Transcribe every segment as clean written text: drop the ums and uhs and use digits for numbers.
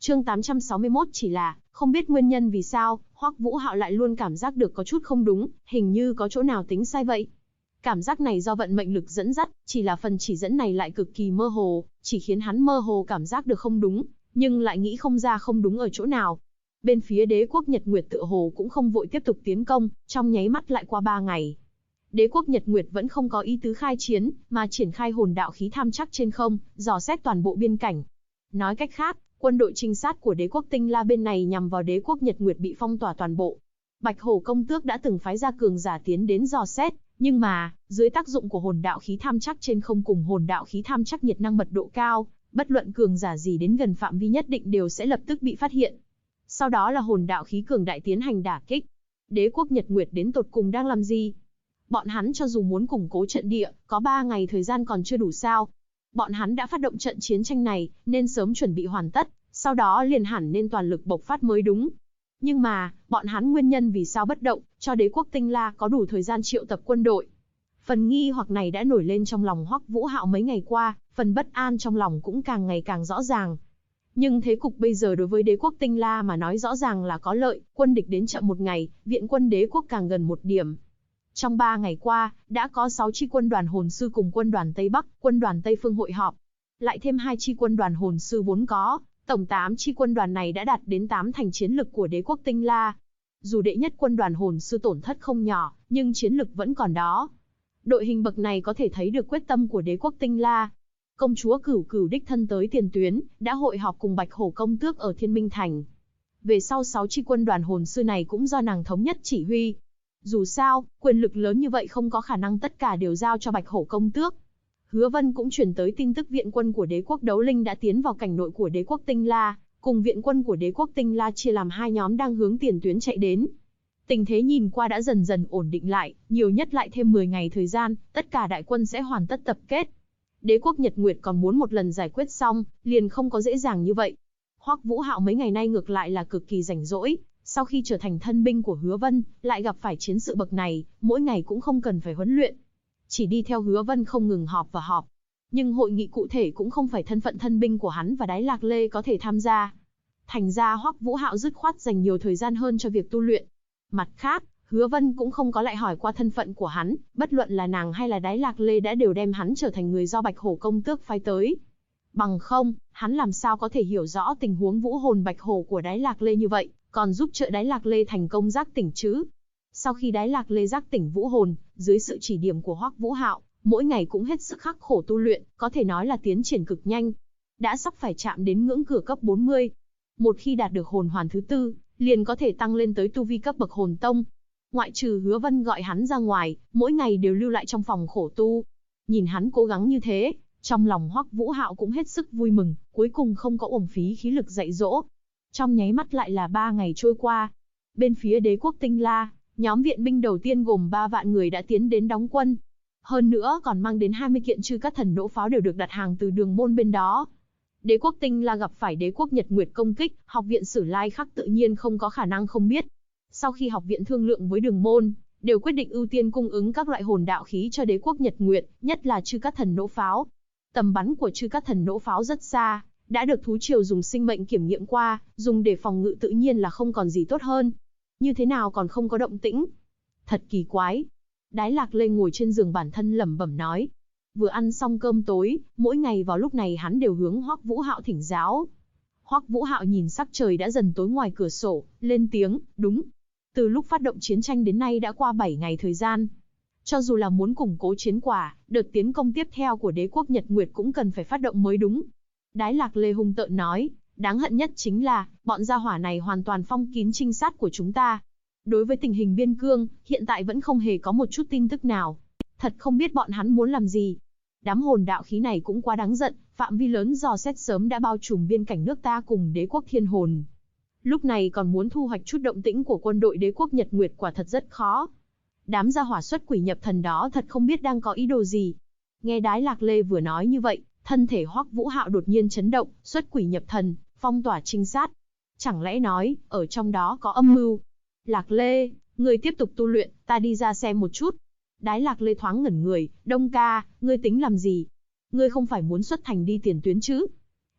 Chương 861 chỉ là, không biết nguyên nhân vì sao, Hoắc Vũ Hạo lại luôn cảm giác được có chút không đúng, hình như có chỗ nào tính sai vậy. Cảm giác này do vận mệnh lực dẫn dắt, chỉ là phần chỉ dẫn này lại cực kỳ mơ hồ, chỉ khiến hắn mơ hồ cảm giác được không đúng, nhưng lại nghĩ không ra không đúng ở chỗ nào. Bên phía đế quốc Nhật Nguyệt tựa hồ cũng không vội tiếp tục tiến công, trong nháy mắt lại qua 3 ngày. Đế quốc Nhật Nguyệt vẫn không có ý tứ khai chiến, mà triển khai hồn đạo khí tham chắc trên không, dò xét toàn bộ biên cảnh. Nói cách khác, quân đội trinh sát của đế quốc Tinh La bên này nhằm vào đế quốc Nhật Nguyệt bị phong tỏa toàn bộ. Bạch Hổ công tước đã từng phái ra cường giả tiến đến dò xét, nhưng mà, dưới tác dụng của hồn đạo khí tham chắc trên không cùng hồn đạo khí tham chắc nhiệt năng mật độ cao, bất luận cường giả gì đến gần phạm vi nhất định đều sẽ lập tức bị phát hiện. Sau đó là hồn đạo khí cường đại tiến hành đả kích. Đế quốc Nhật Nguyệt đến tột cùng đang làm gì? Bọn hắn cho dù muốn củng cố trận địa, có 3 ngày thời gian còn chưa đủ sao? Bọn hắn đã phát động trận chiến tranh này, nên sớm chuẩn bị hoàn tất, sau đó liền hẳn nên toàn lực bộc phát mới đúng. Nhưng mà, bọn hắn nguyên nhân vì sao bất động, cho đế quốc Tinh La có đủ thời gian triệu tập quân đội? Phần nghi hoặc này đã nổi lên trong lòng Hoắc Vũ Hạo mấy ngày qua, phần bất an trong lòng cũng càng ngày càng rõ ràng. Nhưng thế cục bây giờ đối với đế quốc Tinh La mà nói rõ ràng là có lợi, quân địch đến chậm 1 ngày, viện quân đế quốc càng gần 1 điểm. Trong 3 ngày qua, đã có 6 chi quân đoàn hồn sư cùng quân đoàn Tây Bắc, quân đoàn Tây Phương hội họp. Lại thêm 2 chi quân đoàn hồn sư vốn có, tổng 8 chi quân đoàn này đã đạt đến 8 thành chiến lực của đế quốc Tinh La. Dù đệ nhất quân đoàn hồn sư tổn thất không nhỏ, nhưng chiến lực vẫn còn đó. Đội hình bậc này có thể thấy được quyết tâm của đế quốc Tinh La. Công chúa Cửu Cửu đích thân tới tiền tuyến, đã hội họp cùng Bạch Hổ công tước ở Thiên Minh Thành. Về sau 6 chi quân đoàn hồn sư này cũng do nàng thống nhất chỉ huy. Dù sao, quyền lực lớn như vậy không có khả năng tất cả đều giao cho Bạch Hổ công tước. Hứa Vân cũng chuyển tới tin tức viện quân của đế quốc Đấu Linh đã tiến vào cảnh nội của đế quốc Tinh La, cùng viện quân của đế quốc Tinh La chia làm 2 nhóm đang hướng tiền tuyến chạy đến. Tình thế nhìn qua đã dần dần ổn định lại, nhiều nhất lại thêm 10 ngày thời gian, tất cả đại quân sẽ hoàn tất tập kết. Đế quốc Nhật Nguyệt còn muốn một lần giải quyết xong, liền không có dễ dàng như vậy. Hoắc Vũ Hạo mấy ngày nay ngược lại là cực kỳ rảnh rỗi, sau khi trở thành thân binh của Hứa Vân, lại gặp phải chiến sự bậc này, mỗi ngày cũng không cần phải huấn luyện. Chỉ đi theo Hứa Vân không ngừng họp và họp. Nhưng hội nghị cụ thể cũng không phải thân phận thân binh của hắn và Đái Lạc Lê có thể tham gia. Thành ra Hoắc Vũ Hạo dứt khoát dành nhiều thời gian hơn cho việc tu luyện. Mặt khác, Hứa Vân cũng không có lại hỏi qua thân phận của hắn, bất luận là nàng hay là Đái Lạc Lê đã đều đem hắn trở thành người do Bạch Hổ công tước phái tới. Bằng không, hắn làm sao có thể hiểu rõ tình huống vũ hồn Bạch Hổ của Đái Lạc Lê như vậy, còn giúp trợ Đái Lạc Lê thành công giác tỉnh chứ. Sau khi Đái Lạc Lê giác tỉnh vũ hồn, dưới sự chỉ điểm của Hoắc Vũ Hạo, mỗi ngày cũng hết sức khắc khổ tu luyện, có thể nói là tiến triển cực nhanh. Đã sắp phải chạm đến ngưỡng cửa cấp 40. Một khi đạt được hồn hoàn thứ 4, liền có thể tăng lên tới tu vi cấp bậc hồn tông. Ngoại trừ Hứa Vân gọi hắn ra ngoài, mỗi ngày đều lưu lại trong phòng khổ tu. Nhìn hắn cố gắng như thế, trong lòng Hoắc Vũ Hạo cũng hết sức vui mừng, cuối cùng không có uổng phí khí lực dạy dỗ. Trong nháy mắt lại là 3 ngày trôi qua. Bên phía đế quốc Tinh La, nhóm viện binh đầu tiên gồm 3 vạn người đã tiến đến đóng quân. Hơn nữa còn mang đến 20 kiện Chư Cát Thần nỗ pháo đều được đặt hàng từ đường môn bên đó. Đế quốc Tinh La gặp phải đế quốc Nhật Nguyệt công kích, học viện Sử Lai Khắc tự nhiên không có khả năng không biết. Sau khi học viện thương lượng với đường môn, đều quyết định ưu tiên cung ứng các loại hồn đạo khí cho đế quốc Nhật Nguyệt, nhất là Chư Cát Thần nỗ pháo. Tầm bắn của Chư Cát Thần nỗ pháo rất xa, đã được thú triều dùng sinh mệnh kiểm nghiệm qua, dùng để phòng ngự tự nhiên là không còn gì tốt hơn. Như thế nào còn không có động tĩnh? Thật kỳ quái. Đái Lạc Lê ngồi trên giường bản thân lẩm bẩm nói. Vừa ăn xong cơm tối, mỗi ngày vào lúc này hắn đều hướng Hoắc Vũ Hạo thỉnh giáo. Hoắc Vũ Hạo nhìn sắc trời đã dần tối ngoài cửa sổ, lên tiếng, đúng. Từ lúc phát động chiến tranh đến nay đã qua 7 ngày thời gian. Cho dù là muốn củng cố chiến quả, đợt tiến công tiếp theo của đế quốc Nhật Nguyệt cũng cần phải phát động mới đúng. Đái Lạc Lê hung tợn nói, đáng hận nhất chính là, bọn gia hỏa này hoàn toàn phong kín trinh sát của chúng ta. Đối với tình hình biên cương, hiện tại vẫn không hề có một chút tin tức nào. Thật không biết bọn hắn muốn làm gì. Đám hồn đạo khí này cũng quá đáng giận, phạm vi lớn dò xét sớm đã bao trùm biên cảnh nước ta cùng đế quốc Thiên Hồn. Lúc này còn muốn thu hoạch chút động tĩnh của quân đội đế quốc Nhật Nguyệt quả thật rất khó. Đám gia hỏa xuất quỷ nhập thần đó thật không biết đang có ý đồ gì. Nghe Đái Lạc Lê vừa nói như vậy, thân thể Hoắc Vũ Hạo đột nhiên chấn động, xuất quỷ nhập thần, phong tỏa trinh sát. Chẳng lẽ nói, ở trong đó có âm mưu? Lạc Lê, ngươi tiếp tục tu luyện, ta đi ra xem một chút. Đái Lạc Lê thoáng ngẩn người, Đông ca, ngươi tính làm gì? Ngươi không phải muốn xuất thành đi tiền tuyến chứ?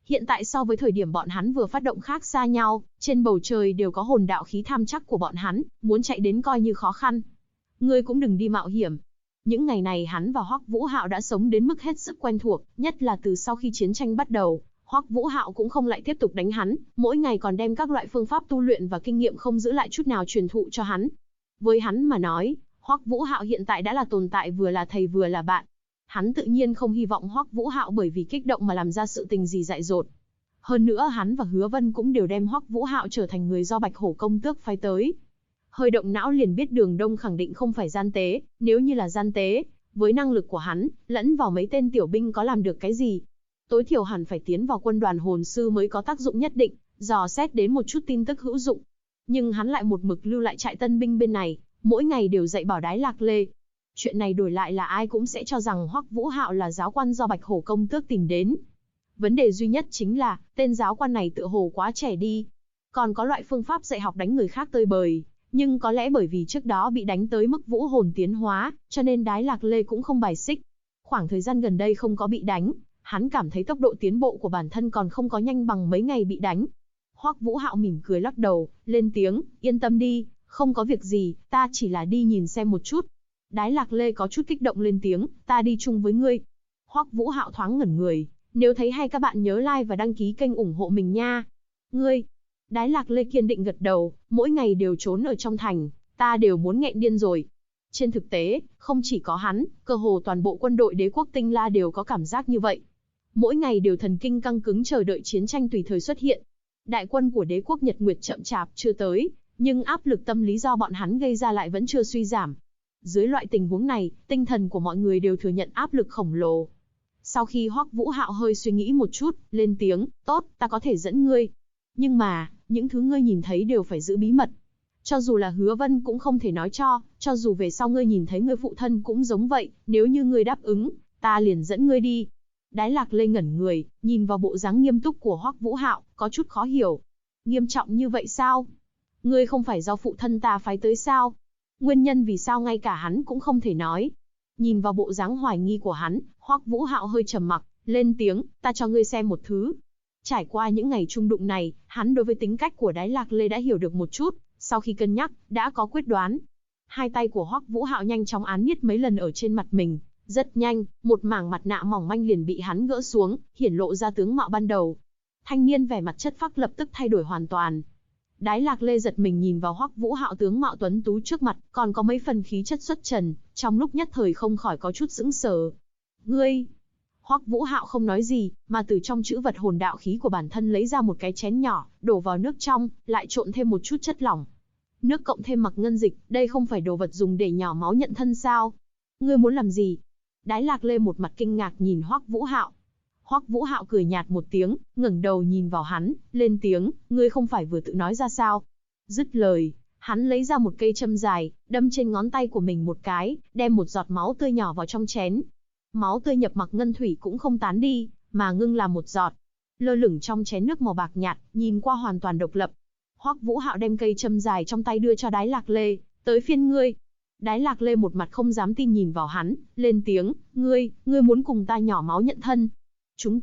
Hiện tại so với thời điểm bọn hắn vừa phát động khác xa nhau, trên bầu trời đều có hồn đạo khí tham chắc của bọn hắn, muốn chạy đến coi như khó khăn. Ngươi cũng đừng đi mạo hiểm. Những ngày này hắn và Hoắc Vũ Hạo đã sống đến mức hết sức quen thuộc, nhất là từ sau khi chiến tranh bắt đầu, Hoắc Vũ Hạo cũng không lại tiếp tục đánh hắn, mỗi ngày còn đem các loại phương pháp tu luyện và kinh nghiệm không giữ lại chút nào truyền thụ cho hắn. Với hắn mà nói, Hoắc Vũ Hạo hiện tại đã là tồn tại vừa là thầy vừa là bạn. Hắn tự nhiên không hy vọng Hoắc Vũ Hạo bởi vì kích động mà làm ra sự tình gì dại dột. Hơn nữa hắn và Hứa Vân cũng đều đem Hoắc Vũ Hạo trở thành người do Bạch Hổ công tước phái tới. Hơi động não liền biết Đường Đông khẳng định không phải gian tế, nếu như là gian tế, với năng lực của hắn, lẫn vào mấy tên tiểu binh có làm được cái gì? Tối thiểu hẳn phải tiến vào quân đoàn hồn sư mới có tác dụng nhất định, dò xét đến một chút tin tức hữu dụng. Nhưng hắn lại một mực lưu lại trại tân binh bên này, mỗi ngày đều dạy bảo Đái Lạc Lê. Chuyện này đổi lại là ai cũng sẽ cho rằng Hoắc Vũ Hạo là giáo quan do Bạch Hổ công tước tìm đến. Vấn đề duy nhất chính là, tên giáo quan này tựa hồ quá trẻ đi. Còn có loại phương pháp dạy học đánh người khác tơi bời, nhưng có lẽ bởi vì trước đó bị đánh tới mức vũ hồn tiến hóa, cho nên Đái Lạc Lê cũng không bài xích. Khoảng thời gian gần đây không có bị đánh, hắn cảm thấy tốc độ tiến bộ của bản thân còn không có nhanh bằng mấy ngày bị đánh. Hoắc Vũ Hạo mỉm cười lắc đầu, lên tiếng, yên tâm đi, không có việc gì, ta chỉ là đi nhìn xem một chút. Đái Lạc Lê có chút kích động lên tiếng, ta đi chung với ngươi. Hoắc Vũ Hạo thoáng ngẩn người, nếu thấy hay các bạn nhớ like và đăng ký kênh ủng hộ mình nha. Ngươi? Đái Lạc Lê kiên định gật đầu, mỗi ngày đều trốn ở trong thành, ta đều muốn nghẹn điên rồi. Trên thực tế, không chỉ có hắn, cơ hồ toàn bộ quân đội đế quốc Tinh La đều có cảm giác như vậy. Mỗi ngày đều thần kinh căng cứng chờ đợi chiến tranh tùy thời xuất hiện. Đại quân của đế quốc Nhật Nguyệt chậm chạp chưa tới, nhưng áp lực tâm lý do bọn hắn gây ra lại vẫn chưa suy giảm. Dưới loại tình huống này, tinh thần của mọi người đều thừa nhận áp lực khổng lồ. Sau khi Hoắc Vũ Hạo hơi suy nghĩ một chút, lên tiếng, tốt, ta có thể dẫn ngươi. Nhưng mà, những thứ ngươi nhìn thấy đều phải giữ bí mật. Cho dù là Hứa Vân cũng không thể nói cho dù về sau ngươi nhìn thấy ngươi phụ thân cũng giống vậy, nếu như ngươi đáp ứng, ta liền dẫn ngươi đi. Đái Lạc Lê ngẩn người, nhìn vào bộ dáng nghiêm túc của Hoắc Vũ Hạo, có chút khó hiểu. Nghiêm trọng như vậy sao? Ngươi không phải do phụ thân ta phái tới sao? Nguyên nhân vì sao ngay cả hắn cũng không thể nói. Nhìn vào bộ dáng hoài nghi của hắn, Hoắc Vũ Hạo hơi trầm mặc, lên tiếng, ta cho ngươi xem một thứ. Trải qua những ngày chung đụng này, hắn đối với tính cách của Đái Lạc Lê đã hiểu được một chút, sau khi cân nhắc, đã có quyết đoán. Hai tay của Hoắc Vũ Hạo nhanh chóng án niết mấy lần ở trên mặt mình, rất nhanh, một mảng mặt nạ mỏng manh liền bị hắn gỡ xuống, hiển lộ ra tướng mạo ban đầu. Thanh niên vẻ mặt chất phác lập tức thay đổi hoàn toàn. Đái Lạc Lê giật mình nhìn vào Hoắc Vũ Hạo tướng mạo tuấn tú trước mặt, còn có mấy phần khí chất xuất trần, trong lúc nhất thời không khỏi có chút sững sờ. Ngươi? Hoắc Vũ Hạo không nói gì, mà từ trong chữ vật hồn đạo khí của bản thân lấy ra một cái chén nhỏ, đổ vào nước trong, lại trộn thêm một chút chất lỏng. Nước cộng thêm mặc ngân dịch, đây không phải đồ vật dùng để nhỏ máu nhận thân sao? Ngươi muốn làm gì? Đái Lạc Lê một mặt kinh ngạc nhìn Hoắc Vũ Hạo. Hoắc Vũ Hạo cười nhạt một tiếng, ngẩng đầu nhìn vào hắn, lên tiếng, ngươi không phải vừa tự nói ra sao? Dứt lời, hắn lấy ra một cây châm dài, đâm trên ngón tay của mình một cái, đem một giọt máu tươi nhỏ vào trong chén. Máu tươi nhập mặc ngân thủy cũng không tán đi, mà ngưng làm một giọt, lơ lửng trong chén nước màu bạc nhạt, nhìn qua hoàn toàn độc lập. Hoắc Vũ Hạo đem cây châm dài trong tay đưa cho Đái Lạc Lê, tới phiên ngươi. Đái Lạc Lê một mặt không dám tin nhìn vào hắn, lên tiếng, ngươi muốn cùng ta nhỏ máu nhận thân. Chúng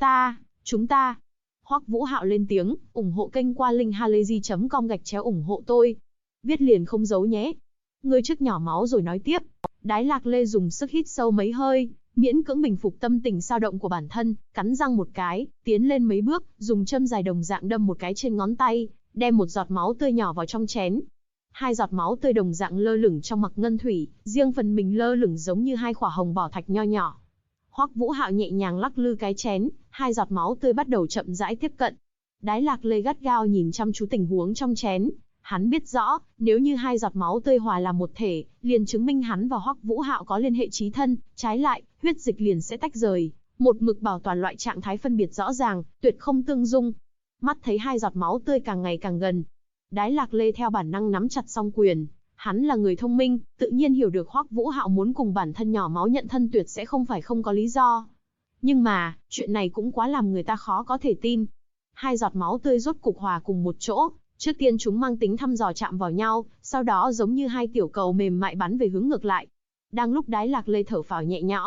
ta. Hoắc Vũ Hạo lên tiếng, ủng hộ kênh qua link halayzi.com/ủng hộ tôi. Viết liền không giấu nhé. Ngươi trước nhỏ máu rồi nói tiếp. Đái Lạc Lê dùng sức hít sâu mấy hơi, miễn cưỡng bình phục tâm tình dao động của bản thân, cắn răng một cái, tiến lên mấy bước, dùng châm dài đồng dạng đâm một cái trên ngón tay, đem một giọt máu tươi nhỏ vào trong chén. Hai giọt máu tươi đồng dạng lơ lửng trong mặc ngân thủy, riêng phần mình lơ lửng giống như hai quả hồng bảo thạch nho nhỏ. Hoắc Vũ Hạo nhẹ nhàng lắc lư cái chén, hai giọt máu tươi bắt đầu chậm rãi tiếp cận. Đái Lạc Lê gắt gao nhìn chăm chú tình huống trong chén. Hắn biết rõ, nếu như hai giọt máu tươi hòa làm một thể, liền chứng minh hắn và Hoắc Vũ Hạo có liên hệ chí thân, trái lại, huyết dịch liền sẽ tách rời, một mực bảo toàn loại trạng thái phân biệt rõ ràng, tuyệt không tương dung. Mắt thấy hai giọt máu tươi càng ngày càng gần, Đái Lạc Lê theo bản năng nắm chặt song quyền. Hắn là người thông minh, tự nhiên hiểu được Hoắc Vũ Hạo muốn cùng bản thân nhỏ máu nhận thân tuyệt sẽ không phải không có lý do. Nhưng mà, chuyện này cũng quá làm người ta khó có thể tin. Hai giọt máu tươi rốt cục hòa cùng một chỗ, trước tiên chúng mang tính thăm dò chạm vào nhau, sau đó giống như hai tiểu cầu mềm mại bắn về hướng ngược lại. Đang lúc Đái Lạc Lê thở phào nhẹ nhõm,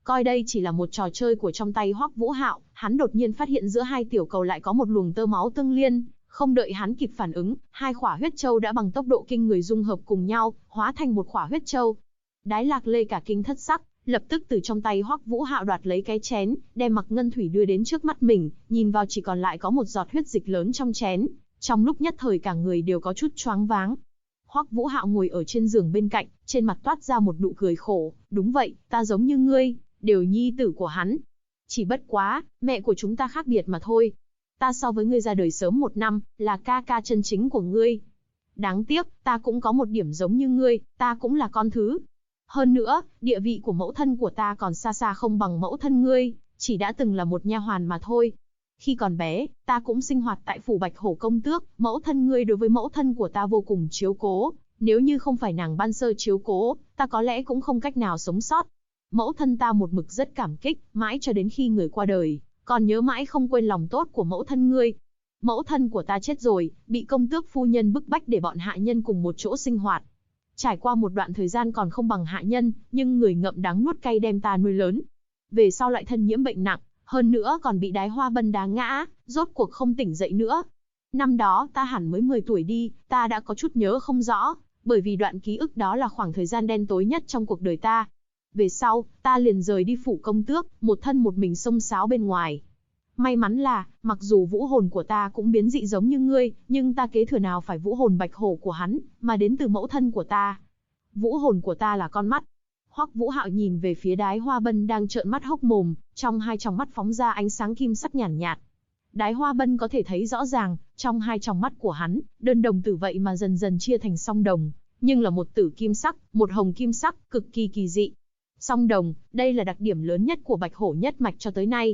Coi đây chỉ là một trò chơi của trong tay Hoắc Vũ Hạo, hắn đột nhiên phát hiện giữa hai tiểu cầu lại có một luồng tơ máu tương liên, không đợi hắn kịp phản ứng, hai khỏa huyết châu đã bằng tốc độ kinh người dung hợp cùng nhau, hóa thành một khỏa huyết châu. Đái Lạc Lê cả kinh thất sắc, lập tức từ trong tay Hoắc Vũ Hạo đoạt lấy cái chén, đem mặc ngân thủy đưa đến trước mắt mình, nhìn vào chỉ còn lại có một giọt huyết dịch lớn trong chén, trong lúc nhất thời cả người đều có chút choáng váng. Hoắc Vũ Hạo ngồi ở trên giường bên cạnh, trên mặt toát ra một nụ cười khổ, đúng vậy, ta giống như ngươi, đều nhi tử của hắn. Chỉ bất quá, mẹ của chúng ta khác biệt mà thôi. Ta so với ngươi ra đời sớm 1 năm, là ca ca chân chính của ngươi. Đáng tiếc, ta cũng có một điểm giống như ngươi, ta cũng là con thứ. Hơn nữa, địa vị của mẫu thân của ta còn xa xa không bằng mẫu thân ngươi, chỉ đã từng là một nha hoàn mà thôi. Khi còn bé, ta cũng sinh hoạt tại phủ Bạch Hổ công tước, mẫu thân ngươi đối với mẫu thân của ta vô cùng chiếu cố, nếu như không phải nàng ban sơ chiếu cố, ta có lẽ cũng không cách nào sống sót. Mẫu thân ta một mực rất cảm kích, mãi cho đến khi người qua đời, còn nhớ mãi không quên lòng tốt của mẫu thân ngươi. Mẫu thân của ta chết rồi, bị công tước phu nhân bức bách để bọn hạ nhân cùng một chỗ sinh hoạt. Trải qua một đoạn thời gian còn không bằng hạ nhân, nhưng người ngậm đắng nuốt cay đem ta nuôi lớn. Về sau lại thân nhiễm bệnh nặng, hơn nữa còn bị Đái Hoa Bân đá ngã, rốt cuộc không tỉnh dậy nữa. Năm đó ta hẳn mới 10 tuổi đi, ta đã có chút nhớ không rõ, bởi vì đoạn ký ức đó là khoảng thời gian đen tối nhất trong cuộc đời ta. Về sau, ta liền rời đi phủ công tước, một thân một mình xông xáo bên ngoài. May mắn là, mặc dù vũ hồn của ta cũng biến dị giống như ngươi, nhưng ta kế thừa nào phải vũ hồn bạch hổ của hắn, mà đến từ mẫu thân của ta. Vũ hồn của ta là con mắt. Hoắc Vũ Hạo nhìn về phía Đái Hoa Bân đang trợn mắt hốc mồm, trong hai tròng mắt phóng ra ánh sáng kim sắc nhàn nhạt. Đái Hoa Bân có thể thấy rõ ràng, trong hai tròng mắt của hắn, đơn đồng tử vậy mà dần dần chia thành song đồng, nhưng là một tử kim sắc, một hồng kim sắc, cực kỳ kỳ dị. Song đồng, đây là đặc điểm lớn nhất của Bạch Hổ nhất mạch cho tới nay.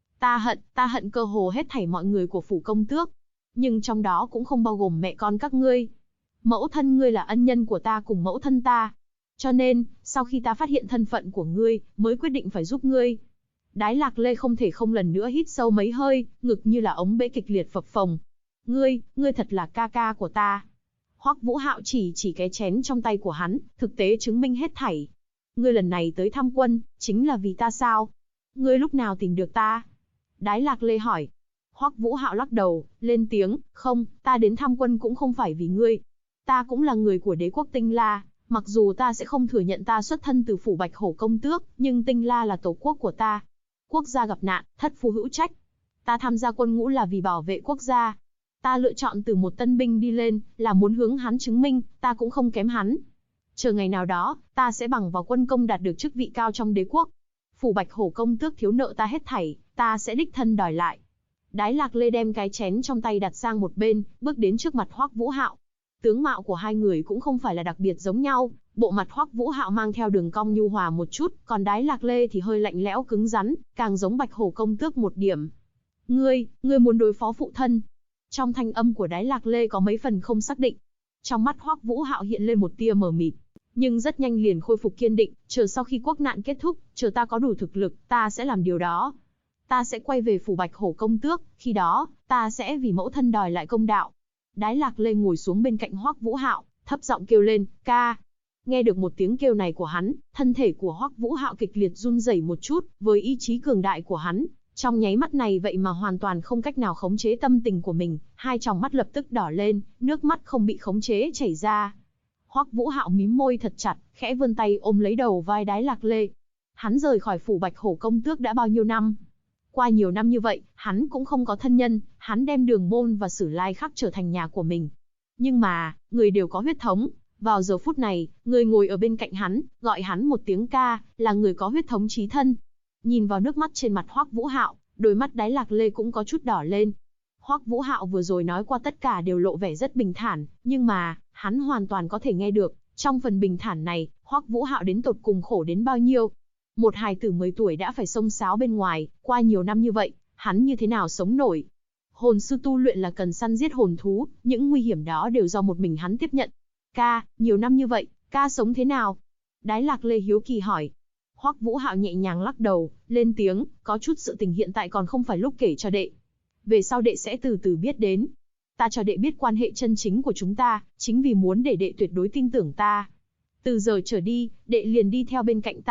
Ta hận cơ hồ hết thảy mọi người của phủ công tước, nhưng trong đó cũng không bao gồm mẹ con các ngươi. Mẫu thân ngươi là ân nhân của ta cùng mẫu thân ta. Cho nên, sau khi ta phát hiện thân phận của ngươi, mới quyết định phải giúp ngươi. Đái Lạc Lê không thể không lần nữa hít sâu mấy hơi, ngực như là ống bể kịch liệt phập phồng. Ngươi thật là ca ca của ta. Hoắc Vũ Hạo chỉ cái chén trong tay của hắn, thực tế chứng minh hết thảy. Ngươi lần này tới thăm quân, chính là vì ta sao? Ngươi lúc nào tìm được ta? Đái Lạc Lê hỏi. Hoắc Vũ Hạo lắc đầu, lên tiếng, không, ta đến thăm quân cũng không phải vì ngươi. Ta cũng là người của đế quốc Tinh La, mặc dù ta sẽ không thừa nhận ta xuất thân từ phủ Bạch Hổ công tước, nhưng Tinh La là tổ quốc của ta. Quốc gia gặp nạn, thất phu hữu trách. Ta tham gia quân ngũ là vì bảo vệ quốc gia. Ta lựa chọn từ một tân binh đi lên, là muốn hướng hắn chứng minh, ta cũng không kém hắn. Chờ ngày nào đó, ta sẽ bằng vào quân công đạt được chức vị cao trong đế quốc. Phủ Bạch Hổ công tước thiếu nợ ta hết thảy, ta sẽ đích thân đòi lại. Đái Lạc Lê đem cái chén trong tay đặt sang một bên, bước đến trước mặt Hoắc Vũ Hạo. Tướng mạo của hai người cũng không phải là đặc biệt giống nhau, bộ mặt Hoắc Vũ Hạo mang theo đường cong nhu hòa một chút, còn Đái Lạc Lê thì hơi lạnh lẽo cứng rắn, càng giống Bạch Hổ công tước một điểm. Ngươi muốn đối phó phụ thân? Trong thanh âm của Đái Lạc Lê có mấy phần không xác định. Trong mắt Hoắc Vũ Hạo hiện lên một tia mờ mịt, nhưng rất nhanh liền khôi phục kiên định, chờ sau khi quốc nạn kết thúc, chờ ta có đủ thực lực, ta sẽ làm điều đó. Ta sẽ quay về phủ Bạch Hổ công tước, khi đó, ta sẽ vì mẫu thân đòi lại công đạo. Đái Lạc Lê ngồi xuống bên cạnh Hoắc Vũ Hạo, thấp giọng kêu lên, ca. Nghe được một tiếng kêu này của hắn, thân thể của Hoắc Vũ Hạo kịch liệt run rẩy một chút, với ý chí cường đại của hắn, trong nháy mắt này vậy mà hoàn toàn không cách nào khống chế tâm tình của mình, hai tròng mắt lập tức đỏ lên, nước mắt không bị khống chế chảy ra. Hoắc Vũ Hạo mím môi thật chặt, khẽ vươn tay ôm lấy đầu vai Đái Lạc Lê. Hắn rời khỏi phủ Bạch Hổ công tước đã bao nhiêu năm? Qua nhiều năm như vậy, hắn cũng không có thân nhân, hắn đem Đường Môn và Sử Lai Khắc trở thành nhà của mình. Nhưng mà, người đều có huyết thống. Vào giờ phút này, người ngồi ở bên cạnh hắn, gọi hắn một tiếng ca, là người có huyết thống chí thân. Nhìn vào nước mắt trên mặt Hoắc Vũ Hạo, đôi mắt Đái Lạc Lê cũng có chút đỏ lên. Hoắc Vũ Hạo vừa rồi nói qua tất cả đều lộ vẻ rất bình thản, nhưng mà, hắn hoàn toàn có thể nghe được, trong phần bình thản này, Hoắc Vũ Hạo đến tột cùng khổ đến bao nhiêu. Một hài tử 10 tuổi đã phải xông xáo bên ngoài, qua nhiều năm như vậy, hắn như thế nào sống nổi. Hồn sư tu luyện là cần săn giết hồn thú, những nguy hiểm đó đều do một mình hắn tiếp nhận. Ca, nhiều năm như vậy, ca sống thế nào? Đái Lạc Lê hiếu kỳ hỏi. Hoắc Vũ Hạo nhẹ nhàng lắc đầu, lên tiếng, có chút sự tình hiện tại còn không phải lúc kể cho đệ. Về sau đệ sẽ từ từ biết đến. Ta cho đệ biết quan hệ chân chính của chúng ta, chính vì muốn để đệ tuyệt đối tin tưởng ta. Từ giờ trở đi, đệ liền đi theo bên cạnh ta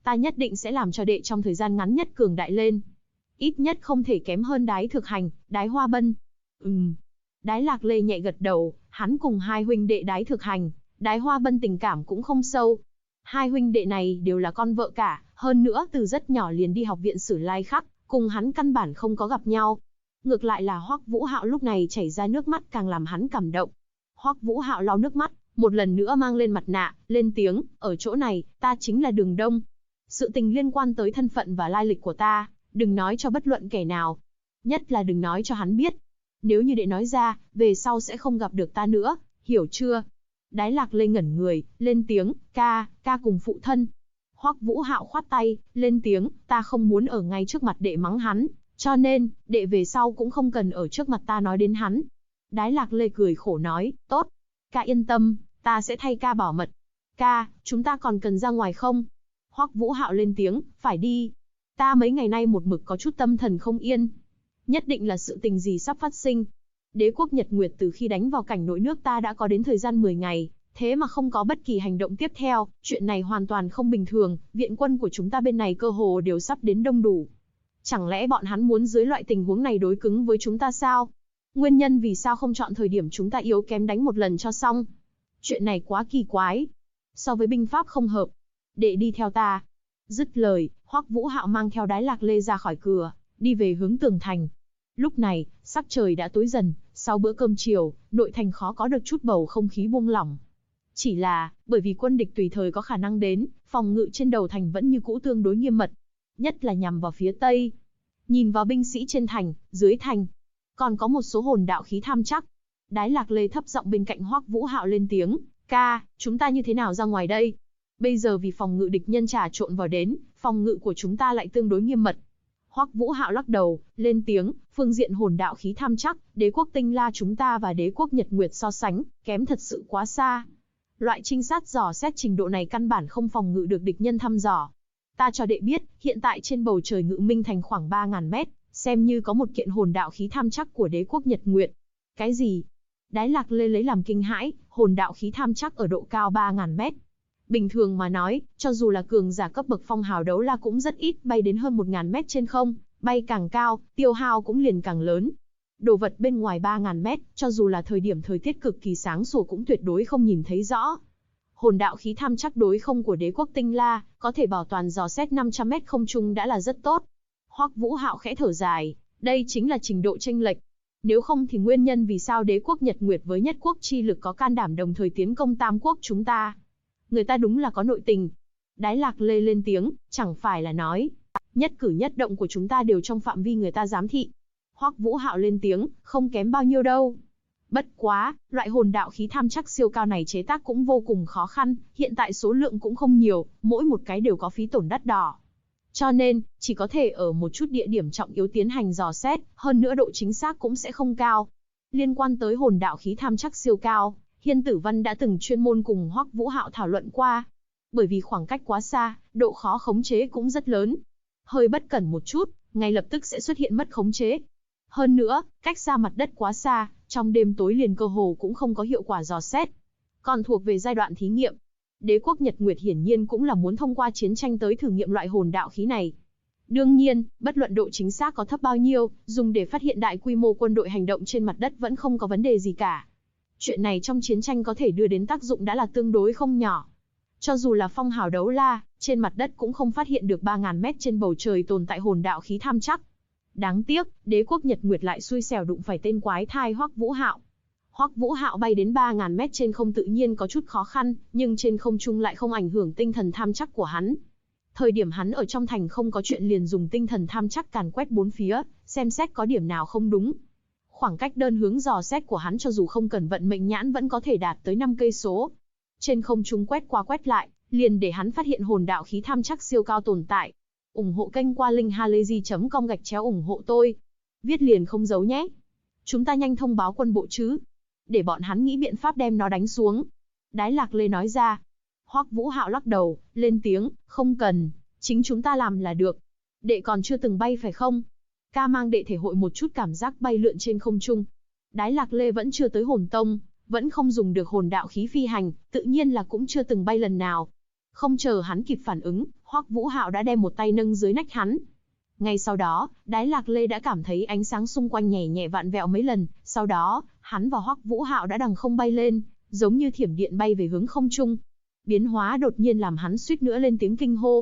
Ta nhất định sẽ làm cho đệ trong thời gian ngắn nhất cường đại lên. Ít nhất không thể kém hơn Đái Thực Hành, Đái Hoa Bân. Đái Lạc Lê nhẹ gật đầu, hắn cùng hai huynh đệ Đái Thực Hành, Đái Hoa Bân tình cảm cũng không sâu. Hai huynh đệ này đều là con vợ cả, hơn nữa từ rất nhỏ liền đi học viện Sử Lai Khắc, cùng hắn căn bản không có gặp nhau. Ngược lại là Hoắc Vũ Hạo lúc này chảy ra nước mắt càng làm hắn cảm động. Hoắc Vũ Hạo lau nước mắt, một lần nữa mang lên mặt nạ, lên tiếng, ở chỗ này, ta chính là Đường Đông. Sự tình liên quan tới thân phận và lai lịch của ta, đừng nói cho bất luận kẻ nào. Nhất là đừng nói cho hắn biết. Nếu như đệ nói ra, về sau sẽ không gặp được ta nữa, hiểu chưa? Đái Lạc Lê ngẩn người, lên tiếng, ca cùng phụ thân. Hoắc Vũ Hạo khoát tay, lên tiếng, ta không muốn ở ngay trước mặt đệ mắng hắn, cho nên, đệ về sau cũng không cần ở trước mặt ta nói đến hắn. Đái Lạc Lê cười khổ nói, tốt. Ca yên tâm, ta sẽ thay ca bảo mật. Ca, chúng ta còn cần ra ngoài không? Hoắc Vũ Hạo lên tiếng, phải đi. Ta mấy ngày nay một mực có chút tâm thần không yên. Nhất định là sự tình gì sắp phát sinh. Đế quốc Nhật Nguyệt từ khi đánh vào cảnh nội nước ta đã có đến thời gian 10 ngày, thế mà không có bất kỳ hành động tiếp theo, chuyện này hoàn toàn không bình thường, viện quân của chúng ta bên này cơ hồ đều sắp đến đông đủ. Chẳng lẽ bọn hắn muốn dưới loại tình huống này đối cứng với chúng ta sao? Nguyên nhân vì sao không chọn thời điểm chúng ta yếu kém đánh một lần cho xong? Chuyện này quá kỳ quái. So với binh pháp không hợp. Đệ đi theo ta. Dứt lời, Hoắc Vũ Hạo mang theo Đái Lạc Lê ra khỏi cửa, đi về hướng tường thành. Lúc này, sắc trời đã tối dần, sau bữa cơm chiều, nội thành khó có được chút bầu không khí buông lỏng. Chỉ là, bởi vì quân địch tùy thời có khả năng đến, phòng ngự trên đầu thành vẫn như cũ tương đối nghiêm mật. Nhất là nhằm vào phía tây. Nhìn vào binh sĩ trên thành, dưới thành, còn có một số hồn đạo khí tham chắc. Đái Lạc Lê thấp giọng bên cạnh Hoắc Vũ Hạo lên tiếng, ca, chúng ta như thế nào ra ngoài đây? Bây giờ vì phòng ngự địch nhân trà trộn vào đến, phòng ngự của chúng ta lại tương đối nghiêm mật. Hoắc Vũ Hạo lắc đầu, lên tiếng, phương diện hồn đạo khí tham chắc, đế quốc Tinh La chúng ta và đế quốc Nhật Nguyệt so sánh, kém thật sự quá xa. Loại trinh sát dò xét trình độ này căn bản không phòng ngự được địch nhân thăm dò. Ta cho đệ biết, hiện tại trên bầu trời Ngự Minh thành khoảng 3.000 mét, xem như có một kiện hồn đạo khí tham chắc của đế quốc Nhật Nguyệt. Cái gì? Đái Lạc Lê lấy làm kinh hãi, hồn đạo khí tham chắc ở độ cao 3.000 mét. Bình thường mà nói, cho dù là cường giả cấp bậc phong hào đấu la cũng rất ít bay đến hơn 1.000 mét trên không, bay càng cao, tiêu hao cũng liền càng lớn. Đồ vật bên ngoài 3.000 mét, cho dù là thời điểm thời tiết cực kỳ sáng sủa cũng tuyệt đối không nhìn thấy rõ. Hồn đạo khí tham chắc đối không của đế quốc Tinh La, có thể bảo toàn dò xét 500 mét không trung đã là rất tốt. Hoắc Vũ Hạo khẽ thở dài, đây chính là trình độ chênh lệch. Nếu không thì nguyên nhân vì sao đế quốc Nhật Nguyệt với nhất quốc chi lực có can đảm đồng thời tiến công tam quốc chúng ta. Người ta đúng là có nội tình. Đái Lạc Lê lên tiếng, chẳng phải là nói, nhất cử nhất động của chúng ta đều trong phạm vi người ta giám thị. Hoắc Vũ Hạo lên tiếng, không kém bao nhiêu đâu. Bất quá, loại hồn đạo khí tham chắc siêu cao này chế tác cũng vô cùng khó khăn, hiện tại số lượng cũng không nhiều, mỗi một cái đều có phí tổn đắt đỏ. Cho nên, chỉ có thể ở một chút địa điểm trọng yếu tiến hành dò xét, hơn nữa độ chính xác cũng sẽ không cao. Liên quan tới hồn đạo khí tham chắc siêu cao, Hiên Tử Văn đã từng chuyên môn cùng Hoắc Vũ Hạo thảo luận qua. Bởi vì khoảng cách quá xa, độ khó khống chế cũng rất lớn. Hơi bất cẩn một chút, ngay lập tức sẽ xuất hiện mất khống chế. Hơn nữa, cách xa mặt đất quá xa, trong đêm tối liền cơ hồ cũng không có hiệu quả dò xét. Còn thuộc về giai đoạn thí nghiệm. Đế quốc Nhật Nguyệt hiển nhiên cũng là muốn thông qua chiến tranh tới thử nghiệm loại hồn đạo khí này. Đương nhiên, bất luận độ chính xác có thấp bao nhiêu, dùng để phát hiện đại quy mô quân đội hành động trên mặt đất vẫn không có vấn đề gì cả. Chuyện này trong chiến tranh có thể đưa đến tác dụng đã là tương đối không nhỏ. Cho dù là phong hào đấu la, trên mặt đất cũng không phát hiện được 3.000 mét trên bầu trời tồn tại hồn đạo khí tham chắc. Đáng tiếc, đế quốc Nhật Nguyệt lại xui xẻo đụng phải tên quái thai Hoắc Vũ Hạo. Hoắc Vũ Hạo bay đến 3.000 mét trên không tự nhiên có chút khó khăn, nhưng trên không trung lại không ảnh hưởng tinh thần tham chắc của hắn. Thời điểm hắn ở trong thành không có chuyện liền dùng tinh thần tham chắc càn quét bốn phía, xem xét có điểm nào không đúng. Khoảng cách đơn hướng dò xét của hắn cho dù không cần vận mệnh nhãn vẫn có thể đạt tới 5 cây số. Trên không trung quét qua quét lại, liền để hắn phát hiện hồn đạo khí tham chắc siêu cao tồn tại. Ủng hộ kênh qua linkhalazy.com/ủng hộ tôi. Viết liền không giấu nhé. Chúng ta nhanh thông báo quân bộ chứ. Để bọn hắn nghĩ biện pháp đem nó đánh xuống. Đái Lạc Lê nói ra. Hoắc Vũ Hạo lắc đầu, lên tiếng, không cần, chính chúng ta làm là được. Đệ còn chưa từng bay phải không? Ca mang đệ thể hội một chút cảm giác bay lượn trên không trung. Đái Lạc Lê vẫn chưa tới hồn tông, vẫn không dùng được hồn đạo khí phi hành, tự nhiên là cũng chưa từng bay lần nào. Không chờ hắn kịp phản ứng, Hoắc Vũ Hạo đã đem một tay nâng dưới nách hắn. Ngay sau đó, Đái Lạc Lê đã cảm thấy ánh sáng xung quanh nhẹ nhẹ vạn vẹo mấy lần, sau đó, hắn và Hoắc Vũ Hạo đã đằng không bay lên, giống như thiểm điện bay về hướng không trung. Biến hóa đột nhiên làm hắn suýt nữa lên tiếng kinh hô.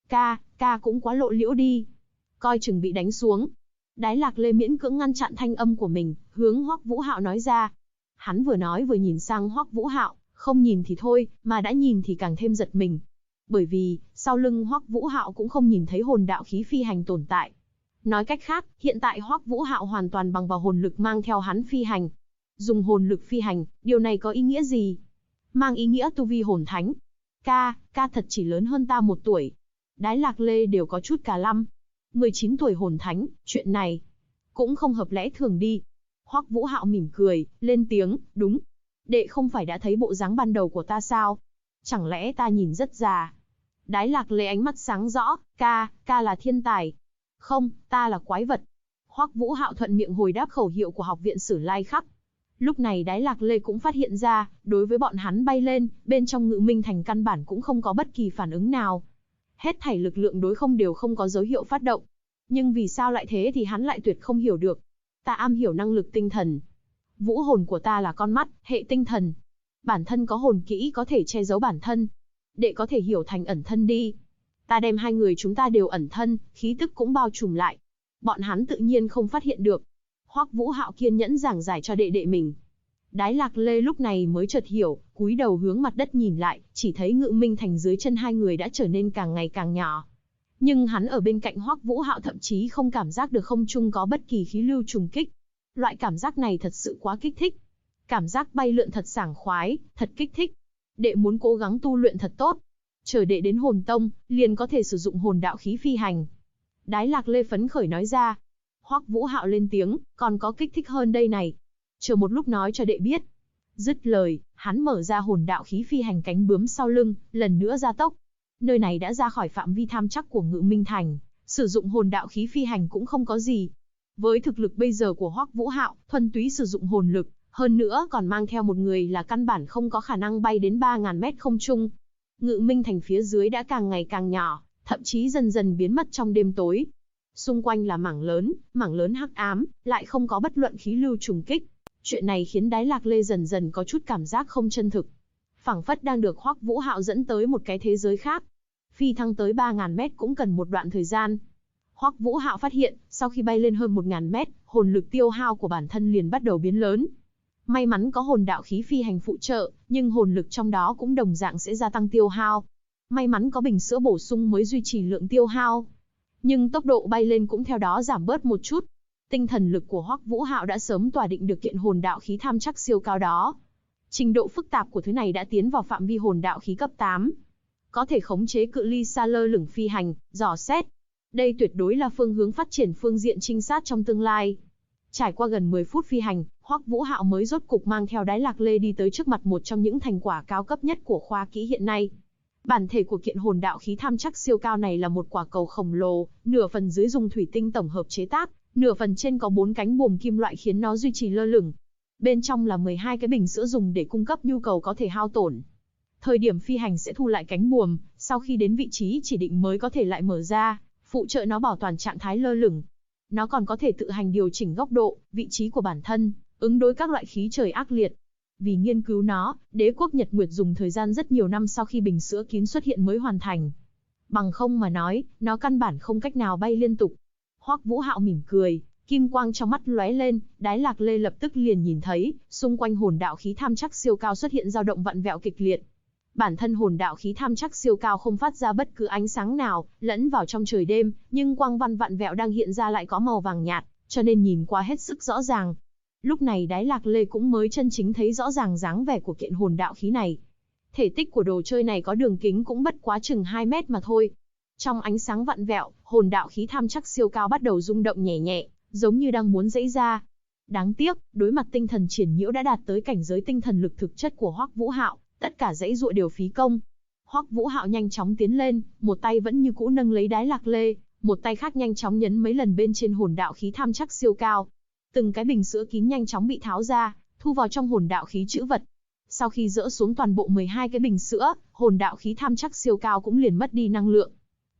Ca cũng quá lộ liễu đi. Coi chừng bị đánh xuống. Đái Lạc Lê miễn cưỡng ngăn chặn thanh âm của mình, hướng Hoắc Vũ Hạo nói ra. Hắn vừa nói vừa nhìn sang Hoắc Vũ Hạo, không nhìn thì thôi, mà đã nhìn thì càng thêm giật mình. Bởi vì, sau lưng Hoắc Vũ Hạo cũng không nhìn thấy hồn đạo khí phi hành tồn tại. Nói cách khác, hiện tại Hoắc Vũ Hạo hoàn toàn bằng vào hồn lực mang theo hắn phi hành. Dùng hồn lực phi hành, điều này có ý nghĩa gì? Mang ý nghĩa tu vi hồn thánh. Ca thật chỉ lớn hơn ta 1 tuổi. Đái Lạc Lê đều có chút cả lăm. 19 tuổi hồn thánh, chuyện này cũng không hợp lẽ thường đi. Hoắc Vũ Hạo mỉm cười, lên tiếng, đúng. Đệ không phải đã thấy bộ dáng ban đầu của ta sao? Chẳng lẽ ta nhìn rất già? Đái Lạc Lê ánh mắt sáng rõ, ca là thiên tài. Không, ta là quái vật. Hoắc Vũ Hạo thuận miệng hồi đáp khẩu hiệu của học viện Sử Lai Khắc. Lúc này Đái Lạc Lê cũng phát hiện ra, đối với bọn hắn bay lên, bên trong Ngự Minh Thành căn bản cũng không có bất kỳ phản ứng nào. Hết thảy lực lượng đối không đều không có dấu hiệu phát động. Nhưng vì sao lại thế thì hắn lại tuyệt không hiểu được. Ta am hiểu năng lực tinh thần. Vũ hồn của ta là con mắt, hệ tinh thần. Bản thân có hồn kỹ có thể che giấu bản thân. Đệ có thể hiểu thành ẩn thân đi. Ta đem 2 người chúng ta đều ẩn thân, khí tức cũng bao trùm lại. Bọn hắn tự nhiên không phát hiện được. Hoắc Vũ Hạo kiên nhẫn giảng giải cho đệ mình. Đái Lạc Lê lúc này mới chợt hiểu, cúi đầu hướng mặt đất nhìn lại, chỉ thấy Ngự Minh Thành dưới chân 2 người đã trở nên càng ngày càng nhỏ. Nhưng hắn ở bên cạnh Hoắc Vũ Hạo thậm chí không cảm giác được không trung có bất kỳ khí lưu trùng kích. Loại cảm giác này thật sự quá kích thích. Cảm giác bay lượn thật sảng khoái, thật kích thích. Đệ muốn cố gắng tu luyện thật tốt. Chờ đệ đến hồn tông, liền có thể sử dụng hồn đạo khí phi hành. Đái Lạc Lê phấn khởi nói ra. Hoắc Vũ Hạo lên tiếng, còn có kích thích hơn đây này. Chờ một lúc nói cho đệ biết. Dứt lời, hắn mở ra hồn đạo khí phi hành cánh bướm sau lưng, lần nữa gia tốc. Nơi này đã ra khỏi phạm vi tham chắc của Ngự Minh Thành, sử dụng hồn đạo khí phi hành cũng không có gì. Với thực lực bây giờ của Hoắc Vũ Hạo, thuần túy sử dụng hồn lực, hơn nữa còn mang theo một người là căn bản không có khả năng bay đến 3000 mét không trung. Ngự Minh Thành phía dưới đã càng ngày càng nhỏ, thậm chí dần dần biến mất trong đêm tối. Xung quanh là mảng lớn hắc ám, lại không có bất luận khí lưu trùng kích. Chuyện này khiến Đái Lạc Lê dần dần có chút cảm giác không chân thực. Phảng phất đang được Hoắc Vũ Hạo dẫn tới một cái thế giới khác. Phi thăng tới 3000 mét cũng cần một đoạn thời gian. Hoắc Vũ Hạo phát hiện, sau khi bay lên hơn 1000 mét, hồn lực tiêu hao của bản thân liền bắt đầu biến lớn. May mắn có hồn đạo khí phi hành phụ trợ, nhưng hồn lực trong đó cũng đồng dạng sẽ gia tăng tiêu hao. May mắn có bình sữa bổ sung mới duy trì lượng tiêu hao. Nhưng tốc độ bay lên cũng theo đó giảm bớt một chút. Tinh thần lực của Hoắc Vũ Hạo đã sớm tỏa định được kiện hồn đạo khí tham chắc siêu cao đó. Trình độ phức tạp của thứ này đã tiến vào phạm vi hồn đạo khí cấp 8. Có thể khống chế cự ly xa lơ lửng phi hành, dò xét. Đây tuyệt đối là phương hướng phát triển phương diện trinh sát trong tương lai. Trải qua gần 10 phút phi hành, Hoắc Vũ Hạo mới rốt cục mang theo Đái Lạc Lê đi tới trước mặt một trong những thành quả cao cấp nhất của khoa kỹ hiện nay. Bản thể của kiện hồn đạo khí tham chắc siêu cao này là một quả cầu khổng lồ, nửa phần dưới dùng thủy tinh tổng hợp chế tác, nửa phần trên có 4 cánh buồm kim loại khiến nó duy trì lơ lửng. Bên trong là 12 cái bình sữa dùng để cung cấp nhu cầu có thể hao tổn. Thời điểm phi hành sẽ thu lại cánh buồm, sau khi đến vị trí chỉ định mới có thể lại mở ra, phụ trợ nó bảo toàn trạng thái lơ lửng. Nó còn có thể tự hành điều chỉnh góc độ, vị trí của bản thân, ứng đối các loại khí trời ác liệt. Vì nghiên cứu nó, đế quốc Nhật Nguyệt dùng thời gian rất nhiều năm sau khi bình sữa kín xuất hiện mới hoàn thành. Bằng không mà nói, nó căn bản không cách nào bay liên tục. Hoắc Vũ Hạo mỉm cười, kim quang trong mắt lóe lên, Đái Lạc Lê lập tức liền nhìn thấy, xung quanh hồn đạo khí tham chắc siêu cao xuất hiện dao động vặn vẹo kịch liệt. Bản thân hồn đạo khí tham chắc siêu cao không phát ra bất cứ ánh sáng nào, lẫn vào trong trời đêm, nhưng quang văn vặn vẹo đang hiện ra lại có màu vàng nhạt, cho nên nhìn qua hết sức rõ ràng. Lúc này Đái Lạc Lê cũng mới chân chính thấy rõ ràng dáng vẻ của kiện hồn đạo khí này. Thể tích của đồ chơi này có đường kính cũng bất quá chừng 2 mét mà thôi. Trong ánh sáng vặn vẹo, hồn đạo khí tham chắc siêu cao bắt đầu rung động nhẹ nhẹ, giống như đang muốn giãy ra. Đáng tiếc, đối mặt tinh thần triển nhiễu đã đạt tới cảnh giới tinh thần lực thực chất của Hoắc Vũ Hạo, tất cả giãy giụa đều phí công. Hoắc Vũ Hạo nhanh chóng tiến lên, một tay vẫn như cũ nâng lấy Đái Lạc Lê, một tay khác nhanh chóng nhấn mấy lần bên trên hồn đạo khí tham chắc siêu cao. Từng cái bình sữa kín nhanh chóng bị tháo ra, thu vào trong hồn đạo khí trữ vật. Sau khi dỡ xuống toàn bộ 12 cái bình sữa, hồn đạo khí tham chắc siêu cao cũng liền mất đi năng lượng.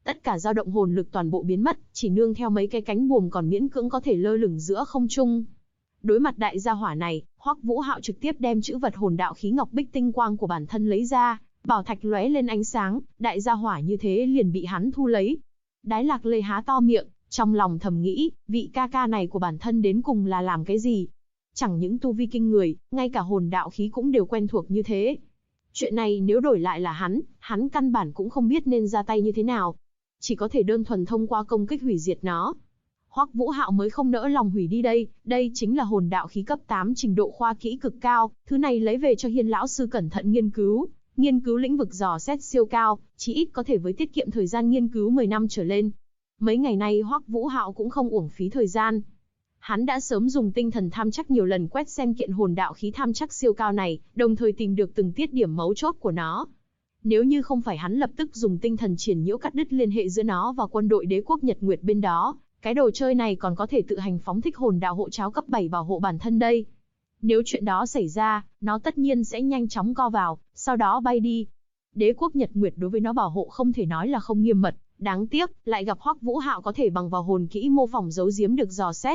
Tất cả dao động hồn lực toàn bộ biến mất, chỉ nương theo mấy cái cánh buồm còn miễn cưỡng có thể lơ lửng giữa không trung. Đối mặt đại gia hỏa này, Hoắc Vũ Hạo trực tiếp đem chữ vật hồn đạo khí ngọc bích tinh quang của bản thân lấy ra, bảo thạch lóe lên ánh sáng, đại gia hỏa như thế liền bị hắn thu lấy. Đái Lạc Lê há to miệng, trong lòng thầm nghĩ, vị ca ca này của bản thân đến cùng là làm cái gì? Chẳng những tu vi kinh người, ngay cả hồn đạo khí cũng đều quen thuộc như thế. Chuyện này nếu đổi lại là hắn căn bản cũng không biết nên ra tay như thế nào. Chỉ có thể đơn thuần thông qua công kích hủy diệt nó. Hoắc Vũ Hạo mới không nỡ lòng hủy đi đây chính là hồn đạo khí cấp 8 trình độ khoa kỹ cực cao, thứ này lấy về cho Hiên lão sư cẩn thận nghiên cứu lĩnh vực dò xét siêu cao, chí ít có thể với tiết kiệm thời gian nghiên cứu 10 năm trở lên. Mấy ngày nay Hoắc Vũ Hạo cũng không uổng phí thời gian. Hắn đã sớm dùng tinh thần tham chắc nhiều lần quét xem kiện hồn đạo khí tham chắc siêu cao này, đồng thời tìm được từng tiết điểm mấu chốt của nó. Nếu như không phải hắn lập tức dùng tinh thần triển nhiễu cắt đứt liên hệ giữa nó và quân đội đế quốc Nhật Nguyệt bên đó, cái đồ chơi này còn có thể tự hành phóng thích hồn đạo hộ cháo cấp 7 bảo hộ bản thân đây. Nếu chuyện đó xảy ra, nó tất nhiên sẽ nhanh chóng co vào, sau đó bay đi. Đế quốc Nhật Nguyệt đối với nó bảo hộ không thể nói là không nghiêm mật, đáng tiếc, lại gặp Hoắc Vũ Hạo có thể bằng vào hồn kỹ mô phỏng giấu giếm được dò xét.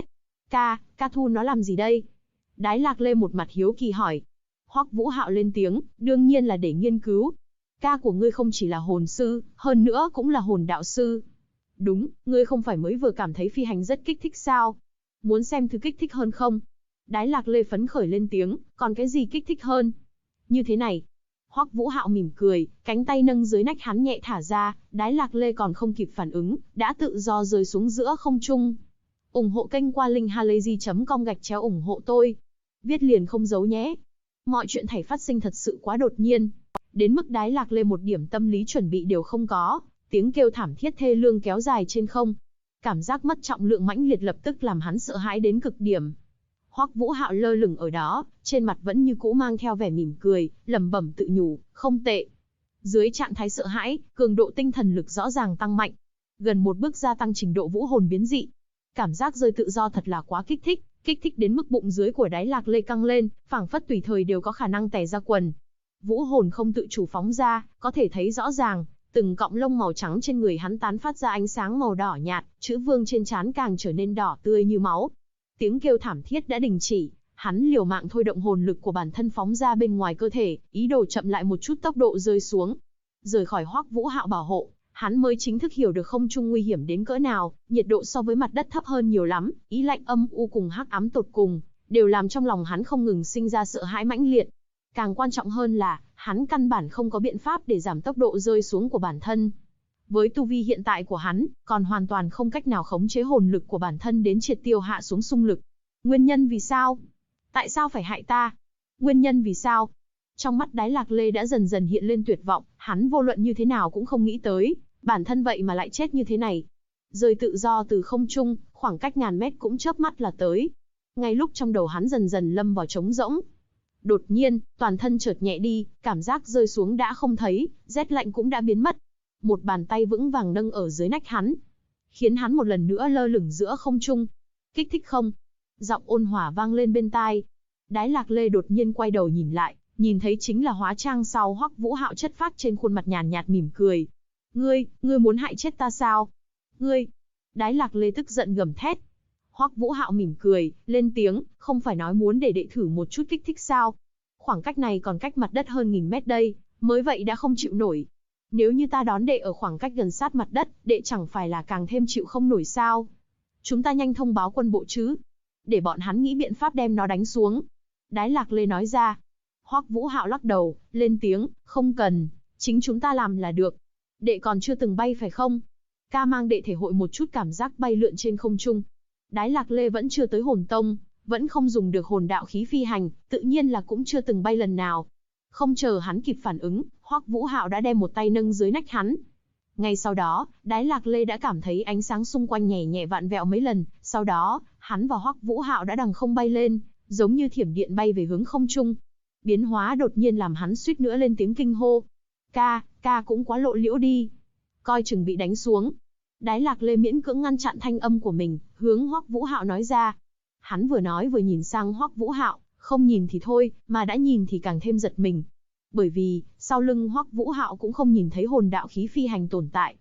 Ca thu nó làm gì đây? Đái Lạc Lê một mặt hiếu kỳ hỏi. Hoắc Vũ Hạo lên tiếng, đương nhiên là để nghiên cứu. Ca của ngươi không chỉ là hồn sư, hơn nữa cũng là hồn đạo sư. Đúng, ngươi không phải mới vừa cảm thấy phi hành rất kích thích sao? Muốn xem thứ kích thích hơn không? Đái Lạc Lê phấn khởi lên tiếng, còn cái gì kích thích hơn? Như thế này. Hoắc Vũ Hạo mỉm cười, cánh tay nâng dưới nách hắn nhẹ thả ra, Đái Lạc Lê còn không kịp phản ứng, đã tự do rơi xuống giữa không trung. Ủng hộ kênh qua linkhalazy.com/ủng hộ tôi. Viết liền không giấu nhé. Mọi chuyện thảy phát sinh thật sự quá đột nhiên. Đến mức Đái Lạc Lê một điểm tâm lý chuẩn bị đều không có, tiếng kêu thảm thiết thê lương kéo dài trên không. Cảm giác mất trọng lượng mãnh liệt lập tức làm hắn sợ hãi đến cực điểm. Hoắc Vũ Hạo lơ lửng ở đó, trên mặt vẫn như cũ mang theo vẻ mỉm cười, lẩm bẩm tự nhủ, không tệ. Dưới trạng thái sợ hãi, cường độ tinh thần lực rõ ràng tăng mạnh, gần một bước gia tăng trình độ vũ hồn biến dị. Cảm giác rơi tự do thật là quá kích thích đến mức bụng dưới của Đái Lạc Lê căng lên, phảng phất tùy thời đều có khả năng tè ra quần. Vũ hồn không tự chủ phóng ra, có thể thấy rõ ràng, từng cọng lông màu trắng trên người hắn tán phát ra ánh sáng màu đỏ nhạt, chữ vương trên trán càng trở nên đỏ tươi như máu. Tiếng kêu thảm thiết đã đình chỉ, hắn liều mạng thôi động hồn lực của bản thân phóng ra bên ngoài cơ thể, ý đồ chậm lại một chút tốc độ rơi xuống. Rời khỏi Hoắc Vũ Hạo bảo hộ, hắn mới chính thức hiểu được không trung nguy hiểm đến cỡ nào, nhiệt độ so với mặt đất thấp hơn nhiều lắm, ý lạnh âm u cùng hắc ám tột cùng, đều làm trong lòng hắn không ngừng sinh ra sợ hãi mãnh liệt. Càng quan trọng hơn là, hắn căn bản không có biện pháp để giảm tốc độ rơi xuống của bản thân. Với tu vi hiện tại của hắn, còn hoàn toàn không cách nào khống chế hồn lực của bản thân đến triệt tiêu hạ xuống xung lực. Nguyên nhân vì sao? Tại sao phải hại ta? Nguyên nhân vì sao? Trong mắt Đái Lạc Lê đã dần dần hiện lên tuyệt vọng, hắn vô luận như thế nào cũng không nghĩ tới, bản thân vậy mà lại chết như thế này. Rơi tự do từ không trung, khoảng cách ngàn mét cũng chớp mắt là tới. Ngay lúc trong đầu hắn dần dần lâm vào trống rỗng. Đột nhiên, toàn thân chợt nhẹ đi, cảm giác rơi xuống đã không thấy, rét lạnh cũng đã biến mất. Một bàn tay vững vàng nâng ở dưới nách hắn, khiến hắn một lần nữa lơ lửng giữa không trung. Kích thích không? Giọng ôn hòa vang lên bên tai. Đái Lạc Lê đột nhiên quay đầu nhìn lại, nhìn thấy chính là hóa trang sau Hoắc Vũ Hạo chất phác trên khuôn mặt nhàn nhạt mỉm cười. Ngươi muốn hại chết ta sao? Ngươi! Đái Lạc Lê tức giận gầm thét. Hoắc Vũ Hạo mỉm cười, lên tiếng, không phải nói muốn để đệ thử một chút kích thích sao? Khoảng cách này còn cách mặt đất hơn 1000 mét đây, mới vậy đã không chịu nổi. Nếu như ta đón đệ ở khoảng cách gần sát mặt đất, đệ chẳng phải là càng thêm chịu không nổi sao? Chúng ta nhanh thông báo quân bộ chứ, để bọn hắn nghĩ biện pháp đem nó đánh xuống. Đái Lạc Lê nói ra. Hoắc Vũ Hạo lắc đầu, lên tiếng, không cần, chính chúng ta làm là được. Đệ còn chưa từng bay phải không? Ca mang đệ thể hội một chút cảm giác bay lượn trên không trung. Đái Lạc Lê vẫn chưa tới hồn tông, vẫn không dùng được hồn đạo khí phi hành, tự nhiên là cũng chưa từng bay lần nào. Không chờ hắn kịp phản ứng, Hoắc Vũ Hạo đã đem một tay nâng dưới nách hắn. Ngay sau đó, Đái Lạc Lê đã cảm thấy ánh sáng xung quanh nhẹ nhẹ vạn vẹo mấy lần, sau đó, hắn và Hoắc Vũ Hạo đã đằng không bay lên, giống như thiểm điện bay về hướng không trung. Biến hóa đột nhiên làm hắn suýt nữa lên tiếng kinh hô. Ca cũng quá lộ liễu đi. Coi chừng bị đánh xuống. Đái Lạc Lê miễn cưỡng ngăn chặn thanh âm của mình, hướng Hoắc Vũ Hạo nói ra. Hắn vừa nói vừa nhìn sang Hoắc Vũ Hạo, không nhìn thì thôi, mà đã nhìn thì càng thêm giật mình. Bởi vì, sau lưng Hoắc Vũ Hạo cũng không nhìn thấy hồn đạo khí phi hành tồn tại.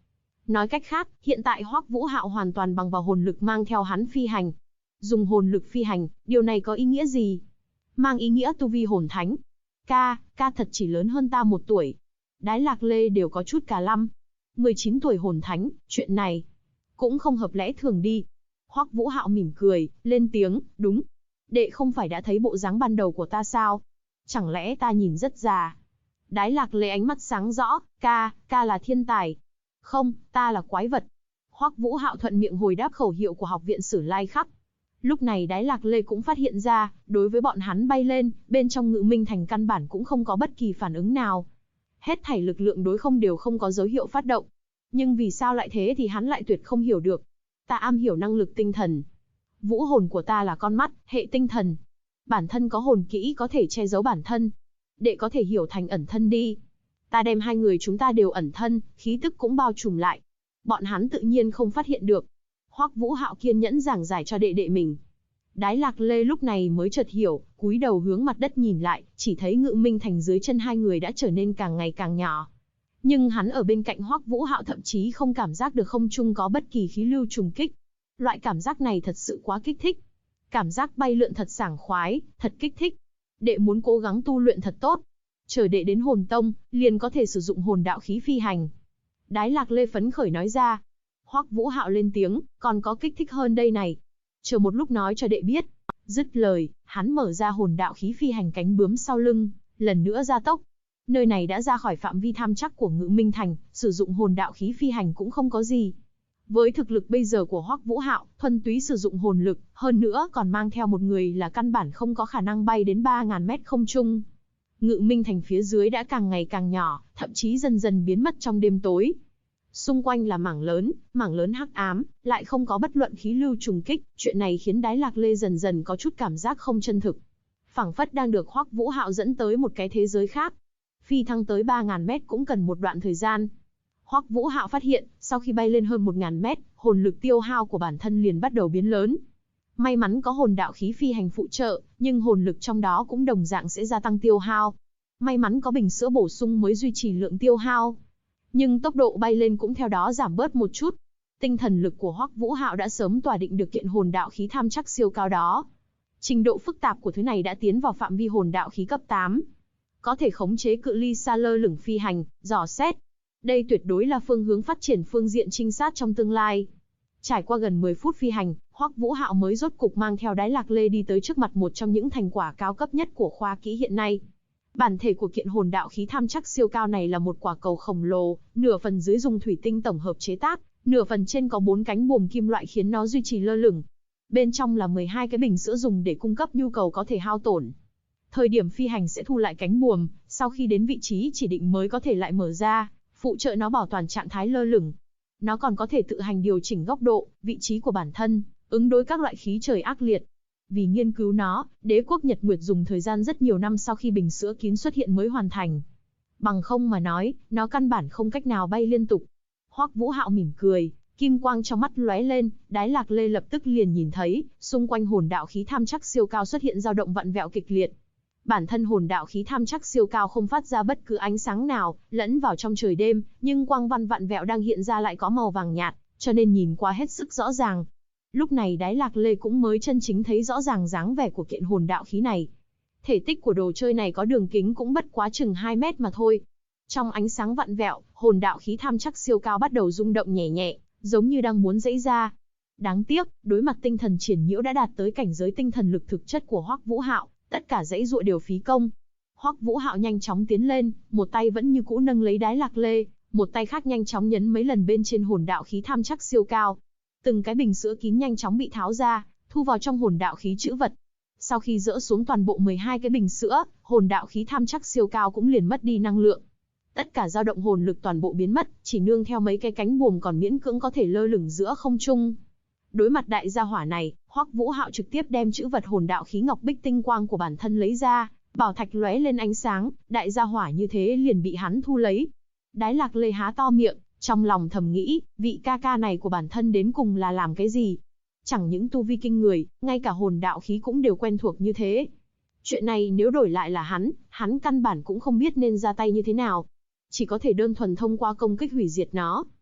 Nói cách khác, hiện tại Hoắc Vũ Hạo hoàn toàn bằng vào hồn lực mang theo hắn phi hành. Dùng hồn lực phi hành, điều này có ý nghĩa gì? Mang ý nghĩa tu vi hồn thánh. Ca thật chỉ lớn hơn ta 1 tuổi. Đái Lạc Lê đều có chút cả lăm. 19 tuổi hồn thánh, chuyện này cũng không hợp lẽ thường đi. Hoắc Vũ Hạo mỉm cười, lên tiếng, đúng. Đệ không phải đã thấy bộ dáng ban đầu của ta sao? Chẳng lẽ ta nhìn rất già? Đái Lạc Lê ánh mắt sáng rõ, ca là thiên tài. Không, ta là quái vật. Hoắc Vũ Hạo thuận miệng hồi đáp khẩu hiệu của học viện Sử Lai Khắc. Lúc này Đái Lạc Lê cũng phát hiện ra, đối với bọn hắn bay lên, bên trong Ngự Minh Thành căn bản cũng không có bất kỳ phản ứng nào. Hết thảy lực lượng đối không đều không có dấu hiệu phát động. Nhưng vì sao lại thế thì hắn lại tuyệt không hiểu được. Ta am hiểu năng lực tinh thần. Vũ hồn của ta là con mắt, hệ tinh thần. Bản thân có hồn kỹ có thể che giấu bản thân. Đệ có thể hiểu thành ẩn thân đi. Ta đem 2 người chúng ta đều ẩn thân, khí tức cũng bao trùm lại. Bọn hắn tự nhiên không phát hiện được. Hoắc Vũ Hạo kiên nhẫn giảng giải cho đệ đệ mình. Đái Lạc Lê lúc này mới chợt hiểu, cúi đầu hướng mặt đất nhìn lại, chỉ thấy Ngự Minh Thành dưới chân 2 người đã trở nên càng ngày càng nhỏ. Nhưng hắn ở bên cạnh Hoắc Vũ Hạo thậm chí không cảm giác được không trung có bất kỳ khí lưu trùng kích. Loại cảm giác này thật sự quá kích thích. Cảm giác bay lượn thật sảng khoái, thật kích thích. Đệ muốn cố gắng tu luyện thật tốt. Chờ đệ đến Hồn Tông, liền có thể sử dụng hồn đạo khí phi hành. Đái Lạc Lê phấn khởi nói ra. Hoắc Vũ Hạo lên tiếng, còn có kích thích hơn đây này. Chờ một lúc nói cho đệ biết. Dứt lời, hắn mở ra hồn đạo khí phi hành cánh bướm sau lưng, lần nữa gia tốc. Nơi này đã ra khỏi phạm vi tham chắc của Ngự Minh Thành, sử dụng hồn đạo khí phi hành cũng không có gì. Với thực lực bây giờ của Hoắc Vũ Hạo, thuần túy sử dụng hồn lực, hơn nữa còn mang theo một người là căn bản không có khả năng bay đến 3000 mét không trung. Ngự Minh Thành phía dưới đã càng ngày càng nhỏ, thậm chí dần dần biến mất trong đêm tối. Xung quanh là mảng lớn hắc ám, lại không có bất luận khí lưu trùng kích, chuyện này khiến Đái Lạc Lê dần dần có chút cảm giác không chân thực. Phảng phất đang được Hoắc Vũ Hạo dẫn tới một cái thế giới khác. Phi thăng tới 3000 mét cũng cần một đoạn thời gian. Hoắc Vũ Hạo phát hiện, sau khi bay lên hơn 1000 mét, hồn lực tiêu hao của bản thân liền bắt đầu biến lớn. May mắn có hồn đạo khí phi hành phụ trợ, nhưng hồn lực trong đó cũng đồng dạng sẽ gia tăng tiêu hao. May mắn có bình sữa bổ sung mới duy trì lượng tiêu hao. Nhưng tốc độ bay lên cũng theo đó giảm bớt một chút. Tinh thần lực của Hoắc Vũ Hạo đã sớm tỏa định được kiện hồn đạo khí tham chắc siêu cao đó. Trình độ phức tạp của thứ này đã tiến vào phạm vi hồn đạo khí cấp 8. Có thể khống chế cự ly xa lơ lửng phi hành, dò xét. Đây tuyệt đối là phương hướng phát triển phương diện trinh sát trong tương lai. Trải qua gần 10 phút phi hành, Hoắc Vũ Hạo mới rốt cục mang theo Đái Lạc Lê đi tới trước mặt một trong những thành quả cao cấp nhất của khoa kỹ hiện nay. Bản thể của kiện hồn đạo khí tham chắc siêu cao này là một quả cầu khổng lồ, nửa phần dưới dùng thủy tinh tổng hợp chế tác, nửa phần trên có 4 cánh buồm kim loại khiến nó duy trì lơ lửng. Bên trong là 12 cái bình sữa dùng để cung cấp nhu cầu có thể hao tổn. Thời điểm phi hành sẽ thu lại cánh buồm, sau khi đến vị trí chỉ định mới có thể lại mở ra, phụ trợ nó bảo toàn trạng thái lơ lửng. Nó còn có thể tự hành điều chỉnh góc độ, vị trí của bản thân, ứng đối các loại khí trời ác liệt. Vì nghiên cứu nó, đế quốc Nhật Nguyệt dùng thời gian rất nhiều năm sau khi bình sữa kín xuất hiện mới hoàn thành. Bằng không mà nói, nó căn bản không cách nào bay liên tục. Hoắc Vũ Hạo mỉm cười, kim quang trong mắt lóe lên, Đái Lạc Lê lập tức liền nhìn thấy, xung quanh hồn đạo khí tham chắc siêu cao xuất hiện dao động vặn vẹo kịch liệt. Bản thân hồn đạo khí tham chắc siêu cao không phát ra bất cứ ánh sáng nào, lẫn vào trong trời đêm, nhưng quang văn vặn vẹo đang hiện ra lại có màu vàng nhạt, cho nên nhìn qua hết sức rõ ràng. Lúc này Đái Lạc Lê cũng mới chân chính thấy rõ ràng dáng vẻ của kiện hồn đạo khí này. Thể tích của đồ chơi này có đường kính cũng bất quá chừng 2 mét mà thôi. Trong ánh sáng vặn vẹo, hồn đạo khí tham chắc siêu cao bắt đầu rung động nhẹ nhẹ, giống như đang muốn giãy ra. Đáng tiếc, đối mặt tinh thần triển nhiễu đã đạt tới cảnh giới tinh thần lực thực chất của Hoắc Vũ Hạo, tất cả giãy giụa đều phí công. Hoắc Vũ Hạo nhanh chóng tiến lên, một tay vẫn như cũ nâng lấy Đái Lạc Lê, một tay khác nhanh chóng nhấn mấy lần bên trên hồn đạo khí tham chắc siêu cao. Từng cái bình sữa kín nhanh chóng bị tháo ra, thu vào trong hồn đạo khí trữ vật. Sau khi dỡ xuống toàn bộ 12 cái bình sữa, hồn đạo khí tham chắc siêu cao cũng liền mất đi năng lượng. Tất cả dao động hồn lực toàn bộ biến mất, chỉ nương theo mấy cái cánh buồm còn miễn cưỡng có thể lơ lửng giữa không trung. Đối mặt đại gia hỏa này, Hoắc Vũ Hạo trực tiếp đem trữ vật hồn đạo khí ngọc bích tinh quang của bản thân lấy ra, bảo thạch lóe lên ánh sáng, đại gia hỏa như thế liền bị hắn thu lấy. Đái Lạc Lê há to miệng, trong lòng thầm nghĩ, vị ca ca này của bản thân đến cùng là làm cái gì? Chẳng những tu vi kinh người, ngay cả hồn đạo khí cũng đều quen thuộc như thế. Chuyện này nếu đổi lại là hắn căn bản cũng không biết nên ra tay như thế nào. Chỉ có thể đơn thuần thông qua công kích hủy diệt nó.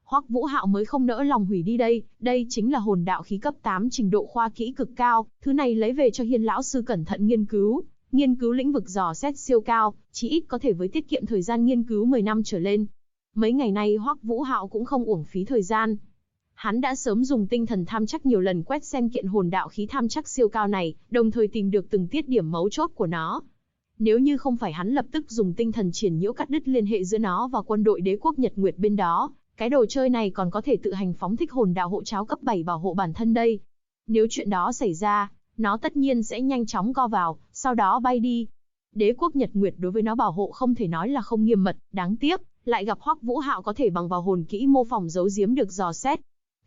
Hoắc Vũ Hạo mới không nỡ lòng hủy đi đây chính là hồn đạo khí cấp 8 trình độ khoa kỹ cực cao, thứ này lấy về cho Hiên lão sư cẩn thận nghiên cứu lĩnh vực dò xét siêu cao, chí ít có thể với tiết kiệm thời gian nghiên cứu 10 năm trở lên. Mấy ngày nay Hoắc Vũ Hạo cũng không uổng phí thời gian. Hắn đã sớm dùng tinh thần tham chắc nhiều lần quét xem kiện hồn đạo khí tham chắc siêu cao này, đồng thời tìm được từng tiết điểm mấu chốt của nó. Nếu như không phải hắn lập tức dùng tinh thần triển nhiễu cắt đứt liên hệ giữa nó và quân đội đế quốc Nhật Nguyệt bên đó, cái đồ chơi này còn có thể tự hành phóng thích hồn đạo hộ cháo cấp 7 bảo hộ bản thân đây. Nếu chuyện đó xảy ra, nó tất nhiên sẽ nhanh chóng co vào, sau đó bay đi. Đế quốc Nhật Nguyệt đối với nó bảo hộ không thể nói là không nghiêm mật, đáng tiếc, lại gặp Hoắc Vũ Hạo có thể bằng vào hồn kỹ mô phỏng giấu giếm được dò xét.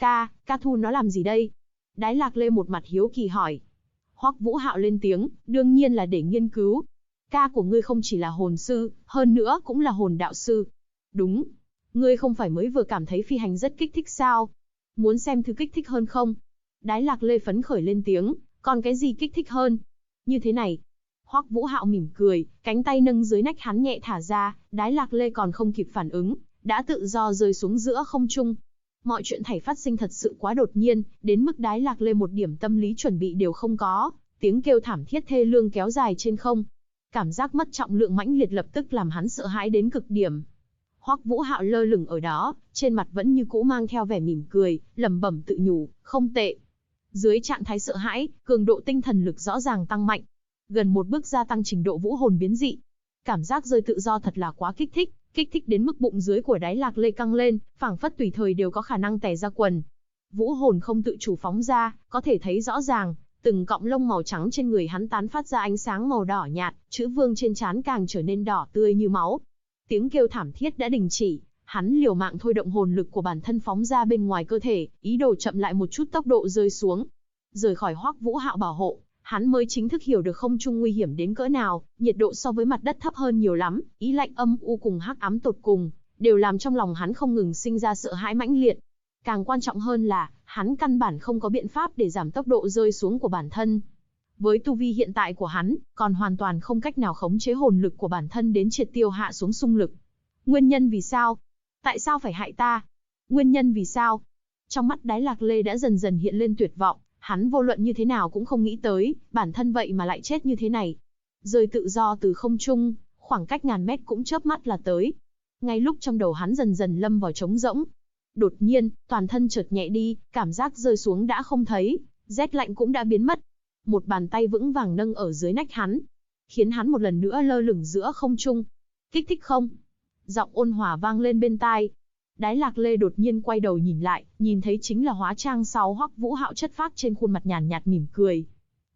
Ca thu nó làm gì đây? Đái Lạc Lê một mặt hiếu kỳ hỏi. Hoắc Vũ Hạo lên tiếng, đương nhiên là để nghiên cứu. Ca của ngươi không chỉ là hồn sư, hơn nữa cũng là hồn đạo sư. Đúng. Ngươi không phải mới vừa cảm thấy phi hành rất kích thích sao? Muốn xem thứ kích thích hơn không? Đái Lạc Lê phấn khởi lên tiếng, còn cái gì kích thích hơn? Như thế này. Hoắc Vũ Hạo mỉm cười, cánh tay nâng dưới nách hắn nhẹ thả ra, Đái Lạc Lê còn không kịp phản ứng, đã tự do rơi xuống giữa không trung. Mọi chuyện thảy phát sinh thật sự quá đột nhiên, đến mức Đái Lạc Lê một điểm tâm lý chuẩn bị đều không có, tiếng kêu thảm thiết thê lương kéo dài trên không. Cảm giác mất trọng lượng mãnh liệt lập tức làm hắn sợ hãi đến cực điểm. Hoắc Vũ Hạo lơ lửng ở đó, trên mặt vẫn như cũ mang theo vẻ mỉm cười, lẩm bẩm tự nhủ, không tệ. Dưới trạng thái sợ hãi, cường độ tinh thần lực rõ ràng tăng mạnh, gần một bước gia tăng trình độ vũ hồn biến dị. Cảm giác rơi tự do thật là quá kích thích đến mức bụng dưới của Đái Lạc Lê căng lên, phảng phất tùy thời đều có khả năng tè ra quần. Vũ hồn không tự chủ phóng ra, có thể thấy rõ ràng, từng cọng lông màu trắng trên người hắn tán phát ra ánh sáng màu đỏ nhạt, chữ vương trên trán càng trở nên đỏ tươi như máu. Tiếng kêu thảm thiết đã đình chỉ, hắn liều mạng thôi động hồn lực của bản thân phóng ra bên ngoài cơ thể, ý đồ chậm lại một chút tốc độ rơi xuống. Rời khỏi Hoắc Vũ Hạo bảo hộ, hắn mới chính thức hiểu được không trung nguy hiểm đến cỡ nào, nhiệt độ so với mặt đất thấp hơn nhiều lắm, ý lạnh âm u cùng hắc ám tột cùng, đều làm trong lòng hắn không ngừng sinh ra sợ hãi mãnh liệt. Càng quan trọng hơn là, hắn căn bản không có biện pháp để giảm tốc độ rơi xuống của bản thân. Với tu vi hiện tại của hắn, còn hoàn toàn không cách nào khống chế hồn lực của bản thân đến triệt tiêu hạ xuống xung lực. Nguyên nhân vì sao? Tại sao phải hại ta? Nguyên nhân vì sao? Trong mắt Đái Lạc Lê đã dần dần hiện lên tuyệt vọng, hắn vô luận như thế nào cũng không nghĩ tới, bản thân vậy mà lại chết như thế này. Rơi tự do từ không trung, khoảng cách ngàn mét cũng chớp mắt là tới. Ngay lúc trong đầu hắn dần dần lâm vào trống rỗng, đột nhiên, toàn thân chợt nhẹ đi, cảm giác rơi xuống đã không thấy, rét lạnh cũng đã biến mất. Một bàn tay vững vàng nâng ở dưới nách hắn, khiến hắn một lần nữa lơ lửng giữa không trung. Kích thích không? Giọng ôn hòa vang lên bên tai. Đái Lạc Lê đột nhiên quay đầu nhìn lại, nhìn thấy chính là hóa trang sau Hoắc Vũ Hạo chất phác trên khuôn mặt nhàn nhạt mỉm cười.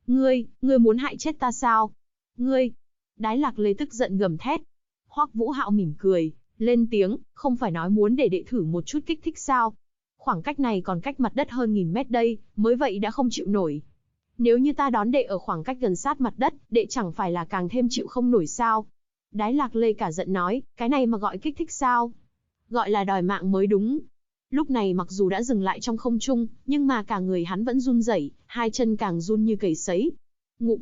Ngươi muốn hại chết ta sao? Ngươi! Đái Lạc Lê tức giận gầm thét. Hoắc Vũ Hạo mỉm cười, lên tiếng, không phải nói muốn để đệ thử một chút kích thích sao? Khoảng cách này còn cách mặt đất hơn 1000 mét đây, mới vậy đã không chịu nổi. Nếu như ta đón đệ ở khoảng cách gần sát mặt đất, đệ chẳng phải là càng thêm chịu không nổi sao? Đái Lạc Lê cả giận nói, cái này mà gọi kích thích sao? Gọi là đòi mạng mới đúng. Lúc này mặc dù đã dừng lại trong không trung, nhưng mà cả người hắn vẫn run rẩy, hai chân càng run như cầy sấy. Ngụm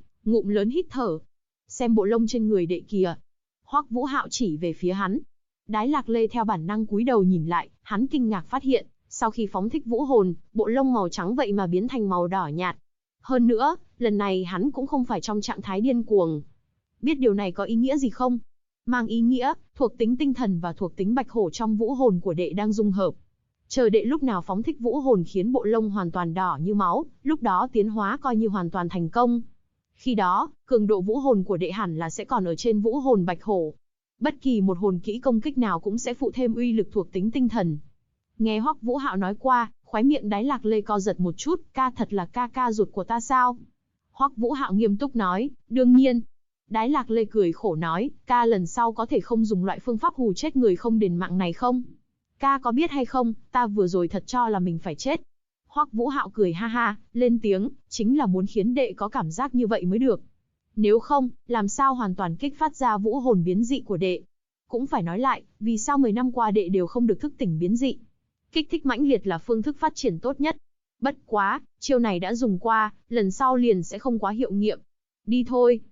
lớn hít thở. Xem bộ lông trên người đệ kìa. Hoắc Vũ Hạo chỉ về phía hắn. Đái Lạc Lê theo bản năng cúi đầu nhìn lại, hắn kinh ngạc phát hiện, sau khi phóng thích vũ hồn, bộ lông màu trắng vậy mà biến thành màu đỏ nhạt. Hơn nữa, lần này hắn cũng không phải trong trạng thái điên cuồng. Biết điều này có ý nghĩa gì không? Mang ý nghĩa, thuộc tính tinh thần và thuộc tính bạch hổ trong vũ hồn của đệ đang dung hợp. Chờ đệ lúc nào phóng thích vũ hồn khiến bộ lông hoàn toàn đỏ như máu, lúc đó tiến hóa coi như hoàn toàn thành công. Khi đó, cường độ vũ hồn của đệ hẳn là sẽ còn ở trên vũ hồn bạch hổ. Bất kỳ một hồn kỹ công kích nào cũng sẽ phụ thêm uy lực thuộc tính tinh thần. Nghe Hoắc Vũ Hạo nói qua, khóe miệng Đái Lạc Lê co giật một chút, ca thật là ca ruột của ta sao? Hoắc Vũ Hạo nghiêm túc nói, đương nhiên. Đái Lạc Lê cười khổ nói, ca lần sau có thể không dùng loại phương pháp hù chết người không đền mạng này không? Ca có biết hay không, ta vừa rồi thật cho là mình phải chết. Hoắc Vũ Hạo cười ha ha, lên tiếng, chính là muốn khiến đệ có cảm giác như vậy mới được. Nếu không, làm sao hoàn toàn kích phát ra vũ hồn biến dị của đệ? Cũng phải nói lại, vì sao 10 năm qua đệ đều không được thức tỉnh biến dị? Kích thích mãnh liệt là phương thức phát triển tốt nhất. Bất quá, chiêu này đã dùng qua, lần sau liền sẽ không quá hiệu nghiệm. Đi thôi.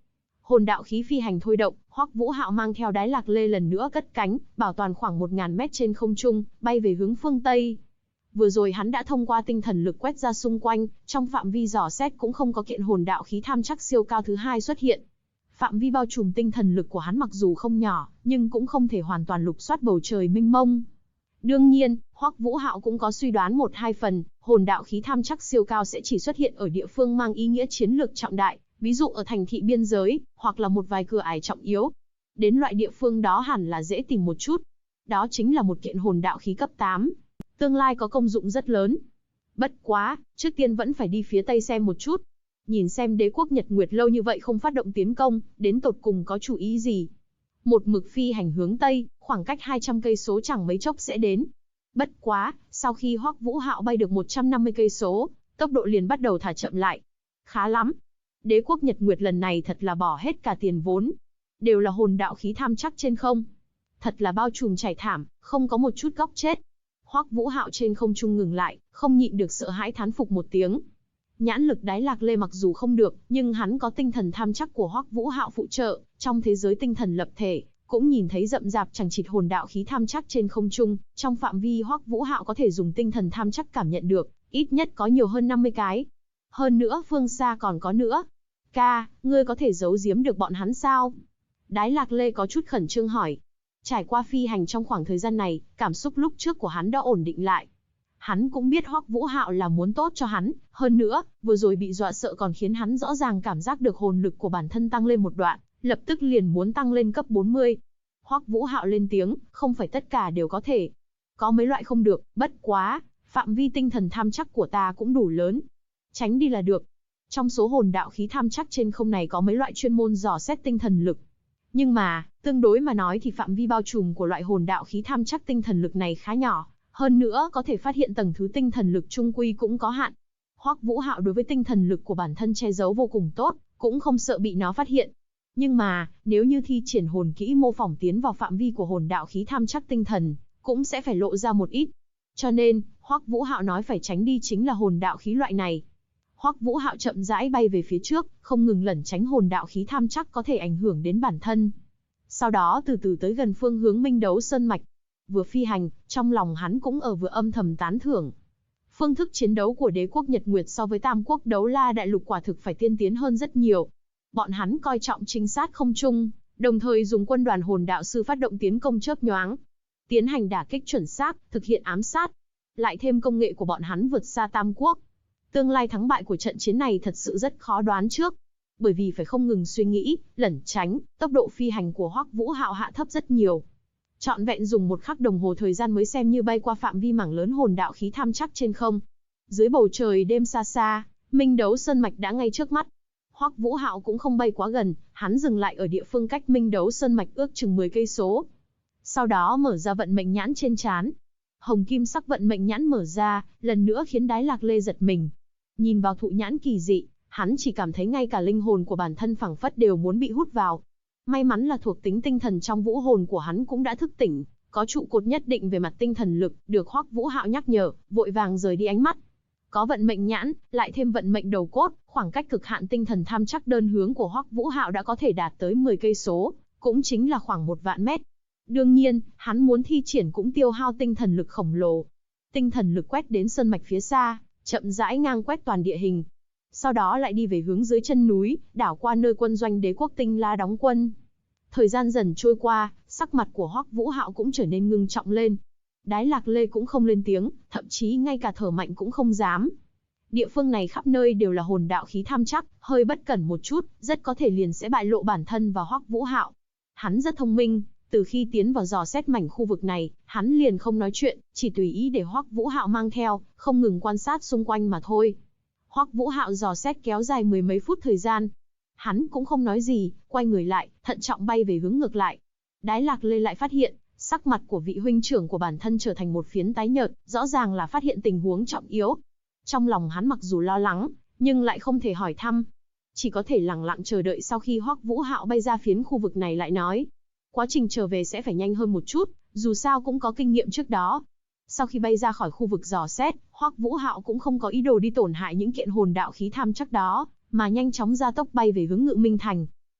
Hồn đạo khí phi hành thôi động, Hoắc Vũ Hạo mang theo Đái Lạc Lê lần nữa cất cánh, bảo toàn khoảng 1000 mét trên không trung, bay về hướng phương Tây. Vừa rồi hắn đã thông qua tinh thần lực quét ra xung quanh, trong phạm vi dò xét cũng không có kiện hồn đạo khí tham chắc siêu cao thứ hai xuất hiện. Phạm vi bao trùm tinh thần lực của hắn mặc dù không nhỏ, nhưng cũng không thể hoàn toàn lục soát bầu trời mênh mông. Đương nhiên, Hoắc Vũ Hạo cũng có suy đoán 1-2 phần, hồn đạo khí tham chắc siêu cao sẽ chỉ xuất hiện ở địa phương mang ý nghĩa chiến lược trọng đại, ví dụ ở thành thị biên giới, hoặc là một vài cửa ải trọng yếu. Đến loại địa phương đó hẳn là dễ tìm một chút. Đó chính là một kiện hồn đạo khí cấp 8. Tương lai có công dụng rất lớn. Bất quá, trước tiên vẫn phải đi phía Tây xem một chút. Nhìn xem đế quốc Nhật Nguyệt lâu như vậy không phát động tiến công, đến tột cùng có chủ ý gì. Một mực phi hành hướng Tây, khoảng cách 200 cây số chẳng mấy chốc sẽ đến. Bất quá, sau khi Hoắc Vũ Hạo bay được 150 cây số, tốc độ liền bắt đầu thả chậm lại. Khá lắm. Đế quốc Nhật Nguyệt lần này thật là bỏ hết cả tiền vốn. Đều là hồn đạo khí tham chắc trên không. Thật là bao trùm trải thảm, không có một chút góc chết. Hoắc Vũ Hạo trên không trung ngừng lại, không nhịn được sợ hãi thán phục một tiếng. Nhãn lực Đái Lạc Lê mặc dù không được, nhưng hắn có tinh thần tham chắc của Hoắc Vũ Hạo phụ trợ, trong thế giới tinh thần lập thể, cũng nhìn thấy rậm rạp chằng chịt hồn đạo khí tham chắc trên không trung, trong phạm vi Hoắc Vũ Hạo có thể dùng tinh thần tham chắc cảm nhận được, ít nhất có nhiều hơn 50 cái. Hơn nữa phương xa còn có nữa. Ca, ngươi có thể giấu giếm được bọn hắn sao? Đái Lạc Lê có chút khẩn trương hỏi. Trải qua phi hành trong khoảng thời gian này, cảm xúc lúc trước của hắn đã ổn định lại. Hắn cũng biết Hoắc Vũ Hạo là muốn tốt cho hắn, hơn nữa, vừa rồi bị dọa sợ còn khiến hắn rõ ràng cảm giác được hồn lực của bản thân tăng lên một đoạn, lập tức liền muốn tăng lên cấp 40. Hoắc Vũ Hạo lên tiếng, không phải tất cả đều có thể. Có mấy loại không được, bất quá, phạm vi tinh thần tham chắc của ta cũng đủ lớn. Tránh đi là được. Trong số hồn đạo khí tham chắc trên không này có mấy loại chuyên môn dò xét tinh thần lực. Nhưng mà, tương đối mà nói thì phạm vi bao trùm của loại hồn đạo khí tham chắc tinh thần lực này khá nhỏ. Hơn nữa có thể phát hiện tầng thứ tinh thần lực trung quy cũng có hạn. Hoắc Vũ Hạo đối với tinh thần lực của bản thân che giấu vô cùng tốt, cũng không sợ bị nó phát hiện. Nhưng mà, nếu như thi triển hồn kỹ mô phỏng tiến vào phạm vi của hồn đạo khí tham chắc tinh thần, cũng sẽ phải lộ ra một ít. Cho nên, Hoắc Vũ Hạo nói phải tránh đi chính là hồn đạo khí loại này. Hoắc Vũ Hạo chậm rãi bay về phía trước, không ngừng lẩn tránh hồn đạo khí tham chắc có thể ảnh hưởng đến bản thân. Sau đó từ từ tới gần phương hướng Minh Đấu Sơn Mạch. Vừa phi hành, trong lòng hắn cũng ở vừa âm thầm tán thưởng. Phương thức chiến đấu của đế quốc Nhật Nguyệt so với Tam Quốc Đấu La Đại Lục quả thực phải tiên tiến hơn rất nhiều. Bọn hắn coi trọng trinh sát không trung, đồng thời dùng quân đoàn hồn đạo sư phát động tiến công chớp nhoáng, tiến hành đả kích chuẩn xác, thực hiện ám sát. Lại thêm công nghệ của bọn hắn vượt xa Tam Quốc. Tương lai thắng bại của trận chiến này thật sự rất khó đoán trước. Bởi vì phải không ngừng suy nghĩ, lẩn tránh, tốc độ phi hành của Hoắc Vũ Hạo hạ thấp rất nhiều. Trọn vẹn dùng 1 khắc đồng hồ thời gian mới xem như bay qua phạm vi mảng lớn hồn đạo khí tham chắc trên không. Dưới bầu trời đêm xa xa, Minh Đấu Sơn Mạch đã ngay trước mắt. Hoắc Vũ Hạo cũng không bay quá gần, hắn dừng lại ở địa phương cách Minh Đấu Sơn Mạch ước chừng 10 cây số. Sau đó mở ra vận mệnh nhãn trên trán. Hồng kim sắc vận mệnh nhãn mở ra, lần nữa khiến Đái Lạc Lê giật mình. Nhìn vào thụ nhãn kỳ dị, hắn chỉ cảm thấy ngay cả linh hồn của bản thân phảng phất đều muốn bị hút vào. May mắn là thuộc tính tinh thần trong vũ hồn của hắn cũng đã thức tỉnh, có trụ cột nhất định về mặt tinh thần lực, được Hoắc Vũ Hạo nhắc nhở, vội vàng rời đi ánh mắt. Có vận mệnh nhãn, lại thêm vận mệnh đầu cốt, khoảng cách cực hạn tinh thần tham chắc đơn hướng của Hoắc Vũ Hạo đã có thể đạt tới 10 cây số, cũng chính là khoảng 1 vạn mét. Đương nhiên, hắn muốn thi triển cũng tiêu hao tinh thần lực khổng lồ. Tinh thần lực quét đến sơn mạch phía xa, chậm rãi ngang quét toàn địa hình. Sau đó lại đi về hướng dưới chân núi, đảo qua nơi quân doanh đế quốc Tinh La đóng quân. Thời gian dần trôi qua, sắc mặt của Hoắc Vũ Hạo cũng trở nên ngưng trọng lên. Đái Lạc Lê cũng không lên tiếng, thậm chí ngay cả thở mạnh cũng không dám. Địa phương này khắp nơi đều là hồn đạo khí tham chắc, hơi bất cẩn một chút, rất có thể liền sẽ bại lộ bản thân và Hoắc Vũ Hạo. Hắn rất thông minh, từ khi tiến vào dò xét mảnh khu vực này, hắn liền không nói chuyện, chỉ tùy ý để Hoắc Vũ Hạo mang theo, không ngừng quan sát xung quanh mà thôi. Hoắc Vũ Hạo dò xét kéo dài 10 mấy phút thời gian. Hắn cũng không nói gì, quay người lại, thận trọng bay về hướng ngược lại. Đái Lạc Lê lại phát hiện, sắc mặt của vị huynh trưởng của bản thân trở thành một phiến tái nhợt, rõ ràng là phát hiện tình huống trọng yếu. Trong lòng hắn mặc dù lo lắng, nhưng lại không thể hỏi thăm. Chỉ có thể lặng lặng chờ đợi sau khi Hoắc Vũ Hạo bay ra phiến khu vực này lại nói. Quá trình trở về sẽ phải nhanh hơn một chút, dù sao cũng có kinh nghiệm trước đó. Sau khi bay ra khỏi khu vực dò xét, Hoắc Vũ Hạo cũng không có ý đồ đi tổn hại những kiện hồn đạo khí tham chắc đó, mà nhanh chóng ra tốc bay về hướng Ngự Minh Thành.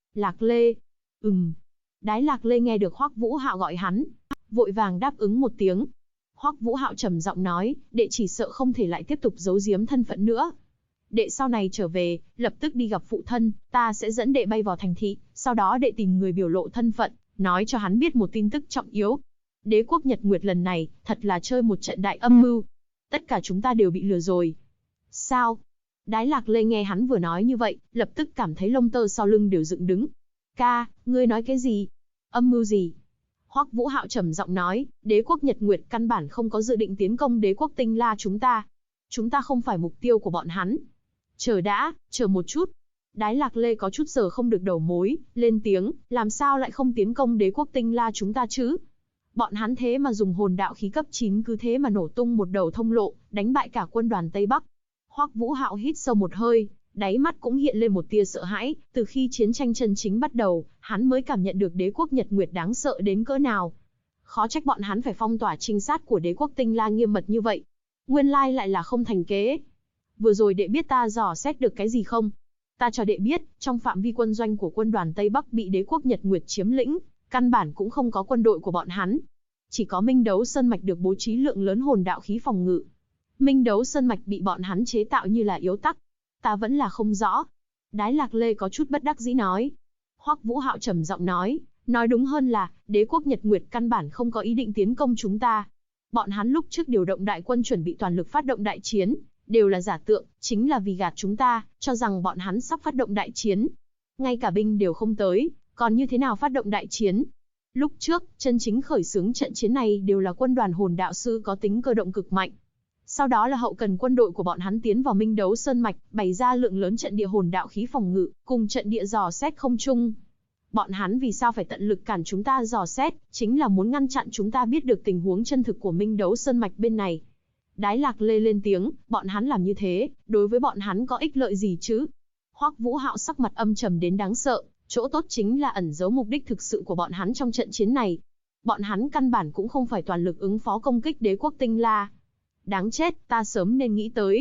Lạc Lê. Đái Lạc Lê nghe được Hoắc Vũ Hạo gọi hắn, vội vàng đáp ứng một tiếng. Hoắc Vũ Hạo trầm giọng nói, đệ chỉ sợ không thể lại tiếp tục giấu giếm thân phận nữa. Đệ sau này trở về, lập tức đi gặp phụ thân, ta sẽ dẫn đệ bay vào thành thị, sau đó đệ tìm người biểu lộ thân phận, nói cho hắn biết một tin tức trọng yếu. Đế quốc Nhật Nguyệt lần này, thật là chơi một trận đại âm mưu. Tất cả chúng ta đều bị lừa rồi. Sao? Đái Lạc Lê nghe hắn vừa nói như vậy, lập tức cảm thấy lông tơ sau lưng đều dựng đứng. Ca, ngươi nói cái gì? Âm mưu gì? Hoắc Vũ Hạo trầm giọng nói, đế quốc Nhật Nguyệt căn bản không có dự định tiến công đế quốc Tinh La chúng ta. Chúng ta không phải mục tiêu của bọn hắn. Chờ đã, chờ một chút. Đái Lạc Lê có chút giờ không được đầu mối, lên tiếng, làm sao lại không tiến công đế quốc Tinh La chúng ta chứ? Bọn hắn thế mà dùng hồn đạo khí cấp 9 cứ thế mà nổ tung một đầu thông lộ, đánh bại cả quân đoàn Tây Bắc. Hoắc Vũ Hạo hít sâu một hơi, đáy mắt cũng hiện lên một tia sợ hãi, từ khi chiến tranh chân chính bắt đầu, hắn mới cảm nhận được đế quốc Nhật Nguyệt đáng sợ đến cỡ nào. Khó trách bọn hắn phải phong tỏa trinh sát của đế quốc Tinh La nghiêm mật như vậy. Nguyên lai lại là không thành kế. Vừa rồi đệ biết ta dò xét được cái gì không? Ta cho đệ biết, trong phạm vi quân doanh của quân đoàn Tây Bắc bị đế quốc Nhật Nguyệt chiếm lĩnh, căn bản cũng không có quân đội của bọn hắn. Chỉ có Minh Đấu Sơn Mạch được bố trí lượng lớn hồn đạo khí phòng ngự. Minh Đấu Sơn Mạch bị bọn hắn chế tạo như là yếu tắc. Ta vẫn là không rõ. Đái Lạc Lê có chút bất đắc dĩ nói. Hoắc Vũ Hạo trầm giọng nói đúng hơn là, đế quốc Nhật Nguyệt căn bản không có ý định tiến công chúng ta. Bọn hắn lúc trước điều động đại quân chuẩn bị toàn lực phát động đại chiến, đều là giả tượng, chính là vì gạt chúng ta, cho rằng bọn hắn sắp phát động đại chiến. Ngay cả binh đều không tới, còn như thế nào phát động đại chiến? Lúc trước, chân chính khởi xướng trận chiến này đều là quân đoàn hồn đạo sư có tính cơ động cực mạnh. Sau đó là hậu cần quân đội của bọn hắn tiến vào Minh Đấu Sơn Mạch, bày ra lượng lớn trận địa hồn đạo khí phòng ngự, cùng trận địa dò xét không trung. Bọn hắn vì sao phải tận lực cản chúng ta dò xét, chính là muốn ngăn chặn chúng ta biết được tình huống chân thực của Minh Đấu Sơn Mạch bên này. Đái Lạc Lê lên tiếng, bọn hắn làm như thế, đối với bọn hắn có ích lợi gì chứ? Hoắc Vũ Hạo sắc mặt âm trầm đến đáng sợ, chỗ tốt chính là ẩn giấu mục đích thực sự của bọn hắn trong trận chiến này. Bọn hắn căn bản cũng không phải toàn lực ứng phó công kích đế quốc Tinh La. Đáng chết, ta sớm nên nghĩ tới.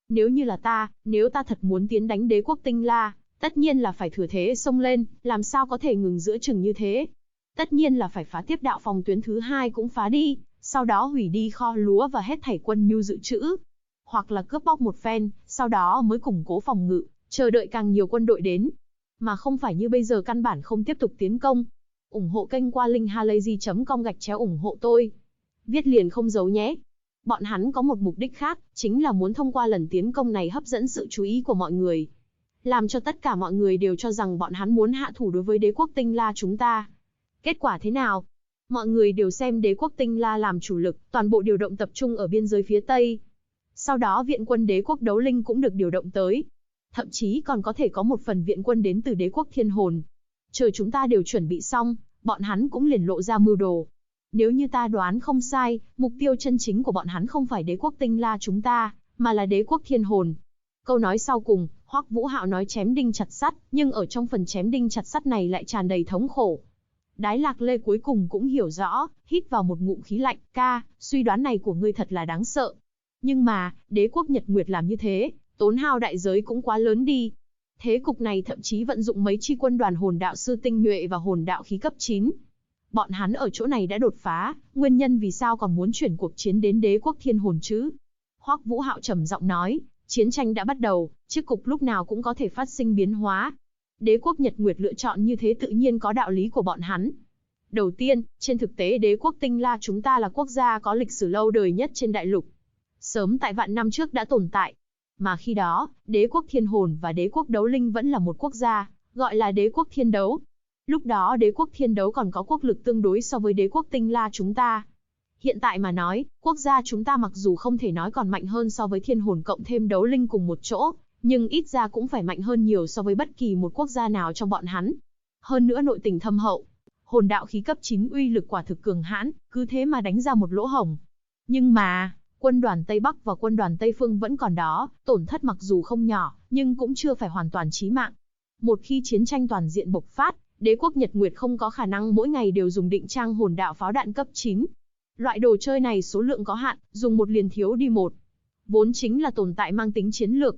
Nếu ta thật muốn tiến đánh đế quốc Tinh La, tất nhiên là phải thừa thế xông lên, làm sao có thể ngừng giữa chừng như thế? Tất nhiên là phải phá tiếp đạo phòng tuyến thứ 2 cũng phá đi, sau đó hủy đi kho lúa và hết thảy quân nhu dự trữ. Hoặc là cướp bóc một phen, sau đó mới củng cố phòng ngự, chờ đợi càng nhiều quân đội đến. Mà không phải như bây giờ căn bản không tiếp tục tiến công. Ủng hộ kênh qua linkhalazy.com/ủng hộ tôi. Viết liền không giấu nhé. Bọn hắn có một mục đích khác, chính là muốn thông qua lần tiến công này hấp dẫn sự chú ý của mọi người. Làm cho tất cả mọi người đều cho rằng bọn hắn muốn hạ thủ đối với đế quốc Tinh La chúng ta. Kết quả thế nào? Mọi người đều xem đế quốc Tinh La làm chủ lực, toàn bộ điều động tập trung ở biên giới phía Tây. Sau đó viện quân đế quốc Đấu Linh cũng được điều động tới. Thậm chí còn có thể có một phần viện quân đến từ đế quốc Thiên Hồn. Chờ chúng ta đều chuẩn bị xong, bọn hắn cũng liền lộ ra mưu đồ. Nếu như ta đoán không sai, mục tiêu chân chính của bọn hắn không phải đế quốc Tinh La chúng ta, mà là đế quốc Thiên Hồn. Câu nói sau cùng, Hoắc Vũ Hạo nói chém đinh chặt sắt, nhưng ở trong phần chém đinh chặt sắt này lại tràn đầy thống khổ. Đái Lạc Lê cuối cùng cũng hiểu rõ, hít vào một ngụm khí lạnh, ca, suy đoán này của ngươi thật là đáng sợ. Nhưng mà, đế quốc Nhật Nguyệt làm như thế, tốn hao đại giới cũng quá lớn đi. Thế cục này thậm chí vận dụng mấy chi quân đoàn hồn đạo sư tinh nhuệ và hồn đạo khí cấp 9. Bọn hắn ở chỗ này đã đột phá, nguyên nhân vì sao còn muốn chuyển cuộc chiến đến đế quốc Thiên Hồn chứ? Hoắc Vũ Hạo trầm giọng nói, chiến tranh đã bắt đầu, chiếc cục lúc nào cũng có thể phát sinh biến hóa. Đế quốc Nhật Nguyệt lựa chọn như thế tự nhiên có đạo lý của bọn hắn. Đầu tiên, trên thực tế đế quốc Tinh La chúng ta là quốc gia có lịch sử lâu đời nhất trên đại lục. Sớm tại vạn năm trước đã tồn tại. Mà khi đó, đế quốc Thiên Hồn và đế quốc Đấu Linh vẫn là một quốc gia, gọi là đế quốc Thiên Đấu. Lúc đó đế quốc Thiên Đấu còn có quốc lực tương đối so với đế quốc Tinh La chúng ta. Hiện tại mà nói, quốc gia chúng ta mặc dù không thể nói còn mạnh hơn so với Thiên Hồn cộng thêm Đấu Linh cùng một chỗ, nhưng ít ra cũng phải mạnh hơn nhiều so với bất kỳ một quốc gia nào trong bọn hắn. Hơn nữa nội tình thâm hậu, hồn đạo khí cấp 9 uy lực quả thực cường hãn, cứ thế mà đánh ra một lỗ hổng. Nhưng mà, quân đoàn Tây Bắc và quân đoàn Tây Phương vẫn còn đó, tổn thất mặc dù không nhỏ, nhưng cũng chưa phải hoàn toàn chí mạng. Một khi chiến tranh toàn diện bộc phát, đế quốc Nhật Nguyệt không có khả năng mỗi ngày đều dùng định trang hồn đạo pháo đạn cấp 9. Loại đồ chơi này số lượng có hạn, dùng một liền thiếu đi một. Vốn chính là tồn tại mang tính chiến lược.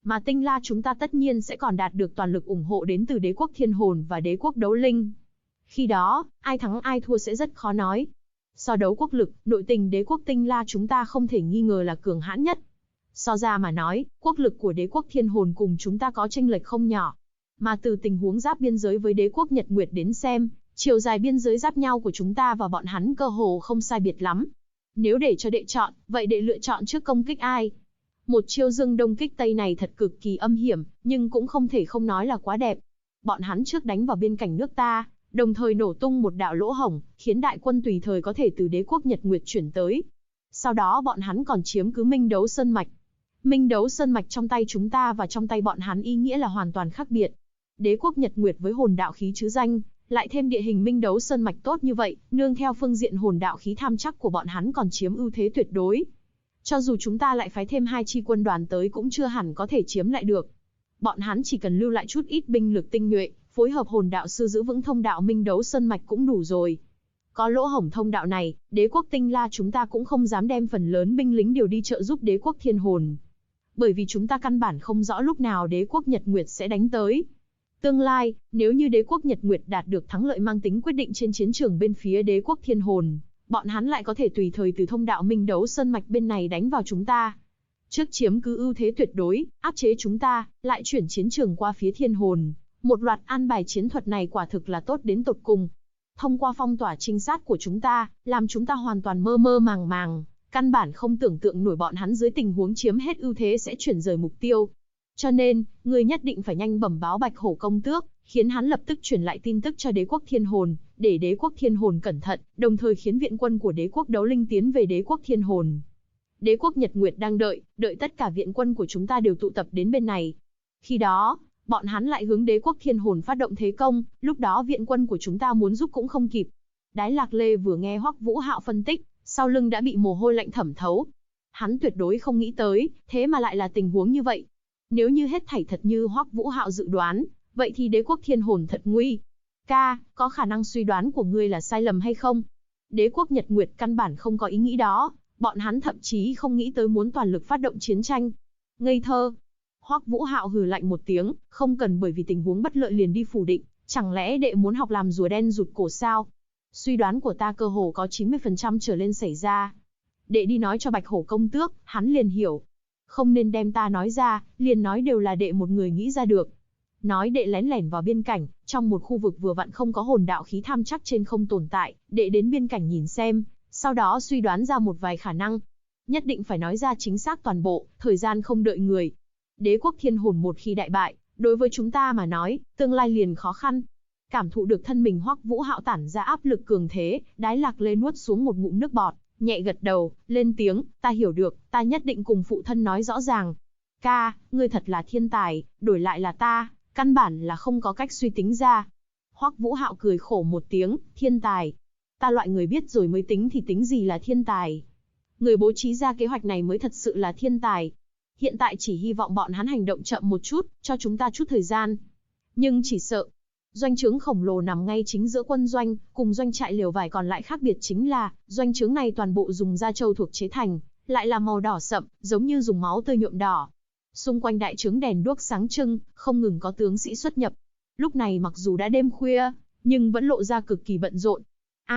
Mà Tinh La chúng ta tất nhiên sẽ còn đạt được toàn lực ủng hộ đến từ đế quốc Thiên Hồn và đế quốc Đấu Linh. Khi đó, ai thắng ai thua sẽ rất khó nói. So đấu quốc lực, nội tình đế quốc Tinh La chúng ta không thể nghi ngờ là cường hãn nhất. So ra mà nói, quốc lực của đế quốc Thiên Hồn cùng chúng ta có chênh lệch không nhỏ. Mà từ tình huống giáp biên giới với đế quốc Nhật Nguyệt đến xem, chiều dài biên giới giáp nhau của chúng ta và bọn hắn cơ hồ không sai biệt lắm. Nếu để cho đệ chọn, vậy đệ lựa chọn trước công kích ai? Một chiêu dương đông kích tây này thật cực kỳ âm hiểm, nhưng cũng không thể không nói là quá đẹp. Bọn hắn trước đánh vào biên cảnh nước ta, đồng thời nổ tung một đạo lỗ hổng, khiến đại quân tùy thời có thể từ đế quốc Nhật Nguyệt chuyển tới. Sau đó bọn hắn còn chiếm cứ Minh Đấu Sơn Mạch. Minh Đấu Sơn Mạch trong tay chúng ta và trong tay bọn hắn ý nghĩa là hoàn toàn khác biệt. Đế quốc Nhật Nguyệt với hồn đạo khí chứ danh, lại thêm địa hình Minh Đấu Sơn Mạch tốt như vậy, nương theo phương diện hồn đạo khí tham chắc của bọn hắn còn chiếm ưu thế tuyệt đối. Cho dù chúng ta lại phái thêm 2 chi quân đoàn tới cũng chưa hẳn có thể chiếm lại được. Bọn hắn chỉ cần lưu lại chút ít binh lực tinh nhuệ, phối hợp hồn đạo sư giữ vững thông đạo Minh Đấu Sơn Mạch cũng đủ rồi. Có lỗ hổng thông đạo này, đế quốc Tinh La chúng ta cũng không dám đem phần lớn binh lính điều đi trợ giúp đế quốc Thiên Hồn. Bởi vì chúng ta căn bản không rõ lúc nào đế quốc Nhật Nguyệt sẽ đánh tới. Tương lai, nếu như đế quốc Nhật Nguyệt đạt được thắng lợi mang tính quyết định trên chiến trường bên phía đế quốc Thiên Hồn, bọn hắn lại có thể tùy thời từ thông đạo Minh Đấu Sơn Mạch bên này đánh vào chúng ta. Trước chiếm cứ ưu thế tuyệt đối, áp chế chúng ta, lại chuyển chiến trường qua phía Thiên Hồn. Một loạt an bài chiến thuật này quả thực là tốt đến tột cùng. Thông qua phong tỏa trinh sát của chúng ta, làm chúng ta hoàn toàn mơ mơ màng màng, căn bản không tưởng tượng nổi bọn hắn dưới tình huống chiếm hết ưu thế sẽ chuyển rời mục tiêu. Cho nên, ngươi nhất định phải nhanh bẩm báo Bạch Hổ công tước, khiến hắn lập tức truyền lại tin tức cho đế quốc Thiên Hồn, để đế quốc Thiên Hồn cẩn thận, đồng thời khiến viện quân của đế quốc Đấu Linh tiến về đế quốc Thiên Hồn. Đế quốc Nhật Nguyệt đang đợi tất cả viện quân của chúng ta đều tụ tập đến bên này. Khi đó, bọn hắn lại hướng đế quốc Thiên Hồn phát động thế công, lúc đó viện quân của chúng ta muốn giúp cũng không kịp. Đái Lạc Lê vừa nghe Hoắc Vũ Hạo phân tích, sau lưng đã bị mồ hôi lạnh thẩm thấu. Hắn tuyệt đối không nghĩ tới, thế mà lại là tình huống như vậy. Nếu như hết thảy thật như Hoắc Vũ Hạo dự đoán, vậy thì đế quốc Thiên Hồn thật nguy. Ca, có khả năng suy đoán của ngươi là sai lầm hay không? Đế quốc Nhật Nguyệt căn bản không có ý nghĩ đó, bọn hắn thậm chí không nghĩ tới muốn toàn lực phát động chiến tranh. Ngây thơ. Hoắc Vũ Hạo hừ lạnh một tiếng, không cần bởi vì tình huống bất lợi liền đi phủ định, chẳng lẽ đệ muốn học làm rùa đen rụt cổ sao? Suy đoán của ta cơ hồ có 90% trở lên xảy ra. Đệ đi nói cho Bạch Hổ công tước, hắn liền hiểu. Không nên đem ta nói ra, liền nói đều là đệ một người nghĩ ra được. Nói đệ lén lẻn vào biên cảnh, trong một khu vực vừa vặn không có hồn đạo khí tham chắc trên không tồn tại, đệ đến biên cảnh nhìn xem, sau đó suy đoán ra một vài khả năng. Nhất định phải nói ra chính xác toàn bộ, thời gian không đợi người. Đế quốc Thiên Hồn một khi đại bại, đối với chúng ta mà nói, tương lai liền khó khăn. Cảm thụ được thân mình Hoắc Vũ Hạo tản ra áp lực cường thế, Đái Lạc Lê nuốt xuống một ngụm nước bọt, nhẹ gật đầu, lên tiếng, ta hiểu được, ta nhất định cùng phụ thân nói rõ ràng. Ca, ngươi thật là thiên tài, đổi lại là ta, căn bản là không có cách suy tính ra. Hoắc Vũ Hạo cười khổ một tiếng, thiên tài. Ta loại người biết rồi mới tính thì tính gì là thiên tài. Người bố trí ra kế hoạch này mới thật sự là thiên tài. Hiện tại chỉ hy vọng bọn hắn hành động chậm một chút, cho chúng ta chút thời gian. Nhưng chỉ sợ, doanh trướng khổng lồ nằm ngay chính giữa quân doanh, cùng doanh trại lều vải còn lại khác biệt chính là, doanh trướng này toàn bộ dùng da trâu thuộc chế thành, lại là màu đỏ sậm, giống như dùng máu tươi nhuộm đỏ. Xung quanh đại trướng đèn đuốc sáng trưng, không ngừng có tướng sĩ xuất nhập. Lúc này mặc dù đã đêm khuya, nhưng vẫn lộ ra cực kỳ bận rộn.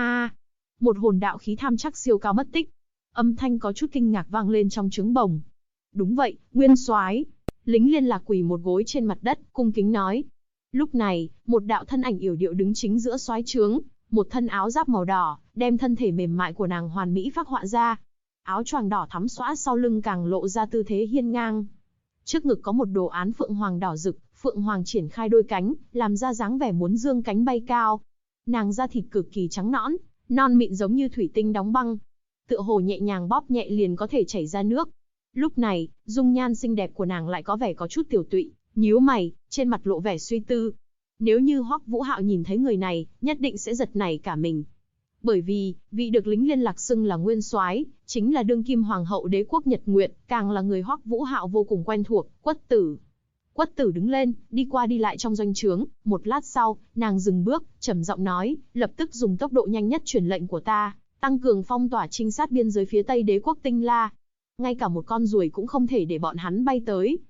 Một hồn đạo khí tham chắc siêu cao mất tích. Âm thanh có chút kinh ngạc vang lên trong trướng bồng. Đúng vậy, Nguyên soái. Lính liên lạc quỳ một gối trên mặt đất, cung kính nói. Lúc này, một đạo thân ảnh yểu điệu đứng chính giữa soái trướng, một thân áo giáp màu đỏ, đem thân thể mềm mại của nàng hoàn mỹ phác họa ra. Áo choàng đỏ thắm xõa sau lưng càng lộ ra tư thế hiên ngang. Trước ngực có một đồ án phượng hoàng đỏ rực, phượng hoàng triển khai đôi cánh, làm ra dáng vẻ muốn dương cánh bay cao. Nàng da thịt cực kỳ trắng nõn, non mịn giống như thủy tinh đóng băng. Tựa hồ nhẹ nhàng bóp nhẹ liền có thể chảy ra nước. Lúc này, dung nhan xinh đẹp của nàng lại có vẻ có chút tiểu tụy, nhíu mày, trên mặt lộ vẻ suy tư. Nếu như Hoắc Vũ Hạo nhìn thấy người này, nhất định sẽ giật nảy cả mình. Bởi vì, vị được lính liên lạc xưng là Nguyên soái, chính là đương kim hoàng hậu đế quốc Nhật Nguyệt, càng là người Hoắc Vũ Hạo vô cùng quen thuộc, Quất Tử. Quất Tử đứng lên, đi qua đi lại trong doanh trướng, một lát sau, nàng dừng bước, trầm giọng nói, lập tức dùng tốc độ nhanh nhất truyền lệnh của ta, tăng cường phong tỏa trinh sát biên giới phía tây đế quốc Tinh La. Ngay cả một con ruồi cũng không thể để bọn hắn bay tới.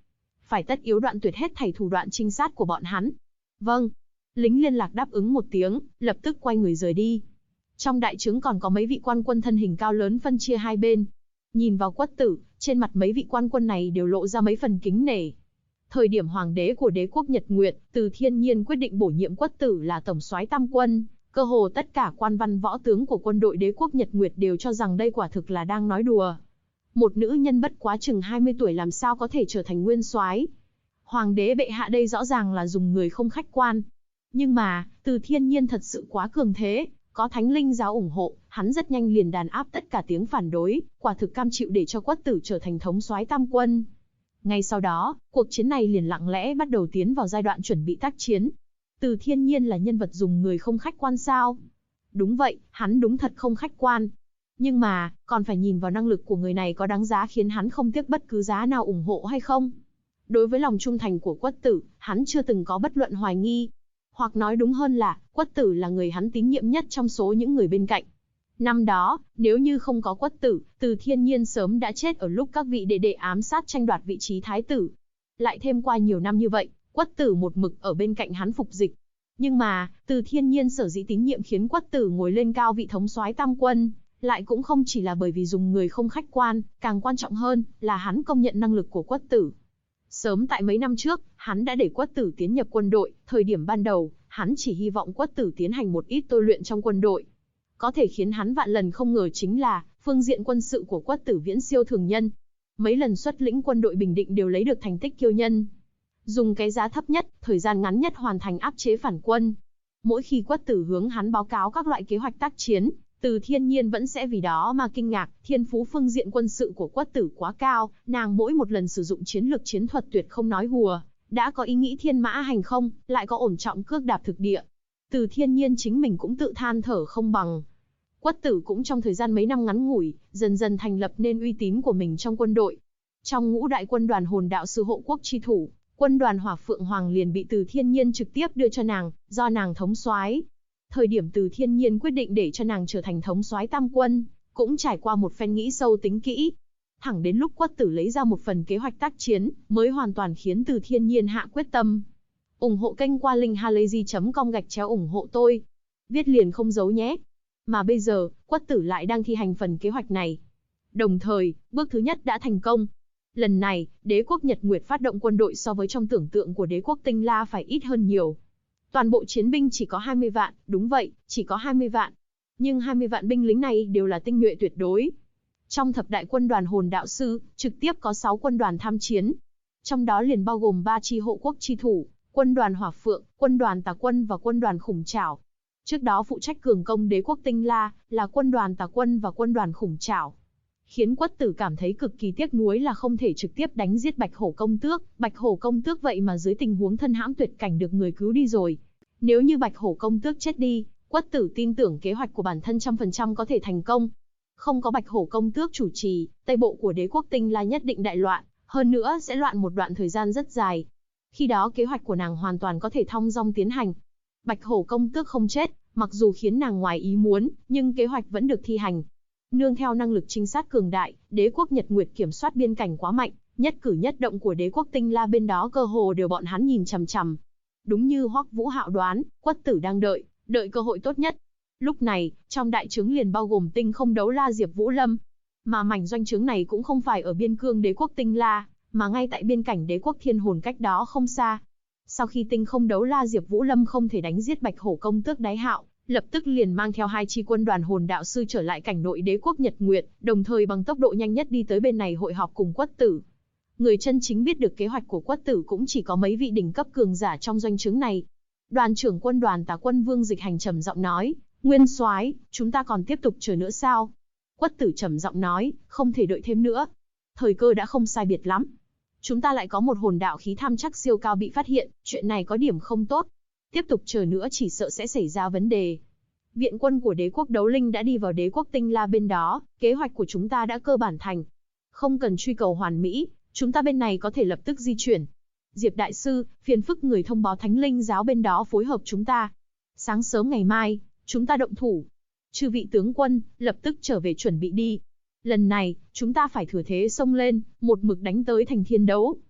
phải tất yếu đoạn tuyệt hết thảy thủ đoạn trinh sát của bọn hắn. Vâng. Lính liên lạc đáp ứng một tiếng, lập tức quay người rời đi. Trong đại trướng còn có mấy vị quan quân thân hình cao lớn phân chia hai bên. Nhìn vào Quất Tử, trên mặt mấy vị quan quân này đều lộ ra mấy phần kính nể. Thời điểm hoàng đế của đế quốc Nhật Nguyệt, Từ Thiên Nhiên quyết định bổ nhiệm Quất Tử là tổng soái tam quân, cơ hồ tất cả quan văn võ tướng của quân đội đế quốc Nhật Nguyệt đều cho rằng đây quả thực là đang nói đùa. Một nữ nhân bất quá chừng 20 tuổi làm sao có thể trở thành nguyên soái? Hoàng đế bệ hạ đây rõ ràng là dùng người không khách quan. Nhưng mà, Từ Thiên Nhiên thật sự quá cường thế, có Thánh Linh giáo ủng hộ, hắn rất nhanh liền đàn áp tất cả tiếng phản đối, quả thực cam chịu để cho Quất Tử trở thành thống soái tam quân. Ngay sau đó, cuộc chiến này liền lặng lẽ bắt đầu tiến vào giai đoạn chuẩn bị tác chiến. Từ Thiên Nhiên là nhân vật dùng người không khách quan sao? Đúng vậy, hắn đúng thật không khách quan. Nhưng mà, còn phải nhìn vào năng lực của người này có đáng giá khiến hắn không tiếc bất cứ giá nào ủng hộ hay không. Đối với lòng trung thành của Quất Tử, hắn chưa từng có bất luận hoài nghi. Hoặc nói đúng hơn là, Quất Tử là người hắn tín nhiệm nhất trong số những người bên cạnh. Năm đó, nếu như không có Quất Tử, Từ Thiên Nhiên sớm đã chết ở lúc các vị đệ đệ ám sát tranh đoạt vị trí thái tử. Lại thêm qua nhiều năm như vậy, Quất Tử một mực ở bên cạnh hắn phục dịch. Nhưng mà, Từ Thiên Nhiên sở dĩ tín nhiệm khiến Quất Tử ngồi lên cao vị thống soái tam quân, lại cũng không chỉ là bởi vì dùng người không khách quan, càng quan trọng hơn là hắn công nhận năng lực của Quất Tử. Sớm tại mấy năm trước, hắn đã để Quất Tử tiến nhập quân đội, thời điểm ban đầu, hắn chỉ hy vọng Quất Tử tiến hành một ít tôi luyện trong quân đội. Có thể khiến hắn vạn lần không ngờ chính là, phương diện quân sự của Quất Tử viễn siêu thường nhân. Mấy lần xuất lĩnh quân đội bình định đều lấy được thành tích kiêu nhân. Dùng cái giá thấp nhất, thời gian ngắn nhất hoàn thành áp chế phản quân. Mỗi khi Quất Tử hướng hắn báo cáo các loại kế hoạch tác chiến, Từ Thiên Nhiên vẫn sẽ vì đó mà kinh ngạc, thiên phú phương diện quân sự của Quất Tử quá cao, nàng mỗi một lần sử dụng chiến lược chiến thuật tuyệt không nói hùa, đã có ý nghĩ thiên mã hành không, lại có ổn trọng cước đạp thực địa. Từ Thiên Nhiên chính mình cũng tự than thở không bằng. Quất Tử cũng trong thời gian mấy năm ngắn ngủi, dần dần thành lập nên uy tín của mình trong quân đội. Trong ngũ đại quân đoàn hồn đạo sư hộ quốc chi thủ, quân đoàn Hỏa Phượng Hoàng liền bị Từ Thiên Nhiên trực tiếp đưa cho nàng, do nàng thống soái. Thời điểm Từ Thiên Nhiên quyết định để cho nàng trở thành thống soái tam quân, cũng trải qua một phen nghĩ sâu tính kỹ. Thẳng đến lúc Quất Tử lấy ra một phần kế hoạch tác chiến, mới hoàn toàn khiến Từ Thiên Nhiên hạ quyết tâm. Ủng hộ kênh qua linkhalazy.com/ủng hộ tôi. Viết liền không giấu nhé. Mà bây giờ, Quất Tử lại đang thi hành phần kế hoạch này. Đồng thời, bước thứ nhất đã thành công. Lần này, đế quốc Nhật Nguyệt phát động quân đội so với trong tưởng tượng của đế quốc Tinh La phải ít hơn nhiều. Toàn bộ chiến binh chỉ có 20 vạn, đúng vậy, chỉ có 20 vạn. Nhưng 20 vạn binh lính này đều là tinh nhuệ tuyệt đối. Trong thập đại quân đoàn hồn đạo sư, trực tiếp có 6 quân đoàn tham chiến. Trong đó liền bao gồm 3 chi hộ quốc chi thủ, quân đoàn Hỏa Phượng, quân đoàn Tà Quân và quân đoàn Khủng Trảo. Trước đó phụ trách cường công đế quốc Tinh La, là quân đoàn Tà Quân và quân đoàn Khủng Trảo. Khiến Quất Tử cảm thấy cực kỳ tiếc nuối là không thể trực tiếp đánh giết Bạch Hổ công tước. Bạch Hổ công tước vậy mà dưới tình huống thân hãm tuyệt cảnh được người cứu đi rồi. Nếu như Bạch Hổ công tước chết đi, Quất Tử tin tưởng kế hoạch của bản thân 100% có thể thành công. Không có Bạch Hổ công tước chủ trì, Tây bộ của đế quốc Tinh La nhất định đại loạn, hơn nữa sẽ loạn một đoạn thời gian rất dài. Khi đó kế hoạch của nàng hoàn toàn có thể thong dong tiến hành. Bạch Hổ công tước không chết, mặc dù khiến nàng ngoài ý muốn, nhưng kế hoạch vẫn được thi hành. Nương theo năng lực trinh sát cường đại, đế quốc Nhật Nguyệt kiểm soát biên cảnh quá mạnh, nhất cử nhất động của đế quốc Tinh La bên đó cơ hồ đều bọn hắn nhìn chằm chằm. Đúng như Hoắc Vũ Hạo đoán, Quất Tử đang đợi cơ hội tốt nhất. Lúc này, trong đại trướng liền bao gồm Tinh Không Đấu La Diệp Vũ Lâm. Mà mảnh doanh trướng này cũng không phải ở biên cương đế quốc Tinh La, mà ngay tại biên cảnh đế quốc Thiên Hồn cách đó không xa. Sau khi Tinh Không Đấu La Diệp Vũ Lâm không thể đánh giết Bạch Hổ công tước Đái Hạo, lập tức liền mang theo 2 chi quân đoàn hồn đạo sư trở lại cảnh nội đế quốc Nhật Nguyệt, đồng thời bằng tốc độ nhanh nhất đi tới bên này hội họp cùng Quất Tử. Người chân chính biết được kế hoạch của Quất Tử cũng chỉ có mấy vị đỉnh cấp cường giả trong doanh trướng này. Đoàn trưởng quân đoàn Tà Quân Vương Dịch Hành trầm giọng nói, Nguyên soái, chúng ta còn tiếp tục chờ nữa sao? Quất Tử trầm giọng nói, không thể đợi thêm nữa. Thời cơ đã không sai biệt lắm. Chúng ta lại có một hồn đạo khí tham chắc siêu cao bị phát hiện, chuyện này có điểm không tốt. Tiếp tục chờ nữa chỉ sợ sẽ xảy ra vấn đề. Viện quân của đế quốc Đấu Linh đã đi vào đế quốc Tinh La bên đó, kế hoạch của chúng ta đã cơ bản thành. Không cần truy cầu hoàn mỹ, chúng ta bên này có thể lập tức di chuyển. Diệp đại sư, phiền phức người thông báo Thánh Linh giáo bên đó phối hợp chúng ta. Sáng sớm ngày mai, chúng ta động thủ. Chư vị tướng quân, lập tức trở về chuẩn bị đi. Lần này, chúng ta phải thừa thế xông lên, một mực đánh tới thành thiên đấu.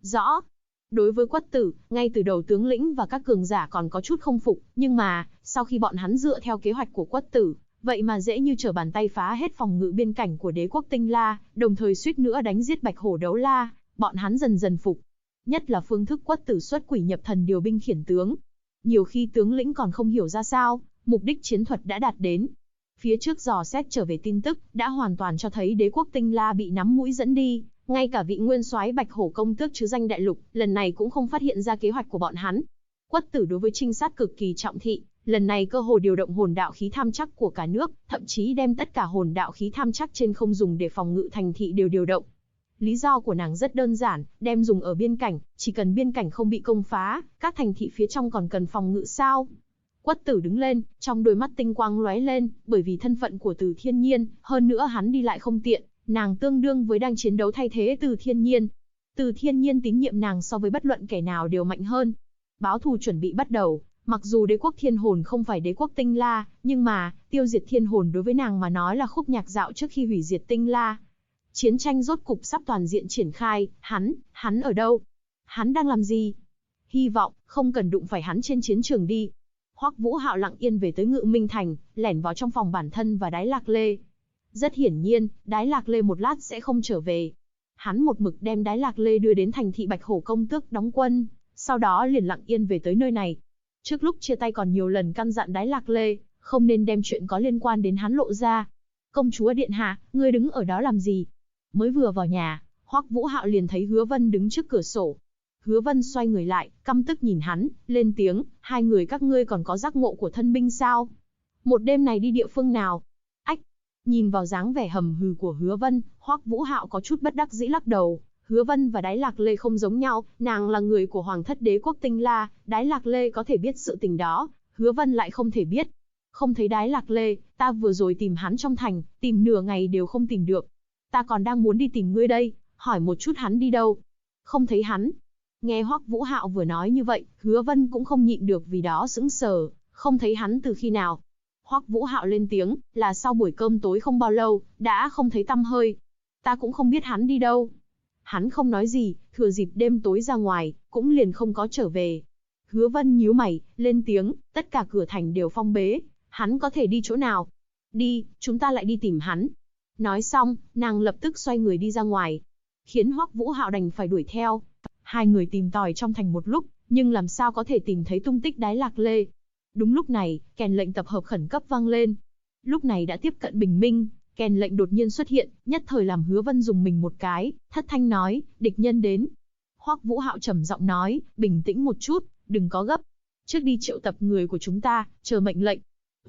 Rõ. Đối với Quất Tử, ngay từ đầu tướng lĩnh và các cường giả còn có chút không phục, nhưng mà, sau khi bọn hắn dựa theo kế hoạch của Quất Tử, vậy mà dễ như trở bàn tay phá hết phòng ngự biên cảnh của đế quốc Tinh La, đồng thời suýt nữa đánh giết Bạch Hổ Đấu La, bọn hắn dần dần phục. Nhất là phương thức Quất Tử xuất quỷ nhập thần điều binh khiển tướng. Nhiều khi tướng lĩnh còn không hiểu ra sao, mục đích chiến thuật đã đạt đến. Phía trước dò xét trở về tin tức, đã hoàn toàn cho thấy đế quốc Tinh La bị nắm mũi dẫn đi, ngay cả vị nguyên soái Bạch Hổ công tước chứ danh đại lục, lần này cũng không phát hiện ra kế hoạch của bọn hắn. Quất Tử đối với trinh sát cực kỳ trọng thị, lần này cơ hồ điều động hồn đạo khí tham chắc của cả nước, thậm chí đem tất cả hồn đạo khí tham chắc trên không dùng để phòng ngự thành thị đều điều động. Lý do của nàng rất đơn giản, đem dùng ở biên cảnh, chỉ cần biên cảnh không bị công phá, các thành thị phía trong còn cần phòng ngự sao? Quất Tử đứng lên, trong đôi mắt tinh quang lóe lên, bởi vì thân phận của Từ Thiên Nhiên, hơn nữa hắn đi lại không tiện, nàng tương đương với đang chiến đấu thay thế Từ Thiên Nhiên. Từ Thiên Nhiên tín nhiệm nàng so với bất luận kẻ nào đều mạnh hơn. Báo thù chuẩn bị bắt đầu, mặc dù đế quốc thiên hồn không phải đế quốc Tinh La, nhưng mà, tiêu diệt thiên hồn đối với nàng mà nói là khúc nhạc dạo trước khi hủy diệt Tinh La. Chiến tranh rốt cục sắp toàn diện triển khai, hắn ở đâu? Hắn đang làm gì? Hy vọng, không cần đụng phải hắn trên chiến trường đi. Hoắc Vũ Hạo lặng yên về tới Ngự Minh Thành, lẻn vào trong phòng bản thân và Đái Lạc Lê. Rất hiển nhiên, Đái Lạc Lê một lát sẽ không trở về. Hắn một mực đem Đái Lạc Lê đưa đến thành thị Bạch Hổ công tước đóng quân, sau đó liền lặng yên về tới nơi này. Trước lúc chia tay còn nhiều lần căn dặn Đái Lạc Lê, không nên đem chuyện có liên quan đến hắn lộ ra. Công chúa điện hạ, ngươi đứng ở đó làm gì? Mới vừa vào nhà, Hoắc Vũ Hạo liền thấy Hứa Vân đứng trước cửa sổ. Hứa Vân xoay người lại, căm tức nhìn hắn, lên tiếng, hai người các ngươi còn có giác ngộ của thân binh sao? Một đêm này đi địa phương nào? Ách! Nhìn vào dáng vẻ hầm hừ của Hứa Vân, Hoắc Vũ Hạo có chút bất đắc dĩ lắc đầu. Hứa Vân và Đái Lạc Lê không giống nhau, nàng là người của Hoàng thất đế quốc Tinh La, Đái Lạc Lê có thể biết sự tình đó, Hứa Vân lại không thể biết. Không thấy Đái Lạc Lê, ta vừa rồi tìm hắn trong thành, tìm nửa ngày đều không tìm được. Ta còn đang muốn đi tìm ngươi đây, hỏi một chút hắn đi đâu. Không thấy hắn. Nghe Hoắc Vũ Hạo vừa nói như vậy, Hứa Vân cũng không nhịn được vì đó sững sờ, không thấy hắn từ khi nào. Hoắc Vũ Hạo lên tiếng, là sau buổi cơm tối không bao lâu, đã không thấy tăm hơi. Ta cũng không biết hắn đi đâu. Hắn không nói gì, thừa dịp đêm tối ra ngoài, cũng liền không có trở về. Hứa Vân nhíu mày, lên tiếng, tất cả cửa thành đều phong bế, hắn có thể đi chỗ nào? Đi, chúng ta lại đi tìm hắn. Nói xong, nàng lập tức xoay người đi ra ngoài, khiến Hoắc Vũ Hạo đành phải đuổi theo. Hai người tìm tòi trong thành một lúc, nhưng làm sao có thể tìm thấy tung tích Đái Lạc Lê. Đúng lúc này, kèn lệnh tập hợp khẩn cấp vang lên. Lúc này đã tiếp cận bình minh, kèn lệnh đột nhiên xuất hiện, nhất thời làm Hứa Vân dùng mình một cái, thất thanh nói, địch nhân đến. Hoắc Vũ Hạo trầm giọng nói, bình tĩnh một chút, đừng có gấp. Trước đi triệu tập người của chúng ta, chờ mệnh lệnh.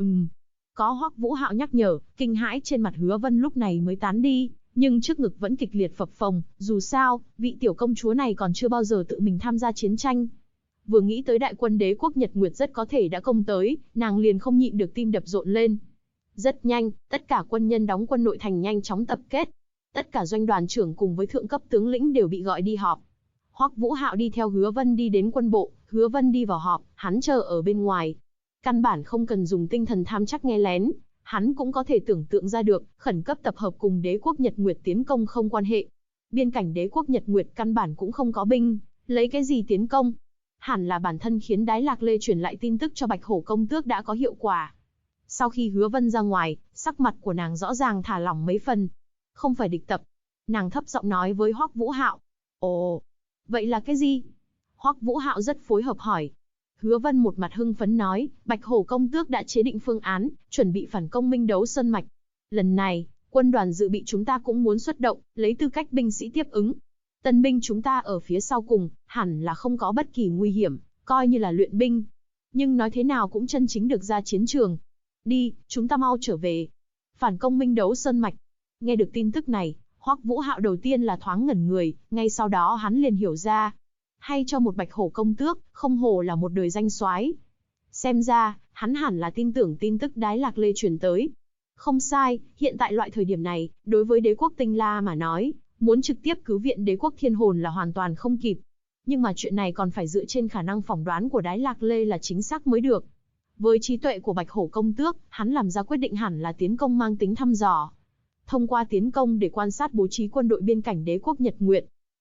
Có Hoắc Vũ Hạo nhắc nhở, kinh hãi trên mặt Hứa Vân lúc này mới tán đi, nhưng trước ngực vẫn kịch liệt phập phồng, dù sao, vị tiểu công chúa này còn chưa bao giờ tự mình tham gia chiến tranh. Vừa nghĩ tới đại quân đế quốc Nhật Nguyệt rất có thể đã công tới, nàng liền không nhịn được tim đập rộn lên. Rất nhanh, tất cả quân nhân đóng quân nội thành nhanh chóng tập kết. Tất cả doanh đoàn trưởng cùng với thượng cấp tướng lĩnh đều bị gọi đi họp. Hoắc Vũ Hạo đi theo Hứa Vân đi đến quân bộ, Hứa Vân đi vào họp, hắn chờ ở bên ngoài. Căn bản không cần dùng tinh thần tham chắc nghe lén, hắn cũng có thể tưởng tượng ra được, khẩn cấp tập hợp cùng đế quốc Nhật Nguyệt tiến công không quan hệ. Biên cảnh đế quốc Nhật Nguyệt căn bản cũng không có binh, lấy cái gì tiến công? Hẳn là bản thân khiến Đái Lạc Lê truyền lại tin tức cho Bạch Hổ công tước đã có hiệu quả. Sau khi Hứa Vân ra ngoài, sắc mặt của nàng rõ ràng thả lỏng mấy phần. Không phải địch tập. Nàng thấp giọng nói với Hoắc Vũ Hạo. Ồ, vậy là cái gì? Hoắc Vũ Hạo rất phối hợp hỏi. Hứa Vân một mặt hưng phấn nói, Bạch Hổ công tước đã chế định phương án, chuẩn bị phản công Minh Đấu Sơn Mạch. Lần này, quân đoàn dự bị chúng ta cũng muốn xuất động, lấy tư cách binh sĩ tiếp ứng. Tân binh chúng ta ở phía sau cùng, hẳn là không có bất kỳ nguy hiểm, coi như là luyện binh. Nhưng nói thế nào cũng chân chính được ra chiến trường. Đi, chúng ta mau trở về. Phản công Minh Đấu Sơn Mạch. Nghe được tin tức này, Hoắc Vũ Hạo đầu tiên là thoáng ngẩn người, ngay sau đó hắn liền hiểu ra. Hay cho một Bạch Hổ công tước, không hổ là một đời danh soái. Xem ra, hắn hẳn là tin tưởng tin tức Đái Lạc Lê truyền tới. Không sai, hiện tại loại thời điểm này, đối với đế quốc Tinh La mà nói, muốn trực tiếp cứu viện đế quốc Thiên Hồn là hoàn toàn không kịp. Nhưng mà chuyện này còn phải dựa trên khả năng phỏng đoán của Đái Lạc Lê là chính xác mới được. Với trí tuệ của Bạch Hổ công tước, hắn làm ra quyết định hẳn là tiến công mang tính thăm dò. Thông qua tiến công để quan sát bố trí quân đội biên cảnh đế quốc Nhật Nguyệt.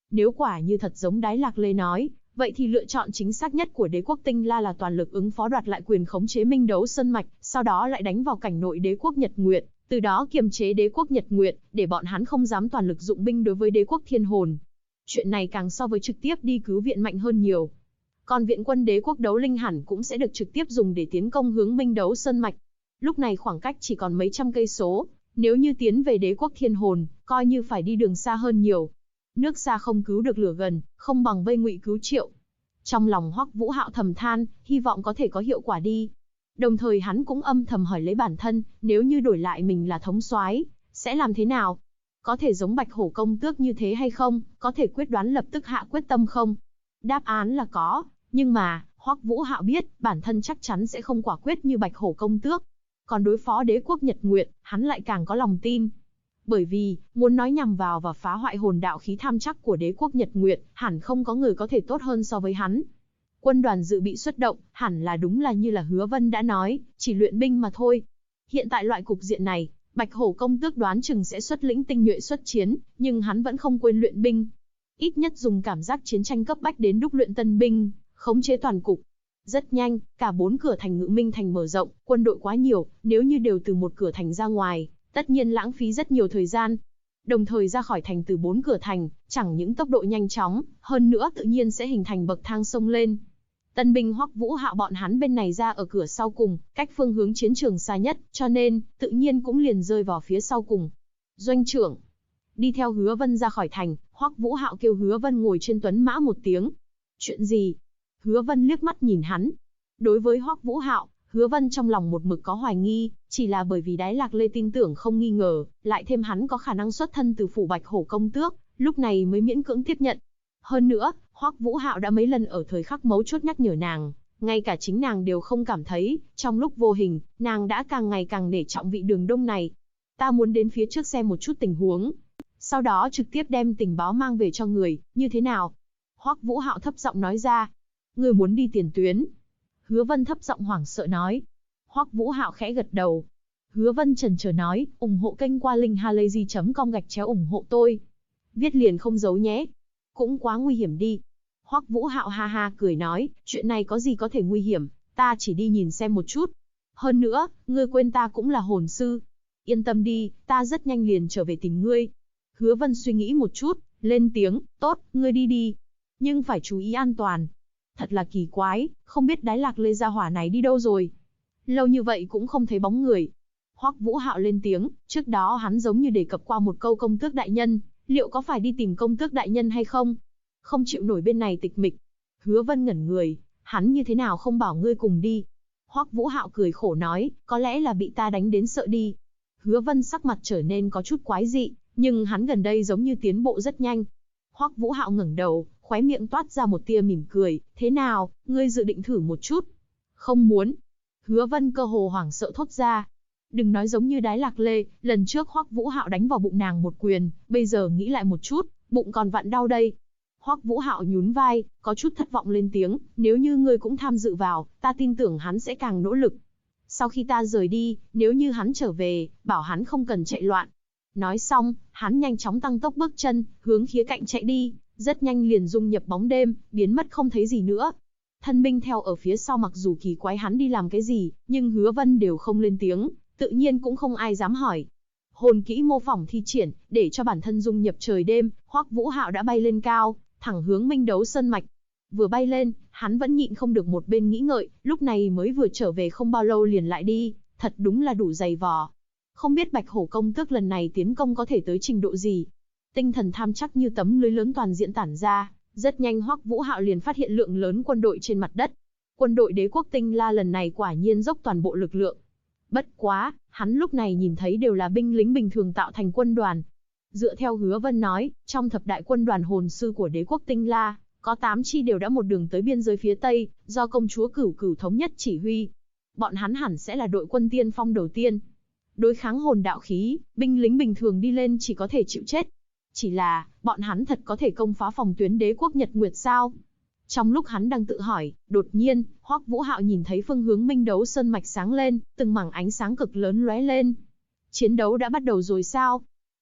Nếu quả như thật giống Đái Lạc Lê nói, vậy thì lựa chọn chính xác nhất của đế quốc Tinh La là toàn lực ứng phó đoạt lại quyền khống chế Minh Đấu Sơn Mạch, sau đó lại đánh vào cảnh nội đế quốc Nhật Nguyệt, từ đó kiềm chế đế quốc Nhật Nguyệt, để bọn hắn không dám toàn lực dụng binh đối với đế quốc Thiên Hồn. Chuyện này càng so với trực tiếp đi cứu viện mạnh hơn nhiều. Còn viện quân đế quốc Đấu Linh hẳn cũng sẽ được trực tiếp dùng để tiến công hướng Minh Đấu Sơn Mạch. Lúc này khoảng cách chỉ còn mấy trăm cây số, nếu như tiến về đế quốc Thiên Hồn, coi như phải đi đường xa hơn nhiều. Nước xa không cứu được lửa gần, không bằng vây ngụy cứu triệu. Trong lòng Hoắc Vũ Hạo thầm than, hy vọng có thể có hiệu quả đi. Đồng thời hắn cũng âm thầm hỏi lấy bản thân, nếu như đổi lại mình là thống soái, sẽ làm thế nào? Có thể giống Bạch Hổ công tước như thế hay không? Có thể quyết đoán lập tức hạ quyết tâm không? Đáp án là có, nhưng mà, Hoắc Vũ Hạo biết, bản thân chắc chắn sẽ không quả quyết như Bạch Hổ công tước. Còn đối phó đế quốc Nhật Nguyệt, hắn lại càng có lòng tin. Bởi vì, muốn nói nhằm vào và phá hoại hồn đạo khí tham chắc của đế quốc Nhật Nguyệt, hẳn không có người có thể tốt hơn so với hắn. Quân đoàn dự bị xuất động, hẳn là đúng là như là Hứa Vân đã nói, chỉ luyện binh mà thôi. Hiện tại loại cục diện này, Bạch Hổ công tước đoán chừng sẽ xuất lĩnh tinh nhuệ xuất chiến, nhưng hắn vẫn không quên luyện binh. Ít nhất dùng cảm giác chiến tranh cấp bách đến đúc luyện tân binh, khống chế toàn cục. Rất nhanh, cả 4 cửa thành Ngự Minh thành mở rộng, quân đội quá nhiều, nếu như đều từ một cửa thành ra ngoài, tất nhiên lãng phí rất nhiều thời gian. Đồng thời ra khỏi thành từ 4 cửa thành, chẳng những tốc độ nhanh chóng, hơn nữa tự nhiên sẽ hình thành bậc thang sông lên. Tân binh Hoắc Vũ Hạo bọn hắn bên này ra ở cửa sau cùng, cách phương hướng chiến trường xa nhất, cho nên, tự nhiên cũng liền rơi vào phía sau cùng. Doanh trưởng. Đi theo Hứa Vân ra khỏi thành, Hoắc Vũ Hạo kêu Hứa Vân ngồi trên tuấn mã một tiếng. Chuyện gì? Hứa Vân liếc mắt nhìn hắn. Đối với Hoắc Vũ Hạo, Hứa Vân trong lòng một mực có hoài nghi, chỉ là bởi vì Đái Lạc Lê tin tưởng không nghi ngờ, lại thêm hắn có khả năng xuất thân từ phủ Bạch Hổ công tước, lúc này mới miễn cưỡng tiếp nhận. Hơn nữa, Hoắc Vũ Hạo đã mấy lần ở thời khắc mấu chốt nhắc nhở nàng, ngay cả chính nàng đều không cảm thấy, trong lúc vô hình, nàng đã càng ngày càng nể trọng vị Đường Đông này. Ta muốn đến phía trước xem một chút tình huống, sau đó trực tiếp đem tình báo mang về cho người, như thế nào? Hoắc Vũ Hạo thấp giọng nói ra. Người muốn đi tiền tuyến? Hứa Vân thấp giọng hoảng sợ nói. Hoắc Vũ Hạo khẽ gật đầu. Hứa Vân chần chờ nói, ủng hộ kênh qua link halayzi.com ủng hộ tôi. Viết liền không giấu nhé. Cũng quá nguy hiểm đi. Hoắc Vũ Hạo ha ha cười nói, chuyện này có gì có thể nguy hiểm, ta chỉ đi nhìn xem một chút. Hơn nữa, ngươi quên ta cũng là hồn sư. Yên tâm đi, ta rất nhanh liền trở về tìm ngươi. Hứa Vân suy nghĩ một chút, lên tiếng, tốt, ngươi đi đi. Nhưng phải chú ý an toàn. Thật là kỳ quái, không biết Đái Lạc Lê gia hỏa này đi đâu rồi. Lâu như vậy cũng không thấy bóng người. Hoắc Vũ Hạo lên tiếng, trước đó hắn giống như đề cập qua một câu công tước đại nhân, liệu có phải đi tìm công tước đại nhân hay không? Không chịu nổi bên này tịch mịch. Hứa Vân ngẩn người, hắn như thế nào không bảo ngươi cùng đi? Hoắc Vũ Hạo cười khổ nói, có lẽ là bị ta đánh đến sợ đi. Hứa Vân sắc mặt trở nên có chút quái dị, nhưng hắn gần đây giống như tiến bộ rất nhanh. Hoắc Vũ Hạo ngẩng đầu, khóe miệng toát ra một tia mỉm cười, thế nào, ngươi dự định thử một chút? Không muốn. Hứa Vân cơ hồ hoảng sợ thốt ra. Đừng nói giống như Đái Lạc Lê, lần trước Hoắc Vũ Hạo đánh vào bụng nàng một quyền, bây giờ nghĩ lại một chút, bụng còn vặn đau đây. Hoắc Vũ Hạo nhún vai, có chút thất vọng lên tiếng, nếu như ngươi cũng tham dự vào, ta tin tưởng hắn sẽ càng nỗ lực. Sau khi ta rời đi, nếu như hắn trở về, bảo hắn không cần chạy loạn. Nói xong, hắn nhanh chóng tăng tốc bước chân, hướng khía cạnh chạy đi, rất nhanh liền dung nhập bóng đêm, biến mất không thấy gì nữa. Thân binh theo ở phía sau mặc dù kỳ quái hắn đi làm cái gì, nhưng Hứa Vân đều không lên tiếng, tự nhiên cũng không ai dám hỏi. Hồn kỹ mô phỏng thi triển, để cho bản thân dung nhập trời đêm, Hoắc Vũ Hạo đã bay lên cao, thẳng hướng Minh Đấu Sơn Mạch. Vừa bay lên, hắn vẫn nhịn không được một bên nghĩ ngợi, lúc này mới vừa trở về không bao lâu liền lại đi, thật đúng là đủ dày vò. Không biết Bạch Hổ công tước lần này tiến công có thể tới trình độ gì. Tinh thần tham chắc như tấm lưới lớn toàn diện tản ra, rất nhanh Hoắc Vũ Hạo liền phát hiện lượng lớn quân đội trên mặt đất. Quân đội đế quốc Tinh La lần này quả nhiên dốc toàn bộ lực lượng. Bất quá, hắn lúc này nhìn thấy đều là binh lính bình thường tạo thành quân đoàn. Dựa theo Hứa Vân nói, trong thập đại quân đoàn hồn sư của đế quốc Tinh La, có 8 chi đều đã một đường tới biên giới phía Tây, do công chúa Cửu Cửu thống nhất chỉ huy. Bọn hắn hẳn sẽ là đội quân tiên phong đầu tiên. Đối kháng hồn đạo khí, binh lính bình thường đi lên chỉ có thể chịu chết. Chỉ là, bọn hắn thật có thể công phá phòng tuyến đế quốc Nhật Nguyệt sao? Trong lúc hắn đang tự hỏi, đột nhiên, Hoắc Vũ Hạo nhìn thấy phương hướng Minh Đấu Sơn Mạch sáng lên, từng mảng ánh sáng cực lớn lóe lên. Chiến đấu đã bắt đầu rồi sao?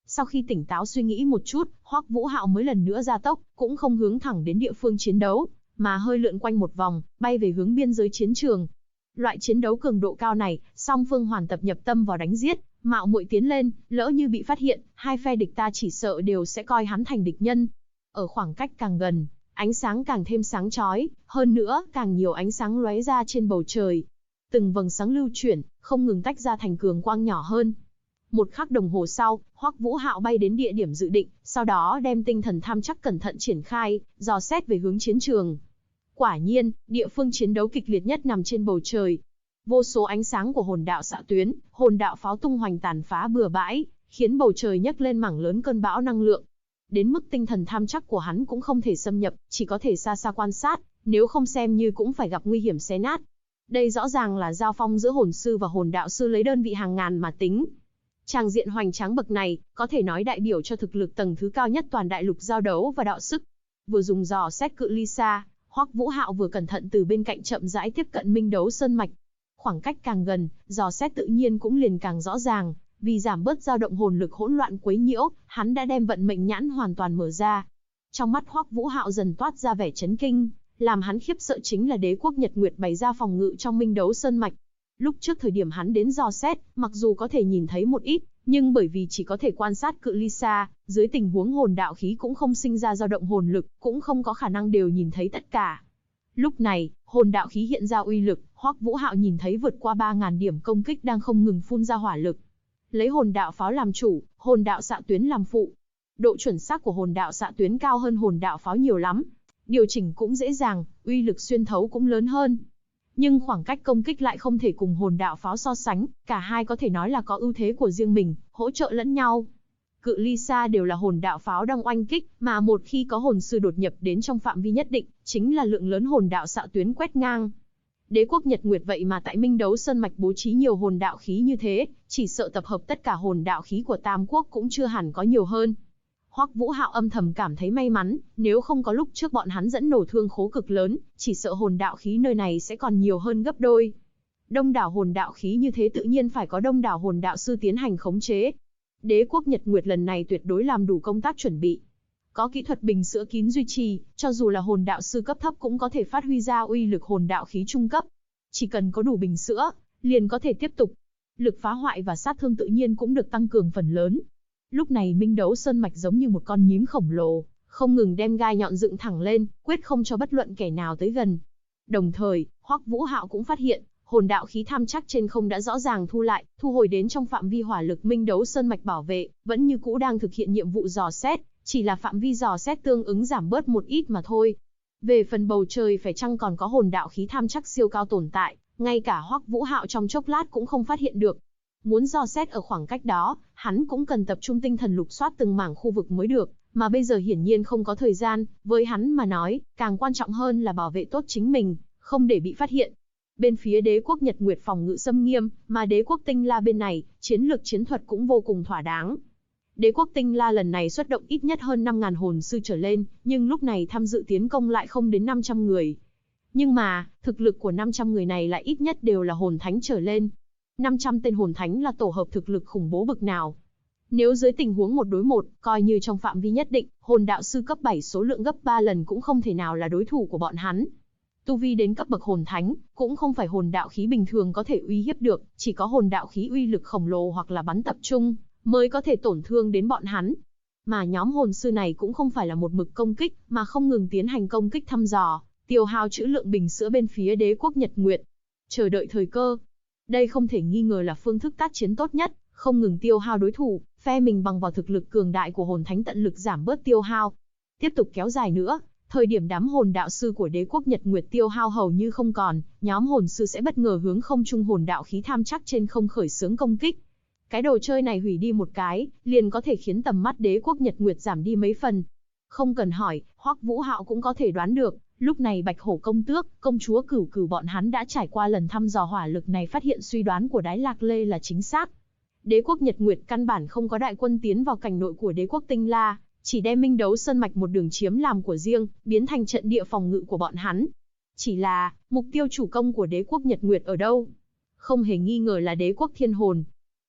Sau khi tỉnh táo suy nghĩ một chút, Hoắc Vũ Hạo mới lần nữa gia tốc, cũng không hướng thẳng đến địa phương chiến đấu, mà hơi lượn quanh một vòng, bay về hướng biên giới chiến trường. Loại chiến đấu cường độ cao này, song phương hoàn tập nhập tâm vào đánh giết, mạo muội tiến lên, lỡ như bị phát hiện, hai phe địch ta chỉ sợ đều sẽ coi hắn thành địch nhân. Ở khoảng cách càng gần, ánh sáng càng thêm sáng chói, hơn nữa, càng nhiều ánh sáng lóe ra trên bầu trời. Từng vầng sáng lưu chuyển, không ngừng tách ra thành cường quang nhỏ hơn. Một khắc đồng hồ sau, Hoắc Vũ Hạo bay đến địa điểm dự định, sau đó đem tinh thần tham chắc cẩn thận triển khai, dò xét về hướng chiến trường. Quả nhiên, địa phương chiến đấu kịch liệt nhất nằm trên bầu trời. Vô số ánh sáng của hồn đạo xạ tuyến, hồn đạo pháo tung hoành tàn phá bừa bãi, khiến bầu trời nhấc lên mảng lớn cơn bão năng lượng. Đến mức tinh thần tham chắc của hắn cũng không thể xâm nhập, chỉ có thể xa xa quan sát, nếu không xem như cũng phải gặp nguy hiểm xé nát. Đây rõ ràng là giao phong giữa hồn sư và hồn đạo sư lấy đơn vị hàng ngàn mà tính. Tràng diện hoành tráng bậc này, có thể nói đại biểu cho thực lực tầng thứ cao nhất toàn đại lục giao đấu và đạo sức. Vừa dùng dò xét cự ly xa, Hoắc Vũ Hạo vừa cẩn thận từ bên cạnh chậm rãi tiếp cận Minh Đấu Sơn mạch. Khoảng cách càng gần, dò xét tự nhiên cũng liền càng rõ ràng, vì giảm bớt dao động hồn lực hỗn loạn quấy nhiễu, hắn đã đem vận mệnh nhãn hoàn toàn mở ra. Trong mắt Hoắc Vũ Hạo dần toát ra vẻ chấn kinh, làm hắn khiếp sợ chính là Đế quốc Nhật Nguyệt bày ra phòng ngự trong Minh Đấu Sơn mạch. Lúc trước thời điểm hắn đến dò xét, mặc dù có thể nhìn thấy một ít, nhưng bởi vì chỉ có thể quan sát cự ly xa, dưới tình huống hồn đạo khí cũng không sinh ra dao động hồn lực, cũng không có khả năng đều nhìn thấy tất cả. Lúc này, hồn đạo khí hiện ra uy lực, Hoắc Vũ Hạo nhìn thấy vượt qua 3000 điểm công kích đang không ngừng phun ra hỏa lực. Lấy hồn đạo pháo làm chủ, hồn đạo xạ tuyến làm phụ. Độ chuẩn xác của hồn đạo xạ tuyến cao hơn hồn đạo pháo nhiều lắm. Điều chỉnh cũng dễ dàng, uy lực xuyên thấu cũng lớn hơn. Nhưng khoảng cách công kích lại không thể cùng hồn đạo pháo so sánh, cả hai có thể nói là có ưu thế của riêng mình, hỗ trợ lẫn nhau. Cự ly xa đều là hồn đạo pháo đang oanh kích, mà một khi có hồn sư đột nhập đến trong phạm vi nhất định, chính là lượng lớn hồn đạo xạ tuyến quét ngang. Đế quốc Nhật Nguyệt vậy mà tại Minh Đấu Sơn mạch bố trí nhiều hồn đạo khí như thế, chỉ sợ tập hợp tất cả hồn đạo khí của Tam Quốc cũng chưa hẳn có nhiều hơn. Hoắc Vũ Hạo âm thầm cảm thấy may mắn, nếu không có lúc trước bọn hắn dẫn nổ thương khố cực lớn, chỉ sợ hồn đạo khí nơi này sẽ còn nhiều hơn gấp đôi. Đông đảo hồn đạo khí như thế tự nhiên phải có đông đảo hồn đạo sư tiến hành khống chế. Đế quốc Nhật Nguyệt lần này tuyệt đối làm đủ công tác chuẩn bị. Có kỹ thuật bình sữa kín duy trì, cho dù là hồn đạo sư cấp thấp cũng có thể phát huy ra uy lực hồn đạo khí trung cấp. Chỉ cần có đủ bình sữa, liền có thể tiếp tục. Lực phá hoại và sát thương tự nhiên cũng được tăng cường phần lớn. Lúc này Minh Đấu Sơn mạch giống như một con nhím khổng lồ, không ngừng đem gai nhọn dựng thẳng lên, quyết không cho bất luận kẻ nào tới gần. Đồng thời, Hoắc Vũ Hạo cũng phát hiện, hồn đạo khí tham chắc trên không đã rõ ràng thu lại, thu hồi đến trong phạm vi hỏa lực Minh Đấu Sơn mạch bảo vệ, vẫn như cũ đang thực hiện nhiệm vụ dò xét, chỉ là phạm vi dò xét tương ứng giảm bớt một ít mà thôi. Về phần bầu trời phải chăng còn có hồn đạo khí tham chắc siêu cao tồn tại, ngay cả Hoắc Vũ Hạo trong chốc lát cũng không phát hiện được. Muốn dò xét ở khoảng cách đó, hắn cũng cần tập trung tinh thần lục soát từng mảng khu vực mới được, mà bây giờ hiển nhiên không có thời gian, với hắn mà nói, càng quan trọng hơn là bảo vệ tốt chính mình, không để bị phát hiện. Bên phía Đế quốc Nhật Nguyệt phòng ngự xâm nghiêm, mà Đế quốc Tinh La bên này, chiến lược chiến thuật cũng vô cùng thỏa đáng. Đế quốc Tinh La lần này xuất động ít nhất hơn 5000 hồn sư trở lên, nhưng lúc này tham dự tiến công lại không đến 500 người. Nhưng mà, thực lực của 500 người này lại ít nhất đều là hồn thánh trở lên. 500 tên hồn thánh là tổ hợp thực lực khủng bố bực nào. Nếu dưới tình huống một đối một, coi như trong phạm vi nhất định, hồn đạo sư cấp 7 số lượng gấp 3 lần cũng không thể nào là đối thủ của bọn hắn. Tu vi đến cấp bậc hồn thánh, cũng không phải hồn đạo khí bình thường có thể uy hiếp được, chỉ có hồn đạo khí uy lực khổng lồ hoặc là bắn tập trung, mới có thể tổn thương đến bọn hắn. Mà nhóm hồn sư này cũng không phải là một mực công kích, mà không ngừng tiến hành công kích thăm dò, tiêu hao trữ lượng bình sữa bên phía Đế quốc Nhật Nguyệt. Chờ đợi thời cơ. Đây không thể nghi ngờ là phương thức tác chiến tốt nhất, không ngừng tiêu hao đối thủ, phe mình bằng vào thực lực cường đại của hồn thánh tận lực giảm bớt tiêu hao. Tiếp tục kéo dài nữa, thời điểm đám hồn đạo sư của Đế quốc Nhật Nguyệt tiêu hao hầu như không còn, nhóm hồn sư sẽ bất ngờ hướng không trung hồn đạo khí tham chắc trên không khởi xướng công kích. Cái đồ chơi này hủy đi một cái, liền có thể khiến tầm mắt Đế quốc Nhật Nguyệt giảm đi mấy phần. Không cần hỏi, Hoắc Vũ Hạo cũng có thể đoán được, lúc này Bạch Hổ công tước, công chúa Cửu Cửu bọn hắn đã trải qua lần thăm dò hỏa lực này, phát hiện suy đoán của Đái Lạc Lê là chính xác. Đế quốc Nhật Nguyệt căn bản không có đại quân tiến vào cảnh nội của Đế quốc Tinh La, chỉ đem Minh Đấu Sơn mạch một đường chiếm làm của riêng, biến thành trận địa phòng ngự của bọn hắn. Chỉ là, mục tiêu chủ công của Đế quốc Nhật Nguyệt ở đâu? Không hề nghi ngờ là Đế quốc Thiên Hồn.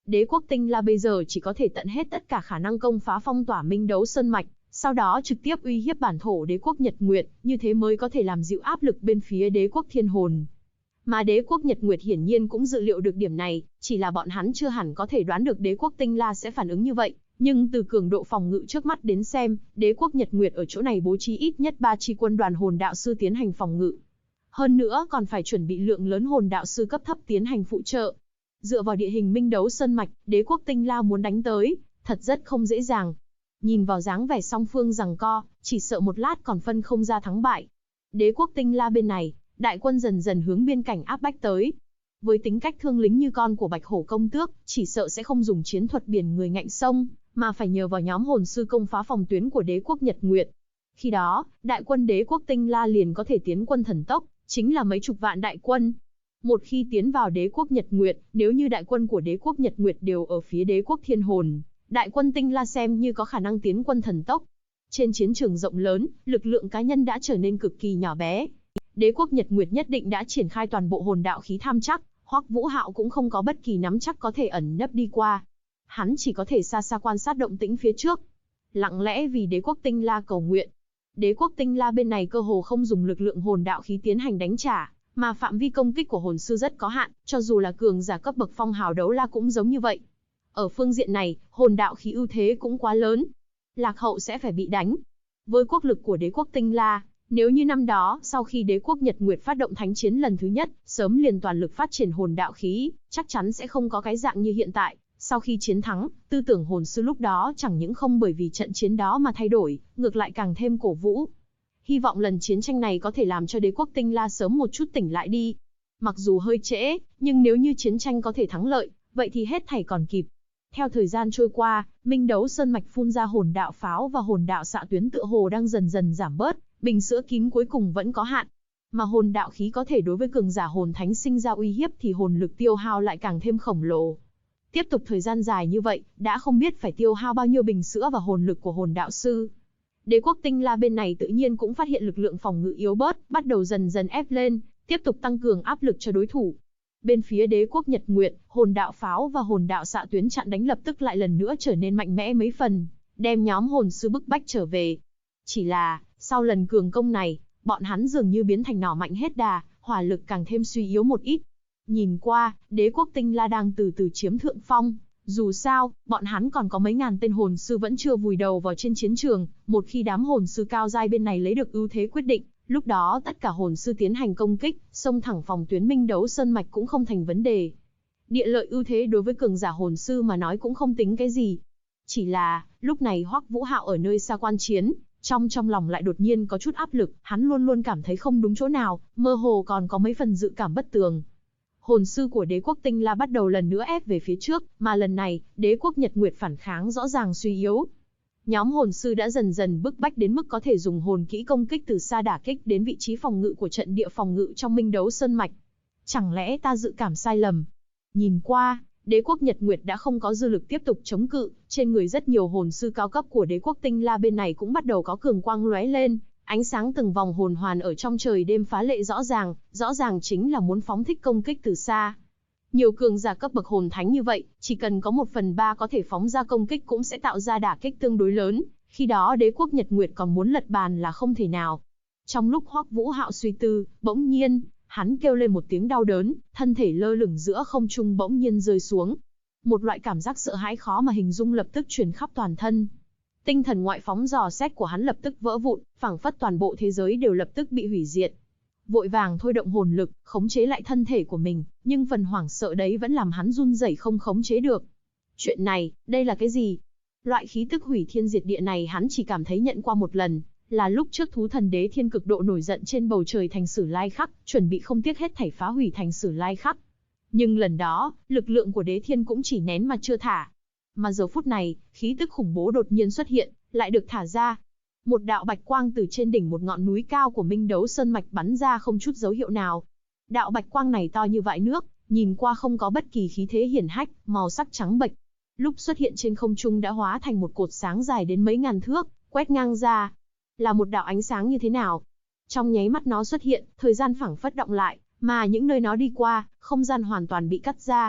Đế quốc Tinh La bây giờ chỉ có thể tận hết tất cả khả năng công phá phong tỏa Minh Đấu Sơn Mạch, sau đó trực tiếp uy hiếp bản thổ đế quốc Nhật Nguyệt, như thế mới có thể làm dịu áp lực bên phía đế quốc Thiên Hồn. Mà đế quốc Nhật Nguyệt hiển nhiên cũng dự liệu được điểm này, chỉ là bọn hắn chưa hẳn có thể đoán được đế quốc Tinh La sẽ phản ứng như vậy. Nhưng từ cường độ phòng ngự trước mắt đến xem, đế quốc Nhật Nguyệt ở chỗ này bố trí ít nhất 3 chi quân đoàn hồn đạo sư tiến hành phòng ngự. Hơn nữa còn phải chuẩn bị lượng lớn hồn đạo sư cấp thấp tiến hành phụ trợ. Dựa vào địa hình Minh Đấu Sơn Mạch, đế quốc Tinh La muốn đánh tới, thật rất không dễ dàng. Nhìn vào dáng vẻ song phương giằng co, chỉ sợ một lát còn phân không ra thắng bại. Đế quốc Tinh La bên này, đại quân dần dần hướng biên cảnh áp bách tới. Với tính cách thương lính như con của Bạch Hổ công tước, chỉ sợ sẽ không dùng chiến thuật biển người ngạnh sông, mà phải nhờ vào nhóm hồn sư công phá phòng tuyến của đế quốc Nhật Nguyệt. Khi đó, đại quân đế quốc Tinh La liền có thể tiến quân thần tốc, chính là mấy chục vạn đại quân. Một khi tiến vào đế quốc Nhật Nguyệt, nếu như đại quân của đế quốc Nhật Nguyệt đều ở phía đế quốc Thiên Hồn, đại quân Tinh La xem như có khả năng tiến quân thần tốc. Trên chiến trường rộng lớn, lực lượng cá nhân đã trở nên cực kỳ nhỏ bé. Đế quốc Nhật Nguyệt nhất định đã triển khai toàn bộ hồn đạo khí tham chắc, Hoắc Vũ Hạo cũng không có bất kỳ nắm chắc có thể ẩn nấp đi qua. Hắn chỉ có thể xa xa quan sát động tĩnh phía trước, lặng lẽ vì đế quốc Tinh La cầu nguyện. Đế quốc Tinh La bên này cơ hồ không dùng lực lượng hồn đạo khí tiến hành đánh trả, mà phạm vi công kích của hồn sư rất có hạn, cho dù là cường giả cấp bậc phong hào đấu la cũng giống như vậy. Ở phương diện này, hồn đạo khí ưu thế cũng quá lớn. Lạc hậu sẽ phải bị đánh. Với quốc lực của đế quốc Tinh La, nếu như năm đó, sau khi đế quốc Nhật Nguyệt phát động thánh chiến lần thứ nhất, sớm liền toàn lực phát triển hồn đạo khí, chắc chắn sẽ không có cái dạng như hiện tại. Sau khi chiến thắng, tư tưởng hồn sư lúc đó chẳng những không bởi vì trận chiến đó mà thay đổi, ngược lại càng thêm cổ vũ. Hy vọng lần chiến tranh này có thể làm cho đế quốc Tinh La sớm một chút tỉnh lại đi. Mặc dù hơi trễ, nhưng nếu như chiến tranh có thể thắng lợi, vậy thì hết thảy còn kịp. Theo thời gian trôi qua, Minh Đấu Sơn Mạch phun ra hồn đạo pháo và hồn đạo xạ tuyến tựa hồ đang dần dần giảm bớt, bình sữa kín cuối cùng vẫn có hạn. Mà hồn đạo khí có thể đối với cường giả hồn thánh sinh ra uy hiếp thì hồn lực tiêu hao lại càng thêm khổng lồ. Tiếp tục thời gian dài như vậy, đã không biết phải tiêu hao bao nhiêu bình sữa và hồn lực của hồn đạo sư. Đế quốc Tinh La bên này tự nhiên cũng phát hiện lực lượng phòng ngự yếu bớt, bắt đầu dần dần ép lên, tiếp tục tăng cường áp lực cho đối thủ. Bên phía đế quốc Nhật Nguyệt, hồn đạo pháo và hồn đạo xạ tuyến chặn đánh lập tức lại lần nữa trở nên mạnh mẽ mấy phần, đem nhóm hồn sư bức bách trở về. Chỉ là, sau lần cường công này, bọn hắn dường như biến thành nỏ mạnh hết đà, hỏa lực càng thêm suy yếu một ít. Nhìn qua, đế quốc Tinh La đang từ từ chiếm thượng phong. Dù sao, bọn hắn còn có mấy ngàn tên hồn sư vẫn chưa vùi đầu vào trên chiến trường, một khi đám hồn sư cao giai bên này lấy được ưu thế quyết định, lúc đó tất cả hồn sư tiến hành công kích, xông thẳng phòng tuyến Minh Đấu Sơn Mạch cũng không thành vấn đề. Địa lợi ưu thế đối với cường giả hồn sư mà nói cũng không tính cái gì. Chỉ là, lúc này Hoắc Vũ Hạo ở nơi xa quan chiến, trong lòng lại đột nhiên có chút áp lực, hắn luôn luôn cảm thấy không đúng chỗ nào, mơ hồ còn có mấy phần dự cảm bất tường. Hồn sư của đế quốc Tinh La bắt đầu lần nữa ép về phía trước, mà lần này, đế quốc Nhật Nguyệt phản kháng rõ ràng suy yếu. Nhóm hồn sư đã dần dần bức bách đến mức có thể dùng hồn kỹ công kích từ xa đả kích đến vị trí phòng ngự của trận địa phòng ngự trong Minh Đấu Sơn Mạch. Chẳng lẽ ta dự cảm sai lầm? Nhìn qua, đế quốc Nhật Nguyệt đã không có dư lực tiếp tục chống cự, trên người rất nhiều hồn sư cao cấp của đế quốc Tinh La bên này cũng bắt đầu có cường quang lóe lên, ánh sáng từng vòng hồn hoàn ở trong trời đêm phá lệ rõ ràng chính là muốn phóng thích công kích từ xa. Nhiều cường giả cấp bậc hồn thánh như vậy, chỉ cần có 1/3 có thể phóng ra công kích cũng sẽ tạo ra đả kích tương đối lớn, khi đó đế quốc Nhật Nguyệt còn muốn lật bàn là không thể nào. Trong lúc Hoắc Vũ Hạo suy tư, bỗng nhiên, hắn kêu lên một tiếng đau đớn, thân thể lơ lửng giữa không trung bỗng nhiên rơi xuống. Một loại cảm giác sợ hãi khó mà hình dung lập tức truyền khắp toàn thân. Tinh thần ngoại phóng dò xét của hắn lập tức vỡ vụn, phảng phất toàn bộ thế giới đều lập tức bị hủy diệt. Vội vàng thôi động hồn lực, khống chế lại thân thể của mình, nhưng phần hoảng sợ đấy vẫn làm hắn run rẩy không khống chế được. Chuyện này, đây là cái gì? Loại khí tức hủy thiên diệt địa này hắn chỉ cảm thấy nhận qua một lần, là lúc trước thú thần đế thiên cực độ nổi giận trên bầu trời thành Sử Lai Khắc, chuẩn bị không tiếc hết thảy phá hủy thành Sử Lai Khắc. Nhưng lần đó, lực lượng của đế thiên cũng chỉ nén mà chưa thả. Mà giờ phút này, khí tức khủng bố đột nhiên xuất hiện, lại được thả ra. Một đạo bạch quang từ trên đỉnh một ngọn núi cao của Minh Đấu Sơn Mạch bắn ra không chút dấu hiệu nào. Đạo bạch quang này to như vại nước, nhìn qua không có bất kỳ khí thế hiển hách, màu sắc trắng bệch. Lúc xuất hiện trên không trung đã hóa thành một cột sáng dài đến mấy ngàn thước, quét ngang ra. Là một đạo ánh sáng như thế nào? Trong nháy mắt nó xuất hiện, thời gian phảng phất động lại, mà những nơi nó đi qua, không gian hoàn toàn bị cắt ra.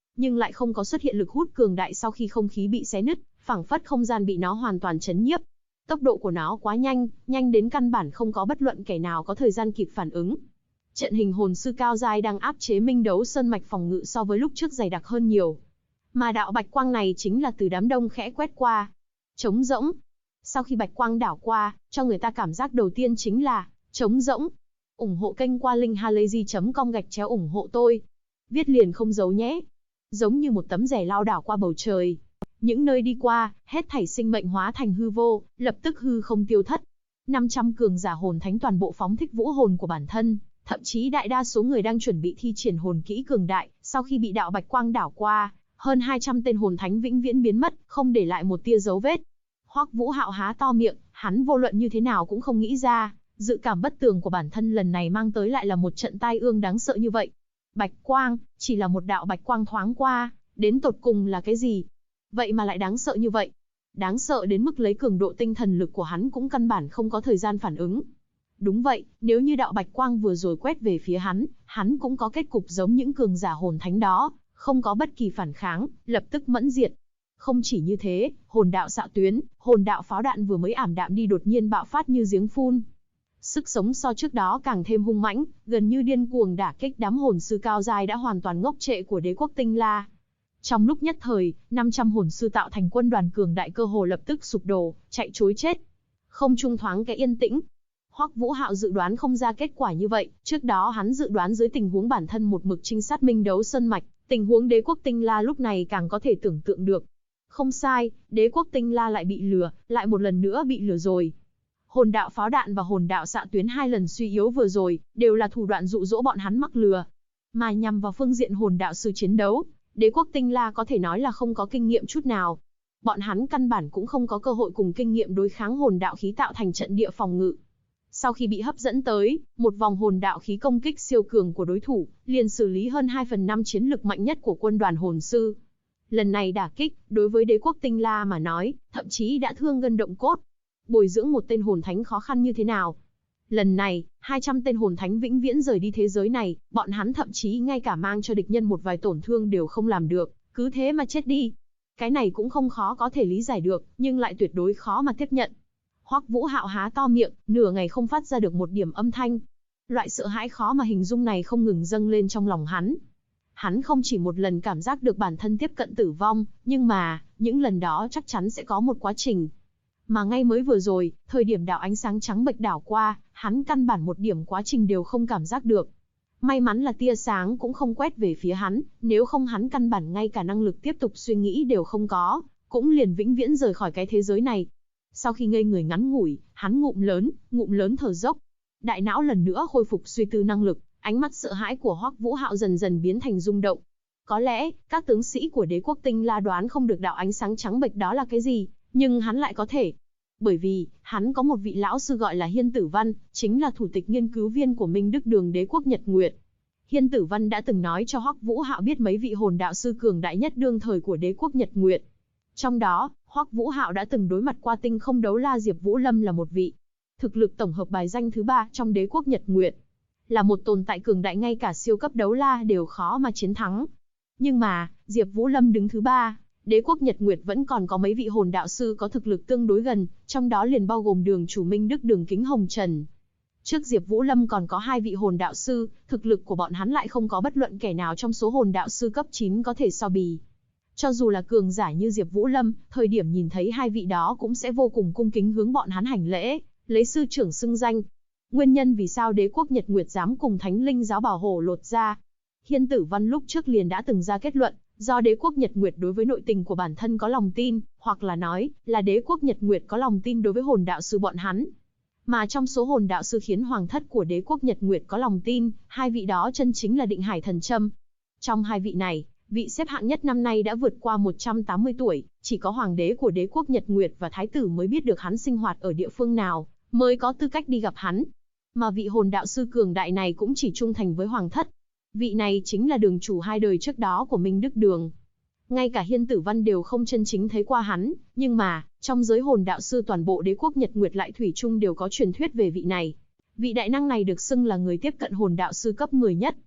nhưng lại không có xuất hiện lực hút cường đại sau khi không khí bị xé nứt, phảng phất không gian bị nó hoàn toàn chấn nhiếp. Tốc độ của nó quá nhanh, nhanh đến căn bản không có bất luận kẻ nào có thời gian kịp phản ứng. Trận hình hồn sư cao giai đang áp chế Minh Đấu Sơn mạch phòng ngự so với lúc trước dày đặc hơn nhiều. Mà đạo bạch quang này chính là từ đám đông khẽ quét qua. Trống rỗng. Sau khi bạch quang đảo qua, cho người ta cảm giác đầu tiên chính là trống rỗng. Ủng hộ kênh qua link halayzi.com/ủng hộ tôi. Viết liền không giấu nhé. Giống như một tấm rẻ lao đảo qua bầu trời. Những nơi đi qua, hết thảy sinh mệnh hóa thành hư vô, lập tức hư không tiêu thất. 500 cường giả hồn thánh toàn bộ phóng thích vũ hồn của bản thân, thậm chí đại đa số người đang chuẩn bị thi triển hồn kỹ cường đại, sau khi bị đạo bạch quang đảo qua, hơn 200 tên hồn thánh vĩnh viễn biến mất, không để lại một tia dấu vết. Hoắc Vũ Hạo há to miệng, hắn vô luận như thế nào cũng không nghĩ ra, dự cảm bất tường của bản thân lần này mang tới lại là một trận tai ương đáng sợ như vậy. Bạch quang, chỉ là một đạo bạch quang thoáng qua, đến tột cùng là cái gì? Vậy mà lại đáng sợ như vậy. Đáng sợ đến mức lấy cường độ tinh thần lực của hắn cũng căn bản không có thời gian phản ứng. Đúng vậy, nếu như đạo bạch quang vừa rồi quét về phía hắn cũng có kết cục giống những cường giả hồn thánh đó, không có bất kỳ phản kháng, lập tức mẫn diệt. Không chỉ như thế, hồn đạo xạ tuyến, hồn đạo pháo đạn vừa mới ảm đạm đi đột nhiên bạo phát như giếng phun. Sức sống so trước đó càng thêm hung mãnh, gần như điên cuồng đả kích đám hồn sư cao giai đã hoàn toàn ngốc trệ của đế quốc Tinh La. Trong lúc nhất thời, 500 hồn sư tạo thành quân đoàn cường đại cơ hồ lập tức sụp đổ, chạy trối chết. Không trung thoáng cái yên tĩnh. Hoắc Vũ Hạo dự đoán không ra kết quả như vậy, trước đó hắn dự đoán dưới tình huống bản thân một mực trinh sát Minh Đấu Sơn mạch, tình huống đế quốc Tinh La lúc này càng có thể tưởng tượng được. Không sai, đế quốc Tinh La lại bị lừa, lại một lần nữa bị lừa rồi. Hồn đạo pháo đạn và hồn đạo xạ tuyến 2 lần suy yếu vừa rồi, đều là thủ đoạn dụ dỗ bọn hắn mắc lừa. Mà nhằm vào phương diện hồn đạo sư chiến đấu, đế quốc Tinh La có thể nói là không có kinh nghiệm chút nào. Bọn hắn căn bản cũng không có cơ hội cùng kinh nghiệm đối kháng hồn đạo khí tạo thành trận địa phòng ngự. Sau khi bị hấp dẫn tới, một vòng hồn đạo khí công kích siêu cường của đối thủ, liền xử lý hơn 2/5 chiến lực mạnh nhất của quân đoàn hồn sư. Lần này đả kích, đối với đế quốc Tinh La mà nói, thậm chí đã thương gân động cốt. Bồi dưỡng một tên hồn thánh khó khăn như thế nào? Lần này, 200 tên hồn thánh vĩnh viễn rời đi thế giới này, bọn hắn thậm chí ngay cả mang cho địch nhân một vài tổn thương đều không làm được, cứ thế mà chết đi. Cái này cũng không khó có thể lý giải được, nhưng lại tuyệt đối khó mà tiếp nhận. Hoắc Vũ Hạo há to miệng, nửa ngày không phát ra được một điểm âm thanh. Loại sợ hãi khó mà hình dung này không ngừng dâng lên trong lòng hắn. Hắn không chỉ một lần cảm giác được bản thân tiếp cận tử vong, nhưng mà, những lần đó chắc chắn sẽ có một quá trình. Mà ngay mới vừa rồi, thời điểm đạo ánh sáng trắng bệch đảo qua, hắn căn bản một điểm quá trình đều không cảm giác được. May mắn là tia sáng cũng không quét về phía hắn, nếu không hắn căn bản ngay cả năng lực tiếp tục suy nghĩ đều không có, cũng liền vĩnh viễn rời khỏi cái thế giới này. Sau khi ngây người ngắn ngủi, hắn ngụm lớn thở dốc. Đại não lần nữa khôi phục suy tư năng lực, ánh mắt sợ hãi của Hoắc Vũ Hạo dần dần biến thành rung động. Có lẽ, các tướng sĩ của đế quốc Tinh La đoán không được đạo ánh sáng trắng bệch đó là cái gì, nhưng hắn lại có thể. Bởi vì, hắn có một vị lão sư gọi là Hiên Tử Văn, chính là thủ tịch nghiên cứu viên của Minh Đức Đường đế quốc Nhật Nguyệt. Hiên Tử Văn đã từng nói cho Hoắc Vũ Hạo biết mấy vị hồn đạo sư cường đại nhất đương thời của đế quốc Nhật Nguyệt. Trong đó, Hoắc Vũ Hạo đã từng đối mặt qua tinh không đấu la Diệp Vũ Lâm là một vị. Thực lực tổng hợp bài danh thứ 3 trong đế quốc Nhật Nguyệt. Là một tồn tại cường đại ngay cả siêu cấp đấu la đều khó mà chiến thắng. Nhưng mà, Diệp Vũ Lâm đứng thứ 3, đế quốc Nhật Nguyệt vẫn còn có mấy vị hồn đạo sư có thực lực tương đối gần, trong đó liền bao gồm Đường chủ Minh Đức Đường Kính Hồng Trần. Trước Diệp Vũ Lâm còn có 2 vị hồn đạo sư, thực lực của bọn hắn lại không có bất luận kẻ nào trong số hồn đạo sư cấp 9 có thể so bì. Cho dù là cường giả như Diệp Vũ Lâm, thời điểm nhìn thấy 2 vị đó cũng sẽ vô cùng cung kính hướng bọn hắn hành lễ, lấy sư trưởng xưng danh. Nguyên nhân vì sao đế quốc Nhật Nguyệt dám cùng Thánh Linh giáo bảo hộ lột ra? Hiên Tử Văn lúc trước liền đã từng ra kết luận, do đế quốc Nhật Nguyệt đối với nội tình của bản thân có lòng tin, hoặc là nói, là đế quốc Nhật Nguyệt có lòng tin đối với hồn đạo sư bọn hắn. Mà trong số hồn đạo sư khiến hoàng thất của đế quốc Nhật Nguyệt có lòng tin, 2 vị đó chân chính là Định Hải Thần Trâm. Trong 2 vị này, vị xếp hạng nhất năm nay đã vượt qua 180 tuổi, chỉ có hoàng đế của đế quốc Nhật Nguyệt và thái tử mới biết được hắn sinh hoạt ở địa phương nào, mới có tư cách đi gặp hắn. Mà vị hồn đạo sư cường đại này cũng chỉ trung thành với hoàng thất. Vị này chính là đường chủ 2 đời trước đó của Minh Đức Đường. Ngay cả Hiên Tử Văn đều không chân chính thấy qua hắn, nhưng mà, trong giới hồn đạo sư toàn bộ đế quốc Nhật Nguyệt lại thủy chung đều có truyền thuyết về vị này. Vị đại năng này được xưng là người tiếp cận hồn đạo sư cấp 10 nhất.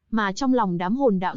Mà trong lòng đám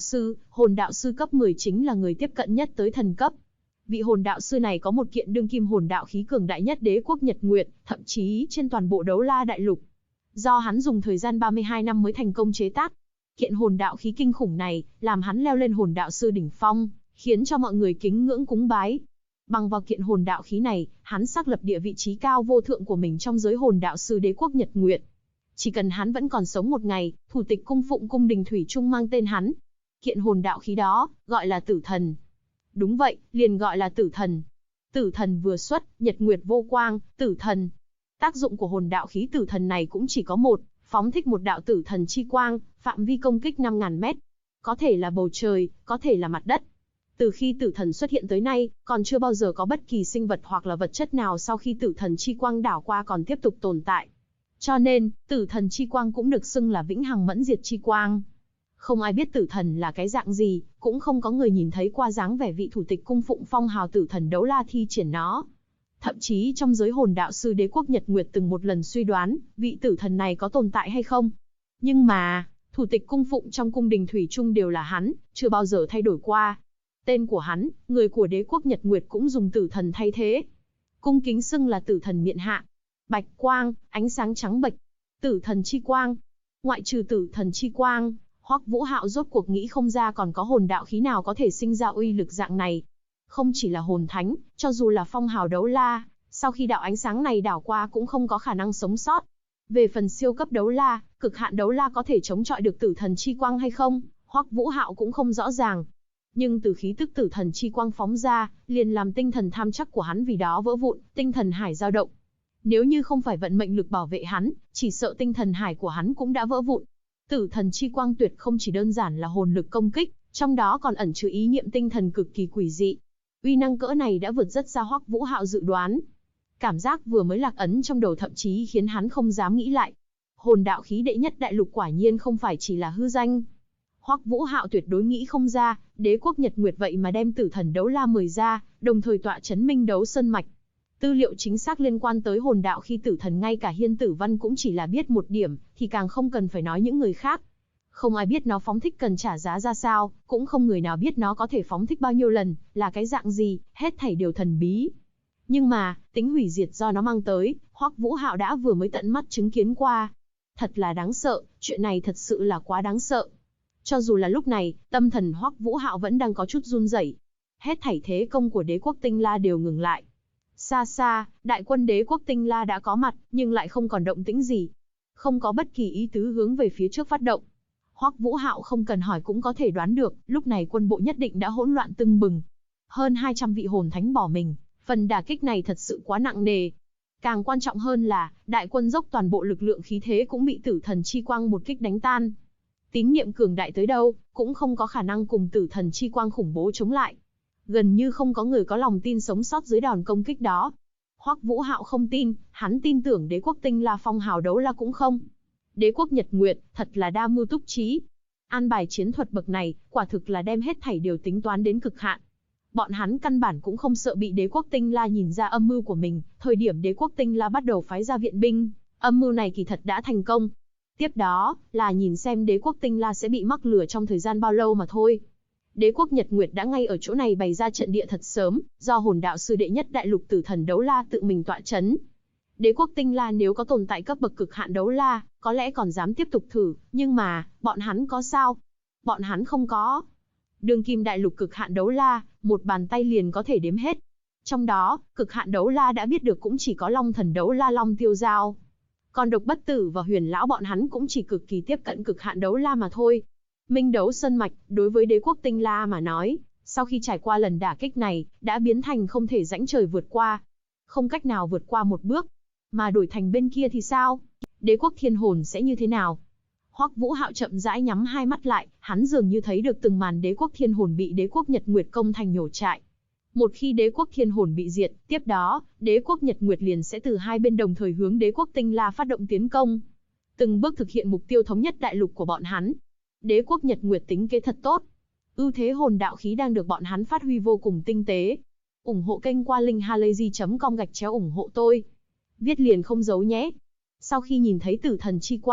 hồn đạo sư cấp 10 chính là người tiếp cận nhất tới thần cấp. Vị hồn đạo sư này có một kiện đương kim hồn đạo khí cường đại nhất đế quốc Nhật Nguyệt, thậm chí trên toàn bộ Đấu La đại lục. Do hắn dùng thời gian 32 năm mới thành công chế tác. Kiện hồn đạo khí kinh khủng này, làm hắn leo lên hồn đạo sư đỉnh phong, khiến cho mọi người kính ngưỡng cúng bái. Bằng vào kiện hồn đạo khí này, hắn xác lập địa vị trí cao vô thượng của mình trong giới hồn đạo sư đế quốc Nhật Nguyệt. Chỉ cần hắn vẫn còn sống một ngày, thủ tịch cung phụng cung đình thủy chung mang tên hắn. Kiện hồn đạo khí đó, gọi là tử thần. Đúng vậy, liền gọi là tử thần. Tử thần vừa xuất, nhật nguyệt vô quang, tử thần. Tác dụng của hồn đạo khí tử thần này cũng chỉ có một, phóng thích một đạo tử thần chi quang, phạm vi công kích 5.000 mét. Có thể là bầu trời, có thể là mặt đất. Từ khi tử thần xuất hiện tới nay, còn chưa bao giờ có bất kỳ sinh vật hoặc là vật chất nào sau khi tử thần chi quang đảo qua còn tiếp tục tồn tại. Cho nên, tử thần chi quang cũng được xưng là vĩnh hằng mẫn diệt chi quang. Không ai biết tử thần là cái dạng gì, cũng không có người nhìn thấy qua dáng vẻ vị thủ tịch cung phụng phong hào tử thần Đấu La thi triển nó. Thậm chí trong giới hồn đạo sư đế quốc Nhật Nguyệt từng một lần suy đoán, vị tử thần này có tồn tại hay không. Nhưng mà, thủ tịch cung phụng trong cung đình thủy chung đều là hắn, chưa bao giờ thay đổi qua. Tên của hắn, người của đế quốc Nhật Nguyệt cũng dùng tử thần thay thế. Cung kính xưng là tử thần miện hạ. Bạch quang, ánh sáng trắng bệch. Tử thần chi quang. Ngoại trừ tử thần chi quang, Hoắc Vũ Hạo rốt cuộc nghĩ không ra còn có hồn đạo khí nào có thể sinh ra uy lực dạng này. Không chỉ là hồn thánh, cho dù là phong hào đấu la, sau khi đạo ánh sáng này đảo qua cũng không có khả năng sống sót. Về phần siêu cấp đấu la, cực hạn đấu la có thể chống chọi được tử thần chi quang hay không, Hoắc Vũ Hạo cũng không rõ ràng. Nhưng từ khí tức tử thần chi quang phóng ra, liền làm tinh thần tham chắc của hắn vì đó vỡ vụn, tinh thần hải dao động. Nếu như không phải vận mệnh lực bảo vệ hắn, chỉ sợ tinh thần hải của hắn cũng đã vỡ vụn. Tử thần chi quang tuyệt không chỉ đơn giản là hồn lực công kích, trong đó còn ẩn chứa ý niệm tinh thần cực kỳ quỷ dị. Uy năng cỡ này đã vượt rất xa Hoắc Vũ Hạo dự đoán. Cảm giác vừa mới lạc ấn trong đầu thậm chí khiến hắn không dám nghĩ lại. Hồn đạo khí đệ nhất đại lục quả nhiên không phải chỉ là hư danh. Hoắc Vũ Hạo tuyệt đối nghĩ không ra, đế quốc Nhật Nguyệt vậy mà đem tử thần Đấu La mời ra, đồng thời tọa chấn Minh Đấu Sơn Mạch. Tư liệu chính xác liên quan tới hồn đạo khi tử thần ngay cả Hiên Tử Văn cũng chỉ là biết một điểm, thì càng không cần phải nói những người khác. Không ai biết nó phóng thích cần trả giá ra sao, cũng không người nào biết nó có thể phóng thích bao nhiêu lần, là cái dạng gì, hết thảy đều thần bí. Nhưng mà, tính hủy diệt do nó mang tới, Hoắc Vũ Hạo đã vừa mới tận mắt chứng kiến qua. Thật là đáng sợ, chuyện này thật sự là quá đáng sợ. Cho dù là lúc này, tâm thần Hoắc Vũ Hạo vẫn đang có chút run rẩy. Hết thảy thế công của đế quốc Tinh La đều ngừng lại. Xa xa, đại quân đế quốc Tinh La đã có mặt, nhưng lại không còn động tĩnh gì. Không có bất kỳ ý tứ hướng về phía trước phát động. Hoắc Vũ Hạo không cần hỏi cũng có thể đoán được, lúc này quân bộ nhất định đã hỗn loạn tưng bừng. Hơn 200 vị hồn thánh bỏ mình, phần đả kích này thật sự quá nặng nề. Càng quan trọng hơn là, đại quân dốc toàn bộ lực lượng khí thế cũng bị tử thần chi quang một kích đánh tan. Tín niệm cường đại tới đâu, cũng không có khả năng cùng tử thần chi quang khủng bố chống lại. Gần như không có người có lòng tin sống sót dưới đòn công kích đó. Hoắc Vũ Hạo không tin, hắn tin tưởng đế quốc Tinh La phong hào đấu la cũng không. Đế quốc Nhật Nguyệt, thật là đa mưu túc trí. An bài chiến thuật bậc này, quả thực là đem hết thảy đều tính toán đến cực hạn. Bọn hắn căn bản cũng không sợ bị đế quốc Tinh La nhìn ra âm mưu của mình, thời điểm đế quốc Tinh La bắt đầu phái ra viện binh, âm mưu này kỳ thật đã thành công. Tiếp đó, là nhìn xem đế quốc Tinh La sẽ bị mắc lừa trong thời gian bao lâu mà thôi. Đế quốc Nhật Nguyệt đã ngay ở chỗ này bày ra trận địa thật sớm, do hồn đạo sư đệ nhất đại lục tử thần Đấu La tự mình tọa chấn. Đế quốc Tinh La nếu có tồn tại cấp bậc cực hạn đấu la, có lẽ còn dám tiếp tục thử, nhưng mà, bọn hắn có sao? Bọn hắn không có. Đương kim đại lục cực hạn đấu la, một bàn tay liền có thể đếm hết. Trong đó, cực hạn đấu la đã biết được cũng chỉ có Long thần đấu la Long Tiêu Giao. Còn Độc Bất Tử và Huyền Lão bọn hắn cũng chỉ cực kỳ tiếp cận cực hạn đấu la mà thôi. Minh Đấu Sơn Mạch, đối với đế quốc Tinh La mà nói, sau khi trải qua lần đả kích này, đã biến thành không thể rãnh trời vượt qua. Không cách nào vượt qua một bước. Mà đổi thành bên kia thì sao? Đế quốc Thiên Hồn sẽ như thế nào? Hoắc Vũ Hạo chậm rãi nhắm hai mắt lại, hắn dường như thấy được từng màn đế quốc Thiên Hồn bị đế quốc Nhật Nguyệt công thành nhổ trại. Một khi đế quốc Thiên Hồn bị diệt, tiếp đó, đế quốc Nhật Nguyệt liền sẽ từ hai bên đồng thời hướng đế quốc Tinh La phát động tiến công. Từng bước thực hiện mục tiêu thống nhất đại lục của bọn hắn. Đế quốc Nhật Nguyệt tính kế thật tốt. Ưu thế hồn đạo khí đang được bọn hắn phát huy vô cùng tinh tế. Ủng hộ kênh qua linkhalazy.com/ủng hộ tôi. Viết liền không giấu nhé. Sau khi nhìn thấy tử thần chi quang,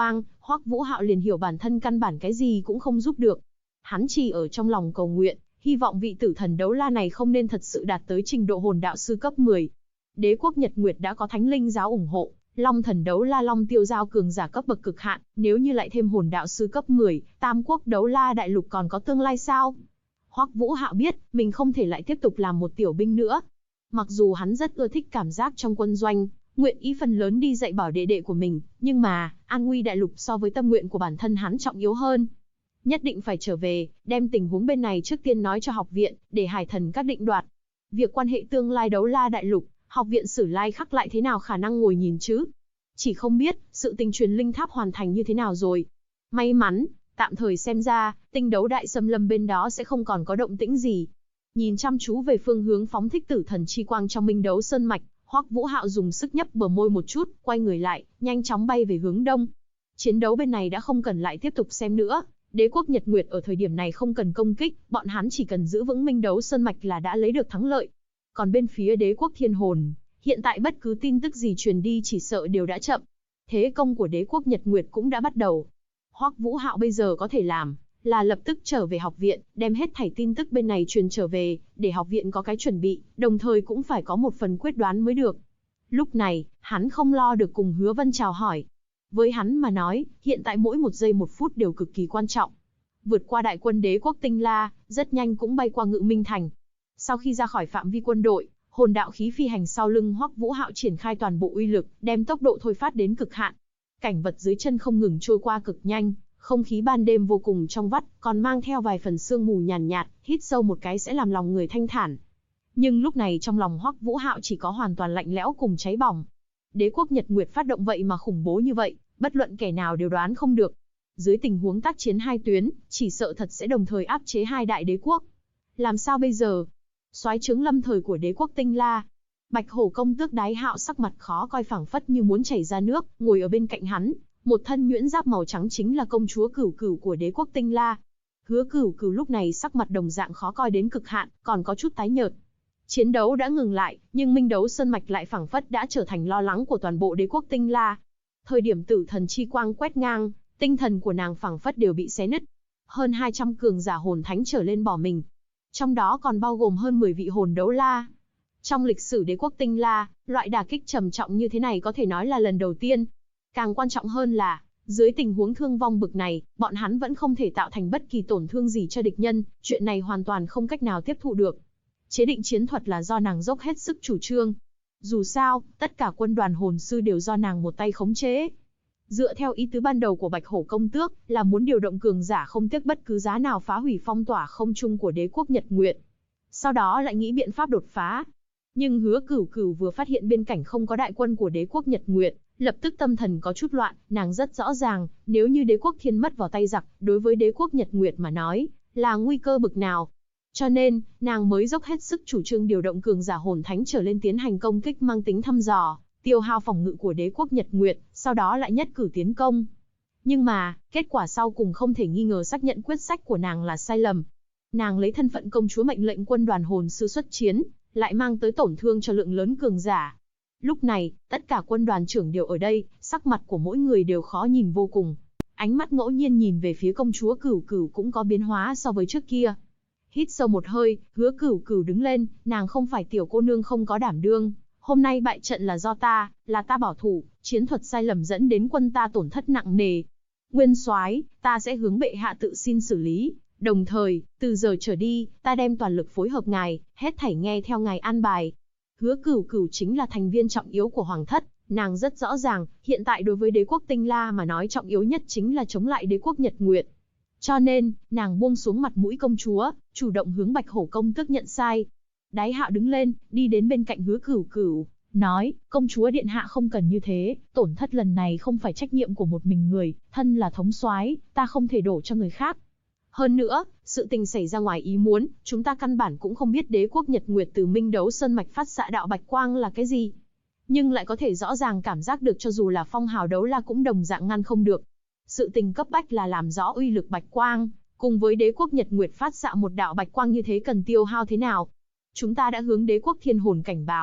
Hoắc Vũ Hạo liền hiểu bản thân căn bản cái gì cũng không giúp được. Hắn chỉ ở trong lòng cầu nguyện, hy vọng vị tử thần đấu la này không nên thật sự đạt tới trình độ hồn đạo sư cấp 10. Đế quốc Nhật Nguyệt đã có Thánh Linh giáo ủng hộ, Long thần đấu la Long Tiêu giao cường giả cấp bậc cực hạn, nếu như lại thêm hồn đạo sư cấp 10, Tam quốc đấu la đại lục còn có tương lai sao? Hoắc Vũ Hạo biết, mình không thể lại tiếp tục làm một tiểu binh nữa. Mặc dù hắn rất ưa thích cảm giác trong quân doanh, nguyện ý phần lớn đi dạy bảo đệ đệ của mình, nhưng mà, an nguy đại lục so với tâm nguyện của bản thân hắn trọng yếu hơn. Nhất định phải trở về, đem tình huống bên này trước tiên nói cho học viện, để Hải Thần các định đoạt. Việc quan hệ tương lai đấu la đại lục, học viện Sử Lai Khắc lại thế nào khả năng ngồi nhìn chứ? Chỉ không biết, sự tình truyền linh tháp hoàn thành như thế nào rồi. May mắn, tạm thời xem ra, tinh đấu đại xâm lâm bên đó sẽ không còn có động tĩnh gì. Nhìn chăm chú về phương hướng phóng thích tử thần chi quang trong minh đấu sơn mạch, Hoắc Vũ Hạo dùng sức nhấp bờ môi một chút, quay người lại, nhanh chóng bay về hướng đông. Chiến đấu bên này đã không cần lại tiếp tục xem nữa. Đế quốc Nhật Nguyệt ở thời điểm này không cần công kích, bọn hắn chỉ cần giữ vững minh đấu sơn mạch là đã lấy được thắng lợi. Còn bên phía đế quốc Thiên Hồn, hiện tại bất cứ tin tức gì truyền đi chỉ sợ đều đã chậm. Thế công của đế quốc Nhật Nguyệt cũng đã bắt đầu. Hoắc Vũ Hạo bây giờ có thể làm là lập tức trở về học viện, đem hết thảy tin tức bên này truyền trở về, để học viện có cái chuẩn bị, đồng thời cũng phải có một phần quyết đoán mới được. Lúc này, hắn không lo được cùng Hứa Vân chào hỏi. Với hắn mà nói, hiện tại mỗi một giây một phút đều cực kỳ quan trọng. Vượt qua đại quân đế quốc Tinh La, rất nhanh cũng bay qua Ngự Minh Thành. Sau khi ra khỏi phạm vi quân đội, hồn đạo khí phi hành sau lưng Hoắc Vũ Hạo triển khai toàn bộ uy lực, đem tốc độ thôi phát đến cực hạn. Cảnh vật dưới chân không ngừng trôi qua cực nhanh, không khí ban đêm vô cùng trong vắt, còn mang theo vài phần sương mù nhàn nhạt, hít sâu một cái sẽ làm lòng người thanh thản. Nhưng lúc này trong lòng Hoắc Vũ Hạo chỉ có hoàn toàn lạnh lẽo cùng cháy bỏng. Đế quốc Nhật Nguyệt phát động vậy mà khủng bố như vậy, bất luận kẻ nào đều đoán không được. Dưới tình huống tác chiến hai tuyến, chỉ sợ thật sẽ đồng thời áp chế hai đại đế quốc. Làm sao bây giờ? Soái trướng lâm thời của đế quốc Tinh La. Bạch Hổ công tước Đái Hạo sắc mặt khó coi phảng phất như muốn chảy ra nước, ngồi ở bên cạnh hắn, một thân nhuyễn giáp màu trắng chính là công chúa Cửu Cửu của đế quốc Tinh La. Hứa Cửu Cửu lúc này sắc mặt đồng dạng khó coi đến cực hạn, còn có chút tái nhợt. Chiến đấu đã ngừng lại, nhưng minh đấu sơn mạch lại phảng phất đã trở thành lo lắng của toàn bộ đế quốc Tinh La. Thời điểm tử thần chi quang quét ngang, tinh thần của nàng phảng phất đều bị xé nứt. Hơn 200 cường giả hồn thánh trở lên bỏ mình. Trong đó còn bao gồm hơn 10 vị hồn đấu la. Trong lịch sử đế quốc Tinh La, loại đả kích trầm trọng như thế này có thể nói là lần đầu tiên. Càng quan trọng hơn là, dưới tình huống thương vong bực này, bọn hắn vẫn không thể tạo thành bất kỳ tổn thương gì cho địch nhân, chuyện này hoàn toàn không cách nào tiếp thụ được. Chế định chiến thuật là do nàng dốc hết sức chủ trương. Dù sao, tất cả quân đoàn hồn sư đều do nàng một tay khống chế. Dựa theo ý tứ ban đầu của Bạch Hổ công tước, là muốn điều động cường giả không tiếc bất cứ giá nào phá hủy phong tỏa không trung của đế quốc Nhật Nguyệt. Sau đó lại nghĩ biện pháp đột phá. Nhưng Hứa Cửu Cửu vừa phát hiện bên cạnh không có đại quân của đế quốc Nhật Nguyệt, lập tức tâm thần có chút loạn, nàng rất rõ ràng, nếu như đế quốc Thiên mất vào tay giặc, đối với đế quốc Nhật Nguyệt mà nói, là nguy cơ bực nào. Cho nên, nàng mới dốc hết sức chủ trương điều động cường giả hồn thánh trở lên tiến hành công kích mang tính thăm dò, tiêu hao phòng ngự của đế quốc Nhật Nguyệt, sau đó lại nhất cử tiến công. Nhưng mà, kết quả sau cùng không thể nghi ngờ xác nhận quyết sách của nàng là sai lầm. Nàng lấy thân phận công chúa mệnh lệnh quân đoàn hồn sư xuất chiến, lại mang tới tổn thương cho lượng lớn cường giả. Lúc này, tất cả quân đoàn trưởng đều ở đây, sắc mặt của mỗi người đều khó nhìn vô cùng. Ánh mắt ngẫu nhiên nhìn về phía công chúa Cửu Cửu cũng có biến hóa so với trước kia. Hít sâu một hơi, Hứa Cửu Cửu đứng lên, nàng không phải tiểu cô nương không có đảm đương. Hôm nay bại trận là do ta, là ta bảo thủ, chiến thuật sai lầm dẫn đến quân ta tổn thất nặng nề. Nguyên soái, ta sẽ hướng bệ hạ tự xin xử lý, đồng thời, từ giờ trở đi, ta đem toàn lực phối hợp ngài, hết thảy nghe theo ngài an bài. Hứa Cửu Cửu chính là thành viên trọng yếu của hoàng thất, nàng rất rõ ràng, hiện tại đối với đế quốc Tinh La mà nói trọng yếu nhất chính là chống lại đế quốc Nhật Nguyệt. Cho nên, nàng buông xuống mặt mũi công chúa, chủ động hướng Bạch Hổ công tước nhận sai. Đái Hạo đứng lên, đi đến bên cạnh Hứa Cửu Cửu, nói, công chúa điện hạ không cần như thế, tổn thất lần này không phải trách nhiệm của một mình người, thân là thống soái, ta không thể đổ cho người khác. Hơn nữa, sự tình xảy ra ngoài ý muốn, chúng ta căn bản cũng không biết đế quốc Nhật Nguyệt từ minh đấu sơn mạch phát xạ đạo bạch quang là cái gì. Nhưng lại có thể rõ ràng cảm giác được cho dù là phong hào đấu la cũng đồng dạng ngăn không được. Sự tình cấp bách là làm rõ uy lực bạch quang, cùng với đế quốc Nhật Nguyệt phát xạ một đạo bạch quang như thế cần tiêu hao thế nào. Chúng ta đã hướng đế quốc Thiên Hồn cảnh báo,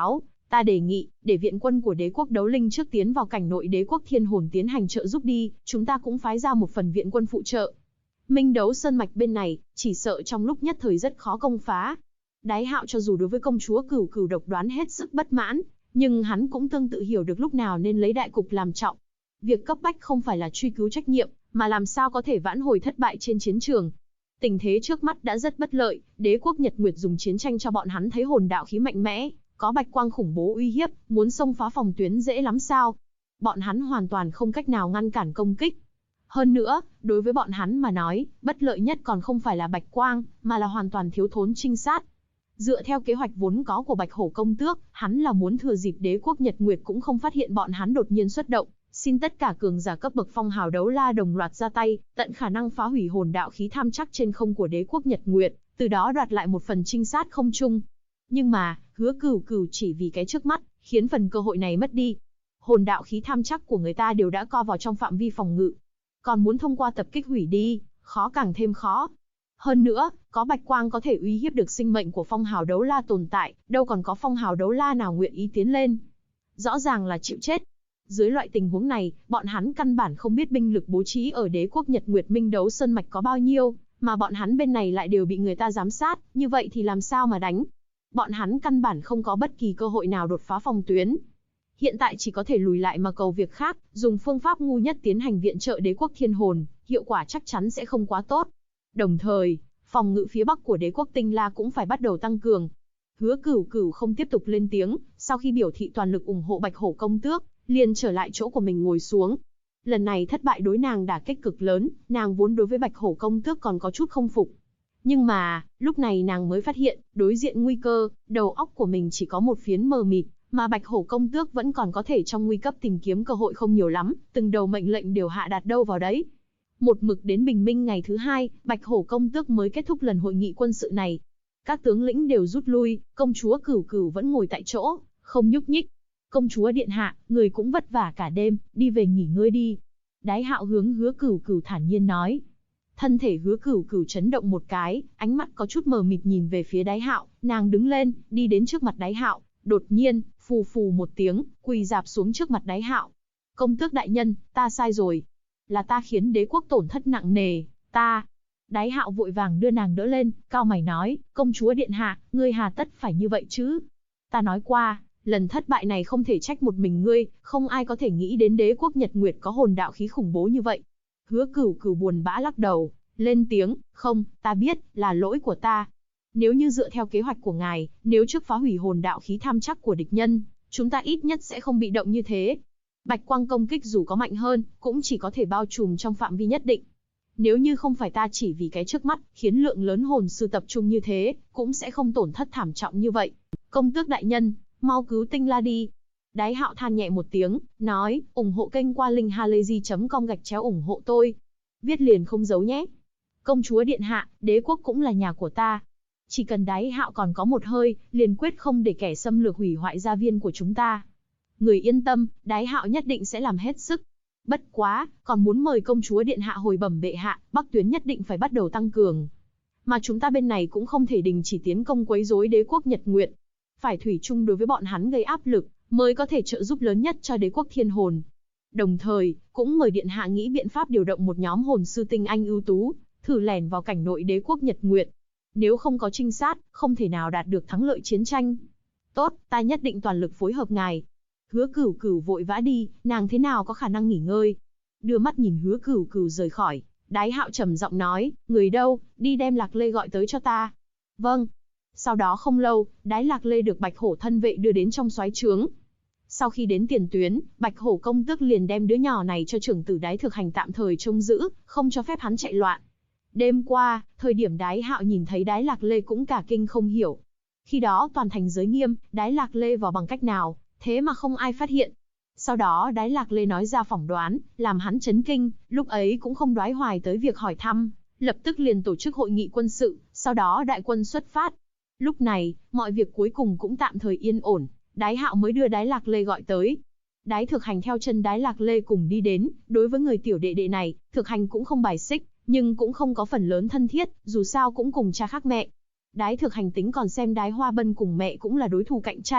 Ta đề nghị, để viện quân của đế quốc đấu linh trước tiến vào cảnh nội đế quốc thiên hồn tiến hành trợ giúp đi, chúng ta cũng phái ra một phần viện quân phụ trợ. Minh đấu sơn mạch bên này, chỉ sợ trong lúc nhất thời rất khó công phá. Đái Hạo cho dù đối với công chúa Cửu Cửu độc đoán hết sức bất mãn, nhưng hắn cũng tương tự hiểu được lúc nào nên lấy đại cục làm trọng. Việc cấp bách không phải là truy cứu trách nhiệm, mà làm sao có thể vãn hồi thất bại trên chiến trường. Tình thế trước mắt đã rất bất lợi, đế quốc Nhật Nguyệt dùng chiến tranh cho bọn hắn thấy hồn đạo khí mạnh mẽ, có bạch quang khủng bố uy hiếp, muốn xông phá phòng tuyến dễ lắm sao? Bọn hắn hoàn toàn không cách nào ngăn cản công kích. Hơn nữa, đối với bọn hắn mà nói, bất lợi nhất còn không phải là bạch quang, mà là hoàn toàn thiếu thốn trinh sát. Dựa theo kế hoạch vốn có của Bạch Hổ công tước, hắn là muốn thừa dịp đế quốc Nhật Nguyệt cũng không phát hiện bọn hắn đột nhiên xuất động, xin tất cả cường giả cấp bậc phong hào đấu la đồng loạt ra tay, tận khả năng phá hủy hồn đạo khí tham chắc trên không của đế quốc Nhật Nguyệt, từ đó đoạt lại một phần trinh sát không trung. Nhưng mà, Hứa Cửu Cửu chỉ vì cái trước mắt, khiến phần cơ hội này mất đi. Hồn đạo khí tham chắc của người ta đều đã co vào trong phạm vi phòng ngự, còn muốn thông qua tập kích hủy đi, khó càng thêm khó. Hơn nữa, có bạch quang có thể uy hiếp được sinh mệnh của phong hào đấu la tồn tại, đâu còn có phong hào đấu la nào nguyện ý tiến lên. Rõ ràng là chịu chết. Dưới loại tình huống này, bọn hắn căn bản không biết binh lực bố trí ở đế quốc Nhật Nguyệt Minh đấu sơn mạch có bao nhiêu, mà bọn hắn bên này lại đều bị người ta giám sát, như vậy thì làm sao mà đánh? Bọn hắn căn bản không có bất kỳ cơ hội nào đột phá phòng tuyến. Hiện tại chỉ có thể lùi lại mà cầu việc khác, dùng phương pháp ngu nhất tiến hành viện trợ đế quốc thiên hồn, hiệu quả chắc chắn sẽ không quá tốt. Đồng thời, phòng ngự phía bắc của đế quốc Tinh La cũng phải bắt đầu tăng cường. Hứa Cửu Cửu không tiếp tục lên tiếng, sau khi biểu thị toàn lực ủng hộ Bạch Hổ công tước, liền trở lại chỗ của mình ngồi xuống. Lần này thất bại đối nàng đả kích cực lớn, nàng vốn đối với Bạch Hổ công tước còn có chút không phục. Nhưng mà, lúc này nàng mới phát hiện, đối diện nguy cơ, đầu óc của mình chỉ có một phiến mờ mịt, mà Bạch Hổ công tước vẫn còn có thể trong nguy cấp tìm kiếm cơ hội không nhiều lắm, từng đầu mệnh lệnh đều hạ đạt đâu vào đấy. Một mực đến bình minh ngày thứ 2, Bạch Hổ công tước mới kết thúc lần hội nghị quân sự này. Các tướng lĩnh đều rút lui, công chúa Cửu Cửu vẫn ngồi tại chỗ, không nhúc nhích. Công chúa điện hạ, người cũng vất vả cả đêm, đi về nghỉ ngơi đi. Đái Hạo hướng Hứa Cửu Cửu thản nhiên nói. Thân thể Hứa Cửu Cửu chấn động một cái, ánh mắt có chút mờ mịt nhìn về phía Đái Hạo, nàng đứng lên, đi đến trước mặt Đái Hạo, đột nhiên, phù phù một tiếng, quỳ rạp xuống trước mặt Đái Hạo. Công tước đại nhân, ta sai rồi. Là ta khiến đế quốc tổn thất nặng nề, ta. Đái Hạo vội vàng đưa nàng đỡ lên, cao mày nói, công chúa điện hạ, ngươi hà tất phải như vậy chứ? Ta nói qua, lần thất bại này không thể trách một mình ngươi, không ai có thể nghĩ đến đế quốc Nhật Nguyệt có hồn đạo khí khủng bố như vậy. Hứa Cửu Cửu buồn bã lắc đầu, lên tiếng, không, ta biết, là lỗi của ta. Nếu như dựa theo kế hoạch của ngài, nếu trước phá hủy hồn đạo khí tham chắc của địch nhân, chúng ta ít nhất sẽ không bị động như thế. Bạch quang công kích dù có mạnh hơn, cũng chỉ có thể bao trùm trong phạm vi nhất định. Nếu như không phải ta chỉ vì cái trước mắt, khiến lượng lớn hồn sư tập trung như thế, cũng sẽ không tổn thất thảm trọng như vậy. Công tước đại nhân, mau cứu Tinh La đi. Đái Hạo than nhẹ một tiếng, nói, ủng hộ kênh qua link halayzi.com ủng hộ tôi. Viết liền không giấu nhé. Công chúa điện hạ, đế quốc cũng là nhà của ta. Chỉ cần Đái Hạo còn có một hơi, liền quyết không để kẻ xâm lược hủy hoại gia viên của chúng ta. Người yên tâm, Đái Hạo nhất định sẽ làm hết sức. Bất quá, còn muốn mời công chúa điện hạ hồi bẩm bệ hạ, Bắc tuyến nhất định phải bắt đầu tăng cường. Mà chúng ta bên này cũng không thể đình chỉ tiến công quấy rối đế quốc Nhật Nguyệt. Phải thủy chung đối với bọn hắn gây áp lực, mới có thể trợ giúp lớn nhất cho đế quốc thiên hồn. Đồng thời, cũng mời điện hạ nghĩ biện pháp điều động một nhóm hồn sư tinh anh ưu tú, thử lẻn vào cảnh nội đế quốc Nhật Nguyệt. Nếu không có trinh sát, không thể nào đạt được thắng lợi chiến tranh. Tốt, ta nhất định toàn lực phối hợp ngài. Hứa Cửu Cửu vội vã đi, nàng thế nào có khả năng nghỉ ngơi. Đưa mắt nhìn Hứa Cửu Cửu rời khỏi, Đái Hạo trầm giọng nói, người đâu, đi đem Lạc Lê gọi tới cho ta. Vâng. Sau đó không lâu, Đái Lạc Lê được Bạch Hổ thân vệ đưa đến trong soái trướng. Sau khi đến tiền tuyến, Bạch Hổ công tước liền đem đứa nhỏ này cho trưởng tử Đái Thực Hành tạm thời trông giữ, không cho phép hắn chạy loạn. Đêm qua, thời điểm Đái Hạo nhìn thấy Đái Lạc Lê cũng cả kinh không hiểu. Khi đó toàn thành giới nghiêm, Đái Lạc Lê vào bằng cách nào, thế mà không ai phát hiện. Sau đó Đái Lạc Lê nói ra phỏng đoán, làm hắn chấn kinh, lúc ấy cũng không đoái hoài tới việc hỏi thăm, lập tức liền tổ chức hội nghị quân sự, sau đó đại quân xuất phát. Lúc này, mọi việc cuối cùng cũng tạm thời yên ổn, Đái Hạo mới đưa Đái Lạc Lê gọi tới. Đái Thực Hành theo chân Đái Lạc Lê cùng đi đến, đối với người tiểu đệ đệ này, Thực Hành cũng không bài xích, nhưng cũng không có phần lớn thân thiết, dù sao cũng cùng cha khác mẹ. Đái Thực Hành tính còn xem Đái Hoa Bân cùng mẹ cũng là đối thủ cạnh tranh,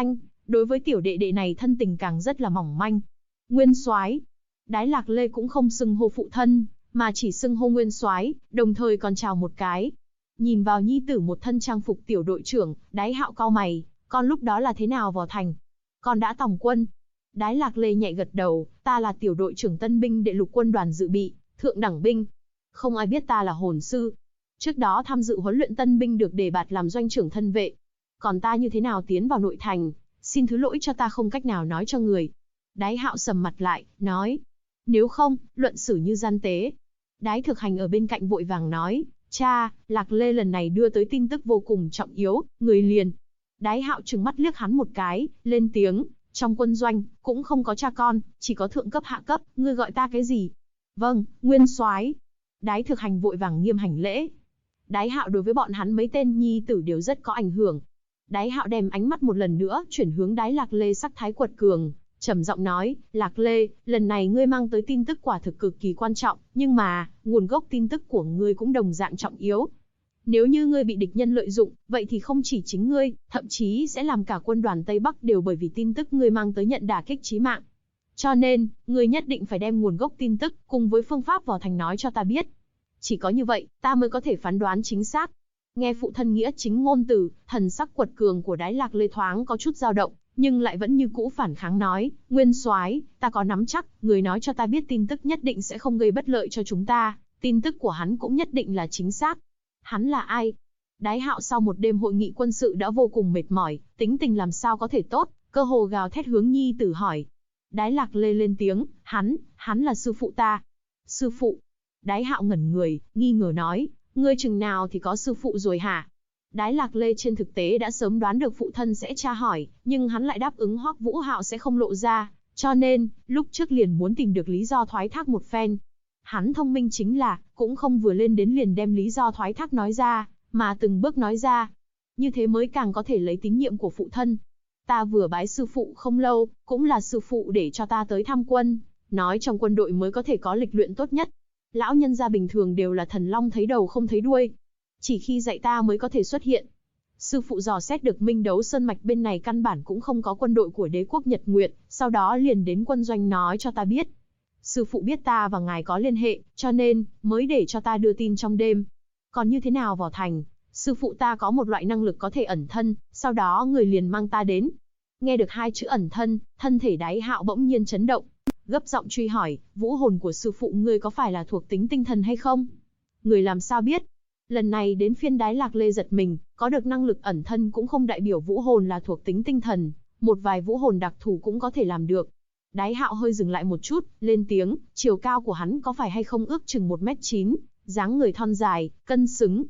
Đối với tiểu đệ đệ này thân tình càng rất là mỏng manh. Nguyên soái. Đái Lạc Lê cũng không xưng hô phụ thân, mà chỉ xưng hô Nguyên soái, đồng thời còn chào một cái. Nhìn vào nhi tử một thân trang phục tiểu đội trưởng, Đái Hạo cau mày, con lúc đó là thế nào vào thành? Con đã tòng quân. Đái Lạc Lê nhẹ gật đầu, ta là tiểu đội trưởng tân binh đệ lục quân đoàn dự bị, thượng đẳng binh. Không ai biết ta là hồn sư. Trước đó tham dự huấn luyện tân binh được đề bạt làm doanh trưởng thân vệ. Còn ta như thế nào tiến vào nội thành, xin thứ lỗi cho ta không cách nào nói cho người. Đái Hạo sầm mặt lại, nói. Nếu không, luận xử như gian tế. Đái Thực Hành ở bên cạnh vội vàng nói, cha, Lạc Lê lần này đưa tới tin tức vô cùng trọng yếu, người liền. Đái Hạo trừng mắt liếc hắn một cái, lên tiếng, trong quân doanh, cũng không có cha con, chỉ có thượng cấp hạ cấp, ngươi gọi ta cái gì? Vâng, Nguyên soái. Đái Thực Hành vội vàng nghiêm hành lễ. Đái Hạo đối với bọn hắn mấy tên nhi tử đều rất có ảnh hưởng. Đái Hạo đem ánh mắt một lần nữa chuyển hướng Đái Lạc Lê sắc thái quật cường, trầm giọng nói, Lạc Lê, lần này ngươi mang tới tin tức quả thực cực kỳ quan trọng, nhưng mà, nguồn gốc tin tức của ngươi cũng đồng dạng trọng yếu. Nếu như ngươi bị địch nhân lợi dụng, vậy thì không chỉ chính ngươi, thậm chí sẽ làm cả quân đoàn Tây Bắc đều bởi vì tin tức ngươi mang tới nhận đả kích chí mạng. Cho nên, ngươi nhất định phải đem nguồn gốc tin tức cùng với phương pháp vào thành nói cho ta biết. Chỉ có như vậy, ta mới có thể phán đoán chính xác. Nghe phụ thân nghĩa chính ngôn từ, thần sắc quật cường của Đái Lạc Lê thoáng có chút dao động, nhưng lại vẫn như cũ phản kháng nói, Nguyên soái, ta có nắm chắc, người nói cho ta biết tin tức nhất định sẽ không gây bất lợi cho chúng ta, tin tức của hắn cũng nhất định là chính xác. Hắn là ai? Đái Hạo sau một đêm hội nghị quân sự đã vô cùng mệt mỏi, tính tình làm sao có thể tốt, cơ hồ gào thét hướng nhi tử hỏi. Đái Lạc Lê lên tiếng, hắn là sư phụ ta. Sư phụ? Đái Hạo ngẩn người, nghi ngờ nói, ngươi chừng nào thì có sư phụ rồi hả? Đái Lạc Lê trên thực tế đã sớm đoán được phụ thân sẽ tra hỏi, nhưng hắn lại đáp ứng Hoắc Vũ Hạo sẽ không lộ ra, cho nên, lúc trước liền muốn tìm được lý do thoái thác một phen. Hắn thông minh chính là, cũng không vừa lên đến liền đem lý do thoái thác nói ra, mà từng bước nói ra. Như thế mới càng có thể lấy tín nhiệm của phụ thân. Ta vừa bái sư phụ không lâu, cũng là sư phụ để cho ta tới tham quân, nói trong quân đội mới có thể có lịch luyện tốt nhất. Lão nhân gia bình thường đều là thần long thấy đầu không thấy đuôi. Chỉ khi dạy ta mới có thể xuất hiện. Sư phụ dò xét được Minh Đấu Sơn Mạch bên này căn bản cũng không có quân đội của đế quốc Nhật Nguyệt, sau đó liền đến quân doanh nói cho ta biết. Sư phụ biết ta và ngài có liên hệ, cho nên, mới để cho ta đưa tin trong đêm. Còn như thế nào vào thành, sư phụ ta có một loại năng lực có thể ẩn thân, sau đó người liền mang ta đến. Nghe được hai chữ ẩn thân, thân thể Đái Hạo bỗng nhiên chấn động. Gấp giọng truy hỏi, vũ hồn của sư phụ ngươi có phải là thuộc tính tinh thần hay không? Người làm sao biết? Lần này đến phiên Đái Lạc Lê giật mình, có được năng lực ẩn thân cũng không đại biểu vũ hồn là thuộc tính tinh thần, một vài vũ hồn đặc thù cũng có thể làm được. Đái Hạo hơi dừng lại một chút, lên tiếng, chiều cao của hắn có phải hay không ước chừng 1m9, dáng người thon dài, cân xứng.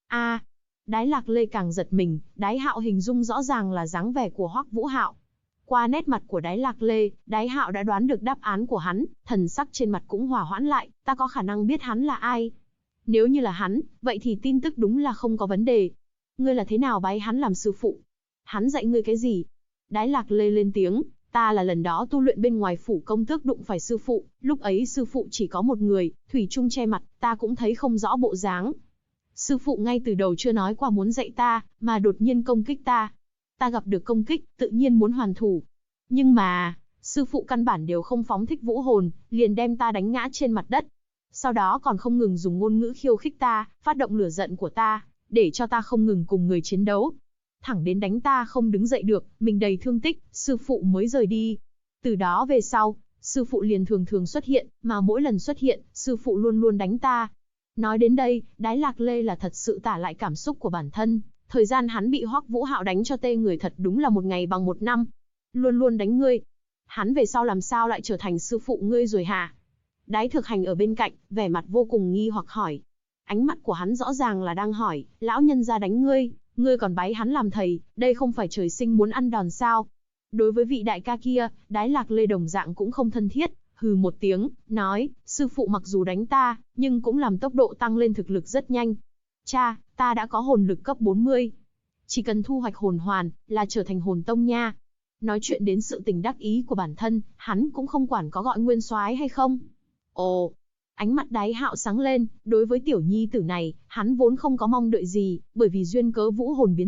Đái Lạc Lê càng giật mình, Đái Hạo hình dung rõ ràng là dáng vẻ của Hoắc Vũ Hạo. Qua nét mặt của Đái Lạc Lê, Đái Hạo đã đoán được đáp án của hắn, thần sắc trên mặt cũng hòa hoãn lại, ta có khả năng biết hắn là ai. Nếu như là hắn, vậy thì tin tức đúng là không có vấn đề. Ngươi là thế nào bái hắn làm sư phụ? Hắn dạy ngươi cái gì? Đái Lạc Lê lên tiếng, ta là lần đó tu luyện bên ngoài phủ công tước đụng phải sư phụ, lúc ấy sư phụ chỉ có một người, thủy chung che mặt, ta cũng thấy không rõ bộ dáng. Sư phụ ngay từ đầu chưa nói qua muốn dạy ta, mà đột nhiên công kích ta. Ta gặp được công kích, tự nhiên muốn hoàn thủ. Nhưng mà, sư phụ căn bản đều không phóng thích vũ hồn, liền đem ta đánh ngã trên mặt đất. Sau đó còn không ngừng dùng ngôn ngữ khiêu khích ta, phát động lửa giận của ta, để cho ta không ngừng cùng người chiến đấu. Thẳng đến đánh ta không đứng dậy được, mình đầy thương tích, sư phụ mới rời đi. Từ đó về sau, sư phụ liền thường thường xuất hiện, mà mỗi lần xuất hiện, sư phụ luôn luôn đánh ta. Nói đến đây, Đái Lạc Lê là thật sự tả lại cảm xúc của bản thân. Thời gian hắn bị Hoắc Vũ Hạo đánh cho tê người thật đúng là một ngày bằng một năm. Luôn luôn đánh ngươi. Hắn về sau làm sao lại trở thành sư phụ ngươi rồi hả? Đái Thực Hành ở bên cạnh, vẻ mặt vô cùng nghi hoặc hỏi. Ánh mắt của hắn rõ ràng là đang hỏi, lão nhân gia đánh ngươi, ngươi còn bái hắn làm thầy, đây không phải trời sinh muốn ăn đòn sao? Đối với vị đại ca kia, Đái Lạc Lê đồng dạng cũng không thân thiết, hừ một tiếng, nói, sư phụ mặc dù đánh ta, nhưng cũng làm tốc độ tăng lên thực lực rất nhanh. Cha, ta đã có hồn lực cấp 40. Chỉ cần thu hoạch hồn hoàn, là trở thành hồn tông nha. Nói chuyện đến sự tình đắc ý của bản thân, hắn cũng không quản có gọi Nguyên soái hay không. Ồ, ánh mắt Đái Hạo sáng lên, đối với tiểu nhi tử này, hắn vốn không có mong đợi gì, bởi vì duyên cớ vũ hồn biến dị,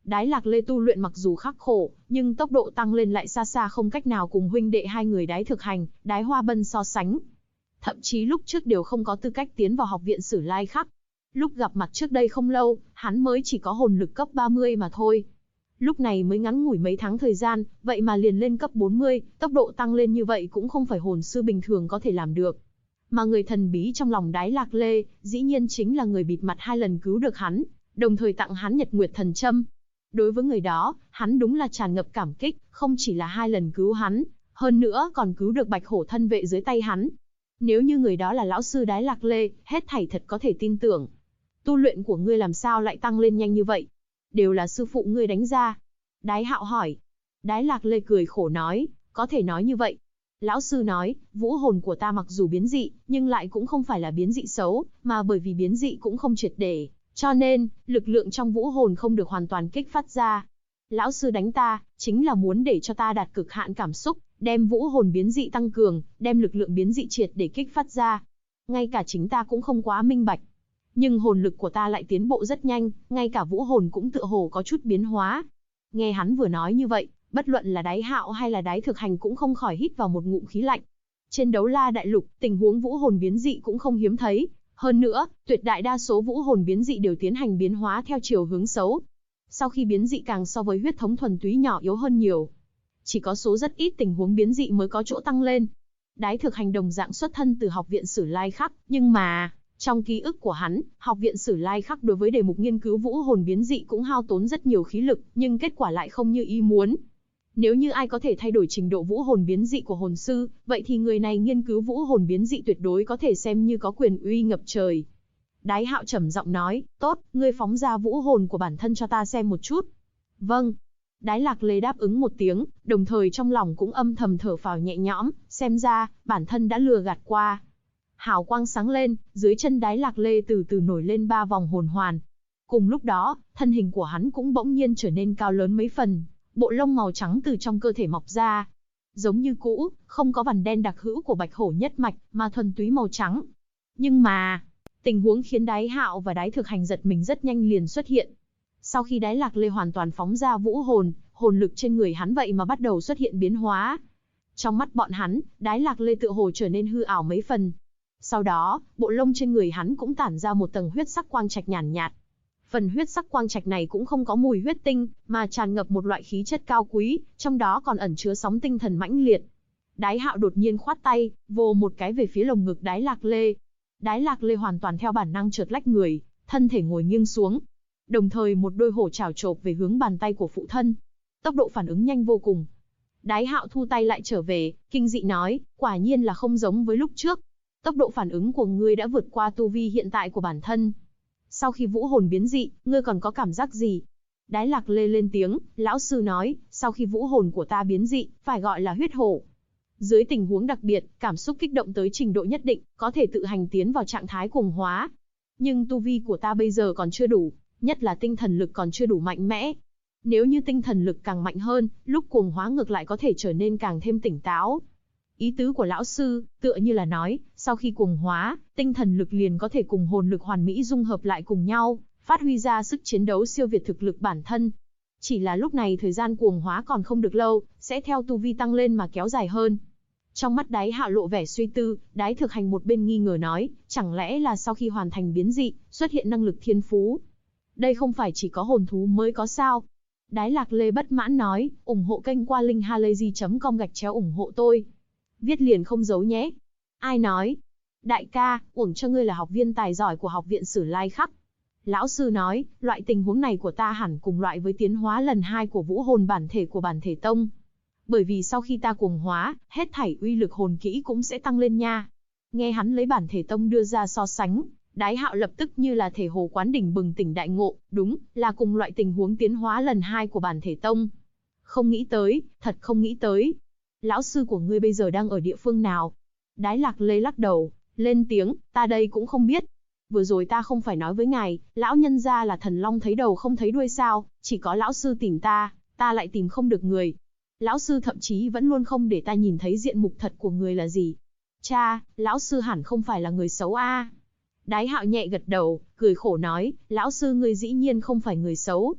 Đái Lạc Lê tu luyện mặc dù khắc khổ, nhưng tốc độ tăng lên lại xa xa không cách nào cùng huynh đệ hai người Đái Thực Hành, Đái Hoa Bân so sánh. Thậm chí lúc trước đều không có tư cách tiến vào học viện Sử Lai Khắc. Lúc gặp mặt trước đây không lâu, hắn mới chỉ có hồn lực cấp 30 mà thôi. Lúc này mới ngắn ngủi mấy tháng thời gian, vậy mà liền lên cấp 40, tốc độ tăng lên như vậy cũng không phải hồn sư bình thường có thể làm được. Mà người thần bí trong lòng Đái Lạc Lê, dĩ nhiên chính là người bịt mặt 2 lần cứu được hắn, đồng thời tặng hắn Nhật Nguyệt Thần Châm. Đối với người đó, hắn đúng là tràn ngập cảm kích, không chỉ là 2 lần cứu hắn, hơn nữa còn cứu được Bạch Hổ thân vệ dưới tay hắn. Nếu như người đó là lão sư Đái Lạc Lê, hết thảy thật có thể tin tưởng. Tu luyện của ngươi làm sao lại tăng lên nhanh như vậy? Đều là sư phụ ngươi đánh ra. Đái Hạo hỏi. Đái Lạc Lê cười khổ nói, có thể nói như vậy. Lão sư nói, vũ hồn của ta mặc dù biến dị, nhưng lại cũng không phải là biến dị xấu, mà bởi vì biến dị cũng không triệt để, cho nên, lực lượng trong vũ hồn không được hoàn toàn kích phát ra. Lão sư đánh ta, chính là muốn để cho ta đạt cực hạn cảm xúc, đem vũ hồn biến dị tăng cường, đem lực lượng biến dị triệt để kích phát ra. Ngay cả chính ta cũng không quá minh bạch. Nhưng hồn lực của ta lại tiến bộ rất nhanh, ngay cả vũ hồn cũng tựa hồ có chút biến hóa. Nghe hắn vừa nói như vậy, bất luận là Đái Hạo hay là Đái Thực Hành cũng không khỏi hít vào một ngụm khí lạnh. Trên Đấu La Đại Lục, tình huống vũ hồn biến dị cũng không hiếm thấy. Hơn nữa, tuyệt đại đa số vũ hồn biến dị đều tiến hành biến hóa theo chiều hướng xấu. Sau khi biến dị càng so với huyết thống thuần túy nhỏ yếu hơn nhiều. Chỉ có số rất ít tình huống biến dị mới có chỗ tăng lên. Đái Thực Hành đồng dạng xuất thân từ học viện Sử Lai Khắc, nhưng mà, trong ký ức của hắn, học viện Sử Lai Khắc đối với đề mục nghiên cứu vũ hồn biến dị cũng hao tốn rất nhiều khí lực, nhưng kết quả lại không như ý muốn. Nếu như ai có thể thay đổi trình độ vũ hồn biến dị của hồn sư, vậy thì người này nghiên cứu vũ hồn biến dị tuyệt đối có thể xem như có quyền uy ngập trời. Đái Hạo trầm giọng nói, tốt, ngươi phóng ra vũ hồn của bản thân cho ta xem một chút. Vâng. Đái Lạc Lê đáp ứng một tiếng, đồng thời trong lòng cũng âm thầm thở phào nhẹ nhõm, xem ra, bản thân đã lừa gạt qua. Hào quang sáng lên, dưới chân Đái Lạc Lê từ từ nổi lên 3 vòng hồn hoàn. Cùng lúc đó, thân hình của hắn cũng bỗng nhiên trở nên cao lớn mấy phần, bộ lông màu trắng từ trong cơ thể mọc ra. Giống như cũ, không có vằn đen đặc hữu của Bạch Hổ nhất mạch, mà thuần túy màu trắng. Nhưng mà, tình huống khiến Đái Hạo và Đái Thực Hành giật mình rất nhanh liền xuất hiện. Sau khi Đái Lạc Lê hoàn toàn phóng ra vũ hồn, hồn lực trên người hắn vậy mà bắt đầu xuất hiện biến hóa. Trong mắt bọn hắn, Đái Lạc Lê tựa hồ trở nên hư ảo mấy phần. Sau đó, bộ lông trên người hắn cũng tản ra một tầng huyết sắc quang trạch nhàn nhạt. Phần huyết sắc quang trạch này cũng không có mùi huyết tinh, mà tràn ngập một loại khí chất cao quý, trong đó còn ẩn chứa sóng tinh thần mãnh liệt. Đái Hạo đột nhiên khoát tay, vồ một cái về phía lồng ngực Đái Lạc Lê. Đái Lạc Lê hoàn toàn theo bản năng chợt lách người, thân thể ngồi nghiêng xuống. Đồng thời một đôi hổ chảo chộp về hướng bàn tay của phụ thân. Tốc độ phản ứng nhanh vô cùng. Đái Hạo thu tay lại trở về, kinh dị nói, quả nhiên là không giống với lúc trước. Tốc độ phản ứng của ngươi đã vượt qua tu vi hiện tại của bản thân. Sau khi vũ hồn biến dị, ngươi còn có cảm giác gì? Đái Lạc Lê lên tiếng, lão sư nói, sau khi vũ hồn của ta biến dị, phải gọi là huyết hổ. Dưới tình huống đặc biệt, cảm xúc kích động tới trình độ nhất định, có thể tự hành tiến vào trạng thái cuồng hóa. Nhưng tu vi của ta bây giờ còn chưa đủ, nhất là tinh thần lực còn chưa đủ mạnh mẽ. Nếu như tinh thần lực càng mạnh hơn, lúc cuồng hóa ngược lại có thể trở nên càng thêm tỉnh táo. Ý tứ của lão sư, tựa như là nói, sau khi cuồng hóa, tinh thần lực liền có thể cùng hồn lực hoàn mỹ dung hợp lại cùng nhau, phát huy ra sức chiến đấu siêu việt thực lực bản thân. Chỉ là lúc này thời gian cuồng hóa còn không được lâu, sẽ theo tu vi tăng lên mà kéo dài hơn. Trong mắt Đái Hạo lộ vẻ suy tư, Đái Thực Hành một bên nghi ngờ nói, chẳng lẽ là sau khi hoàn thành biến dị, xuất hiện năng lực thiên phú. Đây không phải chỉ có hồn thú mới có sao. Đái Lạc Lê bất mãn nói, ủng hộ kênh qua link halayzi.com ủng hộ tôi. Viết liền không giấu nhé. Ai nói? Đại ca, uổng cho ngươi là học viên tài giỏi của học viện Sử Lai Khắc. Lão sư nói, loại tình huống này của ta hẳn cùng loại với tiến hóa lần 2 của vũ hồn bản thể của bản thể tông. Bởi vì sau khi ta cuồng hóa, hết thảy uy lực hồn kỹ cũng sẽ tăng lên nha. Nghe hắn lấy bản thể tông đưa ra so sánh, Đái Hạo lập tức như là thể hồ quán đỉnh bừng tỉnh đại ngộ, đúng, là cùng loại tình huống tiến hóa lần 2 của bản thể tông. Không nghĩ tới, thật không nghĩ tới. Lão sư của ngươi bây giờ đang ở địa phương nào? Đái Lạc Lê lắc đầu, lên tiếng, ta đây cũng không biết. Vừa rồi ta không phải nói với ngài, lão nhân gia là thần long thấy đầu không thấy đuôi sao, chỉ có lão sư tìm ta lại tìm không được người. Lão sư thậm chí vẫn luôn không để ta nhìn thấy diện mục thật của người là gì. Cha, lão sư hẳn không phải là người xấu a? Đái Hạo nhẹ gật đầu, cười khổ nói, lão sư ngươi dĩ nhiên không phải người xấu.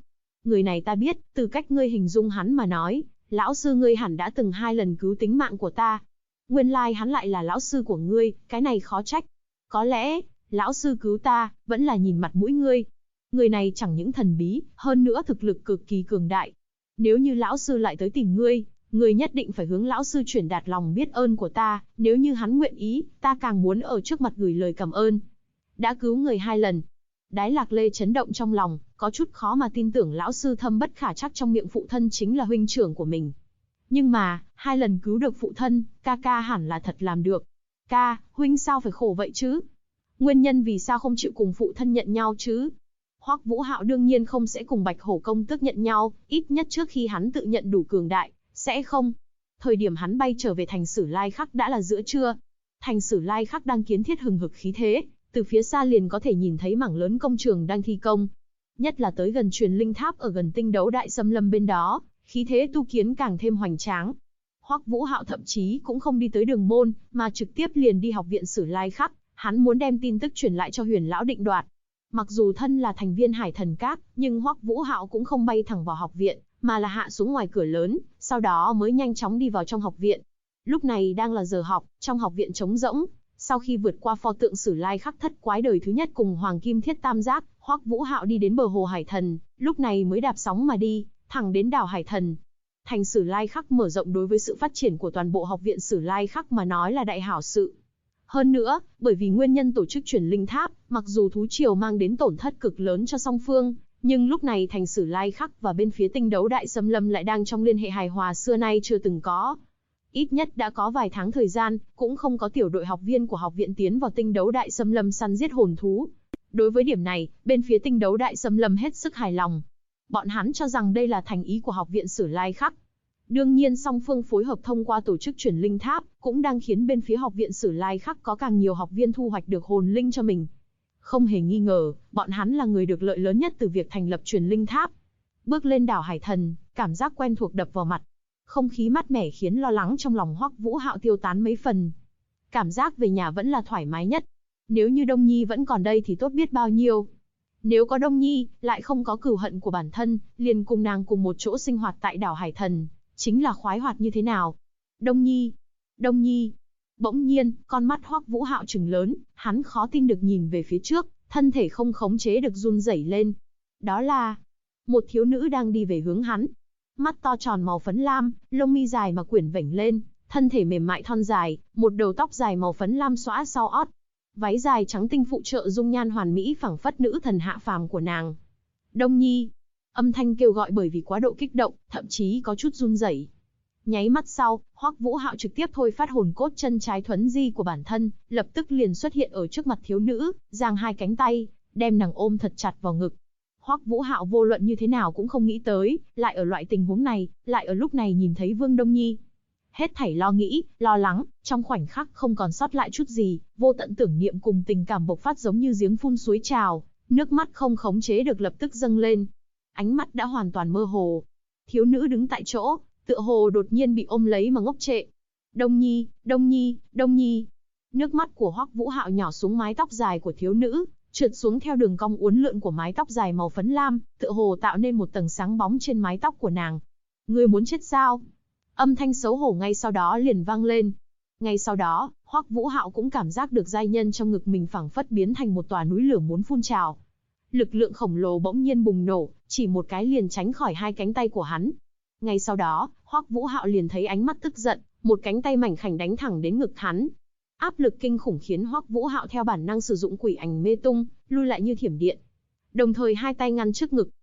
Người này ta biết, từ cách ngươi hình dung hắn mà nói, lão sư ngươi hẳn đã từng 2 lần cứu tính mạng của ta. Nguyên lai hắn lại là lão sư của ngươi, cái này khó trách. Có lẽ, lão sư cứu ta, vẫn là nhìn mặt mũi ngươi. Người này chẳng những thần bí, hơn nữa thực lực cực kỳ cường đại. Nếu như lão sư lại tới tìm ngươi, ngươi nhất định phải hướng lão sư truyền đạt lòng biết ơn của ta, nếu như hắn nguyện ý, ta càng muốn ở trước mặt gửi lời cảm ơn. Đã cứu người 2 lần. Đái Lạc Lê chấn động trong lòng, có chút khó mà tin tưởng lão sư thâm bất khả trắc trong miệng phụ thân chính là huynh trưởng của mình. Nhưng mà, 2 lần cứu được phụ thân, ca hẳn là thật làm được. Ca, huynh sao phải khổ vậy chứ? Nguyên nhân vì sao không chịu cùng phụ thân nhận nhau chứ? Hoắc Vũ Hạo đương nhiên không sẽ cùng Bạch Hổ công tước nhận nhau, ít nhất trước khi hắn tự nhận đủ cường đại, sẽ không. Thời điểm hắn bay trở về thành Sử Lai Khắc đã là giữa trưa. Thành Sử Lai Khắc đang kiến thiết hừng hực khí thế, từ phía xa liền có thể nhìn thấy mảng lớn công trường đang thi công. Nhất là tới gần truyền linh tháp ở gần tinh đấu đại xâm lâm bên đó, khí thế tu kiến càng thêm hoành tráng. Hoắc Vũ Hạo thậm chí cũng không đi tới đường môn, mà trực tiếp liền đi học viện Sử Lai Khắc, hắn muốn đem tin tức truyền lại cho Huyền lão định đoạt. Mặc dù thân là thành viên Hải Thần Các, nhưng Hoắc Vũ Hạo cũng không bay thẳng vào học viện, mà là hạ xuống ngoài cửa lớn, sau đó mới nhanh chóng đi vào trong học viện. Lúc này đang là giờ học, trong học viện trống rỗng. Sau khi vượt qua pho tượng Sử Lai Khắc thất quái đời thứ nhất cùng Hoàng Kim Thiết Tam Giác, Hoắc Vũ Hạo đi đến bờ hồ Hải Thần, lúc này mới đạp sóng mà đi, thẳng đến đảo Hải Thần. Thành Sử Lai Khắc mở rộng đối với sự phát triển của toàn bộ học viện Sử Lai Khắc mà nói là đại hảo sự. Hơn nữa, bởi vì nguyên nhân tổ chức truyền linh tháp, mặc dù thú triều mang đến tổn thất cực lớn cho song phương, nhưng lúc này thành Sử Lai Khắc và bên phía tinh đấu đại xâm lâm lại đang trong liên hệ hài hòa xưa nay chưa từng có. Ít nhất đã có vài tháng thời gian, cũng không có tiểu đội học viên của học viện tiến vào tinh đấu đại xâm lâm săn giết hồn thú. Đối với điểm này, bên phía tinh đấu đại xâm lâm hết sức hài lòng. Bọn hắn cho rằng đây là thành ý của học viện Sử Lai Khắc. Đương nhiên song phương phối hợp thông qua tổ chức truyền linh tháp, cũng đang khiến bên phía học viện Sử Lai Khắc có càng nhiều học viên thu hoạch được hồn linh cho mình. Không hề nghi ngờ, bọn hắn là người được lợi lớn nhất từ việc thành lập truyền linh tháp. Bước lên đảo Hải Thần, cảm giác quen thuộc đập vào mặt. Không khí mát mẻ khiến lo lắng trong lòng Hoắc Vũ Hạo tiêu tán mấy phần. Cảm giác về nhà vẫn là thoải mái nhất. Nếu như Đông Nhi vẫn còn đây thì tốt biết bao nhiêu. Nếu có Đông Nhi, lại không có cừu hận của bản thân, liền cùng nàng cùng một chỗ sinh hoạt tại đảo Hải Thần, chính là khoái hoạt như thế nào. Đông Nhi, Đông Nhi. Bỗng nhiên, con mắt Hoắc Vũ Hạo trừng lớn, hắn khó tin được nhìn về phía trước, thân thể không khống chế được run rẩy lên. Đó là một thiếu nữ đang đi về hướng hắn. Mắt to tròn màu phấn lam, lông mi dài mà quyển vểnh lên, thân thể mềm mại thon dài, một đầu tóc dài màu phấn lam xõa sau ót. Váy dài trắng tinh phụ trợ dung nhan hoàn mỹ phảng phất nữ thần hạ phàm của nàng. Đông Nhi. Âm thanh kêu gọi bởi vì quá độ kích động, thậm chí có chút run rẩy. Nháy mắt sau, Hoắc Vũ Hạo trực tiếp thôi phát hồn cốt chân trái thuấn di của bản thân, lập tức liền xuất hiện ở trước mặt thiếu nữ, giang hai cánh tay, đem nàng ôm thật chặt vào ngực. Hoắc Vũ Hạo vô luận như thế nào cũng không nghĩ tới, lại ở loại tình huống này, lại ở lúc này nhìn thấy Vương Đông Nhi. Hết thảy lo nghĩ, lo lắng, trong khoảnh khắc không còn sót lại chút gì, vô tận tưởng niệm cùng tình cảm bộc phát giống như giếng phun suối trào, nước mắt không khống chế được lập tức dâng lên. Ánh mắt đã hoàn toàn mơ hồ. Thiếu nữ đứng tại chỗ, tựa hồ đột nhiên bị ôm lấy mà ngốc trệ. Đông Nhi, Đông Nhi, Đông Nhi. Nước mắt của Hoắc Vũ Hạo nhỏ xuống mái tóc dài của thiếu nữ, trượt xuống theo đường cong uốn lượn của mái tóc dài màu phấn lam, tựa hồ tạo nên một tầng sáng bóng trên mái tóc của nàng. Ngươi muốn chết sao? Âm thanh xấu hổ ngay sau đó liền vang lên. Ngay sau đó, Hoắc Vũ Hạo cũng cảm giác được giai nhân trong ngực mình phảng phất biến thành một tòa núi lửa muốn phun trào. Lực lượng khổng lồ bỗng nhiên bùng nổ, chỉ một cái liền tránh khỏi hai cánh tay của hắn. Ngay sau đó, Hoắc Vũ Hạo liền thấy ánh mắt tức giận, một cánh tay mảnh khảnh đánh thẳng đến ngực hắn. Áp lực kinh khủng khiến Hoắc Vũ Hạo theo bản năng sử dụng quỷ ảnh mê tung, lui lại như thiểm điện. Đồng thời hai tay ngăn trước ngực.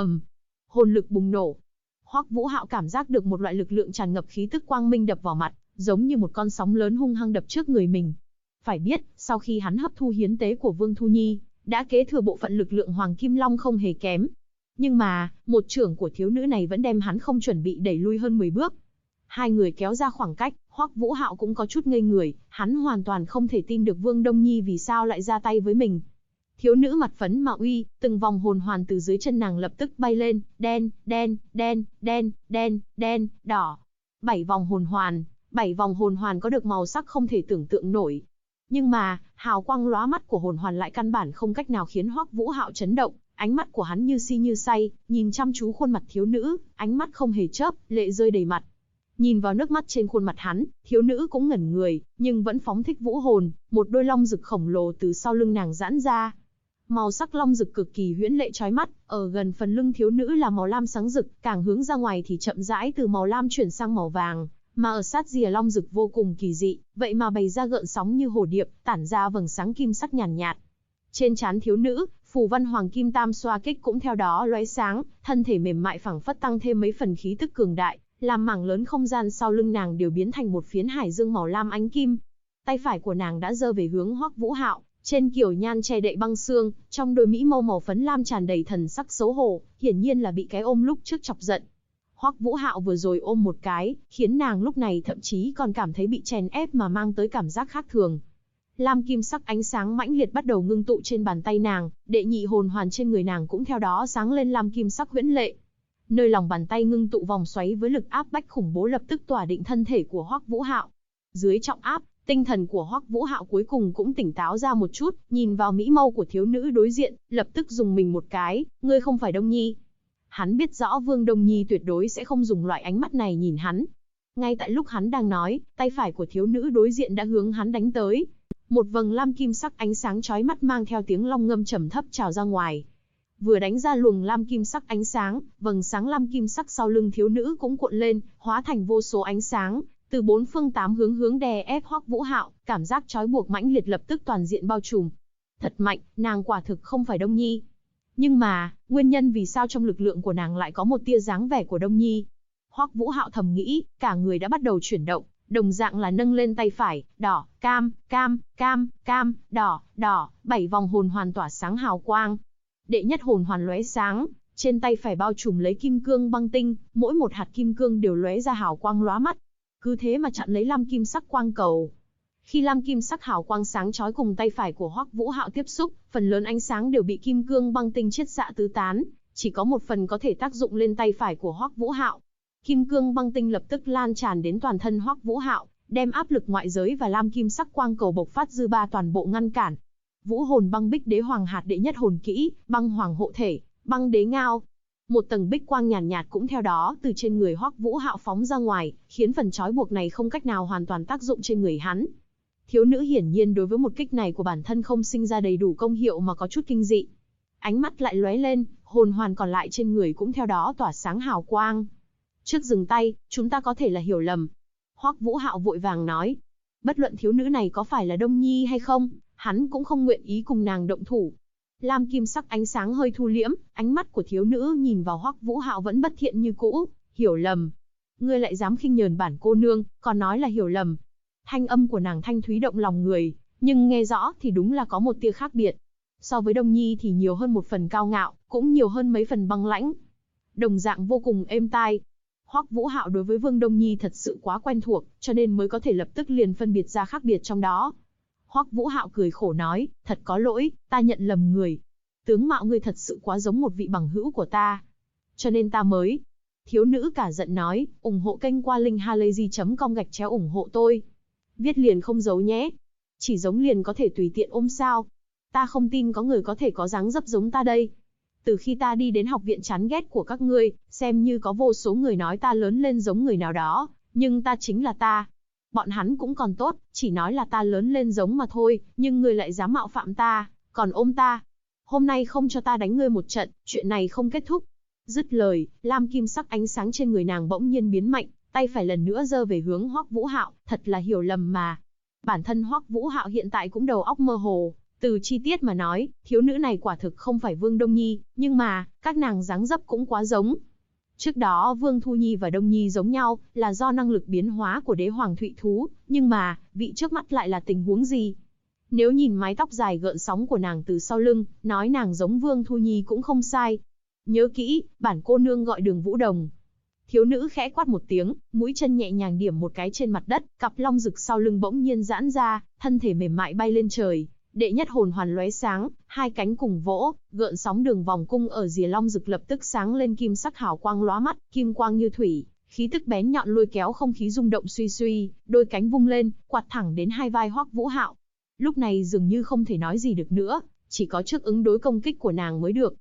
Hồn lực bùng nổ. Hoắc Vũ Hạo cảm giác được một loại lực lượng tràn ngập khí tức quang minh đập vào mặt, giống như một con sóng lớn hung hăng đập trước người mình. Phải biết, sau khi hắn hấp thu hiến tế của Vương Thu Nhi, đã kế thừa bộ phận lực lượng Hoàng Kim Long không hề kém. Nhưng mà, một chưởng của thiếu nữ này vẫn đem hắn không chuẩn bị đẩy lui hơn 10 bước. Hai người kéo ra khoảng cách, Hoắc Vũ Hạo cũng có chút ngây người, hắn hoàn toàn không thể tin được Vương Đông Nhi vì sao lại ra tay với mình. Thiếu nữ mặt phấn mà uy, từng vòng hồn hoàn từ dưới chân nàng lập tức bay lên, đen, đen, đen, đen, đen, đen, đỏ. 7 vòng hồn hoàn có được màu sắc không thể tưởng tượng nổi. Nhưng mà, hào quang lóa mắt của hồn hoàn lại căn bản không cách nào khiến Hoắc Vũ Hạo chấn động, Ánh mắt của hắn như si như say, nhìn chăm chú khuôn mặt thiếu nữ, ánh mắt không hề chớp, lệ rơi đầy mặt. Nhìn vào nước mắt trên khuôn mặt hắn, thiếu nữ cũng ngẩn người, nhưng vẫn phóng thích vũ hồn, một đôi long rực khổng lồ từ sau lưng nàng giãn ra. Màu sắc long rực cực kỳ huyễn lệ chói mắt, ở gần phần lưng thiếu nữ là màu lam sáng rực, càng hướng ra ngoài thì chậm rãi từ màu lam chuyển sang màu vàng, mà ở sát rìa long rực vô cùng kỳ dị, vậy mà bày ra gợn sóng như hồ điệp, tản ra vầng sáng kim sắc nhàn nhạt. Trên trán thiếu nữ, phù văn hoàng kim tam xoa kích cũng theo đó lóe sáng, thân thể mềm mại phảng phất tăng thêm mấy phần khí tức cường đại, làm mảng lớn không gian sau lưng nàng đều biến thành một phiến hải dương màu lam ánh kim. Tay phải của nàng đã giơ về hướng Hoắc Vũ Hạo, trên kiểu nhan che đậy băng xương, trong đôi mỹ mâu màu phấn lam tràn đầy thần sắc xấu hổ, hiển nhiên là bị cái ôm lúc trước chọc giận. Hoắc Vũ Hạo vừa rồi ôm một cái, khiến nàng lúc này thậm chí còn cảm thấy bị chèn ép mà mang tới cảm giác khác thường. Lam kim sắc ánh sáng mãnh liệt bắt đầu ngưng tụ trên bàn tay nàng, đệ nhị hồn hoàn trên người nàng cũng theo đó sáng lên lam kim sắc huyễn lệ. Nơi lòng bàn tay ngưng tụ vòng xoáy với lực áp bách khủng bố lập tức tỏa định thân thể của Hoắc Vũ Hạo. Dưới trọng áp, tinh thần của Hoắc Vũ Hạo cuối cùng cũng tỉnh táo ra một chút, nhìn vào mỹ mâu của thiếu nữ đối diện, lập tức dùng mình một cái, ngươi không phải Đông Nhi. Hắn biết rõ Vương Đông Nhi tuyệt đối sẽ không dùng loại ánh mắt này nhìn hắn. Ngay tại lúc hắn đang nói, tay phải của thiếu nữ đối diện đã hướng hắn đánh tới. Một vầng lam kim sắc ánh sáng chói mắt mang theo tiếng long ngâm trầm thấp trào ra ngoài. Vừa đánh ra luồng lam kim sắc ánh sáng, vầng sáng lam kim sắc sau lưng thiếu nữ cũng cuộn lên, hóa thành vô số ánh sáng, từ bốn phương tám hướng đè ép Hoắc Vũ Hạo, cảm giác trói buộc mãnh liệt lập tức toàn diện bao trùm. Thật mạnh, nàng quả thực không phải Đông Nhi. Nhưng mà, nguyên nhân vì sao trong lực lượng của nàng lại có một tia dáng vẻ của Đông Nhi? Hoắc Vũ Hạo thầm nghĩ, cả người đã bắt đầu chuyển động, đồng dạng là nâng lên tay phải, đỏ, cam, cam, cam, cam, đỏ, đỏ, 7 vòng hồn hoàn tỏa sáng hào quang. Đệ nhất hồn hoàn lóe sáng, trên tay phải bao trùm lấy kim cương băng tinh, mỗi một hạt kim cương đều lóe ra hào quang lóa mắt. Cứ thế mà chặn lấy lam kim sắc quang cầu. Khi lam kim sắc hào quang sáng chói cùng tay phải của Hoắc Vũ Hạo tiếp xúc, phần lớn ánh sáng đều bị kim cương băng tinh chiết xạ tứ tán, chỉ có một phần có thể tác dụng lên tay phải của Hoắc Vũ Hạo. Kim cương băng tinh lập tức lan tràn đến toàn thân Hoắc Vũ Hạo, đem áp lực ngoại giới và lam kim sắc quang cầu bộc phát dư ba toàn bộ ngăn cản. Vũ hồn băng bích đế hoàng hạt đệ nhất hồn kỹ, băng hoàng hộ thể, băng đế ngao. Một tầng bích quang nhàn nhạt cũng theo đó từ trên người Hoắc Vũ Hạo phóng ra ngoài, khiến phần trói buộc này không cách nào hoàn toàn tác dụng trên người hắn. Thiếu nữ hiển nhiên đối với một kích này của bản thân không sinh ra đầy đủ công hiệu mà có chút kinh dị. Ánh mắt lại lóe lên, hồn hoàn còn lại trên người cũng theo đó tỏa sáng hào quang. Trước dừng tay, chúng ta có thể là hiểu lầm. Hoắc Vũ Hạo vội vàng nói. Bất luận thiếu nữ này có phải là Đông Nhi hay không, hắn cũng không nguyện ý cùng nàng động thủ. Lam kim sắc ánh sáng hơi thu liễm, ánh mắt của thiếu nữ nhìn vào Hoắc Vũ Hạo vẫn bất thiện như cũ. Hiểu lầm. Ngươi lại dám khinh nhờn bản cô nương, còn nói là hiểu lầm. Thanh âm của nàng thanh thúy động lòng người, nhưng nghe rõ thì đúng là có một tia khác biệt. So với Đông Nhi thì nhiều hơn một phần cao ngạo, cũng nhiều hơn mấy phần băng lãnh. Đồng dạng vô cùng êm tai. Hoắc Vũ Hạo đối với Vương Đông Nhi thật sự quá quen thuộc, cho nên mới có thể lập tức liền phân biệt ra khác biệt trong đó. Hoắc Vũ Hạo cười khổ nói, thật có lỗi, ta nhận lầm người. Tướng mạo ngươi thật sự quá giống một vị bằng hữu của ta. Cho nên ta mới. Thiếu nữ cả giận nói, ủng hộ kênh qua linkhalazy.com/ủng hộ tôi. Viết liền không giấu nhé. Chỉ giống liền có thể tùy tiện ôm sao. Ta không tin có người có thể có dáng dấp giống ta đây. Từ khi ta đi đến học viện chán ghét của các ngươi, xem như có vô số người nói ta lớn lên giống người nào đó, nhưng ta chính là ta. Bọn hắn cũng còn tốt, chỉ nói là ta lớn lên giống mà thôi, nhưng ngươi lại dám mạo phạm ta, còn ôm ta. Hôm nay không cho ta đánh ngươi một trận, chuyện này không kết thúc. Dứt lời, lam kim sắc ánh sáng trên người nàng bỗng nhiên biến mạnh, tay phải lần nữa giơ về hướng Hoắc Vũ Hạo, thật là hiểu lầm mà. Bản thân Hoắc Vũ Hạo hiện tại cũng đầu óc mơ hồ, từ chi tiết mà nói, thiếu nữ này quả thực không phải Vương Đông Nhi, nhưng mà, các nàng dáng dấp cũng quá giống. Trước đó Vương Thu Nhi và Đông Nhi giống nhau, là do năng lực biến hóa của đế hoàng thụy thú, nhưng mà, vị trước mắt lại là tình huống gì? Nếu nhìn mái tóc dài gợn sóng của nàng từ sau lưng, nói nàng giống Vương Thu Nhi cũng không sai. Nhớ kỹ, bản cô nương gọi Đường Vũ Đồng. Thiếu nữ khẽ quát một tiếng, mũi chân nhẹ nhàng điểm một cái trên mặt đất, cặp long rực sau lưng bỗng nhiên giãn ra, thân thể mềm mại bay lên trời. Đệ nhất hồn hoàn lóe sáng, hai cánh cùng vỗ, gợn sóng đường vòng cung ở rìa long rực lập tức sáng lên kim sắc hào quang lóa mắt, kim quang như thủy, khí tức bén nhọn lôi kéo không khí rung động suy suy, đôi cánh vung lên, quạt thẳng đến hai vai Hoắc Vũ Hạo. Lúc này dường như không thể nói gì được nữa, chỉ có trước ứng đối công kích của nàng mới được.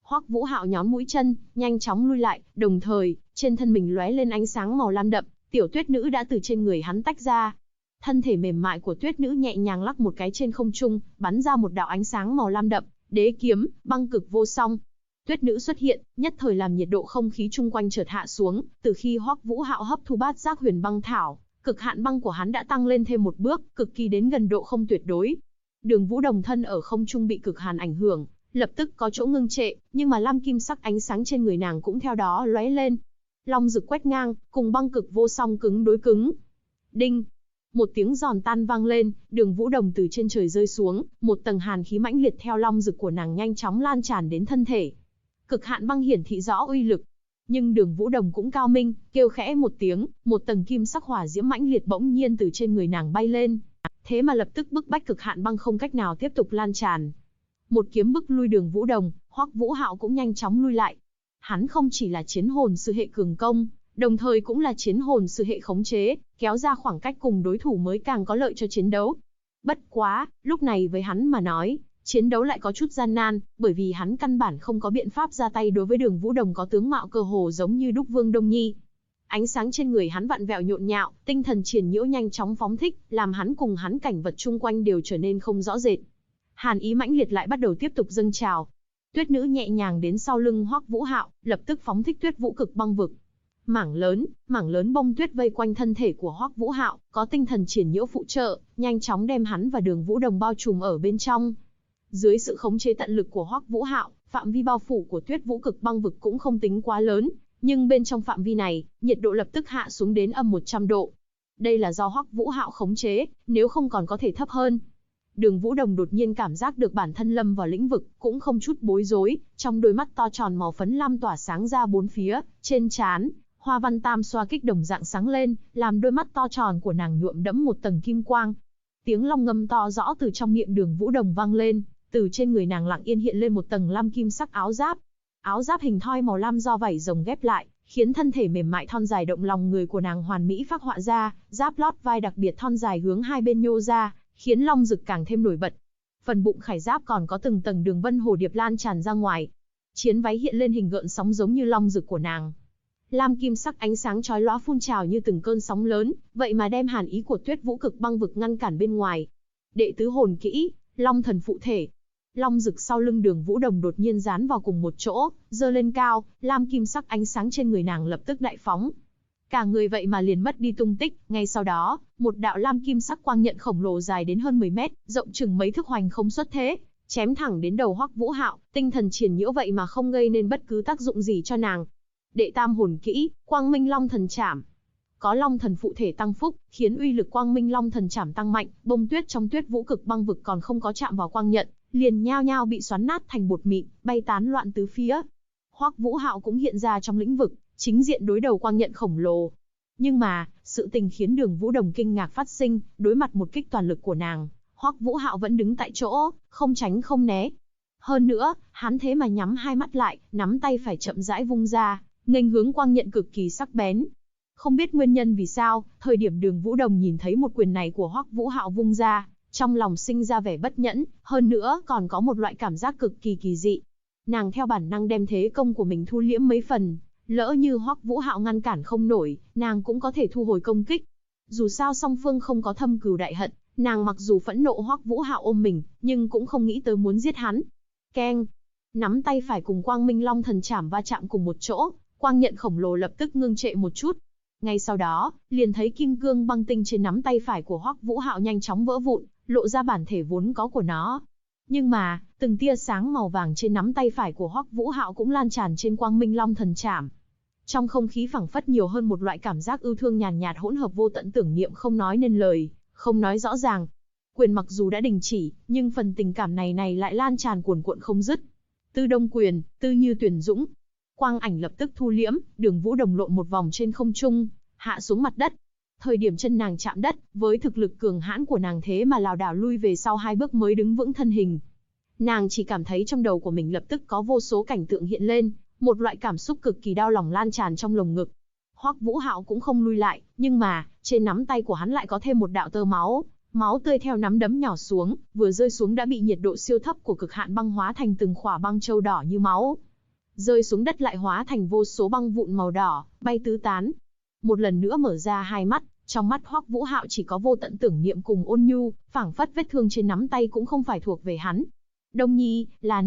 Hoắc Vũ Hạo nhón mũi chân, nhanh chóng lui lại, đồng thời, trên thân mình lóe lên ánh sáng màu lam đậm, tiểu tuyết nữ đã từ trên người hắn tách ra. Thân thể mềm mại của tuyết nữ nhẹ nhàng lắc một cái trên không trung, bắn ra một đạo ánh sáng màu lam đậm, đế kiếm, băng cực vô song. Tuyết nữ xuất hiện, nhất thời làm nhiệt độ không khí chung quanh chợt hạ xuống, từ khi Hoắc Vũ Hạo hấp thu bát giác huyền băng thảo, cực hạn băng của hắn đã tăng lên thêm một bước, cực kỳ đến gần độ không tuyệt đối. Đường Vũ Đồng thân ở không trung bị cực hàn ảnh hưởng, lập tức có chỗ ngưng trệ, nhưng mà lam kim sắc ánh sáng trên người nàng cũng theo đó lóe lên. Long rực quét ngang, cùng băng cực vô song cứng đối cứng. Đinh! Một tiếng giòn tan vang lên, Đường Vũ Đồng từ trên trời rơi xuống, một tầng hàn khí mãnh liệt theo long rực của nàng nhanh chóng lan tràn đến thân thể. Cực hạn băng hiển thị rõ uy lực. Nhưng Đường Vũ Đồng cũng cao minh, kêu khẽ một tiếng, một tầng kim sắc hỏa diễm mãnh liệt bỗng nhiên từ trên người nàng bay lên. Thế mà lập tức bức bách cực hạn băng không cách nào tiếp tục lan tràn. Một kiếm bức lui Đường Vũ Đồng, Hoắc Vũ Hạo cũng nhanh chóng lui lại. Hắn không chỉ là chiến hồn sư hệ cường công, đồng thời cũng là chiến hồn sư hệ khống chế, kéo ra khoảng cách cùng đối thủ mới càng có lợi cho chiến đấu. Bất quá, lúc này với hắn mà nói, chiến đấu lại có chút gian nan, bởi vì hắn căn bản không có biện pháp ra tay đối với Đường Vũ Đồng có tướng mạo cơ hồ giống như đúc Vương Đông Nhi. Ánh sáng trên người hắn vặn vẹo nhộn nhạo, tinh thần triển nhiễu nhanh chóng phóng thích, làm hắn cùng hắn cảnh vật chung quanh đều trở nên không rõ rệt. Hàn ý mãnh liệt lại bắt đầu tiếp tục dâng trào. Tuyết nữ nhẹ nhàng đến sau lưng Hoắc Vũ Hạo, lập tức phóng thích Tuyết Vũ Cực Băng Vực. Mảng lớn bông tuyết vây quanh thân thể của Hoắc Vũ Hạo, có tinh thần triển nhiễu phụ trợ, nhanh chóng đem hắn và Đường Vũ Đồng bao trùm ở bên trong. Dưới sự khống chế tận lực của Hoắc Vũ Hạo, phạm vi bao phủ của Tuyết Vũ Cực Băng Vực cũng không tính quá lớn, nhưng bên trong phạm vi này, nhiệt độ lập tức hạ xuống đến âm 100 độ. Đây là do Hoắc Vũ Hạo khống chế, nếu không còn có thể thấp hơn. Đường Vũ Đồng đột nhiên cảm giác được bản thân lâm vào lĩnh vực, cũng không chút bối rối, trong đôi mắt to tròn màu phấn lam tỏa sáng ra bốn phía, trên trán, hoa văn tam xoa kích đồng dạng sáng lên, làm đôi mắt to tròn của nàng nhuộm đẫm một tầng kim quang. Tiếng long ngâm to rõ từ trong miệng Đường Vũ Đồng vang lên, từ trên người nàng lặng yên hiện lên một tầng lam kim sắc áo giáp. Áo giáp hình thoi màu lam do vảy rồng ghép lại, khiến thân thể mềm mại thon dài động lòng người của nàng hoàn mỹ phác họa ra, giáp lót vai đặc biệt thon dài hướng hai bên nhô ra, khiến long rực càng thêm nổi bật. Phần bụng khải giáp còn có từng tầng đường vân hồ điệp lan tràn ra ngoài. Chiến váy hiện lên hình gợn sóng giống như long rực của nàng. Lam kim sắc ánh sáng chói lóa phun trào như từng cơn sóng lớn, vậy mà đem hàn ý của Tuyết Vũ Cực Băng Vực ngăn cản bên ngoài. Đệ tứ hồn kỹ, Long Thần Phụ Thể. Long rực sau lưng Đường Vũ Đồng đột nhiên dán vào cùng một chỗ, giơ lên cao, lam kim sắc ánh sáng trên người nàng lập tức đại phóng. Cả người vậy mà liền mất đi tung tích, ngay sau đó, một đạo lam kim sắc quang nhận khổng lồ dài đến hơn 10 mét, rộng chừng mấy thước hoành không xuất thế, chém thẳng đến đầu Hoắc Vũ Hạo, tinh thần triển nhiễu vậy mà không gây nên bất cứ tác dụng gì cho nàng. Đệ tam hồn kỹ, Quang Minh Long Thần Trảm. Có Long Thần Phụ Thể tăng phúc, khiến uy lực Quang Minh Long Thần Trảm tăng mạnh, bông tuyết trong Tuyết Vũ Cực Băng Vực còn không có chạm vào quang nhận, liền nhao nhao bị xoắn nát thành bột mịn, bay tán loạn tứ phía. Hoắc Vũ Hạo cũng hiện ra trong lĩnh vực, chính diện đối đầu quang nhận khổng lồ. Nhưng mà, sự tình khiến Đường Vũ Đồng kinh ngạc phát sinh, đối mặt một kích toàn lực của nàng, Hoắc Vũ Hạo vẫn đứng tại chỗ, không tránh không né. Hơn nữa, hắn thế mà nhắm hai mắt lại, nắm tay phải chậm rãi vung ra, nghênh hướng quang nhận cực kỳ sắc bén. Không biết nguyên nhân vì sao, thời điểm Đường Vũ Đồng nhìn thấy một quyền này của Hoắc Vũ Hạo vung ra, trong lòng sinh ra vẻ bất nhẫn, hơn nữa còn có một loại cảm giác cực kỳ kỳ dị. Nàng theo bản năng đem thế công của mình thu liễm mấy phần, lỡ như Hoắc Vũ Hạo ngăn cản không nổi, nàng cũng có thể thu hồi công kích. Dù sao song phương không có thâm cừu đại hận, nàng mặc dù phẫn nộ Hoắc Vũ Hạo ôm mình, nhưng cũng không nghĩ tới muốn giết hắn. Keng! Nắm tay phải cùng Quang Minh Long Thần Trảm va chạm cùng một chỗ, quang nhận khổng lồ lập tức ngưng trệ một chút. Ngay sau đó, liền thấy kim cương băng tinh trên nắm tay phải của Hoắc Vũ Hạo nhanh chóng vỡ vụn, lộ ra bản thể vốn có của nó. Nhưng mà, từng tia sáng màu vàng trên nắm tay phải của Hoắc Vũ Hạo cũng lan tràn trên Quang Minh Long Thần Trảm. Trong không khí phảng phất nhiều hơn một loại cảm giác ưu thương nhàn nhạt hỗn hợp vô tận tưởng niệm không nói nên lời, không nói rõ ràng. Quyền mặc dù đã đình chỉ, nhưng phần tình cảm này lại lan tràn cuồn cuộn không dứt. Tư Đông Quyền, Tư Như Tuyển Dũng. Quang ảnh lập tức thu liễm, Đường Vũ Đồng lộn một vòng trên không trung, hạ xuống mặt đất. Thời điểm chân nàng chạm đất, với thực lực cường hãn của nàng thế mà lảo đảo lui về sau 2 bước mới đứng vững thân hình. Nàng chỉ cảm thấy trong đầu của mình lập tức có vô số cảnh tượng hiện lên, một loại cảm xúc cực kỳ đau lòng lan tràn trong lồng ngực. Hoắc Vũ Hạo cũng không lui lại, nhưng mà, trên nắm tay của hắn lại có thêm một đạo tơ máu, máu tươi theo nắm đấm nhỏ xuống, vừa rơi xuống đã bị nhiệt độ siêu thấp của cực hạn băng hóa thành từng khỏa băng châu đỏ như máu. rơi xuống đất lại hóa thành vô số băng vụn màu đỏ, bay tứ tán. Một lần nữa mở ra hai mắt, trong mắt Hoắc Vũ Hạo chỉ có vô tận tưởng niệm cùng ôn nhu, phảng phất vết thương trên nắm tay cũng không phải thuộc về hắn. Đông Nhi, là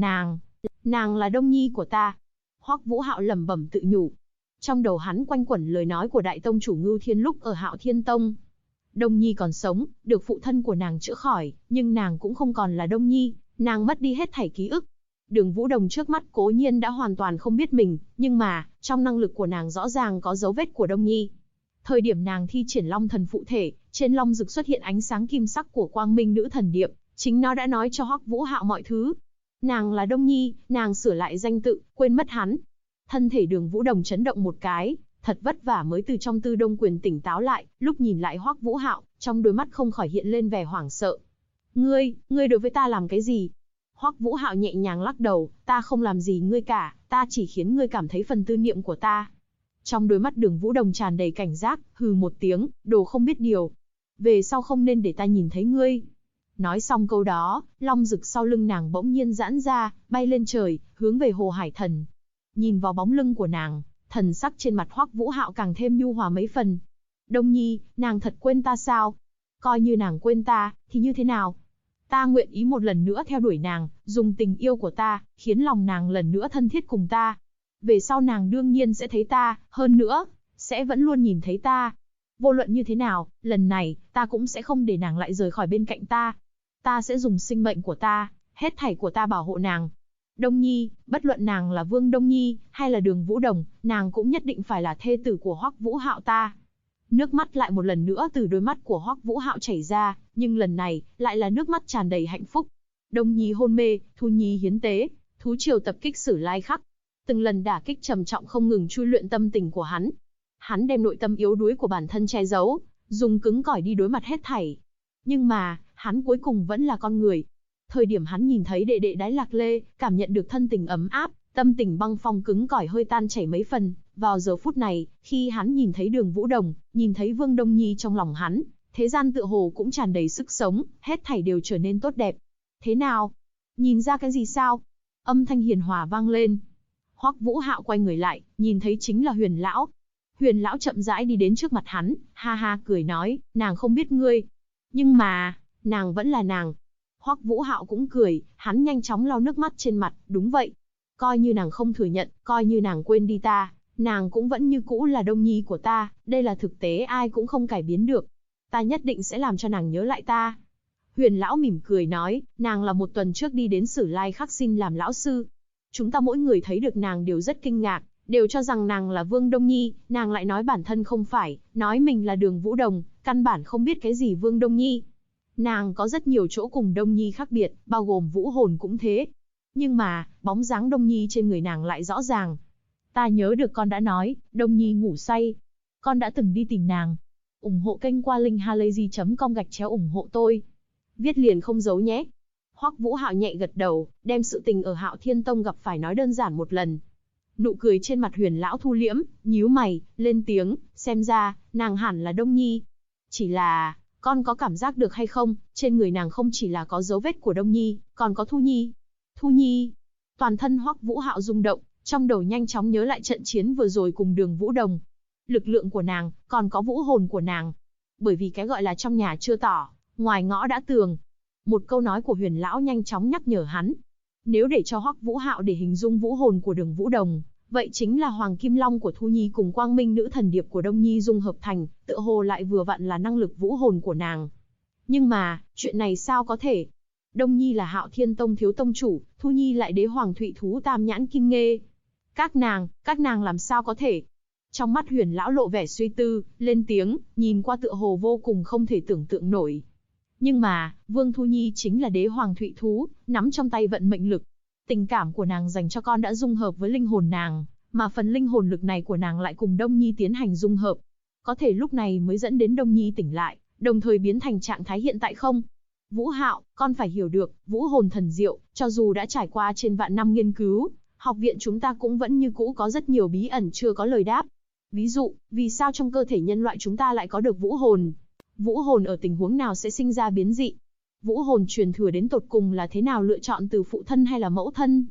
nàng là Đông Nhi của ta. Hoắc Vũ Hạo lẩm bẩm tự nhủ. Trong đầu hắn quanh quẩn lời nói của đại tông chủ Ngưu Thiên lúc ở Hạo Thiên Tông. Đông Nhi còn sống, được phụ thân của nàng chữa khỏi, nhưng nàng cũng không còn là Đông Nhi, nàng mất đi hết thảy ký ức. Đường Vũ Đồng trước mắt cố nhiên đã hoàn toàn không biết mình, nhưng mà, trong năng lực của nàng rõ ràng có dấu vết của Đông Nhi. Thời điểm nàng thi triển Long Thần phụ thể, trên long rực xuất hiện ánh sáng kim sắc của Quang Minh Nữ Thần Điệp, chính nó đã nói cho Hoắc Vũ Hạo mọi thứ. Nàng là Đông Nhi, nàng sửa lại danh tự, quên mất hắn. Thân thể Đường Vũ Đồng chấn động một cái, thật vất vả mới từ trong Tư Đông Quyền tỉnh táo lại, lúc nhìn lại Hoắc Vũ Hạo, trong đôi mắt không khỏi hiện lên vẻ hoảng sợ. Ngươi đối với ta làm cái gì? Hoắc Vũ Hạo nhẹ nhàng lắc đầu, ta không làm gì ngươi cả, ta chỉ khiến ngươi cảm thấy phần tư niệm của ta. Trong đôi mắt Đường Vũ Đồng tràn đầy cảnh giác, hừ một tiếng, đồ không biết điều. Về sau không nên để ta nhìn thấy ngươi. Nói xong câu đó, long rực sau lưng nàng bỗng nhiên giãn ra, bay lên trời, hướng về Hồ Hải Thần. Nhìn vào bóng lưng của nàng, thần sắc trên mặt Hoắc Vũ Hạo càng thêm nhu hòa mấy phần. Đông Nhi, nàng thật quên ta sao? Coi như nàng quên ta, thì như thế nào? Ta nguyện ý một lần nữa theo đuổi nàng, dùng tình yêu của ta, khiến lòng nàng lần nữa thân thiết cùng ta. Về sau nàng đương nhiên sẽ thấy ta, hơn nữa, sẽ vẫn luôn nhìn thấy ta. Vô luận như thế nào, lần này, ta cũng sẽ không để nàng lại rời khỏi bên cạnh ta. Ta sẽ dùng sinh mệnh của ta, hết thảy của ta bảo hộ nàng. Đông Nhi, bất luận nàng là Vương Đông Nhi, hay là Đường Vũ Đồng, nàng cũng nhất định phải là thê tử của Hoắc Vũ Hạo ta. Nước mắt lại một lần nữa từ đôi mắt của Hoắc Vũ Hạo chảy ra, nhưng lần này, lại là nước mắt tràn đầy hạnh phúc. Đông Nhi hôn mê, Thu Nhi hiến tế, thú triều tập kích Sử Lai Khắc. Từng lần đả kích trầm trọng không ngừng chui luyện tâm tình của hắn. Hắn đem nội tâm yếu đuối của bản thân che giấu, dùng cứng cỏi đi đối mặt hết thảy. Nhưng mà, hắn cuối cùng vẫn là con người. Thời điểm hắn nhìn thấy đệ đệ Đái Lạc Lê, cảm nhận được thân tình ấm áp, tâm tình băng phong cứng cỏi hơi tan chảy mấy phần. Vào giờ phút này, khi hắn nhìn thấy Đường Vũ Đồng, nhìn thấy Vương Đông Nhi trong lòng hắn, thế gian tựa hồ cũng tràn đầy sức sống, hết thảy đều trở nên tốt đẹp. Thế nào? Nhìn ra cái gì sao? Âm thanh hiền hòa vang lên. Hoắc Vũ Hạo quay người lại, nhìn thấy chính là Huyền lão. Huyền lão chậm rãi đi đến trước mặt hắn, ha ha cười nói, nàng không biết ngươi, nhưng mà, nàng vẫn là nàng. Hoắc Vũ Hạo cũng cười, hắn nhanh chóng lau nước mắt trên mặt, đúng vậy. Coi như nàng không thừa nhận, coi như nàng quên đi ta, nàng cũng vẫn như cũ là Đông Nhi của ta, đây là thực tế ai cũng không cải biến được. Ta nhất định sẽ làm cho nàng nhớ lại ta. Huyền lão mỉm cười nói, nàng là một tuần trước đi đến Sử Lai Khắc xin làm lão sư. Chúng ta mỗi người thấy được nàng đều rất kinh ngạc, đều cho rằng nàng là Vương Đông Nhi, nàng lại nói bản thân không phải, nói mình là Đường Vũ Đồng, căn bản không biết cái gì Vương Đông Nhi. Nàng có rất nhiều chỗ cùng Đông Nhi khác biệt, bao gồm vũ hồn cũng thế. Nhưng mà, bóng dáng Đông Nhi trên người nàng lại rõ ràng. Ta nhớ được con đã nói, Đông Nhi ngủ say. Con đã từng đi tìm nàng. Ủng hộ kênh qua linkhalazy.com/ủng hộ tôi. Viết liền không giấu nhé. Hoắc Vũ Hạo nhẹ gật đầu, đem sự tình ở Hạo Thiên Tông gặp phải nói đơn giản một lần. Nụ cười trên mặt Huyền lão thu liễm, nhíu mày, lên tiếng, xem ra, nàng hẳn là Đông Nhi. Chỉ là, con có cảm giác được hay không, trên người nàng không chỉ là có dấu vết của Đông Nhi, còn có Thu Nhi. Thu Nhi. Toàn thân Hoắc Vũ Hạo rung động, trong đầu nhanh chóng nhớ lại trận chiến vừa rồi cùng Đường Vũ Đồng. Lực lượng của nàng, còn có vũ hồn của nàng. Bởi vì cái gọi là trong nhà chưa tỏ, ngoài ngõ đã tường. Một câu nói của Huyền lão nhanh chóng nhắc nhở hắn. Nếu để cho Hoắc Vũ Hạo để hình dung vũ hồn của Đường Vũ Đồng, vậy chính là Hoàng Kim Long của Thu Nhi cùng Quang Minh Nữ Thần Điệp của Đông Nhi dung hợp thành, tựa hồ lại vừa vặn là năng lực vũ hồn của nàng. Nhưng mà, chuyện này sao có thể? Đông Nhi là Hạo Thiên Tông thiếu tông chủ, Thu Nhi lại đế hoàng thụy thú tam nhãn kim nghê. Các nàng làm sao có thể? Trong mắt Huyền lão lộ vẻ suy tư, lên tiếng, nhìn qua tựa hồ vô cùng không thể tưởng tượng nổi. Nhưng mà, Vương Thu Nhi chính là đế hoàng thụy thú, nắm trong tay vận mệnh lực. Tình cảm của nàng dành cho con đã dung hợp với linh hồn nàng, mà phần linh hồn lực này của nàng lại cùng Đông Nhi tiến hành dung hợp. Có thể lúc này mới dẫn đến Đông Nhi tỉnh lại, đồng thời biến thành trạng thái hiện tại không? Vũ Hạo, con phải hiểu được, vũ hồn thần diệu, cho dù đã trải qua trên vạn năm nghiên cứu, học viện chúng ta cũng vẫn như cũ có rất nhiều bí ẩn chưa có lời đáp. Ví dụ, vì sao trong cơ thể nhân loại chúng ta lại có được vũ hồn? Vũ hồn ở tình huống nào sẽ sinh ra biến dị? Vũ hồn truyền thừa đến tột cùng là thế nào, lựa chọn từ phụ thân hay là mẫu thân?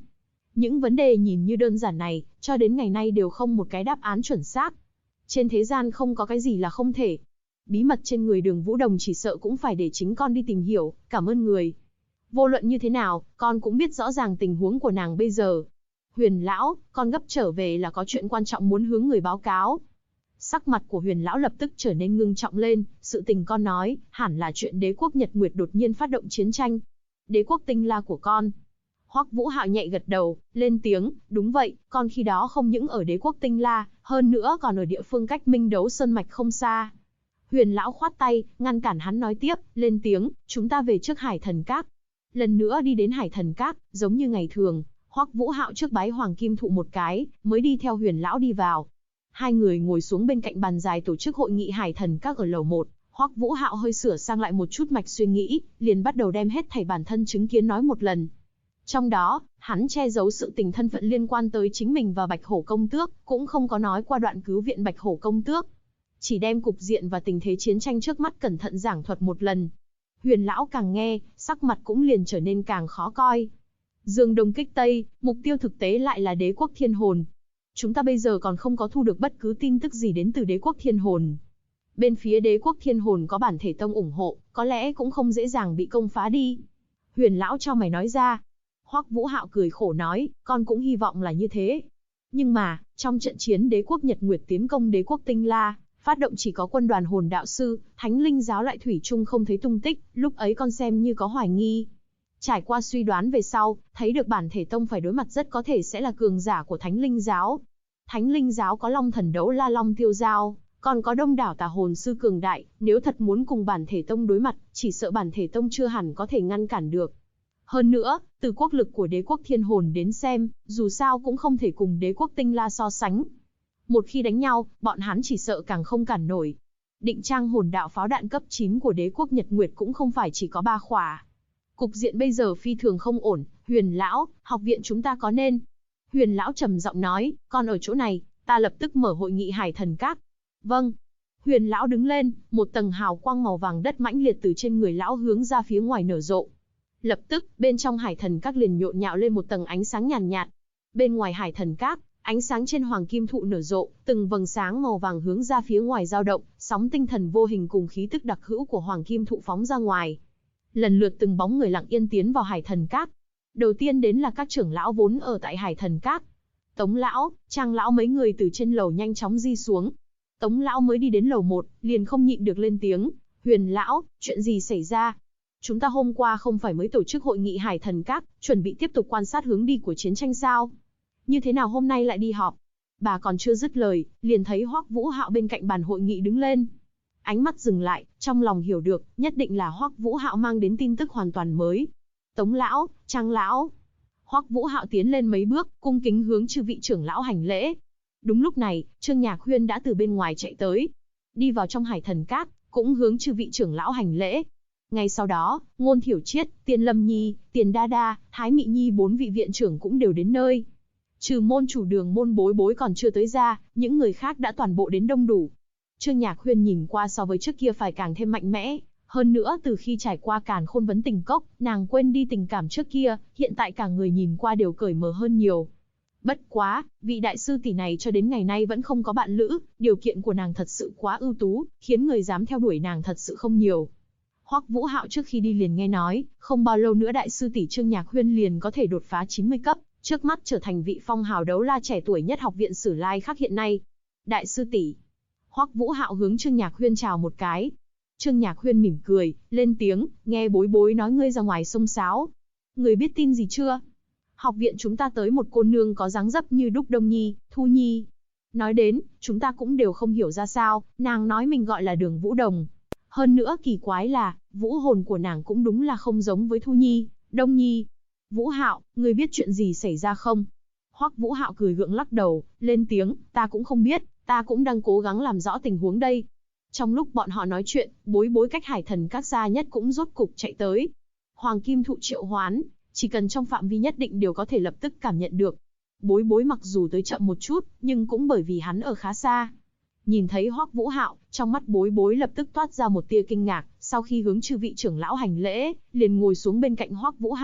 Những vấn đề nhìn như đơn giản này, cho đến ngày nay đều không một cái đáp án chuẩn xác. Trên thế gian không có cái gì là không thể. Bí mật trên người Đường Vũ Đồng chỉ sợ cũng phải để chính con đi tìm hiểu, cảm ơn người. Vô luận như thế nào, con cũng biết rõ ràng tình huống của nàng bây giờ. Huyền lão, con gấp trở về là có chuyện quan trọng muốn hướng người báo cáo. Sắc mặt của Huyền lão lập tức trở nên ngưng trọng lên, sự tình con nói, hẳn là chuyện đế quốc Nhật Nguyệt đột nhiên phát động chiến tranh. Đế quốc Tinh La của con. Hoắc Vũ Hạo nhẹ gật đầu, lên tiếng, đúng vậy, con khi đó không những ở đế quốc Tinh La, hơn nữa còn ở địa phương cách Minh Đấu Sơn Mạch không xa. Huyền lão khoát tay, ngăn cản hắn nói tiếp, lên tiếng, chúng ta về trước Hải Thần Các. Lần nữa đi đến Hải Thần Các, giống như ngày thường, Hoắc Vũ Hạo trước bái Hoàng Kim Thụ một cái, mới đi theo Huyền lão đi vào. Hai người ngồi xuống bên cạnh bàn dài tổ chức hội nghị Hải Thần Các ở lầu 1, Hoắc Vũ Hạo hơi sửa sang lại một chút mạch suy nghĩ, liền bắt đầu đem hết thảy bản thân chứng kiến nói một lần. Trong đó, hắn che giấu sự tình thân phận liên quan tới chính mình và Bạch Hổ Công Tước, cũng không có nói qua đoạn cứu viện Bạch Hổ Công Tước. Chỉ đem cục diện và tình thế chiến tranh trước mắt cẩn thận giảng thuật một lần. Huyền lão càng nghe, sắc mặt cũng liền trở nên càng khó coi. Dương Đông kích Tây, mục tiêu thực tế lại là đế quốc Thiên Hồn. Chúng ta bây giờ còn không có thu được bất cứ tin tức gì đến từ đế quốc Thiên Hồn. Bên phía đế quốc Thiên Hồn có bản thể tông ủng hộ, có lẽ cũng không dễ dàng bị công phá đi. Huyền lão cho mày nói ra. Hoắc Vũ Hạo cười khổ nói, con cũng hy vọng là như thế. Nhưng mà, trong trận chiến đế quốc Nhật Nguyệt tiến công đế quốc Tinh La, phát động chỉ có quân đoàn hồn đạo sư, Thánh Linh giáo lại thủy chung không thấy tung tích, lúc ấy con xem như có hoài nghi. Trải qua suy đoán về sau, thấy được bản thể tông phải đối mặt rất có thể sẽ là cường giả của Thánh Linh giáo. Thánh Linh giáo có Long Thần Đấu La Long Tiêu Giao, còn có đông đảo tà hồn sư cường đại, nếu thật muốn cùng bản thể tông đối mặt, chỉ sợ bản thể tông chưa hẳn có thể ngăn cản được. Hơn nữa, từ quốc lực của đế quốc Thiên Hồn đến xem, dù sao cũng không thể cùng đế quốc Tinh La so sánh. Một khi đánh nhau, bọn hắn chỉ sợ càng không cản nổi. Định trang hồn đạo pháo đạn cấp 9 của đế quốc Nhật Nguyệt cũng không phải chỉ có 3 khỏa. Cục diện bây giờ phi thường không ổn, Huyền lão, học viện chúng ta có nên. Huyền lão trầm giọng nói, con ở chỗ này, ta lập tức mở hội nghị Hải Thần Các. Vâng. Huyền lão đứng lên, một tầng hào quang màu vàng đất mãnh liệt từ trên người lão hướng ra phía ngoài nở rộ. Lập tức, bên trong Hải Thần Các liền nhộn nhạo lên một tầng ánh sáng nhàn nhạt. Bên ngoài Hải Thần Các, ánh sáng trên Hoàng Kim Thụ nở rộ, từng vầng sáng màu vàng hướng ra phía ngoài dao động, sóng tinh thần vô hình cùng khí tức đặc hữu của Hoàng Kim Thụ phóng ra ngoài. Lần lượt từng bóng người lặng yên tiến vào Hải Thần Các. Đầu tiên đến là các trưởng lão vốn ở tại Hải Thần Các. Tống lão, Trang lão mấy người từ trên lầu nhanh chóng di xuống. Tống lão mới đi đến lầu 1, liền không nhịn được lên tiếng, Huyền lão, chuyện gì xảy ra? Chúng ta hôm qua không phải mới tổ chức hội nghị Hải Thần Các, chuẩn bị tiếp tục quan sát hướng đi của chiến tranh sao? Như thế nào hôm nay lại đi họp? Bà còn chưa dứt lời, liền thấy Hoắc Vũ Hạo bên cạnh bàn hội nghị đứng lên. Ánh mắt dừng lại, trong lòng hiểu được, nhất định là Hoắc Vũ Hạo mang đến tin tức hoàn toàn mới. Tống lão, Trang lão. Hoắc Vũ Hạo tiến lên mấy bước, cung kính hướng chư vị trưởng lão hành lễ. Đúng lúc này, Trương Nhạc Huyên đã từ bên ngoài chạy tới, đi vào trong Hải Thần Các, cũng hướng chư vị trưởng lão hành lễ. Ngay sau đó, Ngôn Thiểu Triết, Tiền Lâm Nhi, Tiền Đa Đa, Thái Mị Nhi 4 vị viện trưởng cũng đều đến nơi. Trừ môn chủ Đường môn Bối Bối còn chưa tới ra, những người khác đã toàn bộ đến đông đủ. Trương Nhạc Huyên nhìn qua so với trước kia phải càng thêm mạnh mẽ, hơn nữa từ khi trải qua Càn Khôn Vấn Tình Cốc, nàng quên đi tình cảm trước kia, hiện tại cả người nhìn qua đều cởi mở hơn nhiều. Bất quá, vị đại sư tỷ này cho đến ngày nay vẫn không có bạn lữ, điều kiện của nàng thật sự quá ưu tú, khiến người dám theo đuổi nàng thật sự không nhiều. Hoắc Vũ Hạo trước khi đi liền nghe nói, không bao lâu nữa đại sư tỷ Trương Nhạc Huyên liền có thể đột phá 90 cấp, trước mắt trở thành vị phong hào đấu la trẻ tuổi nhất học viện Sử Lai Khắc hiện nay. Đại sư tỷ. Hoắc Vũ Hạo hướng Trương Nhạc Huyên chào một cái. Trương Nhạc Huyên mỉm cười, lên tiếng, nghe Bối Bối nói ngươi ra ngoài xông xáo. Người biết tin gì chưa? Học viện chúng ta tới một cô nương có dáng dấp như Đúc Đông Nhi, Thu Nhi. Nói đến, chúng ta cũng đều không hiểu ra sao, nàng nói mình gọi là Đường Vũ Đồng. Hơn nữa kỳ quái là, vũ hồn của nàng cũng đúng là không giống với Thu Nhi, Đông Nhi. Vũ Hạo, ngươi biết chuyện gì xảy ra không? Hoắc Vũ Hạo cười gượng lắc đầu, lên tiếng, ta cũng không biết, ta cũng đang cố gắng làm rõ tình huống đây. Trong lúc bọn họ nói chuyện, Bối Bối cách Hải Thần Các xa nhất cũng rốt cục chạy tới. Hoàng Kim Thụ triệu hoán, chỉ cần trong phạm vi nhất định đều có thể lập tức cảm nhận được. Bối Bối mặc dù tới chậm một chút, nhưng cũng bởi vì hắn ở khá xa. Nhìn thấy Hoắc Vũ Hạo, trong mắt Bối Bối lập tức toát ra một tia kinh ngạc, sau khi hướng chư vị trưởng lão hành lễ, liền ngồi xuống bên cạnh Hoắc Vũ Hạo,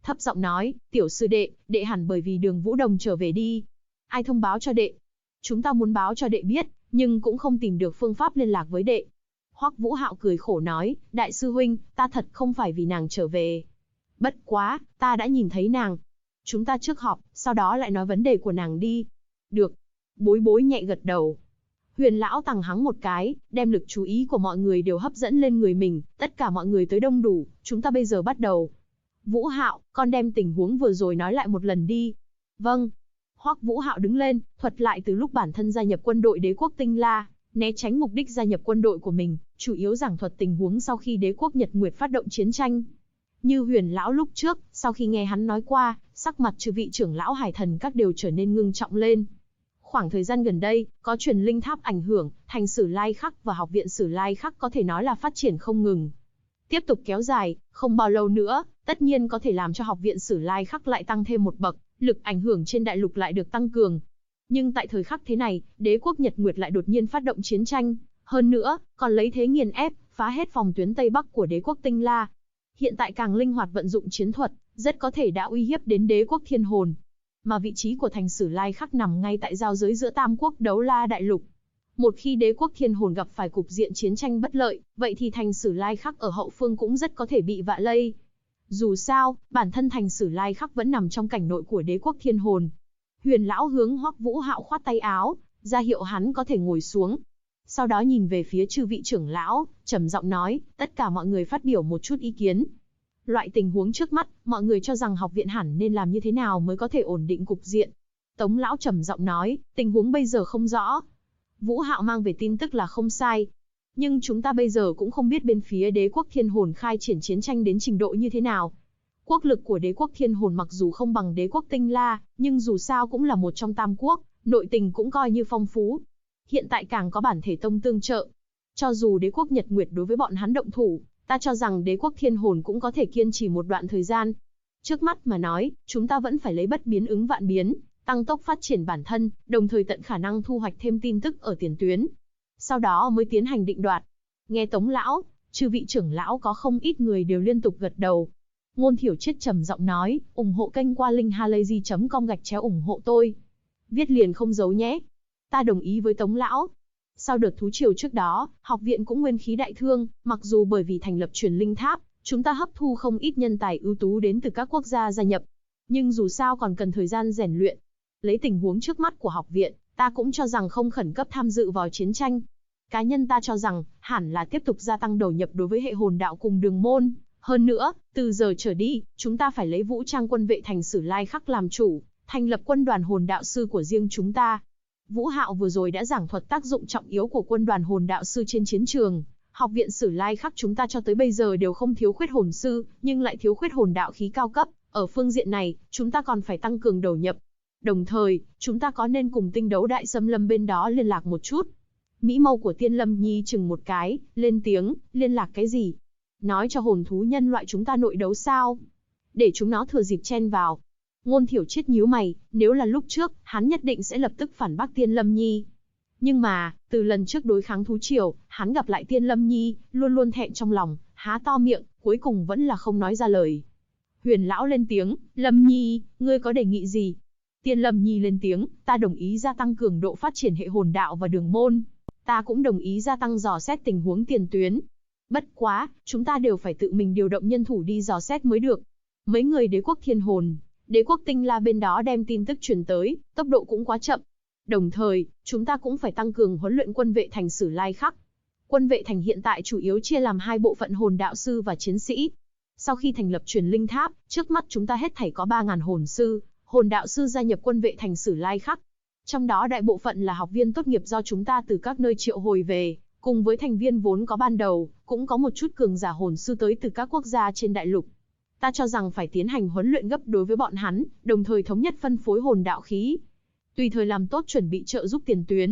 thấp giọng nói, tiểu sư đệ, đệ hẳn bởi vì Đường Vũ Đồng trở về đi. Ai thông báo cho đệ? Chúng ta muốn báo cho đệ biết, nhưng cũng không tìm được phương pháp liên lạc với đệ. Hoắc Vũ Hạo cười khổ nói, đại sư huynh, ta thật không phải vì nàng trở về. Bất quá, ta đã nhìn thấy nàng. Chúng ta trước họp, sau đó lại nói vấn đề của nàng đi. Được. Bối bối nhẹ gật đầu. Huyền lão tằng hắng một cái, đem lực chú ý của mọi người đều hấp dẫn lên người mình, tất cả mọi người tới đông đủ, chúng ta bây giờ bắt đầu. Vũ Hạo, con đem tình huống vừa rồi nói lại một lần đi. Vâng. Hoắc Vũ Hạo đứng lên, thuật lại từ lúc bản thân gia nhập quân đội Đế quốc Tinh La, né tránh mục đích gia nhập quân đội của mình, chủ yếu giảng thuật tình huống sau khi Đế quốc Nhật Nguyệt phát động chiến tranh. Như Huyền lão lúc trước, sau khi nghe hắn nói qua, sắc mặt chư vị trưởng lão Hải Thần các đều trở nên ngưng trọng lên. Khoảng thời gian gần đây, có truyền linh tháp ảnh hưởng, thành Sử Lai Khắc và học viện Sử Lai Khắc có thể nói là phát triển không ngừng. Tiếp tục kéo dài, không bao lâu nữa, tất nhiên có thể làm cho học viện Sử Lai Khắc lại tăng thêm một bậc, lực ảnh hưởng trên đại lục lại được tăng cường. Nhưng tại thời khắc thế này, Đế quốc Nhật Nguyệt lại đột nhiên phát động chiến tranh, hơn nữa, còn lấy thế nghiền ép, phá hết phòng tuyến Tây Bắc của Đế quốc Tinh La. Hiện tại càng linh hoạt vận dụng chiến thuật, rất có thể đã uy hiếp đến Đế quốc Thiên Hồn. Mà vị trí của thành Sử Lai Khắc nằm ngay tại giao giới giữa Tam quốc Đấu La đại lục. Một khi Đế quốc Thiên Hồn gặp phải cục diện chiến tranh bất lợi, vậy thì thành Sử Lai Khắc ở hậu phương cũng rất có thể bị vạ lây. Dù sao, bản thân thành Sử Lai Khắc vẫn nằm trong cảnh nội của Đế quốc Thiên Hồn. Huyền lão hướng Hoắc Vũ Hạo khoát tay áo, ra hiệu hắn có thể ngồi xuống. Sau đó nhìn về phía chư vị trưởng lão, trầm giọng nói, tất cả mọi người phát biểu một chút ý kiến. Loại tình huống trước mắt, mọi người cho rằng học viện hẳn nên làm như thế nào mới có thể ổn định cục diện. Tống lão trầm giọng nói, tình huống bây giờ không rõ. Vũ Hạo mang về tin tức là không sai. Nhưng chúng ta bây giờ cũng không biết bên phía Đế quốc Thiên Hồn khai triển chiến tranh đến trình độ như thế nào. Quốc lực của Đế quốc Thiên Hồn mặc dù không bằng Đế quốc Tinh La, nhưng dù sao cũng là một trong tam quốc, nội tình cũng coi như phong phú. Hiện tại càng có bản thể tông tương trợ. Cho dù Đế quốc Nhật Nguyệt đối với bọn hắn động thủ, ta cho rằng Đế quốc Thiên Hồn cũng có thể kiên trì một đoạn thời gian. Trước mắt mà nói, chúng ta vẫn phải lấy bất biến ứng vạn biến, tăng tốc phát triển bản thân, đồng thời tận khả năng thu hoạch thêm tin tức ở tiền tuyến. Sau đó mới tiến hành định đoạt. Nghe Tống lão, chư vị trưởng lão có không ít người đều liên tục gật đầu. Ngôn Thiểu Triết trầm giọng nói, ủng hộ kênh qua link halayzi.com ủng hộ tôi. Viết liền không giấu nhé. Ta đồng ý với Tống lão. Sau đợt thú triều trước đó, học viện cũng nguyên khí đại thương, mặc dù bởi vì thành lập truyền linh tháp, chúng ta hấp thu không ít nhân tài ưu tú đến từ các quốc gia gia nhập. Nhưng dù sao còn cần thời gian rèn luyện. Lấy tình huống trước mắt của học viện, ta cũng cho rằng không khẩn cấp tham dự vào chiến tranh. Cá nhân ta cho rằng, hẳn là tiếp tục gia tăng đầu nhập đối với hệ hồn đạo cùng đường môn. Hơn nữa, từ giờ trở đi, chúng ta phải lấy vũ trang quân vệ thành Sử Lai Khắc làm chủ, thành lập quân đoàn hồn đạo sư của riêng chúng ta. Vũ Hạo vừa rồi đã giảng thuật tác dụng trọng yếu của quân đoàn hồn đạo sư trên chiến trường. Học viện Sử Lai Khắc chúng ta cho tới bây giờ đều không thiếu khuyết hồn sư, nhưng lại thiếu khuyết hồn đạo khí cao cấp. Ở phương diện này, chúng ta còn phải tăng cường đầu nhập. Đồng thời, chúng ta có nên cùng Tinh Đấu Đại Xâm Lâm bên đó liên lạc một chút. Mỹ mâu của Tiên Lâm Nhi chừng một cái, lên tiếng, liên lạc cái gì? Nói cho hồn thú nhân loại chúng ta nội đấu sao? Để chúng nó thừa dịp chen vào. Ngôn Thiểu Triết nhíu mày, nếu là lúc trước, hắn nhất định sẽ lập tức phản bác Tiên Lâm Nhi. Nhưng mà, từ lần trước đối kháng thú triều, hắn gặp lại Tiên Lâm Nhi, luôn luôn thẹn trong lòng, há to miệng, cuối cùng vẫn là không nói ra lời. Huyền lão lên tiếng, Lâm Nhi, ngươi có đề nghị gì? Tiên Lâm Nhi lên tiếng, ta đồng ý gia tăng cường độ phát triển hệ hồn đạo và đường môn. Ta cũng đồng ý gia tăng dò xét tình huống tiền tuyến. Bất quá, chúng ta đều phải tự mình điều động nhân thủ đi dò xét mới được. Mấy người Đế quốc Thiên Hồn, Đế quốc Tinh La bên đó đem tin tức truyền tới, tốc độ cũng quá chậm. Đồng thời, chúng ta cũng phải tăng cường huấn luyện quân vệ thành Sử Lai Khắc. Quân vệ thành hiện tại chủ yếu chia làm hai bộ phận hồn đạo sư và chiến sĩ. Sau khi thành lập truyền linh tháp, trước mắt chúng ta hết thảy có 3.000 hồn sư, hồn đạo sư gia nhập quân vệ thành Sử Lai Khắc. Trong đó đại bộ phận là học viên tốt nghiệp do chúng ta từ các nơi triệu hồi về, cùng với thành viên vốn có ban đầu, cũng có một chút cường giả hồn sư tới từ các quốc gia trên đại lục. Ta cho rằng phải tiến hành huấn luyện gấp đối với bọn hắn, đồng thời thống nhất phân phối hồn đạo khí. Tùy thời làm tốt chuẩn bị trợ giúp tiền tuyến.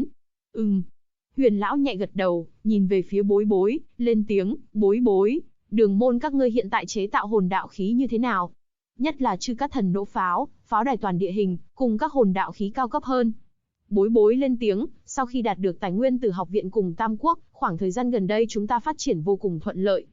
Huyền lão nhẹ gật đầu, nhìn về phía Bối Bối, lên tiếng, Bối Bối, đường môn các ngươi hiện tại chế tạo hồn đạo khí như thế nào? Nhất là Chư Cát Thần nỗ pháo, pháo đài toàn địa hình, cùng các hồn đạo khí cao cấp hơn. Bối Bối lên tiếng, sau khi đạt được tài nguyên từ học viện cùng Tam Quốc, khoảng thời gian gần đây chúng ta phát triển vô cùng thuận lợi.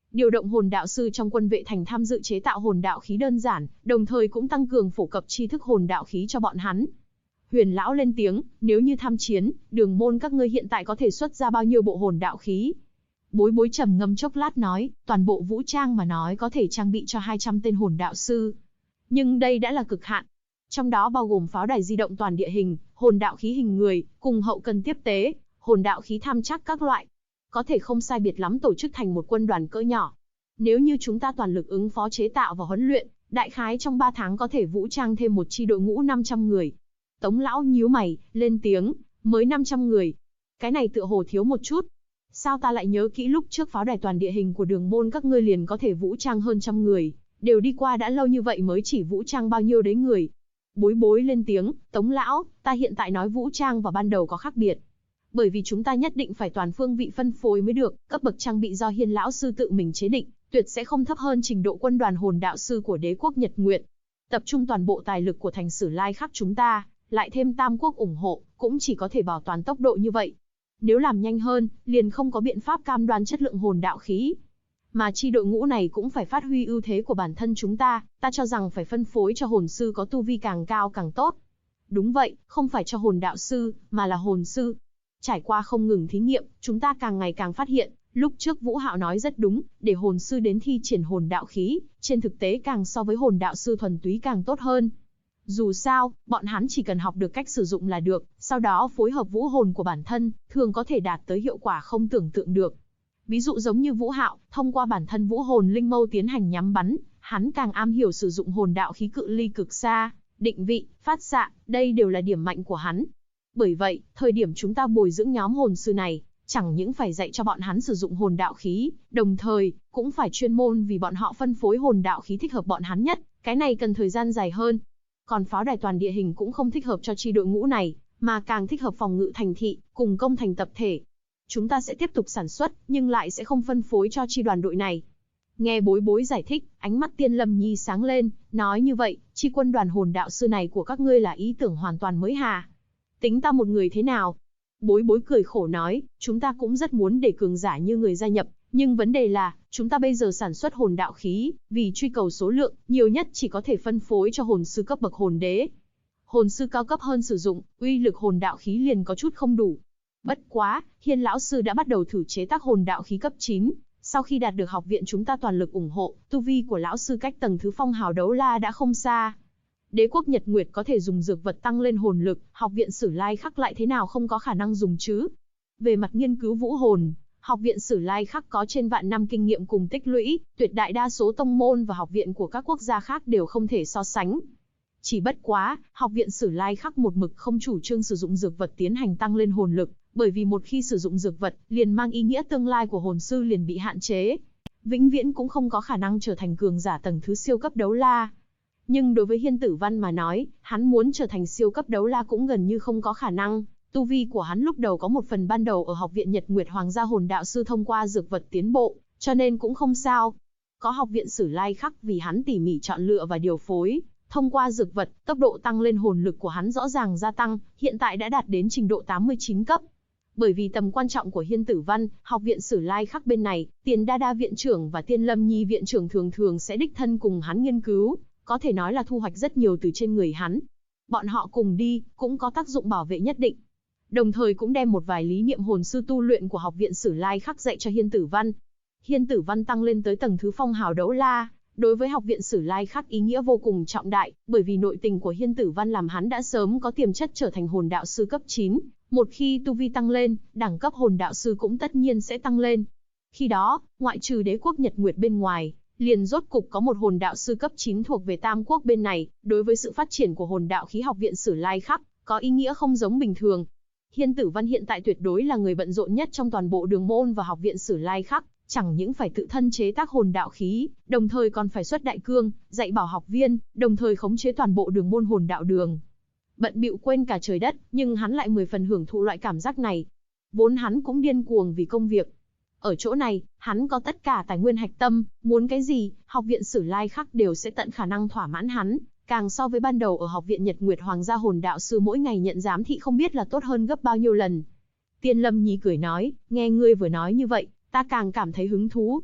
Điều động hồn đạo sư trong quân vệ thành tham dự chế tạo hồn đạo khí đơn giản, đồng thời cũng tăng cường phổ cập tri thức hồn đạo khí cho bọn hắn. Huyền lão lên tiếng, nếu như tham chiến, đường môn các ngươi hiện tại có thể xuất ra bao nhiêu bộ hồn đạo khí? Bối bối trầm ngâm chốc lát nói, toàn bộ vũ trang mà nói có thể trang bị cho 200 tên hồn đạo sư. Nhưng đây đã là cực hạn. Trong đó bao gồm pháo đài di động toàn địa hình, hồn đạo khí hình người, cùng hậu cần tiếp tế, hồn đạo khí tham chắc các loại. Có thể không sai biệt lắm tổ chức thành một quân đoàn cỡ nhỏ. Nếu như chúng ta toàn lực ứng phó chế tạo và huấn luyện, đại khái trong 3 tháng có thể vũ trang thêm một chi đội ngũ 500 người. Tống lão nhíu mày, lên tiếng, mới 500 người. Cái này tựa hồ thiếu một chút. Sao ta lại nhớ kỹ lúc trước pháo đài toàn địa hình của đường môn các ngươi liền có thể vũ trang hơn trăm người, đều đi qua đã lâu như vậy mới chỉ vũ trang bao nhiêu đấy người. Bối bối lên tiếng, Tống lão, ta hiện tại nói vũ trang và ban đầu có khác biệt. Bởi vì chúng ta nhất định phải toàn phương vị phân phối mới được, cấp bậc trang bị do Hiên lão sư tự mình chế định, tuyệt sẽ không thấp hơn trình độ quân đoàn hồn đạo sư của đế quốc Nhật Nguyệt. Tập trung toàn bộ tài lực của thành Sử Lai Khắc chúng ta, lại thêm Tam quốc ủng hộ, cũng chỉ có thể bảo toàn tốc độ như vậy. Nếu làm nhanh hơn, liền không có biện pháp cam đoan chất lượng hồn đạo khí. Mà chi đội ngũ này cũng phải phát huy ưu thế của bản thân chúng ta cho rằng phải phân phối cho hồn sư có tu vi càng cao càng tốt. Đúng vậy, không phải cho hồn đạo sư, mà là hồn sư. Trải qua không ngừng thí nghiệm, chúng ta càng ngày càng phát hiện, lúc trước Vũ Hạo nói rất đúng, để hồn sư đến thi triển hồn đạo khí, trên thực tế càng so với hồn đạo sư thuần túy càng tốt hơn. Dù sao, bọn hắn chỉ cần học được cách sử dụng là được, sau đó phối hợp vũ hồn của bản thân, thường có thể đạt tới hiệu quả không tưởng tượng được. Ví dụ giống như Vũ Hạo, thông qua bản thân vũ hồn linh mâu tiến hành nhắm bắn, hắn càng am hiểu sử dụng hồn đạo khí cự ly cực xa, định vị, phát xạ, đây đều là điểm mạnh của hắn. Bởi vậy, thời điểm chúng ta bồi dưỡng nhóm hồn sư này, chẳng những phải dạy cho bọn hắn sử dụng hồn đạo khí, đồng thời, cũng phải chuyên môn vì bọn họ phân phối hồn đạo khí thích hợp bọn hắn nhất, cái này cần thời gian dài hơn. Còn pháo đài toàn địa hình cũng không thích hợp cho chi đội ngũ này, mà càng thích hợp phòng ngự thành thị, cùng công thành tập thể. Chúng ta sẽ tiếp tục sản xuất, nhưng lại sẽ không phân phối cho chi đoàn đội này. Nghe bối bối giải thích, ánh mắt Tiên Lâm Nhi sáng lên, nói như vậy, chi quân đoàn hồn đạo sư này của các ngươi là ý tưởng hoàn toàn mới hà. Tính ta một người thế nào? Bối bối cười khổ nói, chúng ta cũng rất muốn để cường giả như người gia nhập, nhưng vấn đề là, chúng ta bây giờ sản xuất hồn đạo khí, vì truy cầu số lượng, nhiều nhất chỉ có thể phân phối cho hồn sư cấp bậc hồn đế. Hồn sư cao cấp hơn sử dụng, uy lực hồn đạo khí liền có chút không đủ. Bất quá, Hiên lão sư đã bắt đầu thử chế tác hồn đạo khí cấp 9, sau khi đạt được học viện chúng ta toàn lực ủng hộ, tu vi của lão sư cách tầng thứ phong hào đấu la đã không xa. Đế quốc Nhật Nguyệt có thể dùng dược vật tăng lên hồn lực, học viện Sử Lai Khắc lại thế nào không có khả năng dùng chứ? Về mặt nghiên cứu vũ hồn, học viện Sử Lai Khắc có trên vạn năm kinh nghiệm cùng tích lũy, tuyệt đại đa số tông môn và học viện của các quốc gia khác đều không thể so sánh. Chỉ bất quá, học viện Sử Lai Khắc một mực không chủ trương sử dụng dược vật tiến hành tăng lên hồn lực, bởi vì một khi sử dụng dược vật, liền mang ý nghĩa tương lai của hồn sư liền bị hạn chế. Vĩnh viễn cũng không có khả năng trở thành cường giả tầng thứ siêu cấp đấu la. Nhưng đối với Hiên Tử Văn mà nói, hắn muốn trở thành siêu cấp đấu la cũng gần như không có khả năng. Tu vi của hắn lúc đầu có một phần ban đầu ở học viện Nhật Nguyệt Hoàng gia hồn đạo sư thông qua dược vật tiến bộ, cho nên cũng không sao. Có học viện Sử Lai Khắc vì hắn tỉ mỉ chọn lựa và điều phối, thông qua dược vật, tốc độ tăng lên hồn lực của hắn rõ ràng gia tăng, hiện tại đã đạt đến trình độ 89 cấp. Bởi vì tầm quan trọng của Hiên Tử Văn, học viện Sử Lai Khắc bên này, Tiền Đa Đa viện trưởng và Tiên Lâm Nhi viện trưởng thường thường sẽ đích thân cùng hắn nghiên cứu, có thể nói là thu hoạch rất nhiều từ trên người hắn. Bọn họ cùng đi, cũng có tác dụng bảo vệ nhất định. Đồng thời cũng đem một vài lý niệm hồn sư tu luyện của học viện Sử Lai Khắc dạy cho Hiên Tử Văn. Hiên Tử Văn tăng lên tới tầng thứ phong hào đấu la, đối với học viện Sử Lai Khắc ý nghĩa vô cùng trọng đại, bởi vì nội tình của Hiên Tử Văn làm hắn đã sớm có tiềm chất trở thành hồn đạo sư cấp 9. Một khi tu vi tăng lên, đẳng cấp hồn đạo sư cũng tất nhiên sẽ tăng lên. Khi đó, ngoại trừ đế quốc Nhật Nguyệt bên ngoài, liền rốt cục có một hồn đạo sư cấp 9 thuộc về Tam quốc bên này, đối với sự phát triển của hồn đạo khí học viện Sử Lai Khắc, có ý nghĩa không giống bình thường. Hiên Tử Văn hiện tại tuyệt đối là người bận rộn nhất trong toàn bộ đường môn và học viện Sử Lai Khắc, chẳng những phải tự thân chế tác hồn đạo khí, đồng thời còn phải xuất đại cương, dạy bảo học viên, đồng thời khống chế toàn bộ đường môn hồn đạo đường. Bận bịu quên cả trời đất, nhưng hắn lại 10 phần hưởng thụ loại cảm giác này. Vốn hắn cũng điên cuồng vì công việc. Ở chỗ này, hắn có tất cả tài nguyên hạch tâm, muốn cái gì, học viện Sử Lai Khắc đều sẽ tận khả năng thỏa mãn hắn, càng so với ban đầu ở học viện Nhật Nguyệt Hoàng gia hồn đạo sư mỗi ngày nhận giám thị không biết là tốt hơn gấp bao nhiêu lần. Tiên Lâm Nhi cười nói, nghe ngươi vừa nói như vậy, ta càng cảm thấy hứng thú.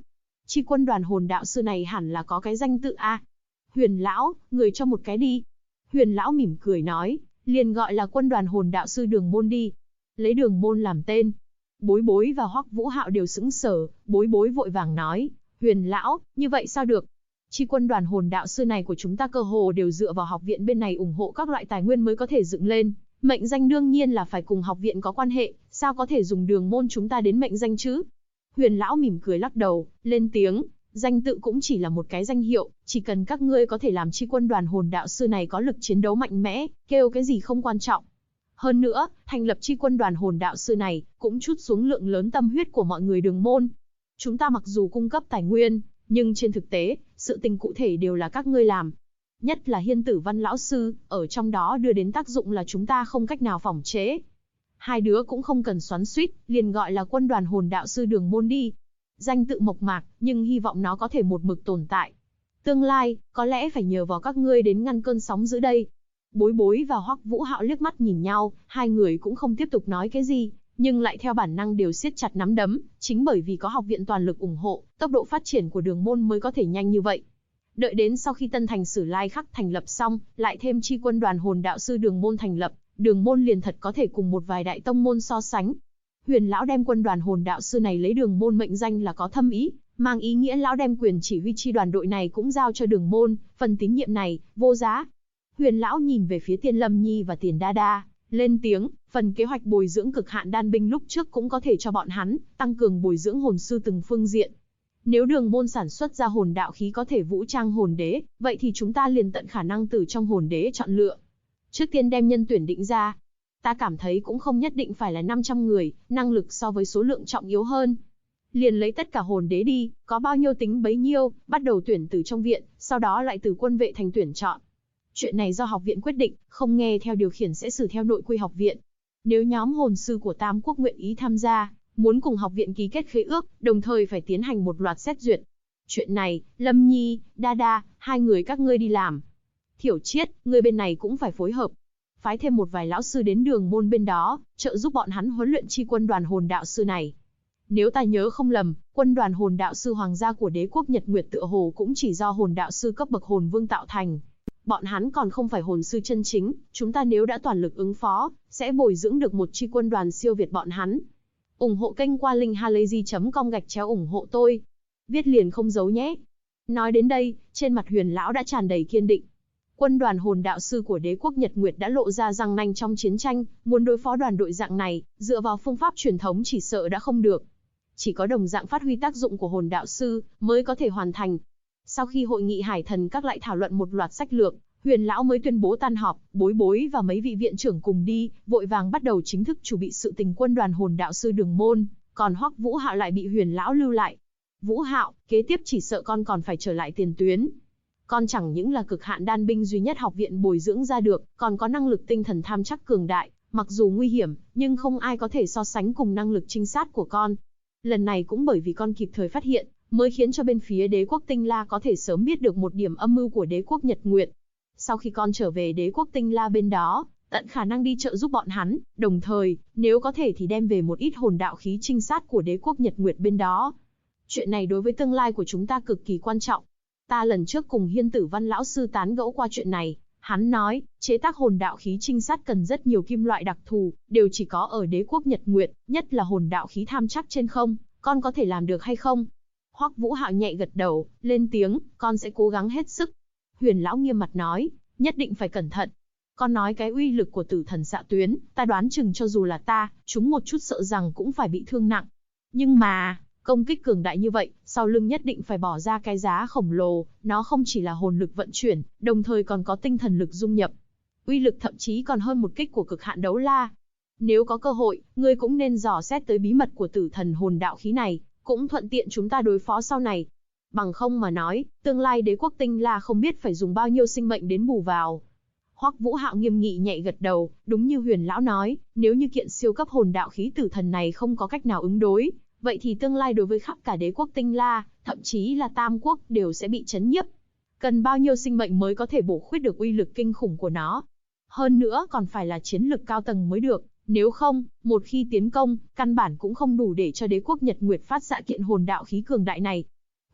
Chi quân đoàn hồn đạo sư này hẳn là có cái danh tự a. Huyền lão, người cho một cái đi. Huyền lão mỉm cười nói, liền gọi là quân đoàn hồn đạo sư Đường Môn đi. Lấy Đường Môn làm tên. Bối Bối và Hoắc Vũ Hạo đều sững sờ, Bối Bối vội vàng nói, Huyền lão, như vậy sao được? Chi quân đoàn hồn đạo sư này của chúng ta cơ hồ đều dựa vào học viện bên này ủng hộ các loại tài nguyên mới có thể dựng lên. Mệnh danh đương nhiên là phải cùng học viện có quan hệ, sao có thể dùng Đường Môn chúng ta đến mệnh danh chứ? Huyền lão mỉm cười lắc đầu, lên tiếng, danh tự cũng chỉ là một cái danh hiệu, chỉ cần các ngươi có thể làm chi quân đoàn hồn đạo sư này có lực chiến đấu mạnh mẽ, kêu cái gì không quan trọng. Hơn nữa, thành lập chi quân đoàn hồn đạo sư này, cũng trút xuống lượng lớn tâm huyết của mọi người Đường Môn. Chúng ta mặc dù cung cấp tài nguyên, nhưng trên thực tế, sự tình cụ thể đều là các ngươi làm. Nhất là Hiên Tử Văn lão sư, ở trong đó đưa đến tác dụng là chúng ta không cách nào phỏng chế. Hai đứa cũng không cần xoắn xuýt, liền gọi là quân đoàn hồn đạo sư Đường Môn đi. Danh tự mộc mạc, nhưng hy vọng nó có thể một mực tồn tại. Tương lai, có lẽ phải nhờ vào các ngươi đến ngăn cơn sóng dữ đây. Bối Bối và Hoắc Vũ Hạo liếc mắt nhìn nhau, hai người cũng không tiếp tục nói cái gì, nhưng lại theo bản năng đều siết chặt nắm đấm, chính bởi vì có học viện toàn lực ủng hộ, tốc độ phát triển của Đường Môn mới có thể nhanh như vậy. Đợi đến sau khi Tân Thành Sử Lai Khắc thành lập xong, lại thêm chi quân đoàn hồn đạo sư Đường Môn thành lập, Đường Môn liền thật có thể cùng một vài đại tông môn so sánh. Huyền lão đem quân đoàn hồn đạo sư này lấy Đường Môn mệnh danh là có thâm ý, mang ý nghĩa lão đem quyền chỉ huy chi đoàn đội này cũng giao cho Đường Môn, phần tín nhiệm này vô giá. Huyền lão nhìn về phía Tiên Lâm Nhi và Tiền Đa Đa, lên tiếng, phần kế hoạch bồi dưỡng cực hạn đan binh lúc trước cũng có thể cho bọn hắn, tăng cường bồi dưỡng hồn sư từng phương diện. Nếu Đường Môn sản xuất ra hồn đạo khí có thể vũ trang hồn đế, vậy thì chúng ta liền tận khả năng từ trong hồn đế chọn lựa. Trước tiên đem nhân tuyển định ra. Ta cảm thấy cũng không nhất định phải là 500 người, năng lực so với số lượng trọng yếu hơn. Liền lấy tất cả hồn đế đi, có bao nhiêu tính bấy nhiêu, bắt đầu tuyển từ trong viện, sau đó lại từ quân vệ thành tuyển chọn. Chuyện này do học viện quyết định, không nghe theo điều khiển sẽ xử theo nội quy học viện. Nếu nhóm hồn sư của Tam Quốc nguyện ý tham gia, muốn cùng học viện ký kết khế ước, đồng thời phải tiến hành một loạt xét duyệt. Chuyện này, Lâm Nhi, Đa Đa, hai người các ngươi đi làm. Thiểu Chiết, ngươi bên này cũng phải phối hợp. Phái thêm một vài lão sư đến Đường Môn bên đó, trợ giúp bọn hắn huấn luyện chi quân đoàn hồn đạo sư này. Nếu ta nhớ không lầm, quân đoàn hồn đạo sư hoàng gia của đế quốc Nhật Nguyệt tựa hồ cũng chỉ do hồn đạo sư cấp bậc hồn vương tạo thành. Bọn hắn còn không phải hồn sư chân chính, chúng ta nếu đã toàn lực ứng phó, sẽ bồi dưỡng được một chi quân đoàn siêu việt bọn hắn. Ủng hộ kênh qua linkhalazy.com/ủng hộ tôi. Viết liền không giấu nhé. Nói đến đây, trên mặt Huyền lão đã tràn đầy kiên định. Quân đoàn hồn đạo sư của đế quốc Nhật Nguyệt đã lộ ra răng nanh trong chiến tranh, muốn đối phó đoàn đội dạng này, dựa vào phương pháp truyền thống chỉ sợ đã không được. Chỉ có đồng dạng phát huy tác dụng của hồn đạo sư, mới có thể hoàn thành. Sau khi hội nghị hải thần các lại thảo luận một loạt sách lược, Huyền lão mới tuyên bố tan họp, Bối Bối và mấy vị viện trưởng cùng đi, vội vàng bắt đầu chính thức chuẩn bị sự tình quân đoàn hồn đạo sư Đường Môn, còn Hoắc Vũ Hạo lại bị Huyền lão lưu lại. Vũ Hạo, kế tiếp chỉ sợ con còn phải trở lại tiền tuyến. Con chẳng những là cực hạn đan binh duy nhất học viện bồi dưỡng ra được, còn có năng lực tinh thần tham chắc cường đại, mặc dù nguy hiểm, nhưng không ai có thể so sánh cùng năng lực trinh sát của con. Lần này cũng bởi vì con kịp thời phát hiện, mới khiến cho bên phía đế quốc Tinh La có thể sớm biết được một điểm âm mưu của đế quốc Nhật Nguyệt. Sau khi con trở về đế quốc Tinh La bên đó, tận khả năng đi trợ giúp bọn hắn, đồng thời, nếu có thể thì đem về một ít hồn đạo khí trinh sát của đế quốc Nhật Nguyệt bên đó. Chuyện này đối với tương lai của chúng ta cực kỳ quan trọng. Ta lần trước cùng Hiên Tử Văn lão sư tán gẫu qua chuyện này, hắn nói, chế tác hồn đạo khí trinh sát cần rất nhiều kim loại đặc thù, đều chỉ có ở đế quốc Nhật Nguyệt, nhất là hồn đạo khí tham chắc trên không, con có thể làm được hay không? Hoắc Vũ Hạo nhẹ gật đầu, lên tiếng, con sẽ cố gắng hết sức. Huyền lão nghiêm mặt nói, nhất định phải cẩn thận. Con nói cái uy lực của tử thần xạ tuyến, ta đoán chừng cho dù là ta, chúng một chút sợ rằng cũng phải bị thương nặng. Nhưng mà, công kích cường đại như vậy, sau lưng nhất định phải bỏ ra cái giá khổng lồ, nó không chỉ là hồn lực vận chuyển, đồng thời còn có tinh thần lực dung nhập. Uy lực thậm chí còn hơn một kích của cực hạn đấu la. Nếu có cơ hội, ngươi cũng nên dò xét tới bí mật của tử thần hồn đạo khí này, cũng thuận tiện chúng ta đối phó sau này. Bằng không mà nói, tương lai đế quốc Tinh La không biết phải dùng bao nhiêu sinh mệnh đến bù vào. Hoắc Vũ Hạo nghiêm nghị nhẹ gật đầu, đúng như Huyền lão nói, nếu như kiện siêu cấp hồn đạo khí tử thần này không có cách nào ứng đối, vậy thì tương lai đối với khắp cả đế quốc Tinh La, thậm chí là Tam Quốc đều sẽ bị chấn nhiếp. Cần bao nhiêu sinh mệnh mới có thể bổ khuyết được uy lực kinh khủng của nó. Hơn nữa còn phải là chiến lực cao tầng mới được, nếu không, một khi tiến công, căn bản cũng không đủ để cho đế quốc Nhật Nguyệt phát xạ kiện hồn đạo khí cường đại này.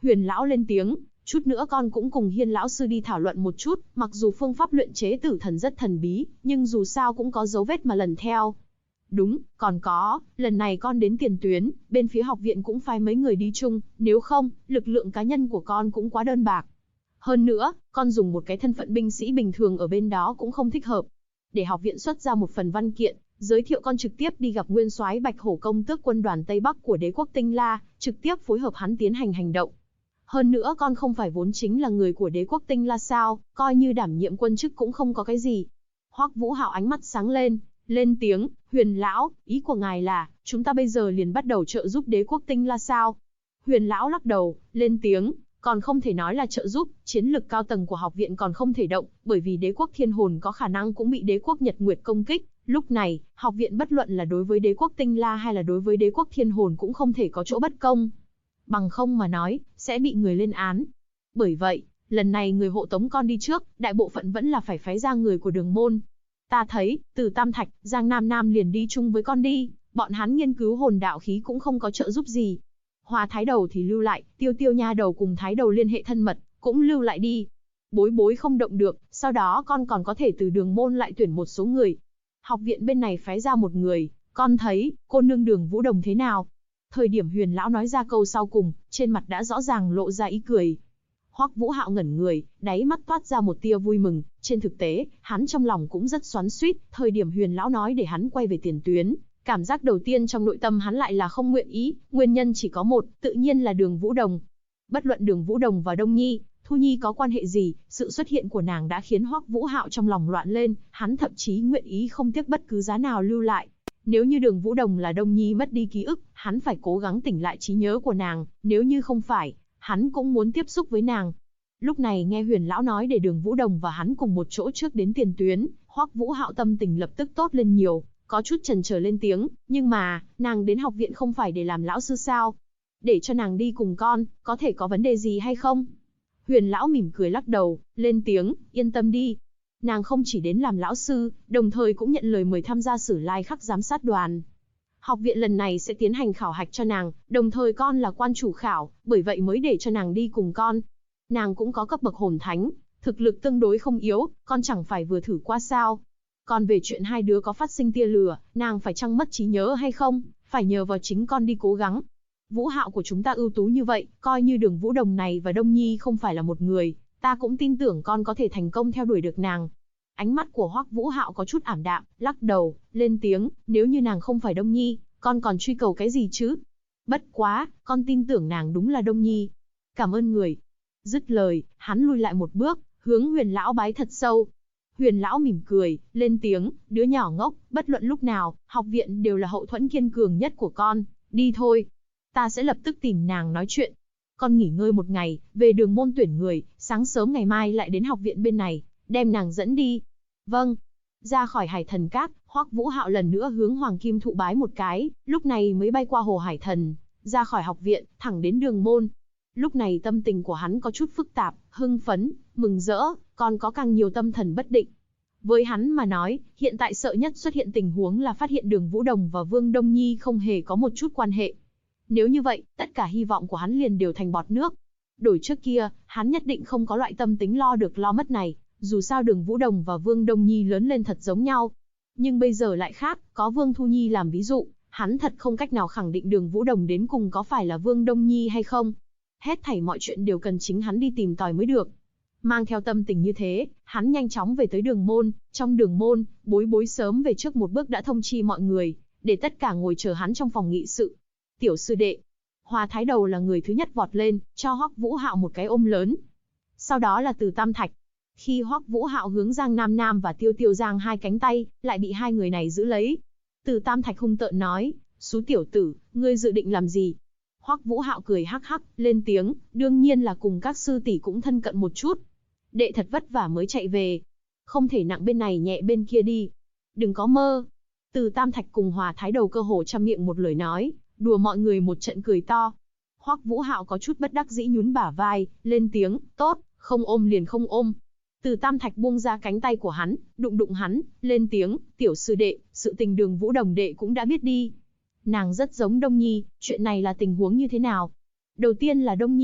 Huyền lão lên tiếng, chút nữa con cũng cùng Hiên lão sư đi thảo luận một chút, mặc dù phương pháp luyện chế tử thần rất thần bí, nhưng dù sao cũng có dấu vết mà lần theo. Đúng, còn có, lần này con đến tiền tuyến, bên phía học viện cũng phái mấy người đi chung, nếu không, lực lượng cá nhân của con cũng quá đơn bạc. Hơn nữa, con dùng một cái thân phận binh sĩ bình thường ở bên đó cũng không thích hợp. Để học viện xuất ra một phần văn kiện, giới thiệu con trực tiếp đi gặp nguyên soái Bạch Hổ công tước quân đoàn Tây Bắc của đế quốc Tinh La, trực tiếp phối hợp hắn tiến hành hành động. Hơn nữa con không phải vốn chính là người của đế quốc Tinh La sao, coi như đảm nhiệm quân chức cũng không có cái gì. Hoắc Vũ Hạo ánh mắt sáng lên, lên tiếng, Huyền lão, ý của ngài là, chúng ta bây giờ liền bắt đầu trợ giúp đế quốc Tinh La sao? Huyền lão lắc đầu, lên tiếng, còn không thể nói là trợ giúp, chiến lực cao tầng của học viện còn không thể động, bởi vì đế quốc Thiên Hồn có khả năng cũng bị đế quốc Nhật Nguyệt công kích. Lúc này, học viện bất luận là đối với đế quốc Tinh La hay là đối với đế quốc Thiên Hồn cũng không thể có chỗ bất công. Bằng không mà nói, sẽ bị người lên án. Bởi vậy, lần này người hộ tống con đi trước, đại bộ phận vẫn là phải phái ra người của Đường môn. Ta thấy, từ Tam Thạch, Giang Nam Nam liền đi chung với con đi, bọn hắn nghiên cứu hồn đạo khí cũng không có trợ giúp gì. Hoa Thái Đầu thì lưu lại, Tiêu Tiêu nha đầu cùng Thái Đầu liên hệ thân mật, cũng lưu lại đi. Bối Bối không động được, sau đó con còn có thể từ Đường môn lại tuyển một số người. Học viện bên này phái ra một người, con thấy, cô nương Đường Vũ Đồng thế nào? Thời điểm Huyền lão nói ra câu sau cùng, trên mặt đã rõ ràng lộ ra ý cười. Hoắc Vũ Hạo ngẩn người, đáy mắt toát ra một tia vui mừng, trên thực tế, hắn trong lòng cũng rất xoắn xuýt, thời điểm Huyền lão nói để hắn quay về tiền tuyến, cảm giác đầu tiên trong nội tâm hắn lại là không nguyện ý, nguyên nhân chỉ có một, tự nhiên là Đường Vũ Đồng. Bất luận Đường Vũ Đồng và Đông Nhi, Thu Nhi có quan hệ gì, sự xuất hiện của nàng đã khiến Hoắc Vũ Hạo trong lòng loạn lên, hắn thậm chí nguyện ý không tiếc bất cứ giá nào lưu lại. Nếu như Đường Vũ Đồng là Đông Nhi mất đi ký ức, hắn phải cố gắng tỉnh lại trí nhớ của nàng, nếu như không phải, hắn cũng muốn tiếp xúc với nàng. Lúc này nghe Huyền lão nói để Đường Vũ Đồng và hắn cùng một chỗ trước đến tiền tuyến, Hoắc Vũ Hạo tâm tình lập tức tốt lên nhiều, có chút chần chờ lên tiếng, nhưng mà, nàng đến học viện không phải để làm lão sư sao? Để cho nàng đi cùng con, có thể có vấn đề gì hay không? Huyền lão mỉm cười lắc đầu, lên tiếng, yên tâm đi. Nàng không chỉ đến làm lão sư, đồng thời cũng nhận lời mời tham gia Sử Lai Khắc giám sát đoàn. Học viện lần này sẽ tiến hành khảo hạch cho nàng, đồng thời con là quan chủ khảo, bởi vậy mới để cho nàng đi cùng con. Nàng cũng có cấp bậc hồn thánh, thực lực tương đối không yếu, con chẳng phải vừa thử qua sao. Còn về chuyện hai đứa có phát sinh tia lửa, nàng phải chăng mất trí nhớ hay không, phải nhờ vào chính con đi cố gắng. Vũ Hạo của chúng ta ưu tú như vậy, coi như Đường Vũ Đồng này và Đông Nhi không phải là một người, ta cũng tin tưởng con có thể thành công theo đuổi được nàng. Ánh mắt của Hoắc Vũ Hạo có chút ảm đạm, lắc đầu, lên tiếng, nếu như nàng không phải Đông Nhi, con còn truy cầu cái gì chứ? Bất quá, con tin tưởng nàng đúng là Đông Nhi. Cảm ơn người. Dứt lời, hắn lui lại một bước, hướng Huyền lão bái thật sâu. Huyền lão mỉm cười, lên tiếng, đứa nhỏ ngốc, bất luận lúc nào, học viện đều là hậu thuẫn kiên cường nhất của con, đi thôi. Ta sẽ lập tức tìm nàng nói chuyện. Con nghỉ ngơi một ngày, về Đường môn tuyển người, sáng sớm ngày mai lại đến học viện bên này, đem nàng dẫn đi. Vâng. Ra khỏi Hải Thần Các, Hoắc Vũ Hạo lần nữa hướng Hoàng Kim Thụ bái một cái, lúc này mới bay qua Hồ Hải Thần, ra khỏi học viện, thẳng đến Đường môn. Lúc này tâm tình của hắn có chút phức tạp, hưng phấn, mừng rỡ, còn có càng nhiều tâm thần bất định. Với hắn mà nói, hiện tại sợ nhất xuất hiện tình huống là phát hiện Đường Vũ Đồng và Vương Đông Nhi không hề có một chút quan hệ. Nếu như vậy, tất cả hy vọng của hắn liền đều thành bọt nước. Đổi trước kia, hắn nhất định không có loại tâm tính lo được lo mất này, dù sao Đường Vũ Đồng và Vương Đông Nhi lớn lên thật giống nhau. Nhưng bây giờ lại khác, có Vương Thu Nhi làm ví dụ, hắn thật không cách nào khẳng định Đường Vũ Đồng đến cùng có phải là Vương Đông Nhi hay không. Hết thảy mọi chuyện đều cần chính hắn đi tìm tòi mới được. Mang theo tâm tình như thế, hắn nhanh chóng về tới Đường môn, trong Đường môn, Bối Bối sớm về trước một bước đã thông chi mọi người, để tất cả ngồi chờ hắn trong phòng nghị sự. Tiểu sư đệ. Hoa Thái Đầu là người thứ nhất vọt lên, cho Hoắc Vũ Hạo một cái ôm lớn. Sau đó là Từ Tam Thạch. Khi Hoắc Vũ Hạo hướng Giang Nam Nam và Tiêu Tiêu giang hai cánh tay, lại bị hai người này giữ lấy. Từ Tam Thạch hung tợn nói, "Xú tiểu tử, ngươi dự định làm gì?" Hoắc Vũ Hạo cười hắc hắc, lên tiếng, đương nhiên là cùng các sư tỷ cũng thân cận một chút. Đệ thật vất vả mới chạy về, không thể nặng bên này nhẹ bên kia đi. Đừng có mơ. Từ Tam Thạch cùng Hòa Thái Đầu cơ hồ trăm miệng một lời nói, đùa mọi người một trận cười to. Hoắc Vũ Hạo có chút bất đắc dĩ nhún bả vai, lên tiếng, tốt, không ôm liền không ôm. Từ Tam Thạch buông ra cánh tay của hắn, đụng đụng hắn, lên tiếng, tiểu sư đệ, sự tình Đường Vũ Đồng đệ cũng đã biết đi. Nàng rất giống Đông Nhi, chuyện này là tình huống như thế nào? Đầu tiên là Đông Nhi,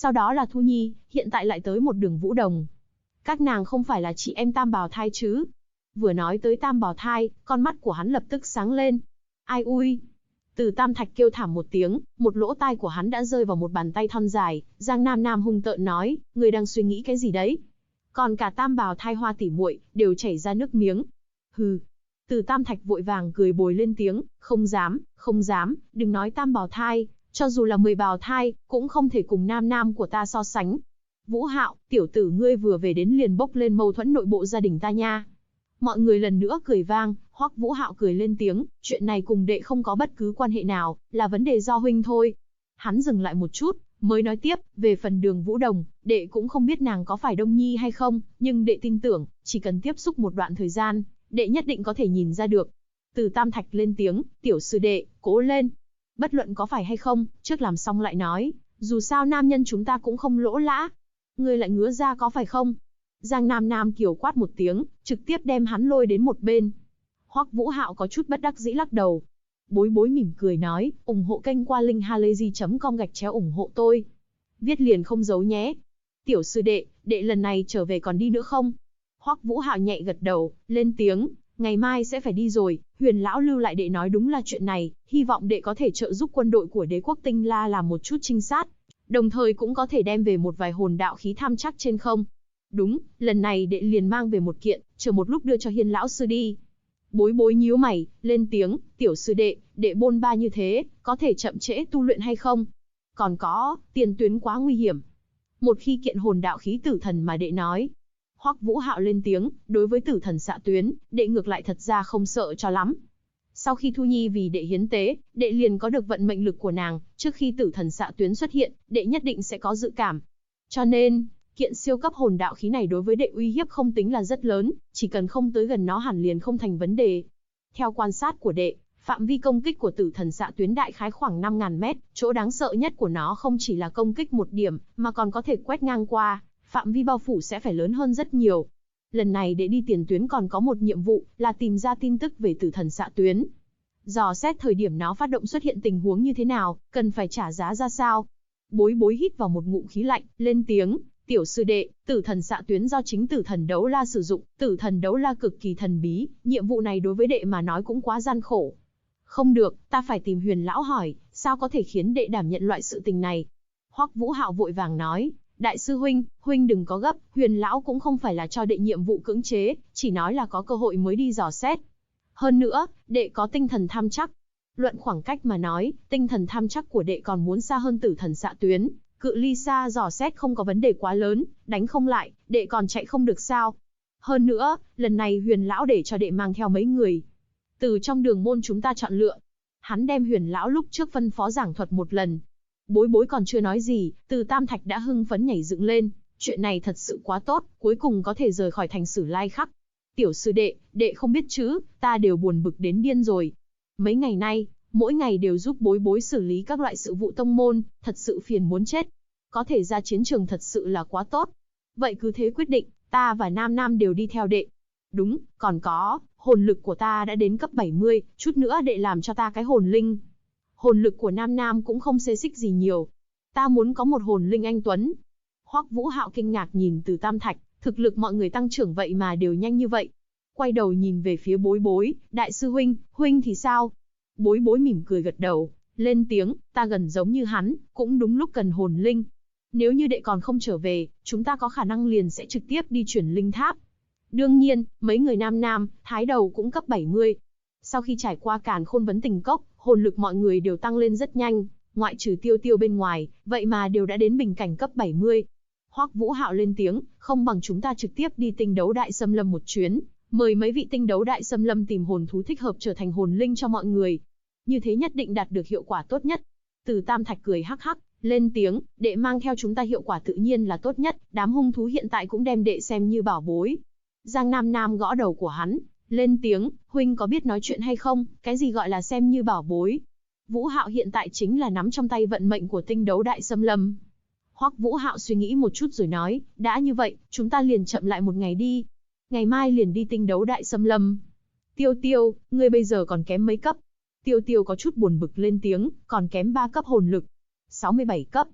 sau đó là Thu Nhi, hiện tại lại tới một Đường Vũ Đồng. Các nàng không phải là chị em tam bào thai chứ? Vừa nói tới tam bào thai, con mắt của hắn lập tức sáng lên. Ai ui! Từ Tam Thạch kêu thảm một tiếng, một lỗ tai của hắn đã rơi vào một bàn tay thon dài, Giang Nam Nam hung tợn nói, ngươi đang suy nghĩ cái gì đấy? Còn cả tam bào thai Hoa tỷ muội đều chảy ra nước miếng. Hừ. Từ Tam Thạch vội vàng cười bồi lên tiếng, không dám, đừng nói tam bào thai, cho dù là 10 bào thai, cũng không thể cùng Nam Nam của ta so sánh. Vũ Hạo, tiểu tử ngươi vừa về đến liền bốc lên mâu thuẫn nội bộ gia đình ta nha. Mọi người lần nữa cười vang, Hoắc Vũ Hạo cười lên tiếng, chuyện này cùng đệ không có bất cứ quan hệ nào, là vấn đề do huynh thôi. Hắn dừng lại một chút, mới nói tiếp, về phần Đường Vũ Đồng, đệ cũng không biết nàng có phải Đông Nhi hay không, nhưng đệ tin tưởng, chỉ cần tiếp xúc một đoạn thời gian, đệ nhất định có thể nhìn ra được. Từ Tam Thạch lên tiếng, tiểu sư đệ, cố lên. Bất luận có phải hay không, trước làm xong lại nói, dù sao nam nhân chúng ta cũng không lỗ lã. Ngươi lại ngứa ra có phải không? Giang Nam Nam kiều quát một tiếng, trực tiếp đem hắn lôi đến một bên. Hoắc Vũ Hạo có chút bất đắc dĩ lắc đầu. Bối bối mỉm cười nói, ủng hộ kênh qua link halayzi.com/ủng hộ tôi. Viết liền không giấu nhé. Tiểu sư đệ, đệ lần này trở về còn đi nữa không? Hoắc Vũ Hạo nhẹ gật đầu, lên tiếng, ngày mai sẽ phải đi rồi, Huyền lão lưu lại đệ nói đúng là chuyện này, hy vọng đệ có thể trợ giúp quân đội của Đế quốc Tinh La làm một chút trinh sát, đồng thời cũng có thể đem về một vài hồn đạo khí tham chắc trên không. Đúng, lần này đệ liền mang về một kiện, chờ một lúc đưa cho Hiên lão sư đi. Bối bối nhíu mày, lên tiếng, tiểu sư đệ, đệ bôn ba như thế, có thể chậm trễ tu luyện hay không? Còn có, tiền tuyến quá nguy hiểm. Một khi kiện hồn đạo khí tử thần mà đệ nói. Hoắc Vũ Hạo lên tiếng, đối với tử thần xạ tuyến, đệ ngược lại thật ra không sợ cho lắm. Sau khi Thu Nhi vì đệ hiến tế, đệ liền có được vận mệnh lực của nàng, trước khi tử thần xạ tuyến xuất hiện, đệ nhất định sẽ có dự cảm. Cho nên, kiện siêu cấp hồn đạo khí này đối với đệ uy hiếp không tính là rất lớn, chỉ cần không tới gần nó hẳn liền không thành vấn đề. Theo quan sát của đệ, phạm vi công kích của tử thần xạ tuyến đại khái khoảng 5.000 mét, chỗ đáng sợ nhất của nó không chỉ là công kích một điểm, mà còn có thể quét ngang qua, phạm vi bao phủ sẽ phải lớn hơn rất nhiều. Lần này đệ đi tiền tuyến còn có một nhiệm vụ, là tìm ra tin tức về tử thần xạ tuyến. Dò xét thời điểm nó phát động xuất hiện tình huống như thế nào, cần phải trả giá ra sao. Bối bối hít vào một ngụm khí lạnh, lên tiếng, tiểu sư đệ, tử thần xạ tuyến do chính tử thần đấu la sử dụng, tử thần đấu la cực kỳ thần bí, nhiệm vụ này đối với đệ mà nói cũng quá gian khổ. Không được, ta phải tìm Huyền lão hỏi, sao có thể khiến đệ đảm nhận loại sự tình này. Hoắc Vũ Hạo vội vàng nói, đại sư huynh, huynh đừng có gấp, Huyền lão cũng không phải là cho đệ nhiệm vụ cưỡng chế, chỉ nói là có cơ hội mới đi dò xét. Hơn nữa, đệ có tinh thần tham chắc. Luận khoảng cách mà nói, tinh thần tham chắc của đệ còn muốn xa hơn tử thần xạ tuyến, cự ly xa dò xét không có vấn đề quá lớn, đánh không lại, đệ còn chạy không được sao. Hơn nữa, lần này Huyền lão để cho đệ mang theo mấy người. Từ trong đường môn chúng ta chọn lựa. Hắn đem Huyền lão lúc trước phân phó giảng thuật một lần. Bối bối còn chưa nói gì, Từ Tam Thạch đã hưng phấn nhảy dựng lên. Chuyện này thật sự quá tốt, cuối cùng có thể rời khỏi thành Sử Lai Khắc. Tiểu sư đệ, đệ không biết chứ, ta đều buồn bực đến điên rồi. Mấy ngày nay, mỗi ngày đều giúp bối bối xử lý các loại sự vụ tông môn, thật sự phiền muốn chết. Có thể ra chiến trường thật sự là quá tốt. Vậy cứ thế quyết định, ta và Nam Nam đều đi theo đệ. Đúng, còn có, hồn lực của ta đã đến cấp 70, chút nữa đệ làm cho ta cái hồn linh. Hồn lực của Nam Nam cũng không xê xích gì nhiều. Ta muốn có một hồn linh anh tuấn. Hoắc Vũ Hạo kinh ngạc nhìn Từ Tam Thạch, thực lực mọi người tăng trưởng vậy mà đều nhanh như vậy. Quay đầu nhìn về phía bối bối, đại sư huynh, huynh thì sao? Bối bối mỉm cười gật đầu, lên tiếng, ta gần giống như hắn, cũng đúng lúc cần hồn linh. Nếu như đệ còn không trở về, chúng ta có khả năng liền sẽ trực tiếp đi chuyển linh tháp. Đương nhiên, mấy người nam nam, thái đầu cũng cấp 70. Sau khi trải qua càn khôn vấn tình cốc, hồn lực mọi người đều tăng lên rất nhanh, ngoại trừ tiêu tiêu bên ngoài, vậy mà đều đã đến bình cảnh cấp 70. Hoắc Vũ Hạo lên tiếng, không bằng chúng ta trực tiếp đi tinh đấu đại xâm lâm một chuyến, mời mấy vị tinh đấu đại xâm lâm tìm hồn thú thích hợp trở thành hồn linh cho mọi người. Như thế nhất định đạt được hiệu quả tốt nhất. Từ Tam Thạch cười hắc hắc, lên tiếng, đệ mang theo chúng ta hiệu quả tự nhiên là tốt nhất, đám hung thú hiện tại cũng đem đệ xem như bảo bối. Giang Nam Nam gõ đầu của hắn, lên tiếng, huynh có biết nói chuyện hay không, cái gì gọi là xem như bảo bối. Vũ Hạo hiện tại chính là nắm trong tay vận mệnh của tinh đấu đại xâm lâm. Hoắc Vũ Hạo suy nghĩ một chút rồi nói, đã như vậy, chúng ta liền chậm lại một ngày đi. Ngày mai liền đi tinh đấu đại xâm lâm. Tiêu Tiêu, ngươi bây giờ còn kém mấy cấp? Tiêu Tiêu có chút buồn bực lên tiếng, còn kém 3 cấp hồn lực. 67 cấp.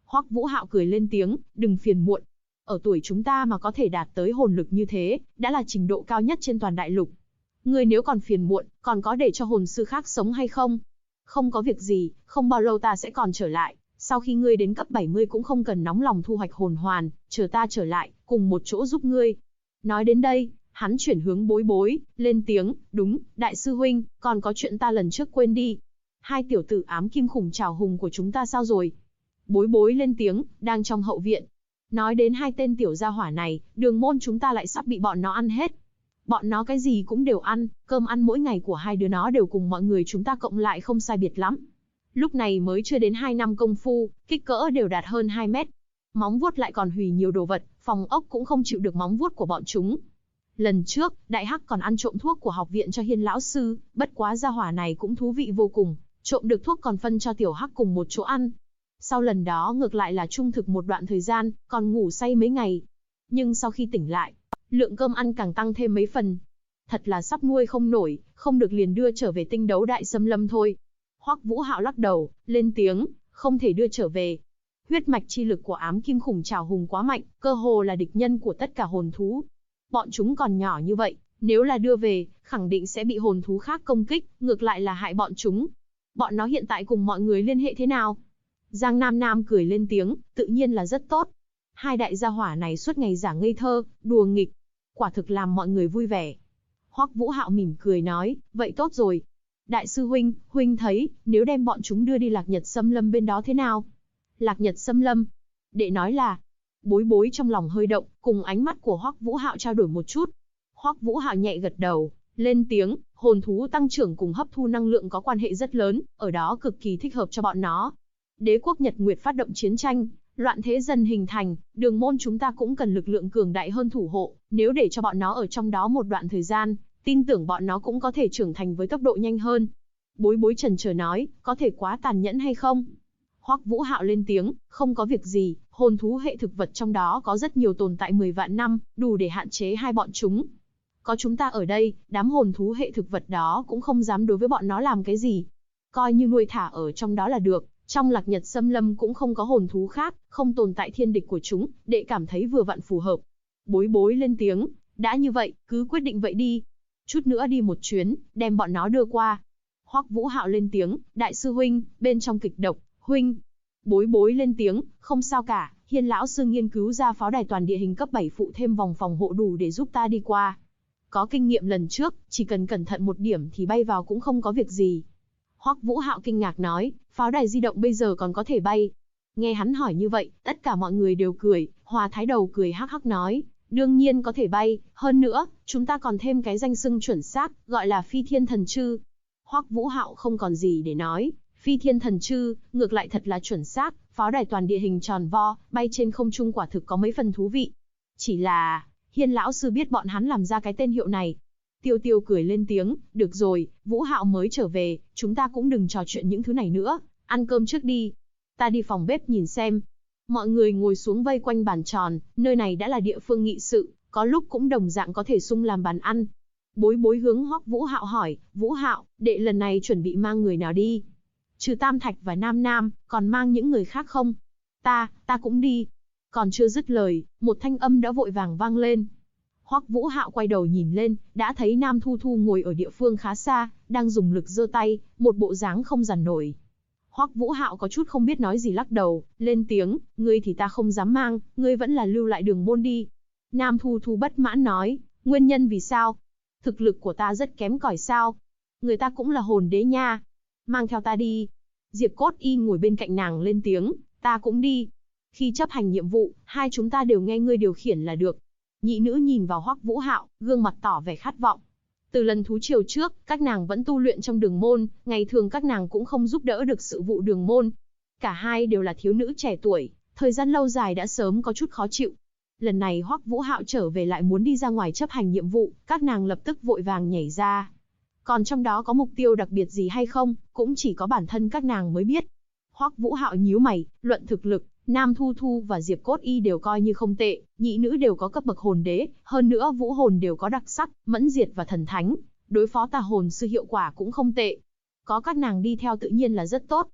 Hoắc Vũ Hạo cười lên tiếng, đừng phiền muộn. Ở tuổi chúng ta mà có thể đạt tới hồn lực như thế, đã là trình độ cao nhất trên toàn đại lục. Ngươi nếu còn phiền muộn, còn có để cho hồn sư khác sống hay không? Không có việc gì, không bao lâu ta sẽ còn trở lại. Sau khi ngươi đến cấp 70 cũng không cần nóng lòng thu hoạch hồn hoàn, chờ ta trở lại, cùng một chỗ giúp ngươi. Nói đến đây, hắn chuyển hướng Bối Bối, lên tiếng, đúng, đại sư huynh, còn có chuyện ta lần trước quên đi. Hai tiểu tử ám kim khủng trảo hùng của chúng ta sao rồi? Bối Bối lên tiếng, đang trong hậu viện. Nói đến hai tên tiểu gia hỏa này, đường môn chúng ta lại sắp bị bọn nó ăn hết. Bọn nó cái gì cũng đều ăn, cơm ăn mỗi ngày của hai đứa nó đều cùng mọi người chúng ta cộng lại không sai biệt lắm. Lúc này mới chưa đến 2 năm công phu, kích cỡ đều đạt hơn 2 mét. Móng vuốt lại còn hủy nhiều đồ vật, phòng ốc cũng không chịu được móng vuốt của bọn chúng. Lần trước, Đại Hắc còn ăn trộm thuốc của học viện cho Hiên lão sư, bất quá gia hỏa này cũng thú vị vô cùng, trộm được thuốc còn phân cho Tiểu Hắc cùng một chỗ ăn. Sau lần đó ngược lại là trung thực một đoạn thời gian, còn ngủ say mấy ngày. Nhưng sau khi tỉnh lại, lượng cơm ăn càng tăng thêm mấy phần. Thật là sắp nuôi không nổi, không được liền đưa trở về Tinh Đấu Đại Xâm Lâm thôi. Hoắc Vũ Hạo lắc đầu, lên tiếng, không thể đưa trở về. Huyết mạch chi lực của ám kim khủng trảo hùng quá mạnh, cơ hồ là địch nhân của tất cả hồn thú. Bọn chúng còn nhỏ như vậy, nếu là đưa về, khẳng định sẽ bị hồn thú khác công kích, ngược lại là hại bọn chúng. Bọn nó hiện tại cùng mọi người liên hệ thế nào? Giang Nam Nam cười lên tiếng, tự nhiên là rất tốt. Hai đại gia hỏa này suốt ngày giả ngây thơ, đùa nghịch, quả thực làm mọi người vui vẻ. Hoắc Vũ Hạo mỉm cười nói, vậy tốt rồi. Đại sư huynh, huynh thấy, nếu đem bọn chúng đưa đi Lạc Nhật Xâm Lâm bên đó thế nào? Lạc Nhật Xâm Lâm? Đệ nói là, Bối Bối trong lòng hơi động, cùng ánh mắt của Hoắc Vũ Hạo trao đổi một chút. Hoắc Vũ Hạo nhẹ gật đầu, lên tiếng, hồn thú tăng trưởng cùng hấp thu năng lượng có quan hệ rất lớn, ở đó cực kỳ thích hợp cho bọn nó. Đế quốc Nhật Nguyệt phát động chiến tranh, loạn thế dần hình thành, đường môn chúng ta cũng cần lực lượng cường đại hơn thủ hộ, nếu để cho bọn nó ở trong đó một đoạn thời gian, tin tưởng bọn nó cũng có thể trưởng thành với tốc độ nhanh hơn. Bối Bối chần chờ nói, có thể quá tàn nhẫn hay không? Hoắc Vũ Hạo lên tiếng, không có việc gì, hồn thú hệ thực vật trong đó có rất nhiều tồn tại 10 vạn năm, đủ để hạn chế hai bọn chúng. Có chúng ta ở đây, đám hồn thú hệ thực vật đó cũng không dám đối với bọn nó làm cái gì. Coi như nuôi thả ở trong đó là được, trong Lạc Nhật Xâm Lâm cũng không có hồn thú khác, không tồn tại thiên địch của chúng, đệ cảm thấy vừa vặn phù hợp. Bối Bối lên tiếng, đã như vậy, cứ quyết định vậy đi. Chút nữa đi một chuyến, đem bọn nó đưa qua. Hoắc Vũ Hạo lên tiếng, đại sư huynh, bên trong kịch độc, huynh. Bối Bối lên tiếng, không sao cả, Hiên lão sư nghiên cứu ra pháo đài toàn địa hình cấp 7 phụ thêm vòng phòng hộ đủ để giúp ta đi qua. Có kinh nghiệm lần trước, chỉ cần cẩn thận một điểm thì bay vào cũng không có việc gì. Hoắc Vũ Hạo kinh ngạc nói, pháo đài di động bây giờ còn có thể bay. Nghe hắn hỏi như vậy, tất cả mọi người đều cười, Hòa Thái Đầu cười hắc hắc nói, đương nhiên có thể bay, hơn nữa, chúng ta còn thêm cái danh xưng chuẩn xác, gọi là Phi Thiên Thần Trư. Hoắc Vũ Hạo không còn gì để nói, Phi Thiên Thần Trư, ngược lại thật là chuẩn xác, pháo đài toàn địa hình tròn vo, bay trên không trung quả thực có mấy phần thú vị. Chỉ là, Hiên lão sư biết bọn hắn làm ra cái tên hiệu này. Tiêu Tiêu cười lên tiếng, được rồi, Vũ Hạo mới trở về, chúng ta cũng đừng trò chuyện những thứ này nữa, ăn cơm trước đi. Ta đi phòng bếp nhìn xem. Mọi người ngồi xuống vây quanh bàn tròn, nơi này đã là địa phương nghị sự, có lúc cũng đồng dạng có thể sung làm bàn ăn. Bối Bối hướng Hoắc Vũ Hạo hỏi, Vũ Hạo, đệ lần này chuẩn bị mang người nào đi? Trừ Tam Thạch và Nam Nam, còn mang những người khác không? Ta cũng đi. Còn chưa dứt lời, một thanh âm đã vội vàng vang lên. Hoắc Vũ Hạo quay đầu nhìn lên, đã thấy Nam Thu Thu ngồi ở địa phương khá xa, đang dùng lực giơ tay, một bộ dáng không dằn nổi. Hoắc Vũ Hạo có chút không biết nói gì lắc đầu, lên tiếng, ngươi thì ta không dám mang, ngươi vẫn là lưu lại Đường môn đi. Nam Thu Thu bất mãn nói, nguyên nhân vì sao? Thực lực của ta rất kém cỏi sao? Người ta cũng là hồn đế nha. Mang theo ta đi. Diệp Cốt Y ngồi bên cạnh nàng lên tiếng, ta cũng đi. Khi chấp hành nhiệm vụ, hai chúng ta đều nghe ngươi điều khiển là được. Nhị nữ nhìn vào Hoắc Vũ Hạo, gương mặt tỏ vẻ khát vọng. Từ lần thú triều trước, các nàng vẫn tu luyện trong đường môn, ngày thường các nàng cũng không giúp đỡ được sự vụ đường môn. Cả hai đều là thiếu nữ trẻ tuổi, thời gian lâu dài đã sớm có chút khó chịu. Lần này Hoắc Vũ Hạo trở về lại muốn đi ra ngoài chấp hành nhiệm vụ, các nàng lập tức vội vàng nhảy ra. Còn trong đó có mục tiêu đặc biệt gì hay không, cũng chỉ có bản thân các nàng mới biết. Hoắc Vũ Hạo nhíu mày, luận thực lực, Nam Thu Thu và Diệp Cốt Y đều coi như không tệ, nhị nữ đều có cấp bậc hồn đế, hơn nữa vũ hồn đều có đặc sắc, mẫn diệt và thần thánh, đối phó tà hồn sư hiệu quả cũng không tệ. Có các nàng đi theo tự nhiên là rất tốt.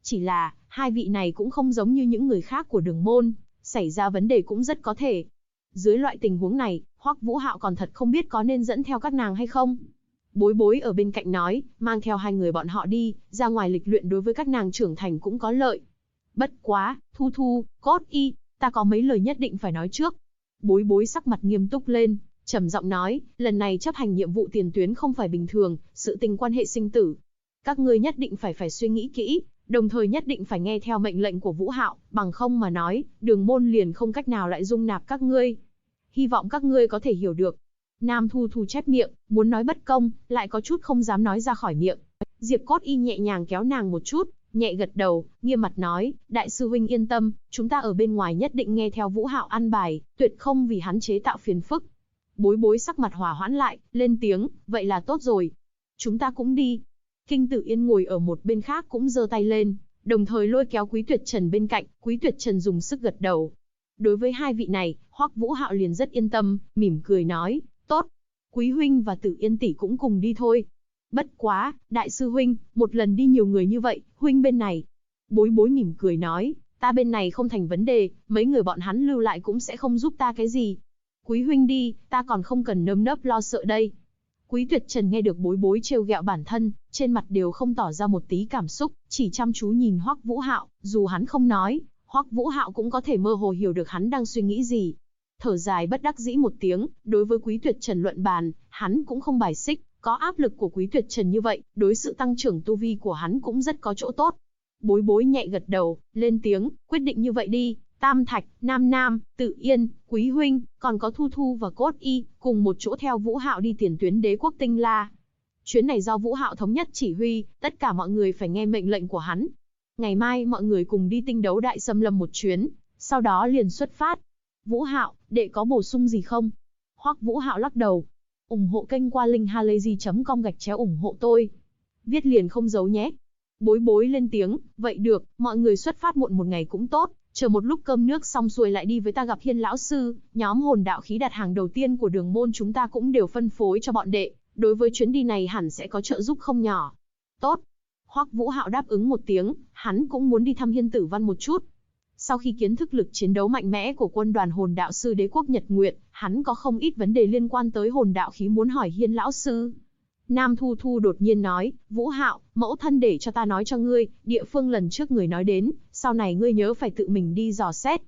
Chỉ là, hai vị này cũng không giống như những người khác của đường môn, xảy ra vấn đề cũng rất có thể. Dưới loại tình huống này, Hoắc Vũ Hạo còn thật không biết có nên dẫn theo các nàng hay không. Bối Bối ở bên cạnh nói, mang theo hai người bọn họ đi, ra ngoài lịch luyện đối với các nàng trưởng thành cũng có lợi. Bất quá, Thu Thu, Cốt Y, ta có mấy lời nhất định phải nói trước. Bối Bối sắc mặt nghiêm túc lên, trầm giọng nói, lần này chấp hành nhiệm vụ tiền tuyến không phải bình thường, sự tình quan hệ sinh tử. Các ngươi nhất định phải suy nghĩ kỹ, đồng thời nhất định phải nghe theo mệnh lệnh của Vũ Hạo, bằng không mà nói, đường môn liền không cách nào lại dung nạp các ngươi. Hy vọng các ngươi có thể hiểu được. Nam Thu Thu chép miệng, muốn nói bất công, lại có chút không dám nói ra khỏi miệng. Diệp Cốt Y nhẹ nhàng kéo nàng một chút, nhẹ gật đầu, nghiêm mặt nói, đại sư huynh yên tâm, chúng ta ở bên ngoài nhất định nghe theo Vũ Hạo ăn bài, tuyệt không vì hắn chế tạo phiền phức. Bối Bối sắc mặt hòa hoãn lại, lên tiếng, vậy là tốt rồi. Chúng ta cũng đi. Kinh Tử Yên ngồi ở một bên khác cũng giơ tay lên, đồng thời lôi kéo Quý Tuyệt Trần bên cạnh, Quý Tuyệt Trần dùng sức gật đầu. Đối với hai vị này, Hoắc Vũ Hạo liền rất yên tâm, mỉm cười nói, tốt. Quý huynh và Tử Yên tỷ cũng cùng đi thôi. Bất quá, đại sư huynh, một lần đi nhiều người như vậy, huynh bên này. Bối Bối mỉm cười nói, ta bên này không thành vấn đề, mấy người bọn hắn lưu lại cũng sẽ không giúp ta cái gì. Quý huynh đi, ta còn không cần nơm nớp lo sợ đây. Quý Tuyệt Trần nghe được Bối Bối trêu ghẹo bản thân, trên mặt đều không tỏ ra một tí cảm xúc, chỉ chăm chú nhìn Hoắc Vũ Hạo, dù hắn không nói, Hoắc Vũ Hạo cũng có thể mơ hồ hiểu được hắn đang suy nghĩ gì. Thở dài bất đắc dĩ một tiếng, đối với Quý Tuyệt Trần luận bàn, hắn cũng không bài xích, có áp lực của Quý Tuyệt Trần như vậy, đối sự tăng trưởng tu vi của hắn cũng rất có chỗ tốt. Bối Bối nhẹ gật đầu, lên tiếng, quyết định như vậy đi. Tam Thạch, Nam Nam, Tự Yên, Quý huynh, còn có Thu Thu và Cốt Y, cùng một chỗ theo Vũ Hạo đi tiền tuyến đế quốc Tinh La. Chuyến này do Vũ Hạo thống nhất chỉ huy, tất cả mọi người phải nghe mệnh lệnh của hắn. Ngày mai mọi người cùng đi Tinh Đấu Đại Xâm Lâm một chuyến, sau đó liền xuất phát. Vũ Hạo, đệ có bổ sung gì không? Hoắc Vũ Hạo lắc đầu. Ủng hộ kênh qua linkhalazy.com/ủng hộ tôi. Viết liền không giấu nhé. Bối Bối lên tiếng, vậy được, mọi người xuất phát muộn một ngày cũng tốt. Chờ một lúc cơm nước xong xuôi lại đi với ta gặp Hiên lão sư, nhóm hồn đạo khí đặt hàng đầu tiên của đường môn chúng ta cũng đều phân phối cho bọn đệ, đối với chuyến đi này hẳn sẽ có trợ giúp không nhỏ. Tốt. Hoắc Vũ Hạo đáp ứng một tiếng, hắn cũng muốn đi thăm Hiên Tử Văn một chút. Sau khi kiến thức lực chiến đấu mạnh mẽ của quân đoàn hồn đạo sư đế quốc Nhật Nguyệt, hắn có không ít vấn đề liên quan tới hồn đạo khí muốn hỏi Hiên lão sư. Nam Thu Thu đột nhiên nói, Vũ Hạo, mẫu thân để cho ta nói cho ngươi, địa phương lần trước người nói đến, sau này ngươi nhớ phải tự mình đi dò xét.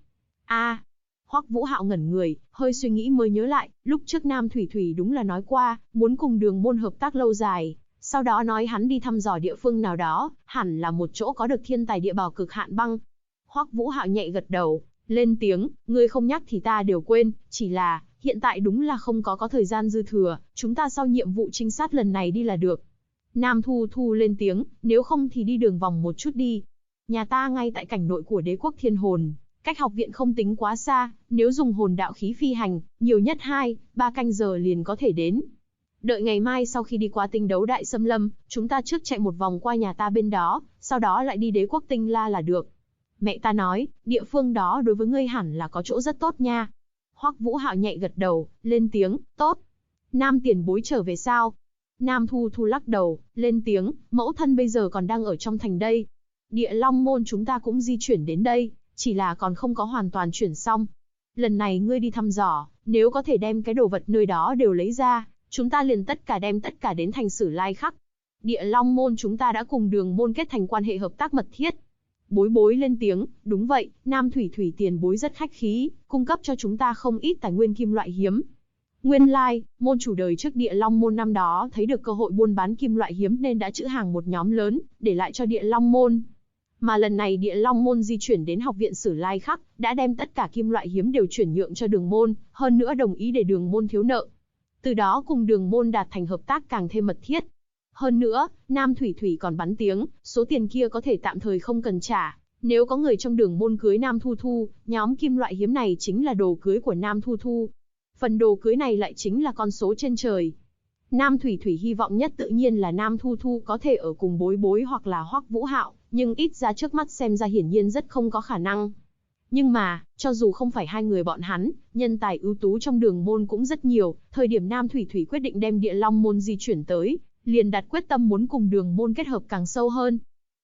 Hoắc Vũ Hạo ngẩn người, hơi suy nghĩ mới nhớ lại, lúc trước Nam Thủy Thủy đúng là nói qua, muốn cùng đường môn hợp tác lâu dài, sau đó nói hắn đi thăm dò địa phương nào đó, hẳn là một chỗ có được thiên tài địa bảo cực hạn băng. Hoắc Vũ Hạo nhẹ gật đầu, lên tiếng, ngươi không nhắc thì ta đều quên, chỉ là, hiện tại đúng là không có thời gian dư thừa, chúng ta sau nhiệm vụ trinh sát lần này đi là được. Nam Thu Thu lên tiếng, nếu không thì đi đường vòng một chút đi. Nhà ta ngay tại cảnh nội của đế quốc thiên hồn, cách học viện không tính quá xa, nếu dùng hồn đạo khí phi hành, nhiều nhất 2-3 canh giờ liền có thể đến. Đợi ngày mai sau khi đi qua Tinh Đấu Đại Xâm Lâm, chúng ta trước chạy một vòng qua nhà ta bên đó, sau đó lại đi đế quốc Tinh La là được. Mẹ ta nói, địa phương đó đối với ngươi hẳn là có chỗ rất tốt nha. Hoắc Vũ Hạo nhẹ gật đầu, lên tiếng, tốt. Nam tiền bối trở về sao? Nam Thu Thu lắc đầu, lên tiếng, mẫu thân bây giờ còn đang ở trong thành đây. Địa Long Môn chúng ta cũng di chuyển đến đây, chỉ là còn không có hoàn toàn chuyển xong. Lần này ngươi đi thăm dò, nếu có thể đem cái đồ vật nơi đó đều lấy ra, chúng ta liền tất cả đến thành Sử Lai Khắc. Địa Long Môn chúng ta đã cùng đường môn kết thành quan hệ hợp tác mật thiết. Bối Bối lên tiếng, đúng vậy, Nam Thủy Thủy tiền bối rất khách khí, cung cấp cho chúng ta không ít tài nguyên kim loại hiếm. Nguyên lai, môn chủ đời trước Địa Long Môn năm đó thấy được cơ hội buôn bán kim loại hiếm nên đã trữ hàng một nhóm lớn, để lại cho Địa Long Môn. Mà lần này Địa Long Môn di chuyển đến học viện Sử Lai Khắc, đã đem tất cả kim loại hiếm đều chuyển nhượng cho đường môn, hơn nữa đồng ý để đường môn thiếu nợ. Từ đó cùng đường môn đạt thành hợp tác càng thêm mật thiết. Hơn nữa, Nam Thủy Thủy còn bắn tiếng, số tiền kia có thể tạm thời không cần trả. Nếu có người trong đường môn cưới Nam Thu Thu, nhóm kim loại hiếm này chính là đồ cưới của Nam Thu Thu. Phần đồ cưới này lại chính là con số trên trời. Nam Thủy Thủy hy vọng nhất tự nhiên là Nam Thu Thu có thể ở cùng Bối Bối hoặc là Hoắc Vũ Hạo, nhưng ít ra trước mắt xem ra hiển nhiên rất không có khả năng. Nhưng mà, cho dù không phải hai người bọn hắn, nhân tài ưu tú trong đường môn cũng rất nhiều, thời điểm Nam Thủy Thủy quyết định đem Địa Long Môn di chuyển tới, liền đặt quyết tâm muốn cùng đường môn kết hợp càng sâu hơn.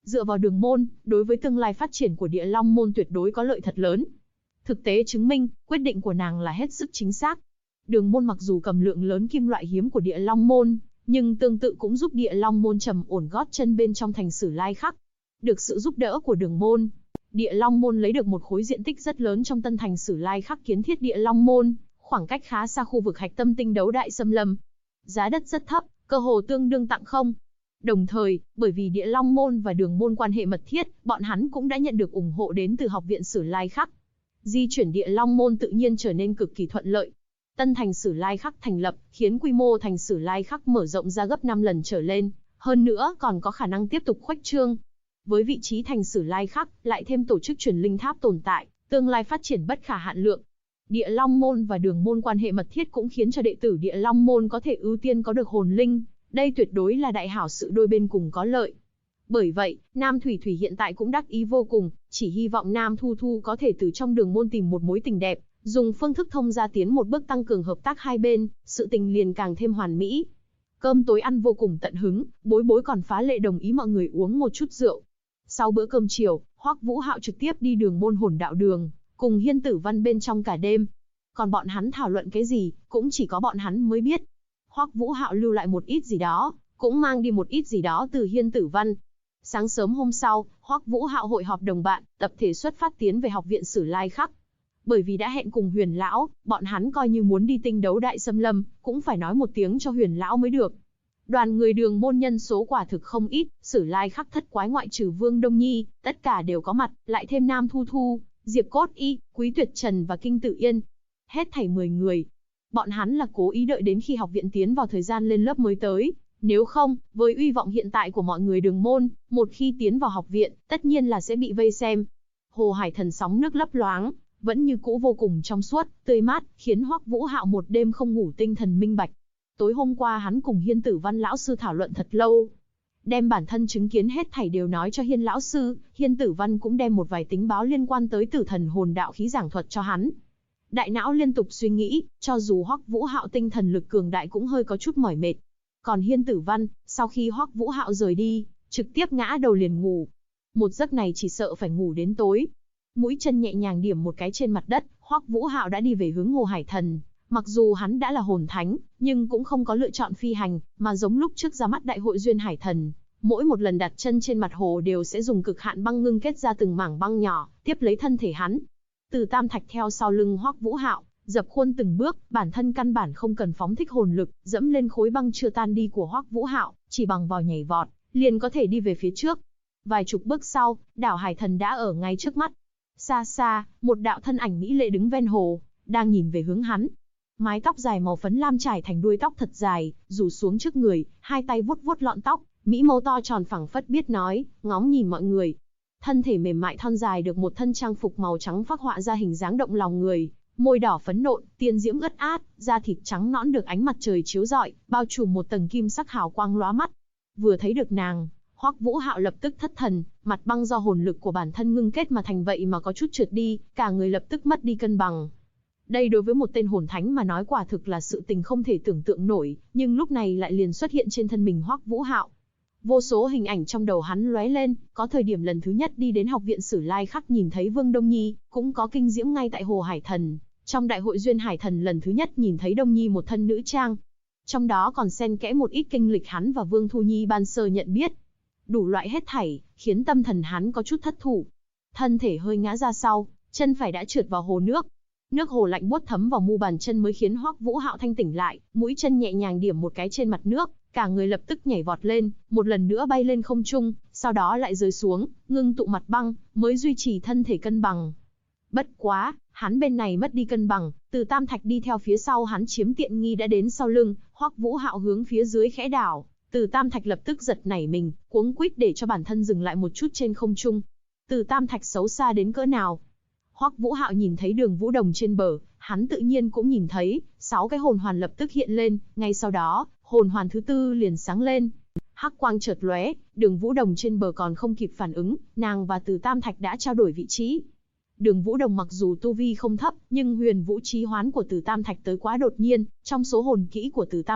Dựa vào đường môn, đối với tương lai phát triển của Địa Long môn tuyệt đối có lợi thật lớn. Thực tế chứng minh, quyết định của nàng là hết sức chính xác. Đường môn mặc dù cầm lượng lớn kim loại hiếm của Địa Long môn, nhưng tương tự cũng giúp Địa Long môn trầm ổn gót chân bên trong thành Sử Lai Khắc. Được sự giúp đỡ của đường môn, Địa Long môn lấy được một khối diện tích rất lớn trong tân thành Sử Lai Khắc kiến thiết Địa Long môn, khoảng cách khá xa khu vực hạch tâm tinh đấu đại xâm lâm. Giá đất rất thấp, cơ hồ tương đương tặng không. Đồng thời, bởi vì Địa Long môn và đường môn quan hệ mật thiết, bọn hắn cũng đã nhận được ủng hộ đến từ học viện Sử Lai Khắc. Di chuyển Địa Long môn tự nhiên trở nên cực kỳ thuận lợi. Tân thành Sử Lai Khắc thành lập, khiến quy mô thành Sử Lai Khắc mở rộng ra gấp 5 lần trở lên, hơn nữa còn có khả năng tiếp tục khuếch trương. Với vị trí thành Sử Lai Khắc, lại thêm tổ chức truyền linh tháp tồn tại, tương lai phát triển bất khả hạn lượng. Địa Long môn và đường môn quan hệ mật thiết cũng khiến cho đệ tử Địa Long môn có thể ưu tiên có được hồn linh, đây tuyệt đối là đại hảo sự đôi bên cùng có lợi. Bởi vậy, Nam Thủy Thủy hiện tại cũng đắc ý vô cùng, chỉ hy vọng Nam Thu Thu có thể từ trong đường môn tìm một mối tình đẹp, dùng phương thức thông gia tiến một bước tăng cường hợp tác hai bên, sự tình liền càng thêm hoàn mỹ. Cơm tối ăn vô cùng tận hứng, Bối Bối còn phá lệ đồng ý mọi người uống một chút rượu. Sau bữa cơm chiều, Hoắc Vũ Hạo trực tiếp đi đường môn hồn đạo đường, cùng Hiên Tử Văn bên trong cả đêm. Còn bọn hắn thảo luận cái gì, cũng chỉ có bọn hắn mới biết. Hoắc Vũ Hạo lưu lại một ít gì đó, cũng mang đi một ít gì đó từ Hiên Tử Văn. Sáng sớm hôm sau, Hoắc Vũ Hạo hội họp đồng bạn, tập thể xuất phát tiến về học viện Sử Lai Khắc. Bởi vì đã hẹn cùng Huyền lão, bọn hắn coi như muốn đi tinh đấu đại xâm lâm, cũng phải nói một tiếng cho Huyền lão mới được. Đoàn người đường môn nhân số quả thực không ít, Sử Lai Khắc thất quái ngoại trừ Vương Đông Nhi, tất cả đều có mặt, lại thêm Nam Thu Thu, Diệp Cốt Y, Quý Tuyệt Trần và Kinh Tự Yên. Hết thảy 10 người. Bọn hắn là cố ý đợi đến khi học viện tiến vào thời gian lên lớp mới tới. Nếu không, với uy vọng hiện tại của mọi người đường môn, một khi tiến vào học viện, tất nhiên là sẽ bị vây xem. Hồ Hải Thần sóng nước lấp loáng, vẫn như cũ vô cùng trong suốt, tươi mát, khiến Hoắc Vũ Hạo một đêm không ngủ tinh thần minh bạch. Tối hôm qua hắn cùng Hiên Tử Văn lão sư thảo luận thật lâu, đem bản thân chứng kiến hết thảy đều nói cho Hiên lão sư, Hiên Tử Văn cũng đem một vài tình báo liên quan tới Tử Thần hồn đạo khí giảng thuật cho hắn. Đại não liên tục suy nghĩ, cho dù Hoắc Vũ Hạo tinh thần lực cường đại cũng hơi có chút mỏi mệt. Còn Hiên Tử Văn, sau khi Hoắc Vũ Hạo rời đi, trực tiếp ngã đầu liền ngủ. Một giấc này chỉ sợ phải ngủ đến tối. Mũi chân nhẹ nhàng điểm một cái trên mặt đất, Hoắc Vũ Hạo đã đi về hướng Hồ Hải Thần. Mặc dù hắn đã là hồn thánh, nhưng cũng không có lựa chọn phi hành, mà giống lúc trước ra mắt đại hội Duyên Hải Thần, mỗi một lần đặt chân trên mặt hồ đều sẽ dùng cực hạn băng ngưng kết ra từng mảng băng nhỏ, tiếp lấy thân thể hắn. Từ Tam Thạch theo sau lưng Hoắc Vũ Hạo, dập khuôn từng bước, bản thân căn bản không cần phóng thích hồn lực, dẫm lên khối băng chưa tan đi của Hoắc Vũ Hạo, chỉ bằng vào nhảy vọt, liền có thể đi về phía trước. Vài chục bước sau, đảo Hải Thần đã ở ngay trước mắt. Xa xa, một đạo thân ảnh mỹ lệ đứng ven hồ, đang nhìn về hướng hắn. Mái tóc dài màu phấn lam trải thành đuôi tóc thật dài, rủ xuống trước người, hai tay vuốt vuốt lọn tóc, mỹ mâu to tròn phẳng phất biết nói, ngóng nhìn mọi người. Thân thể mềm mại thon dài được một thân trang phục màu trắng phác họa ra hình dáng động lòng người, môi đỏ phấn nộn, tiên diễm ướt át, da thịt trắng nõn được ánh mặt trời chiếu rọi, bao trùm một tầng kim sắc hào quang lóa mắt. Vừa thấy được nàng, Hoắc Vũ Hạo lập tức thất thần, mặt băng do hồn lực của bản thân ngưng kết mà thành vậy mà có chút trượt đi, cả người lập tức mất đi cân bằng. Đây đối với một tên hồn thánh mà nói quả thực là sự tình không thể tưởng tượng nổi, nhưng lúc này lại liền xuất hiện trên thân mình Hoắc Vũ Hạo. Vô số hình ảnh trong đầu hắn lóe lên, có thời điểm lần thứ nhất đi đến học viện Sử Lai Khắc nhìn thấy Vương Đông Nhi, cũng có kinh diễm ngay tại Hồ Hải Thần. Trong đại hội Duyên Hải Thần lần thứ nhất nhìn thấy Đông Nhi một thân nữ trang. Trong đó còn xen kẽ một ít kinh lịch hắn và Vương Thu Nhi ban sơ nhận biết. Đủ loại hết thảy, khiến tâm thần hắn có chút thất thủ. Thân thể hơi ngã ra sau, chân phải đã trượt vào hồ nước. Nước hồ lạnh buốt thấm vào mu bàn chân mới khiến Hoắc Vũ Hạo thanh tỉnh lại, mũi chân nhẹ nhàng điểm một cái trên mặt nước, cả người lập tức nhảy vọt lên, một lần nữa bay lên không trung, sau đó lại rơi xuống, ngưng tụ mặt băng, mới duy trì thân thể cân bằng. Bất quá, hắn bên này mất đi cân bằng, Từ Tam Thạch đi theo phía sau hắn chiếm tiện nghi đã đến sau lưng, Hoắc Vũ Hạo hướng phía dưới khẽ đảo, Từ Tam Thạch lập tức giật nảy mình, cuống quýt để cho bản thân dừng lại một chút trên không trung. Từ Tam Thạch xấu xa đến cỡ nào? Hoắc Vũ Hạo nhìn thấy Đường Vũ Đồng trên bờ, hắn tự nhiên cũng nhìn thấy, 6 cái hồn hoàn lập tức hiện lên, ngay sau đó, hồn hoàn thứ tư liền sáng lên. Hắc quang chợt lóe, Đường Vũ Đồng trên bờ còn không kịp phản ứng, nàng và Từ Tam Thạch đã trao đổi vị trí. Đường Vũ Đồng mặc dù tu vi không thấp, nhưng huyền vũ trí hoán của Từ Tam Thạch tới quá đột nhiên, trong số hồn kỹ của Từ Tam Thạch,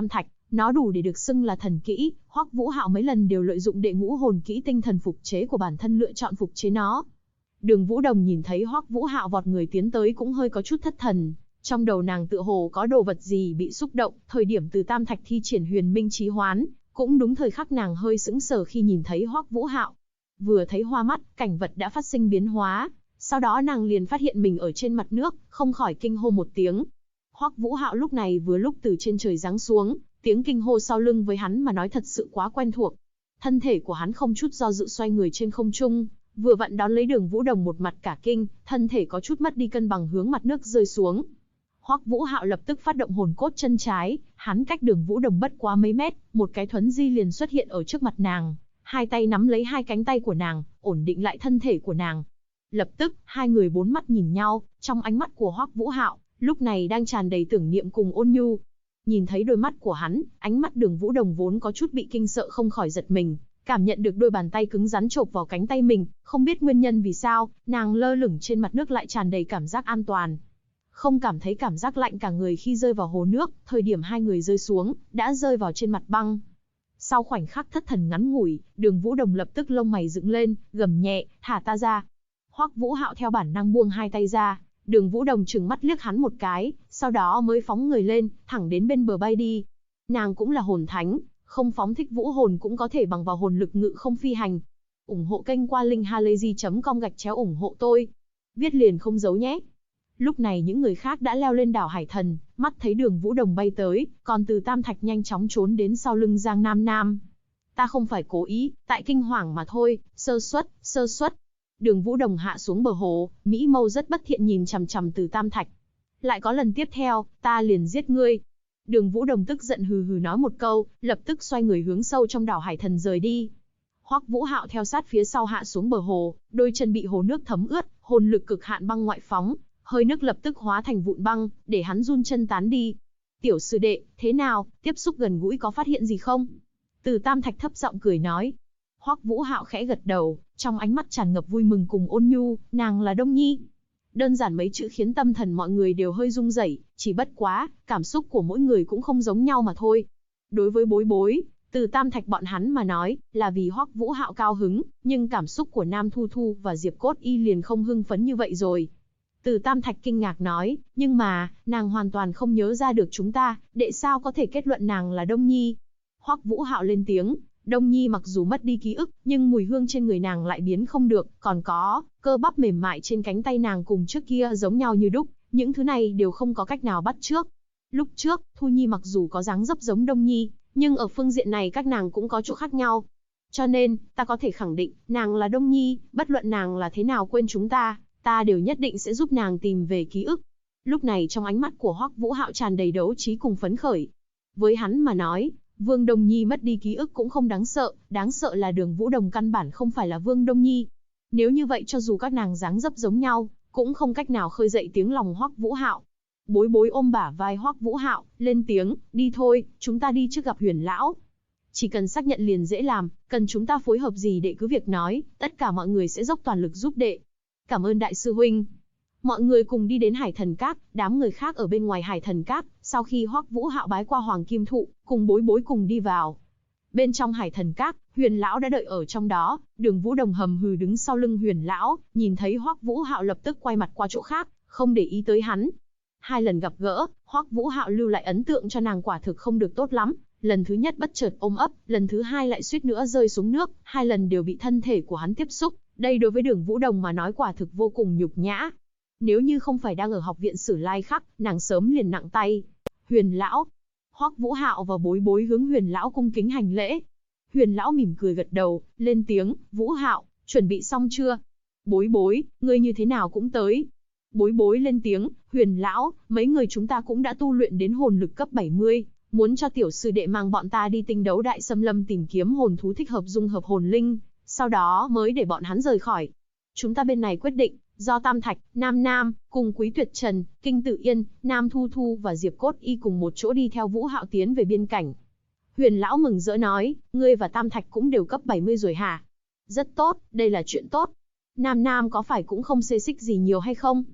Nó đủ để được xưng là thần kỹ, Hoắc Vũ Hạo mấy lần đều lợi dụng đệ ngũ hồn kỹ tinh thần phục chế của bản thân lựa chọn phục chế nó. Đường Vũ Đồng nhìn thấy Hoắc Vũ Hạo vọt người tiến tới cũng hơi có chút thất thần, trong đầu nàng tựa hồ có đồ vật gì bị xúc động, thời điểm Từ Tam Thạch thi triển Huyền Minh Chí Hoán, cũng đúng thời khắc nàng hơi sững sờ khi nhìn thấy Hoắc Vũ Hạo. Vừa thấy hoa mắt, cảnh vật đã phát sinh biến hóa, sau đó nàng liền phát hiện mình ở trên mặt nước, không khỏi kinh hô một tiếng. Hoắc Vũ Hạo lúc này vừa lúc từ trên trời giáng xuống, tiếng kinh hô sau lưng với hắn mà nói thật sự quá quen thuộc. Thân thể của hắn không chút do dự xoay người trên không trung, vừa vặn đón lấy Đường Vũ Đồng một mặt cả kinh, thân thể có chút mất đi cân bằng hướng mặt nước rơi xuống. Hoắc Vũ Hạo lập tức phát động hồn cốt chân trái, hắn cách Đường Vũ Đồng bất quá mấy mét, một cái thuấn di liền xuất hiện ở trước mặt nàng, hai tay nắm lấy hai cánh tay của nàng, ổn định lại thân thể của nàng. Lập tức, hai người bốn mắt nhìn nhau, trong ánh mắt của Hoắc Vũ Hạo, lúc này đang tràn đầy tưởng niệm cùng ôn nhu. Nhìn thấy đôi mắt của hắn, ánh mắt Đường Vũ Đồng vốn có chút bị kinh sợ không khỏi giật mình, cảm nhận được đôi bàn tay cứng rắn chộp vào cánh tay mình, không biết nguyên nhân vì sao, nàng lơ lửng trên mặt nước lại tràn đầy cảm giác an toàn. Không cảm thấy cảm giác lạnh cả người khi rơi vào hồ nước, thời điểm hai người rơi xuống, đã rơi vào trên mặt băng. Sau khoảnh khắc thất thần ngắn ngủi, Đường Vũ Đồng lập tức lông mày dựng lên, gầm nhẹ, thả ta ra. Hoắc Vũ Hạo theo bản năng buông hai tay ra, Đường Vũ Đồng trừng mắt liếc hắn một cái, sau đó mới phóng người lên, thẳng đến bên bờ bay đi. Nàng cũng là hồn thánh, không phóng thích vũ hồn cũng có thể bằng vào hồn lực ngự không phi hành. Ủng hộ kênh qua linkhalazy.com/ủng hộ tôi. Viết liền không giấu nhé. Lúc này những người khác đã leo lên đảo Hải Thần, mắt thấy Đường Vũ Đồng bay tới, còn Từ Tam Thạch nhanh chóng trốn đến sau lưng Giang Nam Nam. Ta không phải cố ý, tại kinh hoàng mà thôi, sơ suất. Đường Vũ Đồng hạ xuống bờ hồ, mỹ mâu rất bất thiện nhìn chằm chằm Từ Tam Thạch. Lại có lần tiếp theo, ta liền giết ngươi. Đường Vũ Đồng tức giận hừ hừ nói một câu, lập tức xoay người hướng sâu trong đảo Hải Thần rời đi. Hoắc Vũ Hạo theo sát phía sau hạ xuống bờ hồ, đôi chân bị hồ nước thấm ướt, hồn lực cực hạn băng ngoại phóng, hơi nước lập tức hóa thành vụn băng, để hắn run chân tán đi. Tiểu sư đệ, thế nào, tiếp xúc gần gũi có phát hiện gì không? Từ Tam Thạch thấp giọng cười nói. Hoắc Vũ Hạo khẽ gật đầu, trong ánh mắt tràn ngập vui mừng cùng ôn nhu, nàng là Đông Nhi. Đơn giản mấy chữ khiến tâm thần mọi người đều hơi rung rẩy, chỉ bất quá, cảm xúc của mỗi người cũng không giống nhau mà thôi. Đối với Bối Bối, Từ Tam Thạch bọn hắn mà nói, là vì Hoắc Vũ Hạo cao hứng, nhưng cảm xúc của Nam Thu Thu và Diệp Cốt Y liền không hưng phấn như vậy rồi. Từ Tam Thạch kinh ngạc nói, nhưng mà, nàng hoàn toàn không nhớ ra được chúng ta, đệ sao có thể kết luận nàng là Đông Nhi? Hoắc Vũ Hạo lên tiếng, Đông Nhi mặc dù mất đi ký ức, nhưng mùi hương trên người nàng lại biến không được, còn có, cơ bắp mềm mại trên cánh tay nàng cùng trước kia giống nhau như đúc, những thứ này đều không có cách nào bắt chước. Lúc trước, Thu Nhi mặc dù có dáng dấp giống Đông Nhi, nhưng ở phương diện này các nàng cũng có chỗ khác nhau. Cho nên, ta có thể khẳng định, nàng là Đông Nhi, bất luận nàng là thế nào quên chúng ta, ta đều nhất định sẽ giúp nàng tìm về ký ức. Lúc này trong ánh mắt của Hoắc Vũ Hạo tràn đầy đấu trí cùng phấn khởi. Với hắn mà nói, Vương Đông Nhi mất đi ký ức cũng không đáng sợ là Đường Vũ Đồng căn bản không phải là Vương Đông Nhi. Nếu như vậy cho dù các nàng dáng dấp giống nhau, cũng không cách nào khơi dậy tiếng lòng Hoắc Vũ Hạo. Bối Bối ôm bả vai Hoắc Vũ Hạo, lên tiếng, đi thôi, chúng ta đi trước gặp Huyền lão. Chỉ cần xác nhận liền dễ làm, cần chúng ta phối hợp gì đệ cứ việc nói, tất cả mọi người sẽ dốc toàn lực giúp đệ. Cảm ơn đại sư huynh. Mọi người cùng đi đến Hải Thần Các, đám người khác ở bên ngoài Hải Thần Các, sau khi Hoắc Vũ Hạo bái qua Hoàng Kim Thụ, cùng Bối Bối cùng đi vào. Bên trong Hải Thần Các, Huyền lão đã đợi ở trong đó, Đường Vũ Đồng hầm hừ đứng sau lưng Huyền lão, nhìn thấy Hoắc Vũ Hạo lập tức quay mặt qua chỗ khác, không để ý tới hắn. Hai lần gặp gỡ, Hoắc Vũ Hạo lưu lại ấn tượng cho nàng quả thực không được tốt lắm, lần thứ nhất bất chợt ôm ấp, lần thứ hai lại suýt nữa rơi xuống nước, hai lần đều bị thân thể của hắn tiếp xúc, đây đối với Đường Vũ Đồng mà nói quả thực vô cùng nhục nhã. Nếu như không phải đang ở học viện Sử Lai Khắc, nàng sớm liền nặng tay. Huyền lão. Hoắc Vũ Hạo và Bối Bối hướng Huyền lão cung kính hành lễ. Huyền lão mỉm cười gật đầu, lên tiếng, Vũ Hạo, chuẩn bị xong chưa? Bối Bối, ngươi như thế nào cũng tới. Bối Bối lên tiếng, Huyền lão, mấy người chúng ta cũng đã tu luyện đến hồn lực cấp 70, muốn cho tiểu sư đệ mang bọn ta đi tinh đấu đại xâm lâm tìm kiếm hồn thú thích hợp dung hợp hồn linh, sau đó mới để bọn hắn rời khỏi. Chúng ta bên này quyết định, do Tam Thạch, Nam Nam, cùng Quý Tuyệt Trần, Kinh Tự Yên, Nam Thu Thu và Diệp Cốt Y cùng một chỗ đi theo Vũ Hạo tiến về biên cảnh. Huyền lão mừng rỡ nói, ngươi và Tam Thạch cũng đều cấp 70 rồi hả? Rất tốt, đây là chuyện tốt. Nam Nam có phải cũng không xê xích gì nhiều hay không?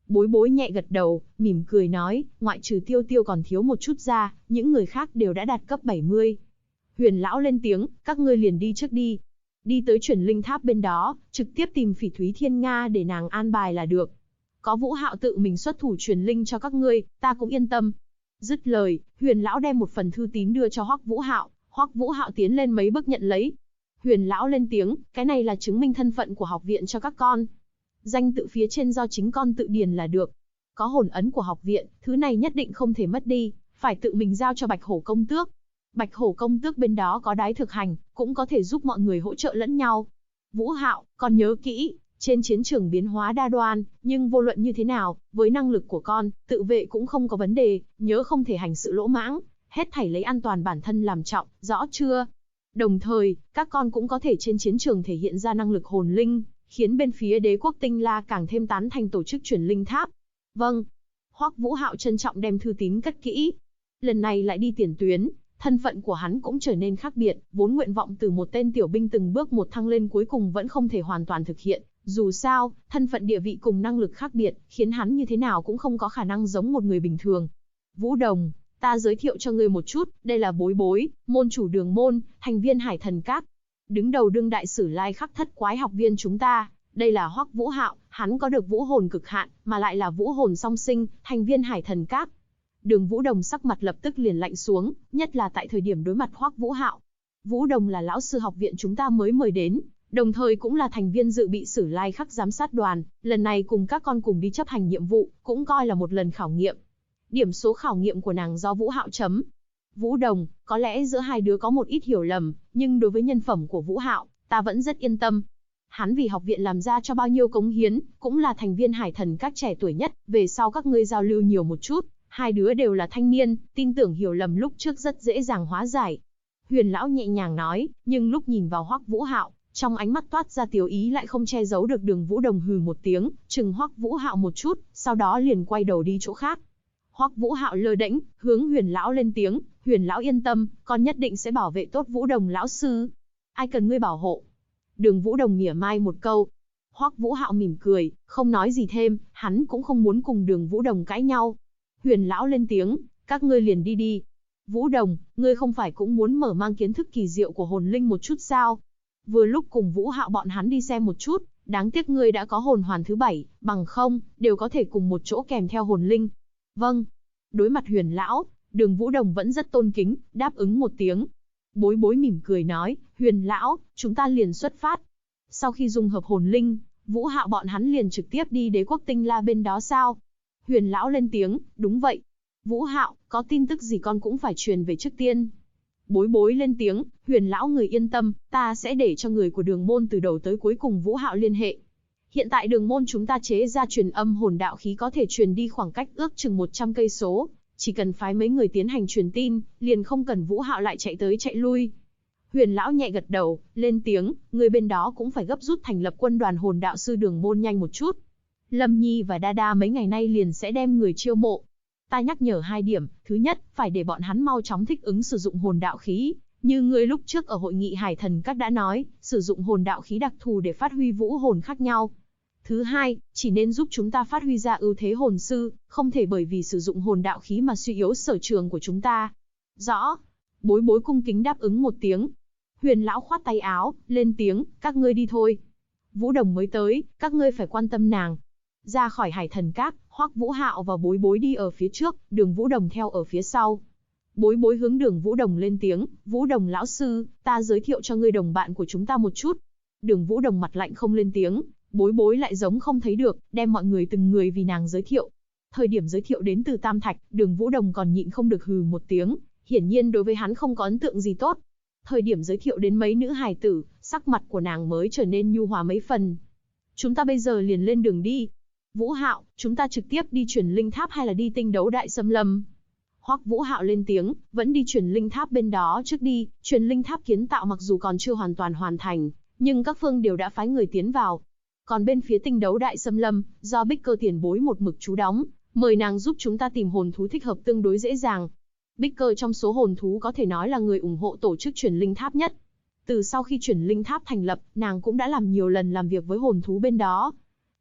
Bối bối nhẹ gật đầu, mỉm cười nói, ngoại trừ Tiêu Tiêu còn thiếu một chút ra, những người khác đều đã đạt cấp 70. Huyền lão lên tiếng, các ngươi liền đi trước đi. Đi tới truyền linh tháp bên đó, trực tiếp tìm Phỉ Thúy Thiên Nga để nàng an bài là được. Có Vũ Hạo tự mình xuất thủ truyền linh cho các ngươi, ta cũng yên tâm. Dứt lời, Huyền lão đem một phần thư tín đưa cho Hoắc Vũ Hạo, Hoắc Vũ Hạo tiến lên mấy bước nhận lấy. Huyền lão lên tiếng, cái này là chứng minh thân phận của học viện cho các con. Danh tự phía trên do chính con tự điền là được. Có hồn ấn của học viện, thứ này nhất định không thể mất đi, phải tự mình giao cho Bạch Hổ công tước. Bạch Hổ công tước bên đó có đái thực hành, cũng có thể giúp mọi người hỗ trợ lẫn nhau. Vũ Hạo, con nhớ kỹ, trên chiến trường biến hóa đa đoan, nhưng vô luận như thế nào, với năng lực của con, tự vệ cũng không có vấn đề, nhớ không thể hành sự lỗ mãng, hết thảy lấy an toàn bản thân làm trọng, rõ chưa? Đồng thời, các con cũng có thể trên chiến trường thể hiện ra năng lực hồn linh, khiến bên phía đế quốc Tinh La càng thêm tán thành tổ chức truyền linh tháp. Vâng. Hoắc Vũ Hạo trân trọng đem thư tín cất kỹ. Lần này lại đi tiền tuyến, thân phận của hắn cũng trở nên khác biệt, vốn nguyện vọng từ một tên tiểu binh từng bước một thăng lên cuối cùng vẫn không thể hoàn toàn thực hiện. Dù sao, thân phận địa vị cùng năng lực khác biệt, khiến hắn như thế nào cũng không có khả năng giống một người bình thường. Vũ Đồng, ta giới thiệu cho ngươi một chút, đây là Bối Bối, môn chủ Đường môn, thành viên Hải Thần Các. Đứng đầu đương đại sử lai khắc thất quái học viên chúng ta, đây là Hoắc Vũ Hạo, hắn có được vũ hồn cực hạn, mà lại là vũ hồn song sinh, thành viên Hải Thần Các. Đường Vũ Đồng sắc mặt lập tức liền lạnh xuống, nhất là tại thời điểm đối mặt Hoắc Vũ Hạo. Vũ Đồng là lão sư học viện chúng ta mới mời đến, đồng thời cũng là thành viên dự bị sử lai khắc giám sát đoàn, lần này cùng các con cùng đi chấp hành nhiệm vụ, cũng coi là một lần khảo nghiệm. Điểm số khảo nghiệm của nàng do Vũ Hạo chấm. Vũ Đồng, có lẽ giữa hai đứa có một ít hiểu lầm, nhưng đối với nhân phẩm của Vũ Hạo, ta vẫn rất yên tâm. Hắn vì học viện làm ra cho bao nhiêu cống hiến, cũng là thành viên Hải Thần Các trẻ tuổi nhất, về sau các ngươi giao lưu nhiều một chút, hai đứa đều là thanh niên, tin tưởng hiểu lầm lúc trước rất dễ dàng hóa giải. Huyền lão nhẹ nhàng nói, nhưng lúc nhìn vào Hoắc Vũ Hạo, trong ánh mắt toát ra tiểu ý lại không che giấu được. Đường Vũ Đồng hừ một tiếng, chừng Hoắc Vũ Hạo một chút, sau đó liền quay đầu đi chỗ khác. Hoắc Vũ Hạo lơ đễnh, hướng Huyền lão lên tiếng, Huyền lão yên tâm, con nhất định sẽ bảo vệ tốt Vũ Đồng lão sư. Ai cần ngươi bảo hộ? Đường Vũ Đồng mỉa mai một câu. Hoắc Vũ Hạo mỉm cười, không nói gì thêm, hắn cũng không muốn cùng Đường Vũ Đồng cãi nhau. Huyền lão lên tiếng, các ngươi liền đi đi. Vũ Đồng, ngươi không phải cũng muốn mở mang kiến thức kỳ diệu của hồn linh một chút sao? Vừa lúc cùng Vũ Hạo bọn hắn đi xem một chút, đáng tiếc ngươi đã có hồn hoàn thứ 7, bằng không, đều có thể cùng một chỗ kèm theo hồn linh. Vâng. Đối mặt Huyền lão, Đường Vũ Đồng vẫn rất tôn kính, đáp ứng một tiếng. Bối Bối mỉm cười nói, Huyền lão, chúng ta liền xuất phát. Sau khi dung hợp hồn linh, Vũ Hạo bọn hắn liền trực tiếp đi đế quốc Tinh La bên đó sao? Huyền lão lên tiếng, đúng vậy. Vũ Hạo, có tin tức gì con cũng phải truyền về trước tiên. Bối Bối lên tiếng, Huyền lão người yên tâm, ta sẽ để cho người của Đường môn từ đầu tới cuối cùng Vũ Hạo liên hệ. Hiện tại Đường môn chúng ta chế ra truyền âm hồn đạo khí có thể truyền đi khoảng cách ước chừng 100 cây số, chỉ cần phái mấy người tiến hành truyền tin, liền không cần Vũ Hạo lại chạy tới chạy lui. Huyền lão nhẹ gật đầu, lên tiếng, người bên đó cũng phải gấp rút thành lập quân đoàn hồn đạo sư Đường môn nhanh một chút. Lâm Nhi và Đa mấy ngày nay liền sẽ đem người chiêu mộ. Ta nhắc nhở 2 điểm, thứ nhất, phải để bọn hắn mau chóng thích ứng sử dụng hồn đạo khí, như người lúc trước ở hội nghị Hải Thần Các đã nói, sử dụng hồn đạo khí đặc thù để phát huy vũ hồn khác nhau. Thứ hai, chỉ nên giúp chúng ta phát huy ra ưu thế hồn sư, không thể bởi vì sử dụng hồn đạo khí mà suy yếu sở trường của chúng ta. Rõ. Bối Bối cung kính đáp ứng một tiếng. Huyền lão khoát tay áo, lên tiếng, các ngươi đi thôi. Vũ Đồng mới tới, các ngươi phải quan tâm nàng. Ra khỏi Hải Thần Các, Hoắc Vũ Hạo và Bối Bối đi ở phía trước, Đường Vũ Đồng theo ở phía sau. Bối Bối hướng Đường Vũ Đồng lên tiếng, Vũ Đồng lão sư, ta giới thiệu cho ngươi đồng bạn của chúng ta một chút. Đường Vũ Đồng mặt lạnh không lên tiếng, Bối Bối lại giống không thấy được, đem mọi người từng người vì nàng giới thiệu. Thời điểm giới thiệu đến từ Tam Thạch, Đường Vũ Đồng còn nhịn không được hừ một tiếng, hiển nhiên đối với hắn không có ấn tượng gì tốt. Thời điểm giới thiệu đến mấy nữ hài tử, sắc mặt của nàng mới trở nên nhu hòa mấy phần. Chúng ta bây giờ liền lên đường đi. Vũ Hạo, chúng ta trực tiếp đi truyền linh tháp hay là đi tinh đấu đại xâm lâm? Hoắc Vũ Hạo lên tiếng, vẫn đi truyền linh tháp bên đó trước đi, truyền linh tháp kiến tạo mặc dù còn chưa hoàn toàn hoàn thành, nhưng các phương đều đã phái người tiến vào. Còn bên phía tinh đấu đại xâm lâm, do Bích Cơ tiền bối một mực trú đóng, mời nàng giúp chúng ta tìm hồn thú thích hợp tương đối dễ dàng. Bích Cơ trong số hồn thú có thể nói là người ủng hộ tổ chức truyền linh tháp nhất. Từ sau khi truyền linh tháp thành lập, nàng cũng đã làm nhiều lần làm việc với hồn thú bên đó.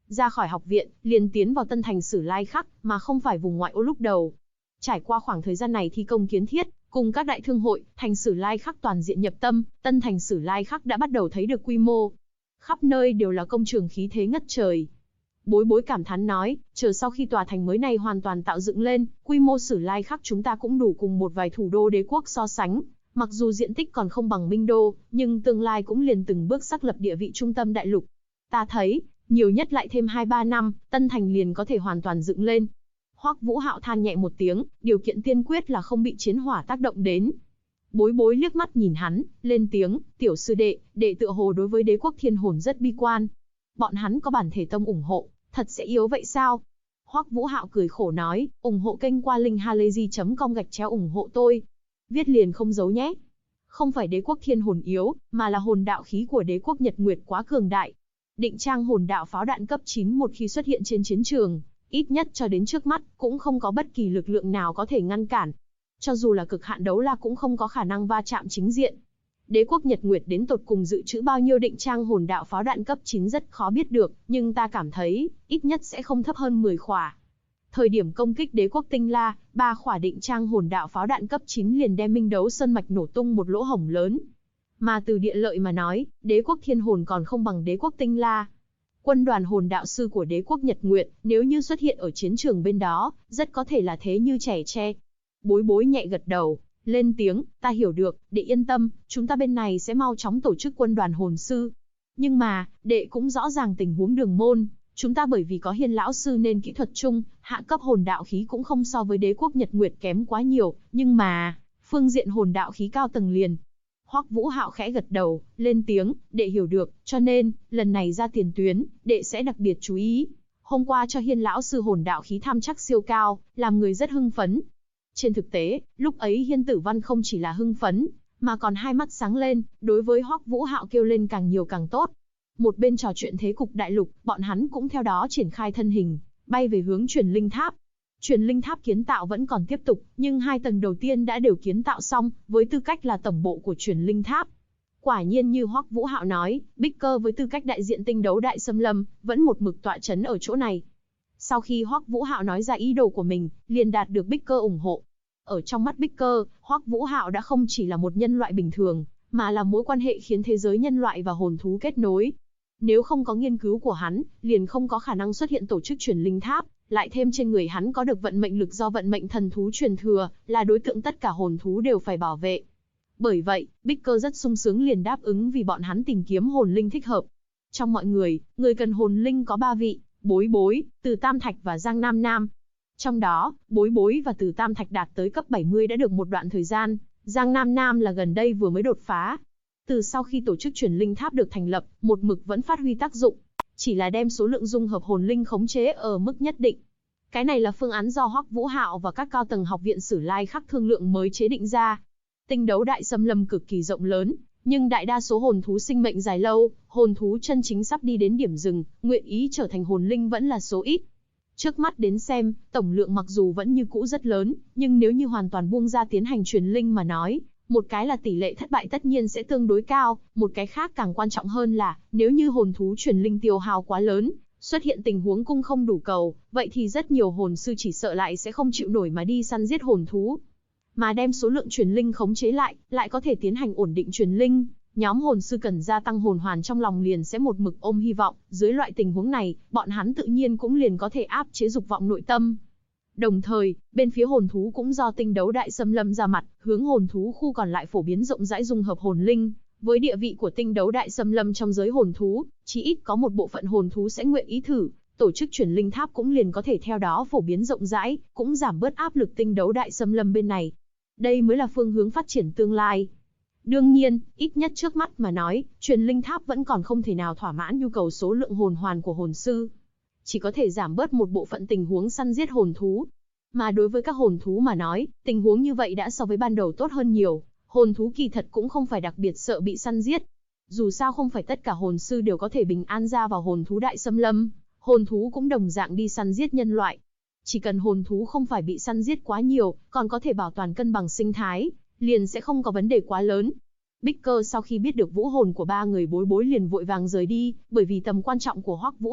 Ra khỏi học viện, liền tiến vào Tân Thành Sử Lai Khắc, mà không phải vùng ngoại ô lúc đầu. Trải qua khoảng thời gian này thi công kiến thiết, cùng các đại thương hội, Thành Sử Lai Khắc toàn diện nhập tâm, Tân Thành Sử Lai Khắc đã bắt đầu thấy được quy mô. Khắp nơi đều là công trường khí thế ngất trời. Bối Bối cảm thán nói, chờ sau khi tòa thành mới này hoàn toàn tạo dựng lên, quy mô Sử Lai Khắc chúng ta cũng đủ cùng một vài thủ đô đế quốc so sánh. Mặc dù diện tích còn không bằng Minh Đô, nhưng tương lai cũng liền từng bước xác lập địa vị trung tâm đại lục. Ta thấy, nhiều nhất lại thêm 2-3 năm, Tân Thành liền có thể hoàn toàn dựng lên. Hoắc Vũ Hạo than nhẹ một tiếng, điều kiện tiên quyết là không bị chiến hỏa tác động đến. Bối Bối liếc mắt nhìn hắn, lên tiếng, tiểu sư đệ, đệ tựa hồ đối với đế quốc thiên hồn rất bi quan. Bọn hắn có bản thể tông ủng hộ, thật sẽ yếu vậy sao? Hoắc Vũ Hạo cười khổ nói, ủng hộ kênh qua link halayzi.com/ủng hộ tôi. Viết liền không giấu nhé. Không phải đế quốc thiên hồn yếu, mà là hồn đạo khí của đế quốc Nhật Nguyệt quá cường đại. Định trang hồn đạo pháo đạn cấp 9 một khi xuất hiện trên chiến trường, ít nhất cho đến trước mắt, cũng không có bất kỳ lực lượng nào có thể ngăn cản. Cho dù là cực hạn đấu la cũng không có khả năng va chạm chính diện. Đế quốc Nhật Nguyệt đến tột cùng dự trữ bao nhiêu định trang hồn đạo pháo đạn cấp 9 rất khó biết được, nhưng ta cảm thấy, ít nhất sẽ không thấp hơn 10 khỏa. Thời điểm công kích đế quốc Tinh La, 3 khỏa định trang hồn đạo pháo đạn cấp 9 liền đem Minh Đấu Sơn mạch nổ tung một lỗ hổng lớn. Mà từ địa lợi mà nói, đế quốc thiên hồn còn không bằng đế quốc Tinh La. Quân đoàn hồn đạo sư của đế quốc Nhật Nguyệt, nếu như xuất hiện ở chiến trường bên đó, rất có thể là thế như trẻ tre. Bối Bối nhẹ gật đầu, lên tiếng, ta hiểu được, đệ yên tâm, chúng ta bên này sẽ mau chóng tổ chức quân đoàn hồn sư. Nhưng mà, đệ cũng rõ ràng tình huống đường môn, chúng ta bởi vì có Hiên lão sư nên kỹ thuật chung, hạ cấp hồn đạo khí cũng không so với đế quốc Nhật Nguyệt kém quá nhiều, nhưng mà, phương diện hồn đạo khí cao tầng liền. Hoắc Vũ Hạo khẽ gật đầu, lên tiếng, đệ hiểu được, cho nên, lần này ra tiền tuyến, đệ sẽ đặc biệt chú ý. Hôm qua cho Hiên lão sư hồn đạo khí tham chắc siêu cao, làm người rất hưng phấn. Trên thực tế, lúc ấy Hiên Tử Văn không chỉ là hưng phấn, mà còn hai mắt sáng lên, đối với Hoắc Vũ Hạo kêu lên càng nhiều càng tốt. Một bên trò chuyện thế cục đại lục, bọn hắn cũng theo đó triển khai thân hình, bay về hướng Truyền Linh Tháp. Truyền Linh Tháp kiến tạo vẫn còn tiếp tục, nhưng 2 tầng đầu tiên đã đều kiến tạo xong, với tư cách là tổng bộ của Truyền Linh Tháp. Quả nhiên như Hoắc Vũ Hạo nói, Bích Cơ với tư cách đại diện tinh đấu đại xâm lâm, vẫn một mực tọa chấn ở chỗ này. Sau khi Hoắc Vũ Hạo nói ra ý đồ của mình, liền đạt được Bích Cơ ủng hộ. Ở trong mắt Bích Cơ, Hoắc Vũ Hạo đã không chỉ là một nhân loại bình thường, mà là mối quan hệ khiến thế giới nhân loại và hồn thú kết nối. Nếu không có nghiên cứu của hắn, liền không có khả năng xuất hiện tổ chức Truyền Linh Tháp, lại thêm trên người hắn có được vận mệnh lực do vận mệnh thần thú truyền thừa, là đối tượng tất cả hồn thú đều phải bảo vệ. Bởi vậy, Bích Cơ rất sung sướng liền đáp ứng vì bọn hắn tìm kiếm hồn linh thích hợp. Trong mọi người, người cần hồn linh có 3 vị, Bối Bối, Từ Tam Thạch và Giang Nam Nam. Trong đó, Bối Bối và Từ Tam Thạch đạt tới cấp 70 đã được một đoạn thời gian, Giang Nam Nam là gần đây vừa mới đột phá. Từ sau khi tổ chức Truyền Linh Tháp được thành lập, một mực vẫn phát huy tác dụng, chỉ là đem số lượng dung hợp hồn linh khống chế ở mức nhất định. Cái này là phương án do Hoắc Vũ Hạo và các cao tầng học viện Sử Lai Khắc thương lượng mới chế định ra. Tinh đấu đại xâm lâm cực kỳ rộng lớn, nhưng đại đa số hồn thú sinh mệnh dài lâu, hồn thú chân chính sắp đi đến điểm dừng, nguyện ý trở thành hồn linh vẫn là số ít. Trước mắt đến xem, tổng lượng mặc dù vẫn như cũ rất lớn, nhưng nếu như hoàn toàn buông ra tiến hành truyền linh mà nói, một cái là tỷ lệ thất bại tất nhiên sẽ tương đối cao, một cái khác càng quan trọng hơn là, nếu như hồn thú truyền linh tiêu hao quá lớn, xuất hiện tình huống cung không đủ cầu, vậy thì rất nhiều hồn sư chỉ sợ lại sẽ không chịu nổi mà đi săn giết hồn thú. Mà đem số lượng truyền linh khống chế lại có thể tiến hành ổn định truyền linh, nhóm hồn sư cần gia tăng hồn hoàn trong lòng liền sẽ một mực ôm hy vọng, dưới loại tình huống này, bọn hắn tự nhiên cũng liền có thể áp chế dục vọng nội tâm. Đồng thời, bên phía hồn thú cũng do tinh đấu đại xâm lâm ra mặt, hướng hồn thú khu còn lại phổ biến rộng rãi dung hợp hồn linh. Với địa vị của tinh đấu đại xâm lâm trong giới hồn thú, chỉ ít có một bộ phận hồn thú sẽ nguyện ý thử, tổ chức Truyền Linh Tháp cũng liền có thể theo đó phổ biến rộng rãi, cũng giảm bớt áp lực tinh đấu đại xâm lâm bên này. Đây mới là phương hướng phát triển tương lai. Đương nhiên, ít nhất trước mắt mà nói, Truyền Linh Tháp vẫn còn không thể nào thỏa mãn nhu cầu số lượng hồn hoàn của hồn sư. Chỉ có thể giảm bớt một bộ phận tình huống săn giết hồn thú. Mà đối với các hồn thú mà nói, tình huống như vậy đã so với ban đầu tốt hơn nhiều. Hồn thú kỳ thật cũng không phải đặc biệt sợ bị săn giết. Dù sao không phải tất cả hồn sư đều có thể bình an ra vào hồn thú đại xâm lâm, hồn thú cũng đồng dạng đi săn giết nhân loại. Chỉ cần hồn thú không phải bị săn giết quá nhiều, còn có thể bảo toàn cân bằng sinh thái, liền sẽ không có vấn đề quá lớn. Bích Cơ sau khi biết được vũ hồn của 3 người Bối Bối liền vội vàng rời đi, bởi vì tầm quan trọng của Hoắc Vũ Hạo,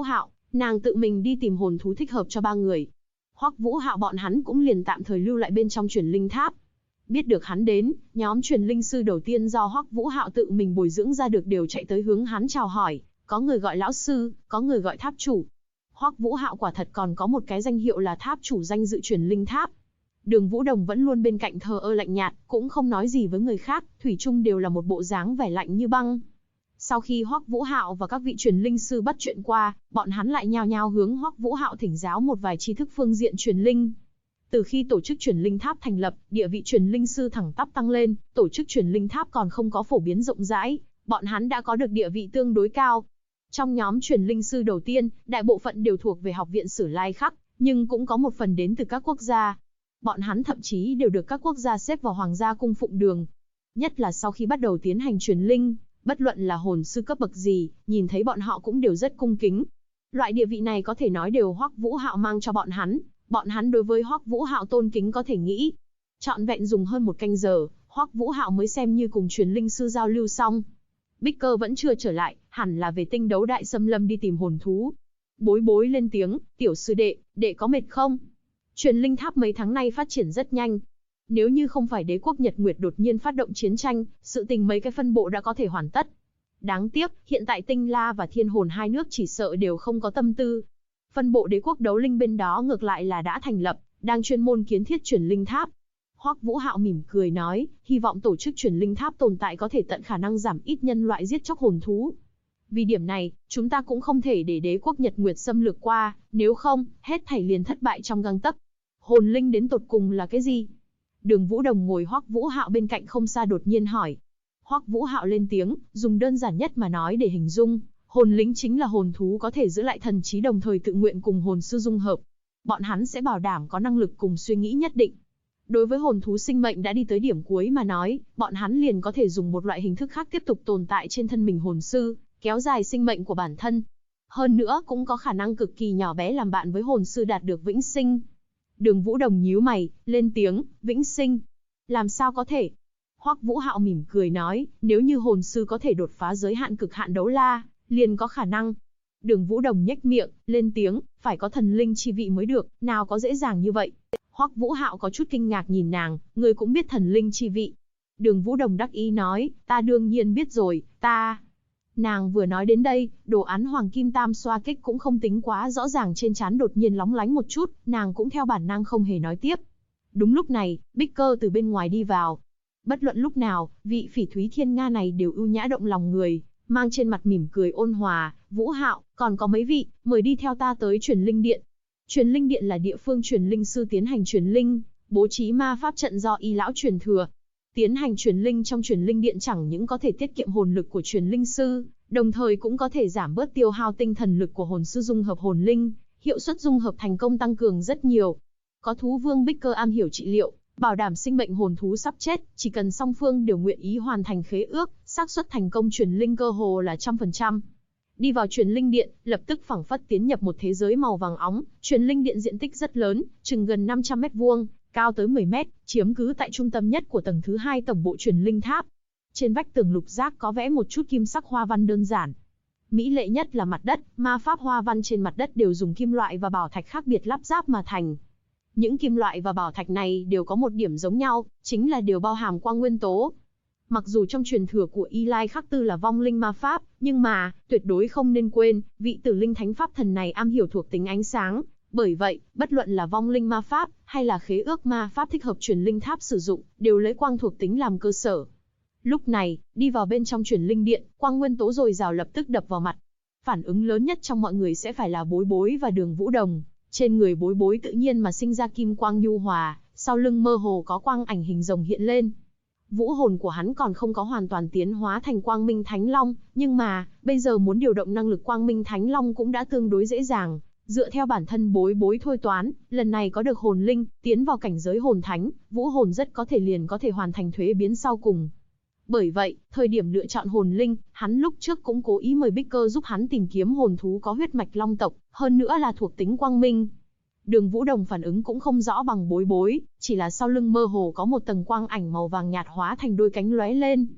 Nàng tự mình đi tìm hồn thú thích hợp cho ba người. Hoắc Vũ Hạo bọn hắn cũng liền tạm thời lưu lại bên trong truyền linh tháp. Biết được hắn đến, nhóm truyền linh sư đầu tiên do Hoắc Vũ Hạo tự mình bồi dưỡng ra được đều chạy tới hướng hắn chào hỏi, có người gọi lão sư, có người gọi tháp chủ. Hoắc Vũ Hạo quả thật còn có một cái danh hiệu là tháp chủ danh dự truyền linh tháp. Đường Vũ Đồng vẫn luôn bên cạnh thờ ơ lạnh nhạt, cũng không nói gì với người khác, thủy chung đều là một bộ dáng vẻ lạnh như băng. Sau khi Hoắc Vũ Hạo và các vị truyền linh sư bắt chuyện qua, bọn hắn lại nhao nhao hướng Hoắc Vũ Hạo thỉnh giáo một vài tri thức phương diện truyền linh. Từ khi tổ chức truyền linh tháp thành lập, địa vị truyền linh sư thẳng tắp tăng lên, tổ chức truyền linh tháp còn không có phổ biến rộng rãi, bọn hắn đã có được địa vị tương đối cao. Trong nhóm truyền linh sư đầu tiên, đại bộ phận đều thuộc về học viện Sử Lai Khắc, nhưng cũng có một phần đến từ các quốc gia. Bọn hắn thậm chí đều được các quốc gia xếp vào hoàng gia cung phụng đường. Nhất là sau khi bắt đầu tiến hành truyền linh, bất luận là hồn sư cấp bậc gì, nhìn thấy bọn họ cũng đều rất cung kính. Loại địa vị này có thể nói đều Hoắc Vũ Hạo mang cho bọn hắn đối với Hoắc Vũ Hạo tôn kính có thể nghĩ. Trọn vẹn dùng hơn một canh giờ, Hoắc Vũ Hạo mới xem như cùng truyền linh sư giao lưu xong. Bích Cơ vẫn chưa trở lại, hẳn là về Tinh Đấu Đại Xâm Lâm đi tìm hồn thú. Bối Bối lên tiếng, tiểu sư đệ, đệ có mệt không? Truyền linh tháp mấy tháng nay phát triển rất nhanh. Nếu như không phải đế quốc Nhật Nguyệt đột nhiên phát động chiến tranh, sự tình mấy cái phân bộ đã có thể hoàn tất. Đáng tiếc, hiện tại Tinh La và Thiên Hồn hai nước chỉ sợ đều không có tâm tư. Phân bộ đế quốc đấu linh bên đó ngược lại là đã thành lập, đang chuyên môn kiến thiết truyền linh tháp. Hoắc Vũ Hạo mỉm cười nói, hy vọng tổ chức truyền linh tháp tồn tại có thể tận khả năng giảm ít nhân loại giết chóc hồn thú. Vì điểm này, chúng ta cũng không thể để đế quốc Nhật Nguyệt xâm lược qua, nếu không, hết thảy liền thất bại trong gang tấc. Hồn linh đến tột cùng là cái gì? Đường Vũ Đồng ngồi Hoắc Vũ Hạo bên cạnh không xa đột nhiên hỏi. Hoắc Vũ Hạo lên tiếng, dùng đơn giản nhất mà nói để hình dung, hồn linh chính là hồn thú có thể giữ lại thần trí đồng thời tự nguyện cùng hồn sư dung hợp. Bọn hắn sẽ bảo đảm có năng lực cùng suy nghĩ nhất định. Đối với hồn thú sinh mệnh đã đi tới điểm cuối mà nói, bọn hắn liền có thể dùng một loại hình thức khác tiếp tục tồn tại trên thân mình hồn sư, kéo dài sinh mệnh của bản thân. Hơn nữa cũng có khả năng cực kỳ nhỏ bé làm bạn với hồn sư đạt được vĩnh sinh. Đường Vũ Đồng nhíu mày, lên tiếng, vĩnh sinh. Làm sao có thể? Hoắc Vũ Hạo mỉm cười nói, nếu như hồn sư có thể đột phá giới hạn cực hạn đấu la, liền có khả năng. Đường Vũ Đồng nhếch miệng, lên tiếng, phải có thần linh chi vị mới được, nào có dễ dàng như vậy. Hoắc Vũ Hạo có chút kinh ngạc nhìn nàng, người cũng biết thần linh chi vị. Đường Vũ Đồng đắc ý nói, ta đương nhiên biết rồi, ta... Nàng vừa nói đến đây, đồ án hoàng kim tam xoa kích cũng không tính quá rõ ràng trên trán đột nhiên lóng lánh một chút, nàng cũng theo bản năng không hề nói tiếp. Đúng lúc này, Bích Cơ từ bên ngoài đi vào. Bất luận lúc nào, vị phỉ thúy thiên nga này đều ưu nhã động lòng người, mang trên mặt mỉm cười ôn hòa, Vũ Hạo, còn có mấy vị, mời đi theo ta tới truyền linh điện. Truyền linh điện là địa phương truyền linh sư tiến hành truyền linh, bố trí ma pháp trận do y lão truyền thừa. Tiến hành truyền linh trong truyền linh điện chẳng những có thể tiết kiệm hồn lực của truyền linh sư, đồng thời cũng có thể giảm bớt tiêu hao tinh thần lực của hồn sư dung hợp hồn linh, hiệu suất dung hợp thành công tăng cường rất nhiều. Có thú vương Bích Cơ am hiểu trị liệu, bảo đảm sinh mệnh hồn thú sắp chết, chỉ cần song phương đều nguyện ý hoàn thành khế ước, xác suất thành công truyền linh cơ hồ là 100%. Đi vào truyền linh điện, lập tức phảng phất tiến nhập một thế giới màu vàng óng. Truyền linh điện diện tích rất lớn, chừng gần 500 mét vuông, cao tới 10 mét, chiếm cứ tại trung tâm nhất của tầng thứ 2 tổng bộ truyền linh tháp. Trên vách tường lục giác có vẽ một chút kim sắc hoa văn đơn giản. Mỹ lệ nhất là mặt đất, ma pháp hoa văn trên mặt đất đều dùng kim loại và bảo thạch khác biệt lắp ráp mà thành. Những kim loại và bảo thạch này đều có một điểm giống nhau, chính là đều bao hàm quang nguyên tố. Mặc dù trong truyền thừa của Y Lai Khắc Tư là vong linh ma pháp, nhưng mà, tuyệt đối không nên quên, vị tử linh thánh pháp thần này am hiểu thuộc tính ánh sáng. Bởi vậy, bất luận là vong linh ma pháp, hay là khế ước ma pháp thích hợp truyền linh tháp sử dụng, đều lấy quang thuộc tính làm cơ sở. Lúc này, đi vào bên trong truyền linh điện, quang nguyên tố dồi dào lập tức đập vào mặt. Phản ứng lớn nhất trong mọi người sẽ phải là Bối Bối và Đường Vũ Đồng. Trên người Bối Bối tự nhiên mà sinh ra kim quang nhu hòa, sau lưng mơ hồ có quang ảnh hình rồng hiện lên. Vũ hồn của hắn còn không có hoàn toàn tiến hóa thành Quang Minh Thánh Long, nhưng mà, bây giờ muốn điều động năng lực Quang Minh Thánh Long cũng đã tương đối dễ dàng. Dựa theo bản thân Bối Bối thôi toán, lần này có được hồn linh, tiến vào cảnh giới hồn thánh, vũ hồn rất có thể liền có thể hoàn thành thuế biến sau cùng. Bởi vậy, thời điểm lựa chọn hồn linh, hắn lúc trước cũng cố ý mời Bích Cơ giúp hắn tìm kiếm hồn thú có huyết mạch long tộc, hơn nữa là thuộc tính quang minh. Đường Vũ Đồng phản ứng cũng không rõ bằng Bối Bối, chỉ là sau lưng mơ hồ có một tầng quang ảnh màu vàng nhạt hóa thành đôi cánh lóe lên.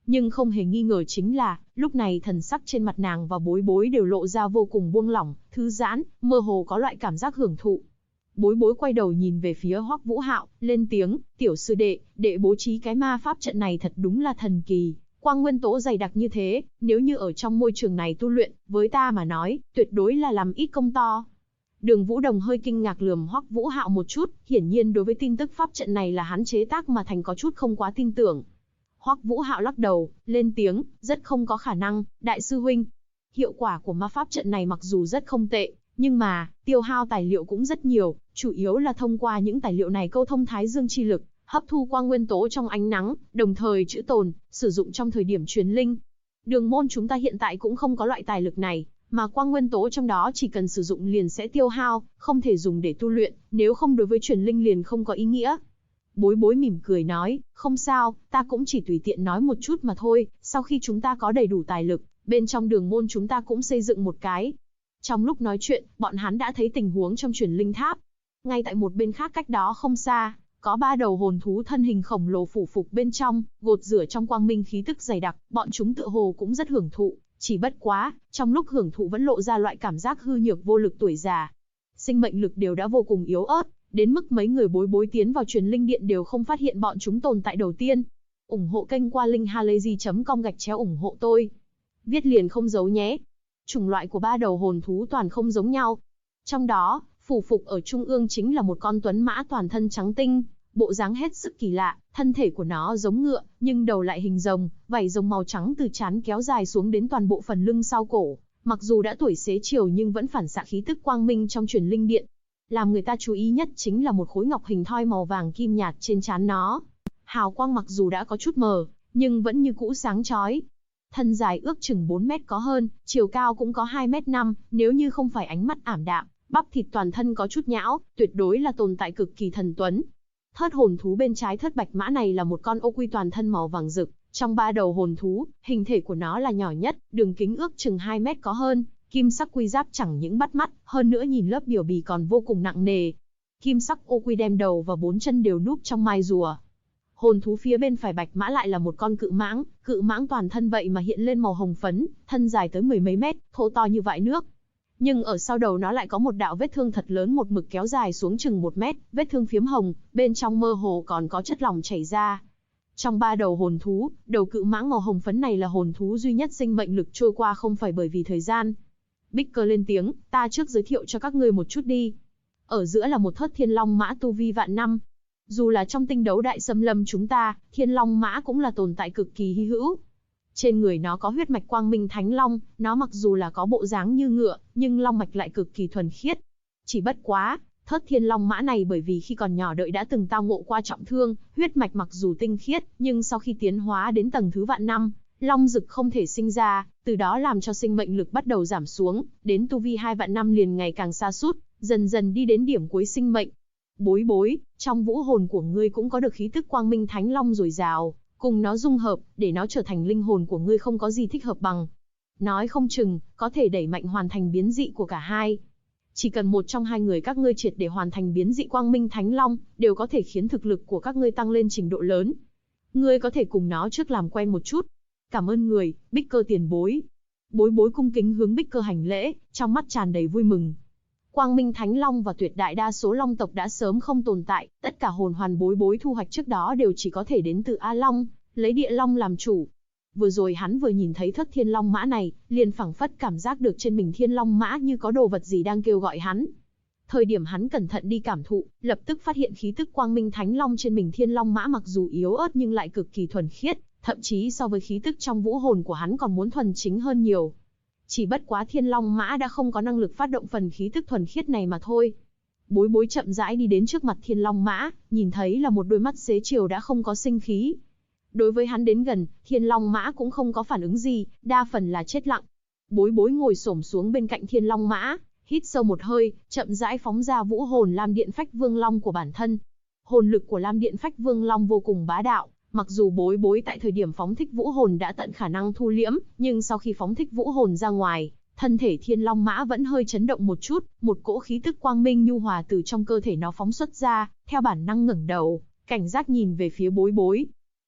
Nhưng không hề nghi ngờ chính là, lúc này thần sắc trên mặt nàng và Bối Bối đều lộ ra vô cùng buông lỏng, thư giãn, mơ hồ có loại cảm giác hưởng thụ. Bối Bối quay đầu nhìn về phía Hoắc Vũ Hạo, lên tiếng, tiểu sư đệ, đệ bố trí cái ma pháp trận này thật đúng là thần kỳ. Quang nguyên tố dày đặc như thế, nếu như ở trong môi trường này tu luyện, với ta mà nói, tuyệt đối là làm ít công to. Đường Vũ Đồng hơi kinh ngạc lườm Hoắc Vũ Hạo một chút, hiển nhiên đối với tin tức pháp trận này là hắn chế tác mà thành có chút không quá tin tưởng. Hoắc Vũ Hạo lắc đầu, lên tiếng, rất không có khả năng, đại sư huynh. Hiệu quả của ma pháp trận này mặc dù rất không tệ, nhưng mà, tiêu hao tài liệu cũng rất nhiều, chủ yếu là thông qua những tài liệu này câu thông thái dương chi lực, hấp thu quang nguyên tố trong ánh nắng, đồng thời trữ tồn, sử dụng trong thời điểm truyền linh. Đường môn chúng ta hiện tại cũng không có loại tài lực này, mà quang nguyên tố trong đó chỉ cần sử dụng liền sẽ tiêu hao, không thể dùng để tu luyện, nếu không đối với truyền linh liền không có ý nghĩa. Bối Bối mỉm cười nói, không sao, ta cũng chỉ tùy tiện nói một chút mà thôi, sau khi chúng ta có đầy đủ tài lực, bên trong đường môn chúng ta cũng xây dựng một cái. Trong lúc nói chuyện, bọn hắn đã thấy tình huống trong truyền linh tháp. Ngay tại một bên khác cách đó không xa, có 3 đầu hồn thú thân hình khổng lồ phủ phục bên trong, gột rửa trong quang minh khí tức dày đặc, bọn chúng tựa hồ cũng rất hưởng thụ, chỉ bất quá, trong lúc hưởng thụ vẫn lộ ra loại cảm giác hư nhược vô lực tuổi già. Sinh mệnh lực đều đã vô cùng yếu ớt, đến mức mấy người Bối Bối tiến vào truyền linh điện đều không phát hiện bọn chúng tồn tại đầu tiên. Ủng hộ kênh qua linkhalazy.com/ủng hộ tôi. Viết liền không giấu nhé. Chủng loại của 3 đầu hồn thú toàn không giống nhau. Trong đó, phủ phục ở trung ương chính là một con tuấn mã toàn thân trắng tinh, bộ dáng hết sức kỳ lạ, thân thể của nó giống ngựa, nhưng đầu lại hình rồng, vảy rồng màu trắng từ trán kéo dài xuống đến toàn bộ phần lưng sau cổ. Mặc dù đã tuổi xế chiều nhưng vẫn phản xạ khí tức quang minh trong truyền linh điện. Làm người ta chú ý nhất chính là một khối ngọc hình thoi màu vàng kim nhạt trên trán nó. Hào quang mặc dù đã có chút mờ, nhưng vẫn như cũ sáng chói. Thân dài ước chừng 4 mét có hơn, chiều cao cũng có 2m5, nếu như không phải ánh mắt ảm đạm, bắp thịt toàn thân có chút nhão, tuyệt đối là tồn tại cực kỳ thần tuấn. Thớt hồn thú bên trái thớt bạch mã này là một con ô quy toàn thân màu vàng rực, trong 3 đầu hồn thú, hình thể của nó là nhỏ nhất, đường kính ước chừng 2 mét có hơn, kim sắc quy giáp chẳng những bắt mắt, hơn nữa nhìn lớp biểu bì còn vô cùng nặng nề. Kim sắc ô quy đem đầu và 4 chân đều núp trong mai rùa. Hồn thú phía bên phải bạch mã lại là một con cự mãng toàn thân vậy mà hiện lên màu hồng phấn, thân dài tới 10 mấy mét, thô to như vại nước. Nhưng ở sau đầu nó lại có một đạo vết thương thật lớn một mực kéo dài xuống chừng 1 mét, vết thương phiếm hồng, bên trong mơ hồ còn có chất lỏng chảy ra. Trong 3 đầu hồn thú, đầu cự mãng màu hồng phấn này là hồn thú duy nhất sinh mệnh lực trôi qua không phải bởi vì thời gian. Bích Cơ lên tiếng, ta trước giới thiệu cho các ngươi một chút đi. Ở giữa là một thớt thiên long mã tu vi vạn năm. Dù là trong tinh đấu đại xâm lâm chúng ta, thiên long mã cũng là tồn tại cực kỳ hy hữu. Trên người nó có huyết mạch quang minh thánh long, nó mặc dù là có bộ dáng như ngựa, nhưng long mạch lại cực kỳ thuần khiết. Chỉ bất quá, thớt thiên long mã này bởi vì khi còn nhỏ đợi đã từng tao ngộ qua trọng thương, huyết mạch mặc dù tinh khiết, nhưng sau khi tiến hóa đến tầng thứ vạn năm, long dực không thể sinh ra, từ đó làm cho sinh mệnh lực bắt đầu giảm xuống, đến tu vi 2 vạn năm liền ngày càng sa sút, dần dần đi đến điểm cuối sinh mệnh. Bối Bối, trong vũ hồn của ngươi cũng có được khí tức quang minh thánh long dồi dào, cùng nó dung hợp, để nó trở thành linh hồn của ngươi không có gì thích hợp bằng. Nói không chừng, có thể đẩy mạnh hoàn thành biến dị của cả hai. Chỉ cần một trong hai người các ngươi triệt để hoàn thành biến dị quang minh thánh long, đều có thể khiến thực lực của các ngươi tăng lên trình độ lớn. Ngươi có thể cùng nó trước làm quen một chút. Cảm ơn người, Bích Cơ tiền bối. Bối Bối cung kính hướng Bích Cơ hành lễ, trong mắt tràn đầy vui mừng. Quang Minh Thánh Long và tuyệt đại đa số long tộc đã sớm không tồn tại, tất cả hồn hoàn Bối Bối thu hoạch trước đó đều chỉ có thể đến từ A Long, lấy địa long làm chủ. Vừa rồi hắn vừa nhìn thấy thất thiên long mã này, liền phảng phất cảm giác được trên mình thiên long mã như có đồ vật gì đang kêu gọi hắn. Thời điểm hắn cẩn thận đi cảm thụ, lập tức phát hiện khí tức Quang Minh Thánh Long trên mình thiên long mã mặc dù yếu ớt nhưng lại cực kỳ thuần khiết, thậm chí so với khí tức trong vũ hồn của hắn còn muốn thuần chính hơn nhiều. Chỉ bất quá thiên long mã đã không có năng lực phát động phần khí tức thuần khiết này mà thôi. Bối Bối chậm rãi đi đến trước mặt thiên long mã, nhìn thấy là một đôi mắt xế chiều đã không có sinh khí. Đối với hắn đến gần, thiên long mã cũng không có phản ứng gì, đa phần là chết lặng. Bối Bối ngồi xổm xuống bên cạnh thiên long mã, hít sâu một hơi, chậm rãi phóng ra vũ hồn Lam Điện Phách Vương Long của bản thân. Hồn lực của Lam Điện Phách Vương Long vô cùng bá đạo, mặc dù Bối Bối tại thời điểm phóng thích vũ hồn đã tận khả năng thu liễm, nhưng sau khi phóng thích vũ hồn ra ngoài, thân thể thiên long mã vẫn hơi chấn động một chút, một cỗ khí tức quang minh nhu hòa từ trong cơ thể nó phóng xuất ra, theo bản năng ngẩng đầu, cảnh giác nhìn về phía Bối Bối.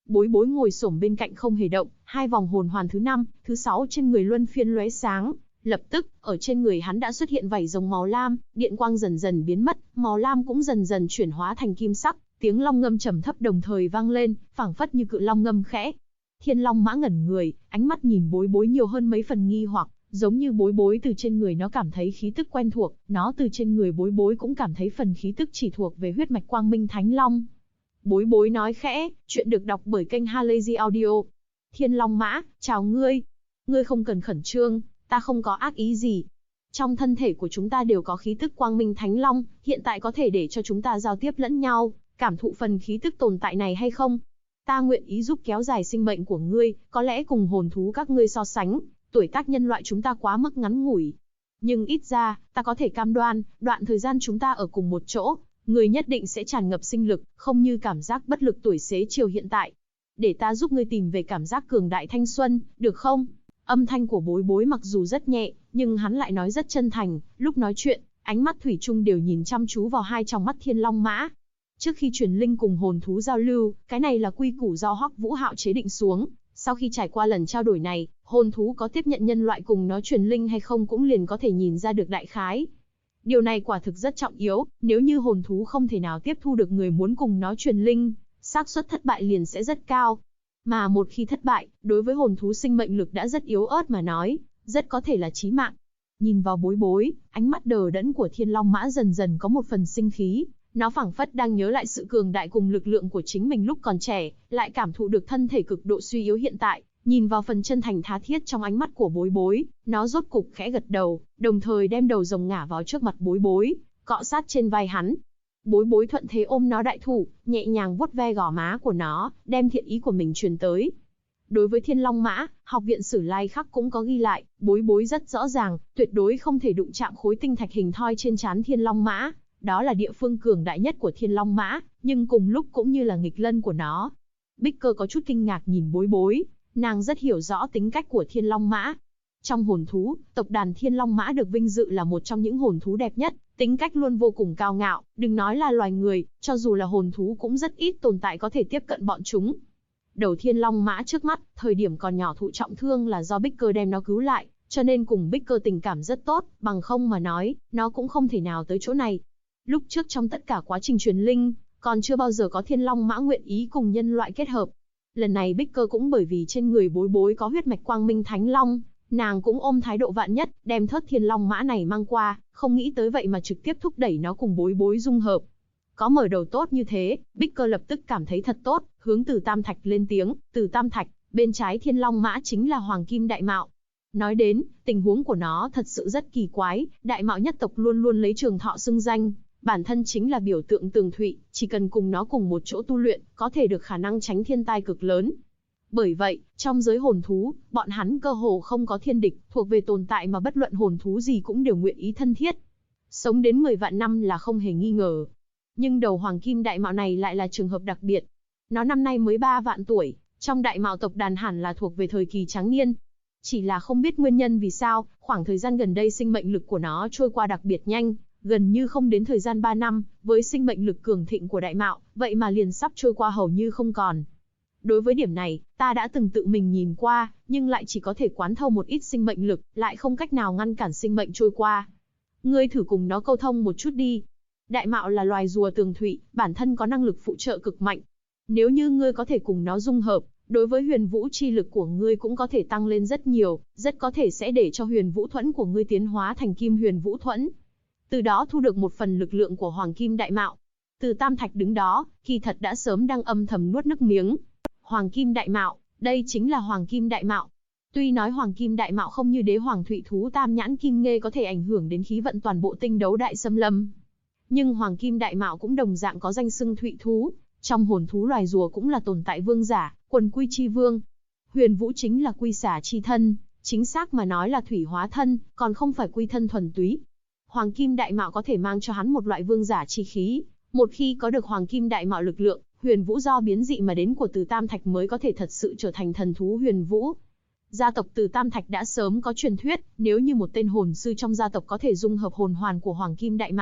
Bối bối ngồi xổm bên cạnh không hề động, hai vòng hồn hoàn thứ 5, thứ 6 trên người luân phiên lóe sáng. Lập tức, ở trên người hắn đã xuất hiện vảy rồng màu lam, điện quang dần dần biến mất, màu lam cũng dần dần chuyển hóa thành kim sắc, tiếng long ngâm trầm thấp đồng thời vang lên, phảng phất như cự long ngâm khẽ. Thiên Long Mã ngẩn người, ánh mắt nhìn bối bối nhiều hơn mấy phần nghi hoặc, giống như bối bối từ trên người nó cảm thấy khí tức quen thuộc, nó từ trên người bối bối cũng cảm thấy phần khí tức chỉ thuộc về huyết mạch Quang Minh Thánh Long. Bối bối nói khẽ, chuyện được đọc bởi kênh Halazy Audio. Thiên Long Mã, chào ngươi. Ngươi không cần khẩn trương, ta không có ác ý gì. Trong thân thể của chúng ta đều có khí tức Quang Minh Thánh Long, hiện tại có thể để cho chúng ta giao tiếp lẫn nhau, cảm thụ phần khí tức tồn tại này hay không? Ta nguyện ý giúp kéo dài sinh mệnh của ngươi, có lẽ cùng hồn thú các ngươi so sánh, tuổi tác nhân loại chúng ta quá mức ngắn ngủi. Nhưng ít ra, ta có thể cam đoan, đoạn thời gian chúng ta ở cùng một chỗ, ngươi nhất định sẽ tràn ngập sinh lực, không như cảm giác bất lực tuổi xế chiều hiện tại. Để ta giúp ngươi tìm về cảm giác cường đại thanh xuân, được không? Âm thanh của bối bối mặc dù rất nhẹ, nhưng hắn lại nói rất chân thành, lúc nói chuyện, ánh mắt thủy chung đều nhìn chăm chú vào hai tròng mắt Thiên Long Mã. Trước khi truyền linh cùng hồn thú giao lưu, cái này là quy củ do Hoắc Vũ Hạo chế định xuống. Sau khi trải qua lần trao đổi này, hồn thú có tiếp nhận nhân loại cùng nó truyền linh hay không cũng liền có thể nhìn ra được đại khái. Điều này quả thực rất trọng yếu, nếu như hồn thú không thể nào tiếp thu được người muốn cùng nó truyền linh, xác suất thất bại liền sẽ rất cao. Mà một khi thất bại, đối với hồn thú sinh mệnh lực đã rất yếu ớt mà nói, rất có thể là chí mạng. Nhìn vào bối bối, ánh mắt đờ đẫn của Thiên Long Mã dần dần có một phần sinh khí. Nó phảng phất đang nhớ lại sự cường đại cùng lực lượng của chính mình lúc còn trẻ, lại cảm thụ được thân thể cực độ suy yếu hiện tại. Nhìn vào phần chân thành tha thiết trong ánh mắt của bối bối, nó rốt cục khẽ gật đầu, đồng thời đem đầu rồng ngả vào trước mặt bối bối, cọ sát trên vai hắn. Bối bối thuận thế ôm nó đại thủ, nhẹ nhàng vuốt ve gò má của nó, đem thiện ý của mình truyền tới. Đối với Thiên Long Mã, học viện Sử Lai Khắc cũng có ghi lại, bối bối rất rõ ràng, tuyệt đối không thể đụng chạm khối tinh thạch hình thoi trên trán Thiên Long Mã. Đó là địa phương cường đại nhất của Thiên Long Mã, nhưng cùng lúc cũng như là nghịch lân của nó. Bích Cơ có chút kinh ngạc nhìn bối bối, nàng rất hiểu rõ tính cách của Thiên Long Mã. Trong hồn thú, tộc đàn Thiên Long Mã được vinh dự là một trong những hồn thú đẹp nhất, tính cách luôn vô cùng cao ngạo, đừng nói là loài người, cho dù là hồn thú cũng rất ít tồn tại có thể tiếp cận bọn chúng. Đầu Thiên Long Mã trước mắt, thời điểm còn nhỏ thụ trọng thương là do Bích Cơ đem nó cứu lại, cho nên cùng Bích Cơ tình cảm rất tốt, bằng không mà nói, nó cũng không thể nào tới chỗ này. Lúc trước trong tất cả quá trình truyền linh, còn chưa bao giờ có Thiên Long Mã nguyện ý cùng nhân loại kết hợp. Lần này Bích Cơ cũng bởi vì trên người bối bối có huyết mạch Quang Minh Thánh Long, nàng cũng ôm thái độ vạn nhất, đem thớt Thiên Long Mã này mang qua, không nghĩ tới vậy mà trực tiếp thúc đẩy nó cùng bối bối dung hợp. Có mở đầu tốt như thế, Bích Cơ lập tức cảm thấy thật tốt, hướng Từ Tam Thạch lên tiếng, Từ Tam Thạch, bên trái Thiên Long Mã chính là Hoàng Kim Đại Mạo. Nói đến, tình huống của nó thật sự rất kỳ quái, Đại Mạo nhất tộc luôn luôn lấy trường thọ xưng danh. Bản thân chính là biểu tượng tường thụy, chỉ cần cùng nó cùng một chỗ tu luyện, có thể được khả năng tránh thiên tai cực lớn. Bởi vậy, trong giới hồn thú, bọn hắn cơ hồ không có thiên địch, thuộc về tồn tại mà bất luận hồn thú gì cũng đều nguyện ý thân thiết. Sống đến 10 vạn năm là không hề nghi ngờ. Nhưng đầu Hoàng Kim Đại Mạo này lại là trường hợp đặc biệt. Nó năm nay mới 3 vạn tuổi, trong Đại Mạo tộc đàn hẳn là thuộc về thời kỳ tráng niên. Chỉ là không biết nguyên nhân vì sao, khoảng thời gian gần đây sinh mệnh lực của nó trôi qua đặc biệt nhanh. Gần như không đến thời gian 3 năm, với sinh mệnh lực cường thịnh của Đại Mạo, vậy mà liền sắp trôi qua hầu như không còn. Đối với điểm này, ta đã từng tự mình nhìn qua, nhưng lại chỉ có thể quán thâu một ít sinh mệnh lực, lại không cách nào ngăn cản sinh mệnh trôi qua. Ngươi thử cùng nó câu thông một chút đi. Đại Mạo là loài rùa tường thụy, bản thân có năng lực phụ trợ cực mạnh. Nếu như ngươi có thể cùng nó dung hợp, đối với huyền vũ chi lực của ngươi cũng có thể tăng lên rất nhiều, rất có thể sẽ để cho huyền vũ thuẫn của ngươi tiến hóa thành kim huyền vũ thuẫn. Từ đó thu được một phần lực lượng của Hoàng Kim Đại Mạo. Từ Tam Thạch đứng đó, kỳ thật đã sớm đang âm thầm nuốt nước miếng. Hoàng Kim Đại Mạo, đây chính là Hoàng Kim Đại Mạo. Tuy nói Hoàng Kim Đại Mạo không như đế hoàng thụy thú Tam Nhãn Kim Nghê có thể ảnh hưởng đến khí vận toàn bộ tinh đấu đại xâm lâm, nhưng Hoàng Kim Đại Mạo cũng đồng dạng có danh xưng thụy thú, trong hồn thú loài rùa cũng là tồn tại vương giả, quần quy chi vương. Huyền vũ chính là quy xả chi thân, chính xác mà nói là thủy hóa thân, còn không phải quy thân thuần túy. Hoàng Kim Đại Mạo có thể mang cho hắn một loại vương giả chi khí. Một khi có được Hoàng Kim Đại Mạo lực lượng, huyền vũ do biến dị mà đến của Từ Tam Thạch mới có thể thật sự trở thành thần thú huyền vũ. Gia tộc Từ Tam Thạch đã sớm có truyền thuyết, nếu như một tên hồn sư trong gia tộc có thể dung hợp hồn hoàn của Hoàng Kim Đại Mạo,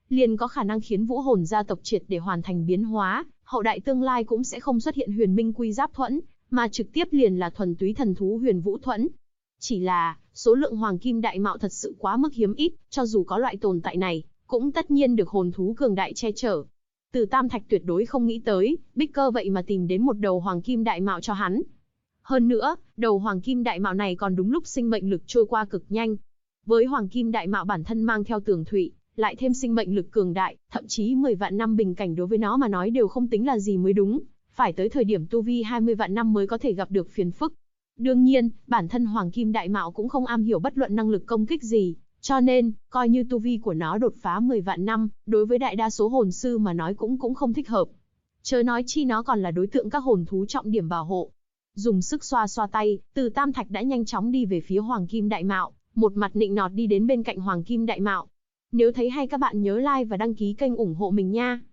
liền có khả năng khiến vũ hồn gia tộc triệt để hoàn thành biến hóa, hậu đại tương lai cũng sẽ không xuất hiện huyền minh quy giáp thuẫn, mà trực tiếp liền là thuần túy thần thú huyền vũ thuẫn. Chỉ là, số lượng hoàng kim đại mạo thật sự quá mức hiếm ít, cho dù có loại tồn tại này, cũng tất nhiên được hồn thú cường đại che chở. Từ Tam Thạch tuyệt đối không nghĩ tới, Bích Cơ vậy mà tìm đến một đầu hoàng kim đại mạo cho hắn. Hơn nữa, đầu hoàng kim đại mạo này còn đúng lúc sinh mệnh lực trôi qua cực nhanh. Với hoàng kim đại mạo bản thân mang theo tường thụy, lại thêm sinh mệnh lực cường đại, thậm chí 10 vạn năm bình cảnh đối với nó mà nói đều không tính là gì mới đúng, phải tới thời điểm tu vi 20 vạn năm mới có thể gặp được phiền phức. Đương nhiên, bản thân hoàng kim đại mạo cũng không am hiểu bất luận năng lực công kích gì, cho nên, coi như tu vi của nó đột phá 10 vạn năm, đối với đại đa số hồn sư mà nói cũng không thích hợp. Chớ nói chi nó còn là đối tượng các hồn thú trọng điểm bảo hộ. Dùng sức xoa xoa tay, Từ Tam Thạch đã nhanh chóng đi về phía hoàng kim đại mạo, một mặt nịnh nọt đi đến bên cạnh hoàng kim đại mạo. Nếu thấy hay các bạn nhớ like và đăng ký kênh ủng hộ mình nha.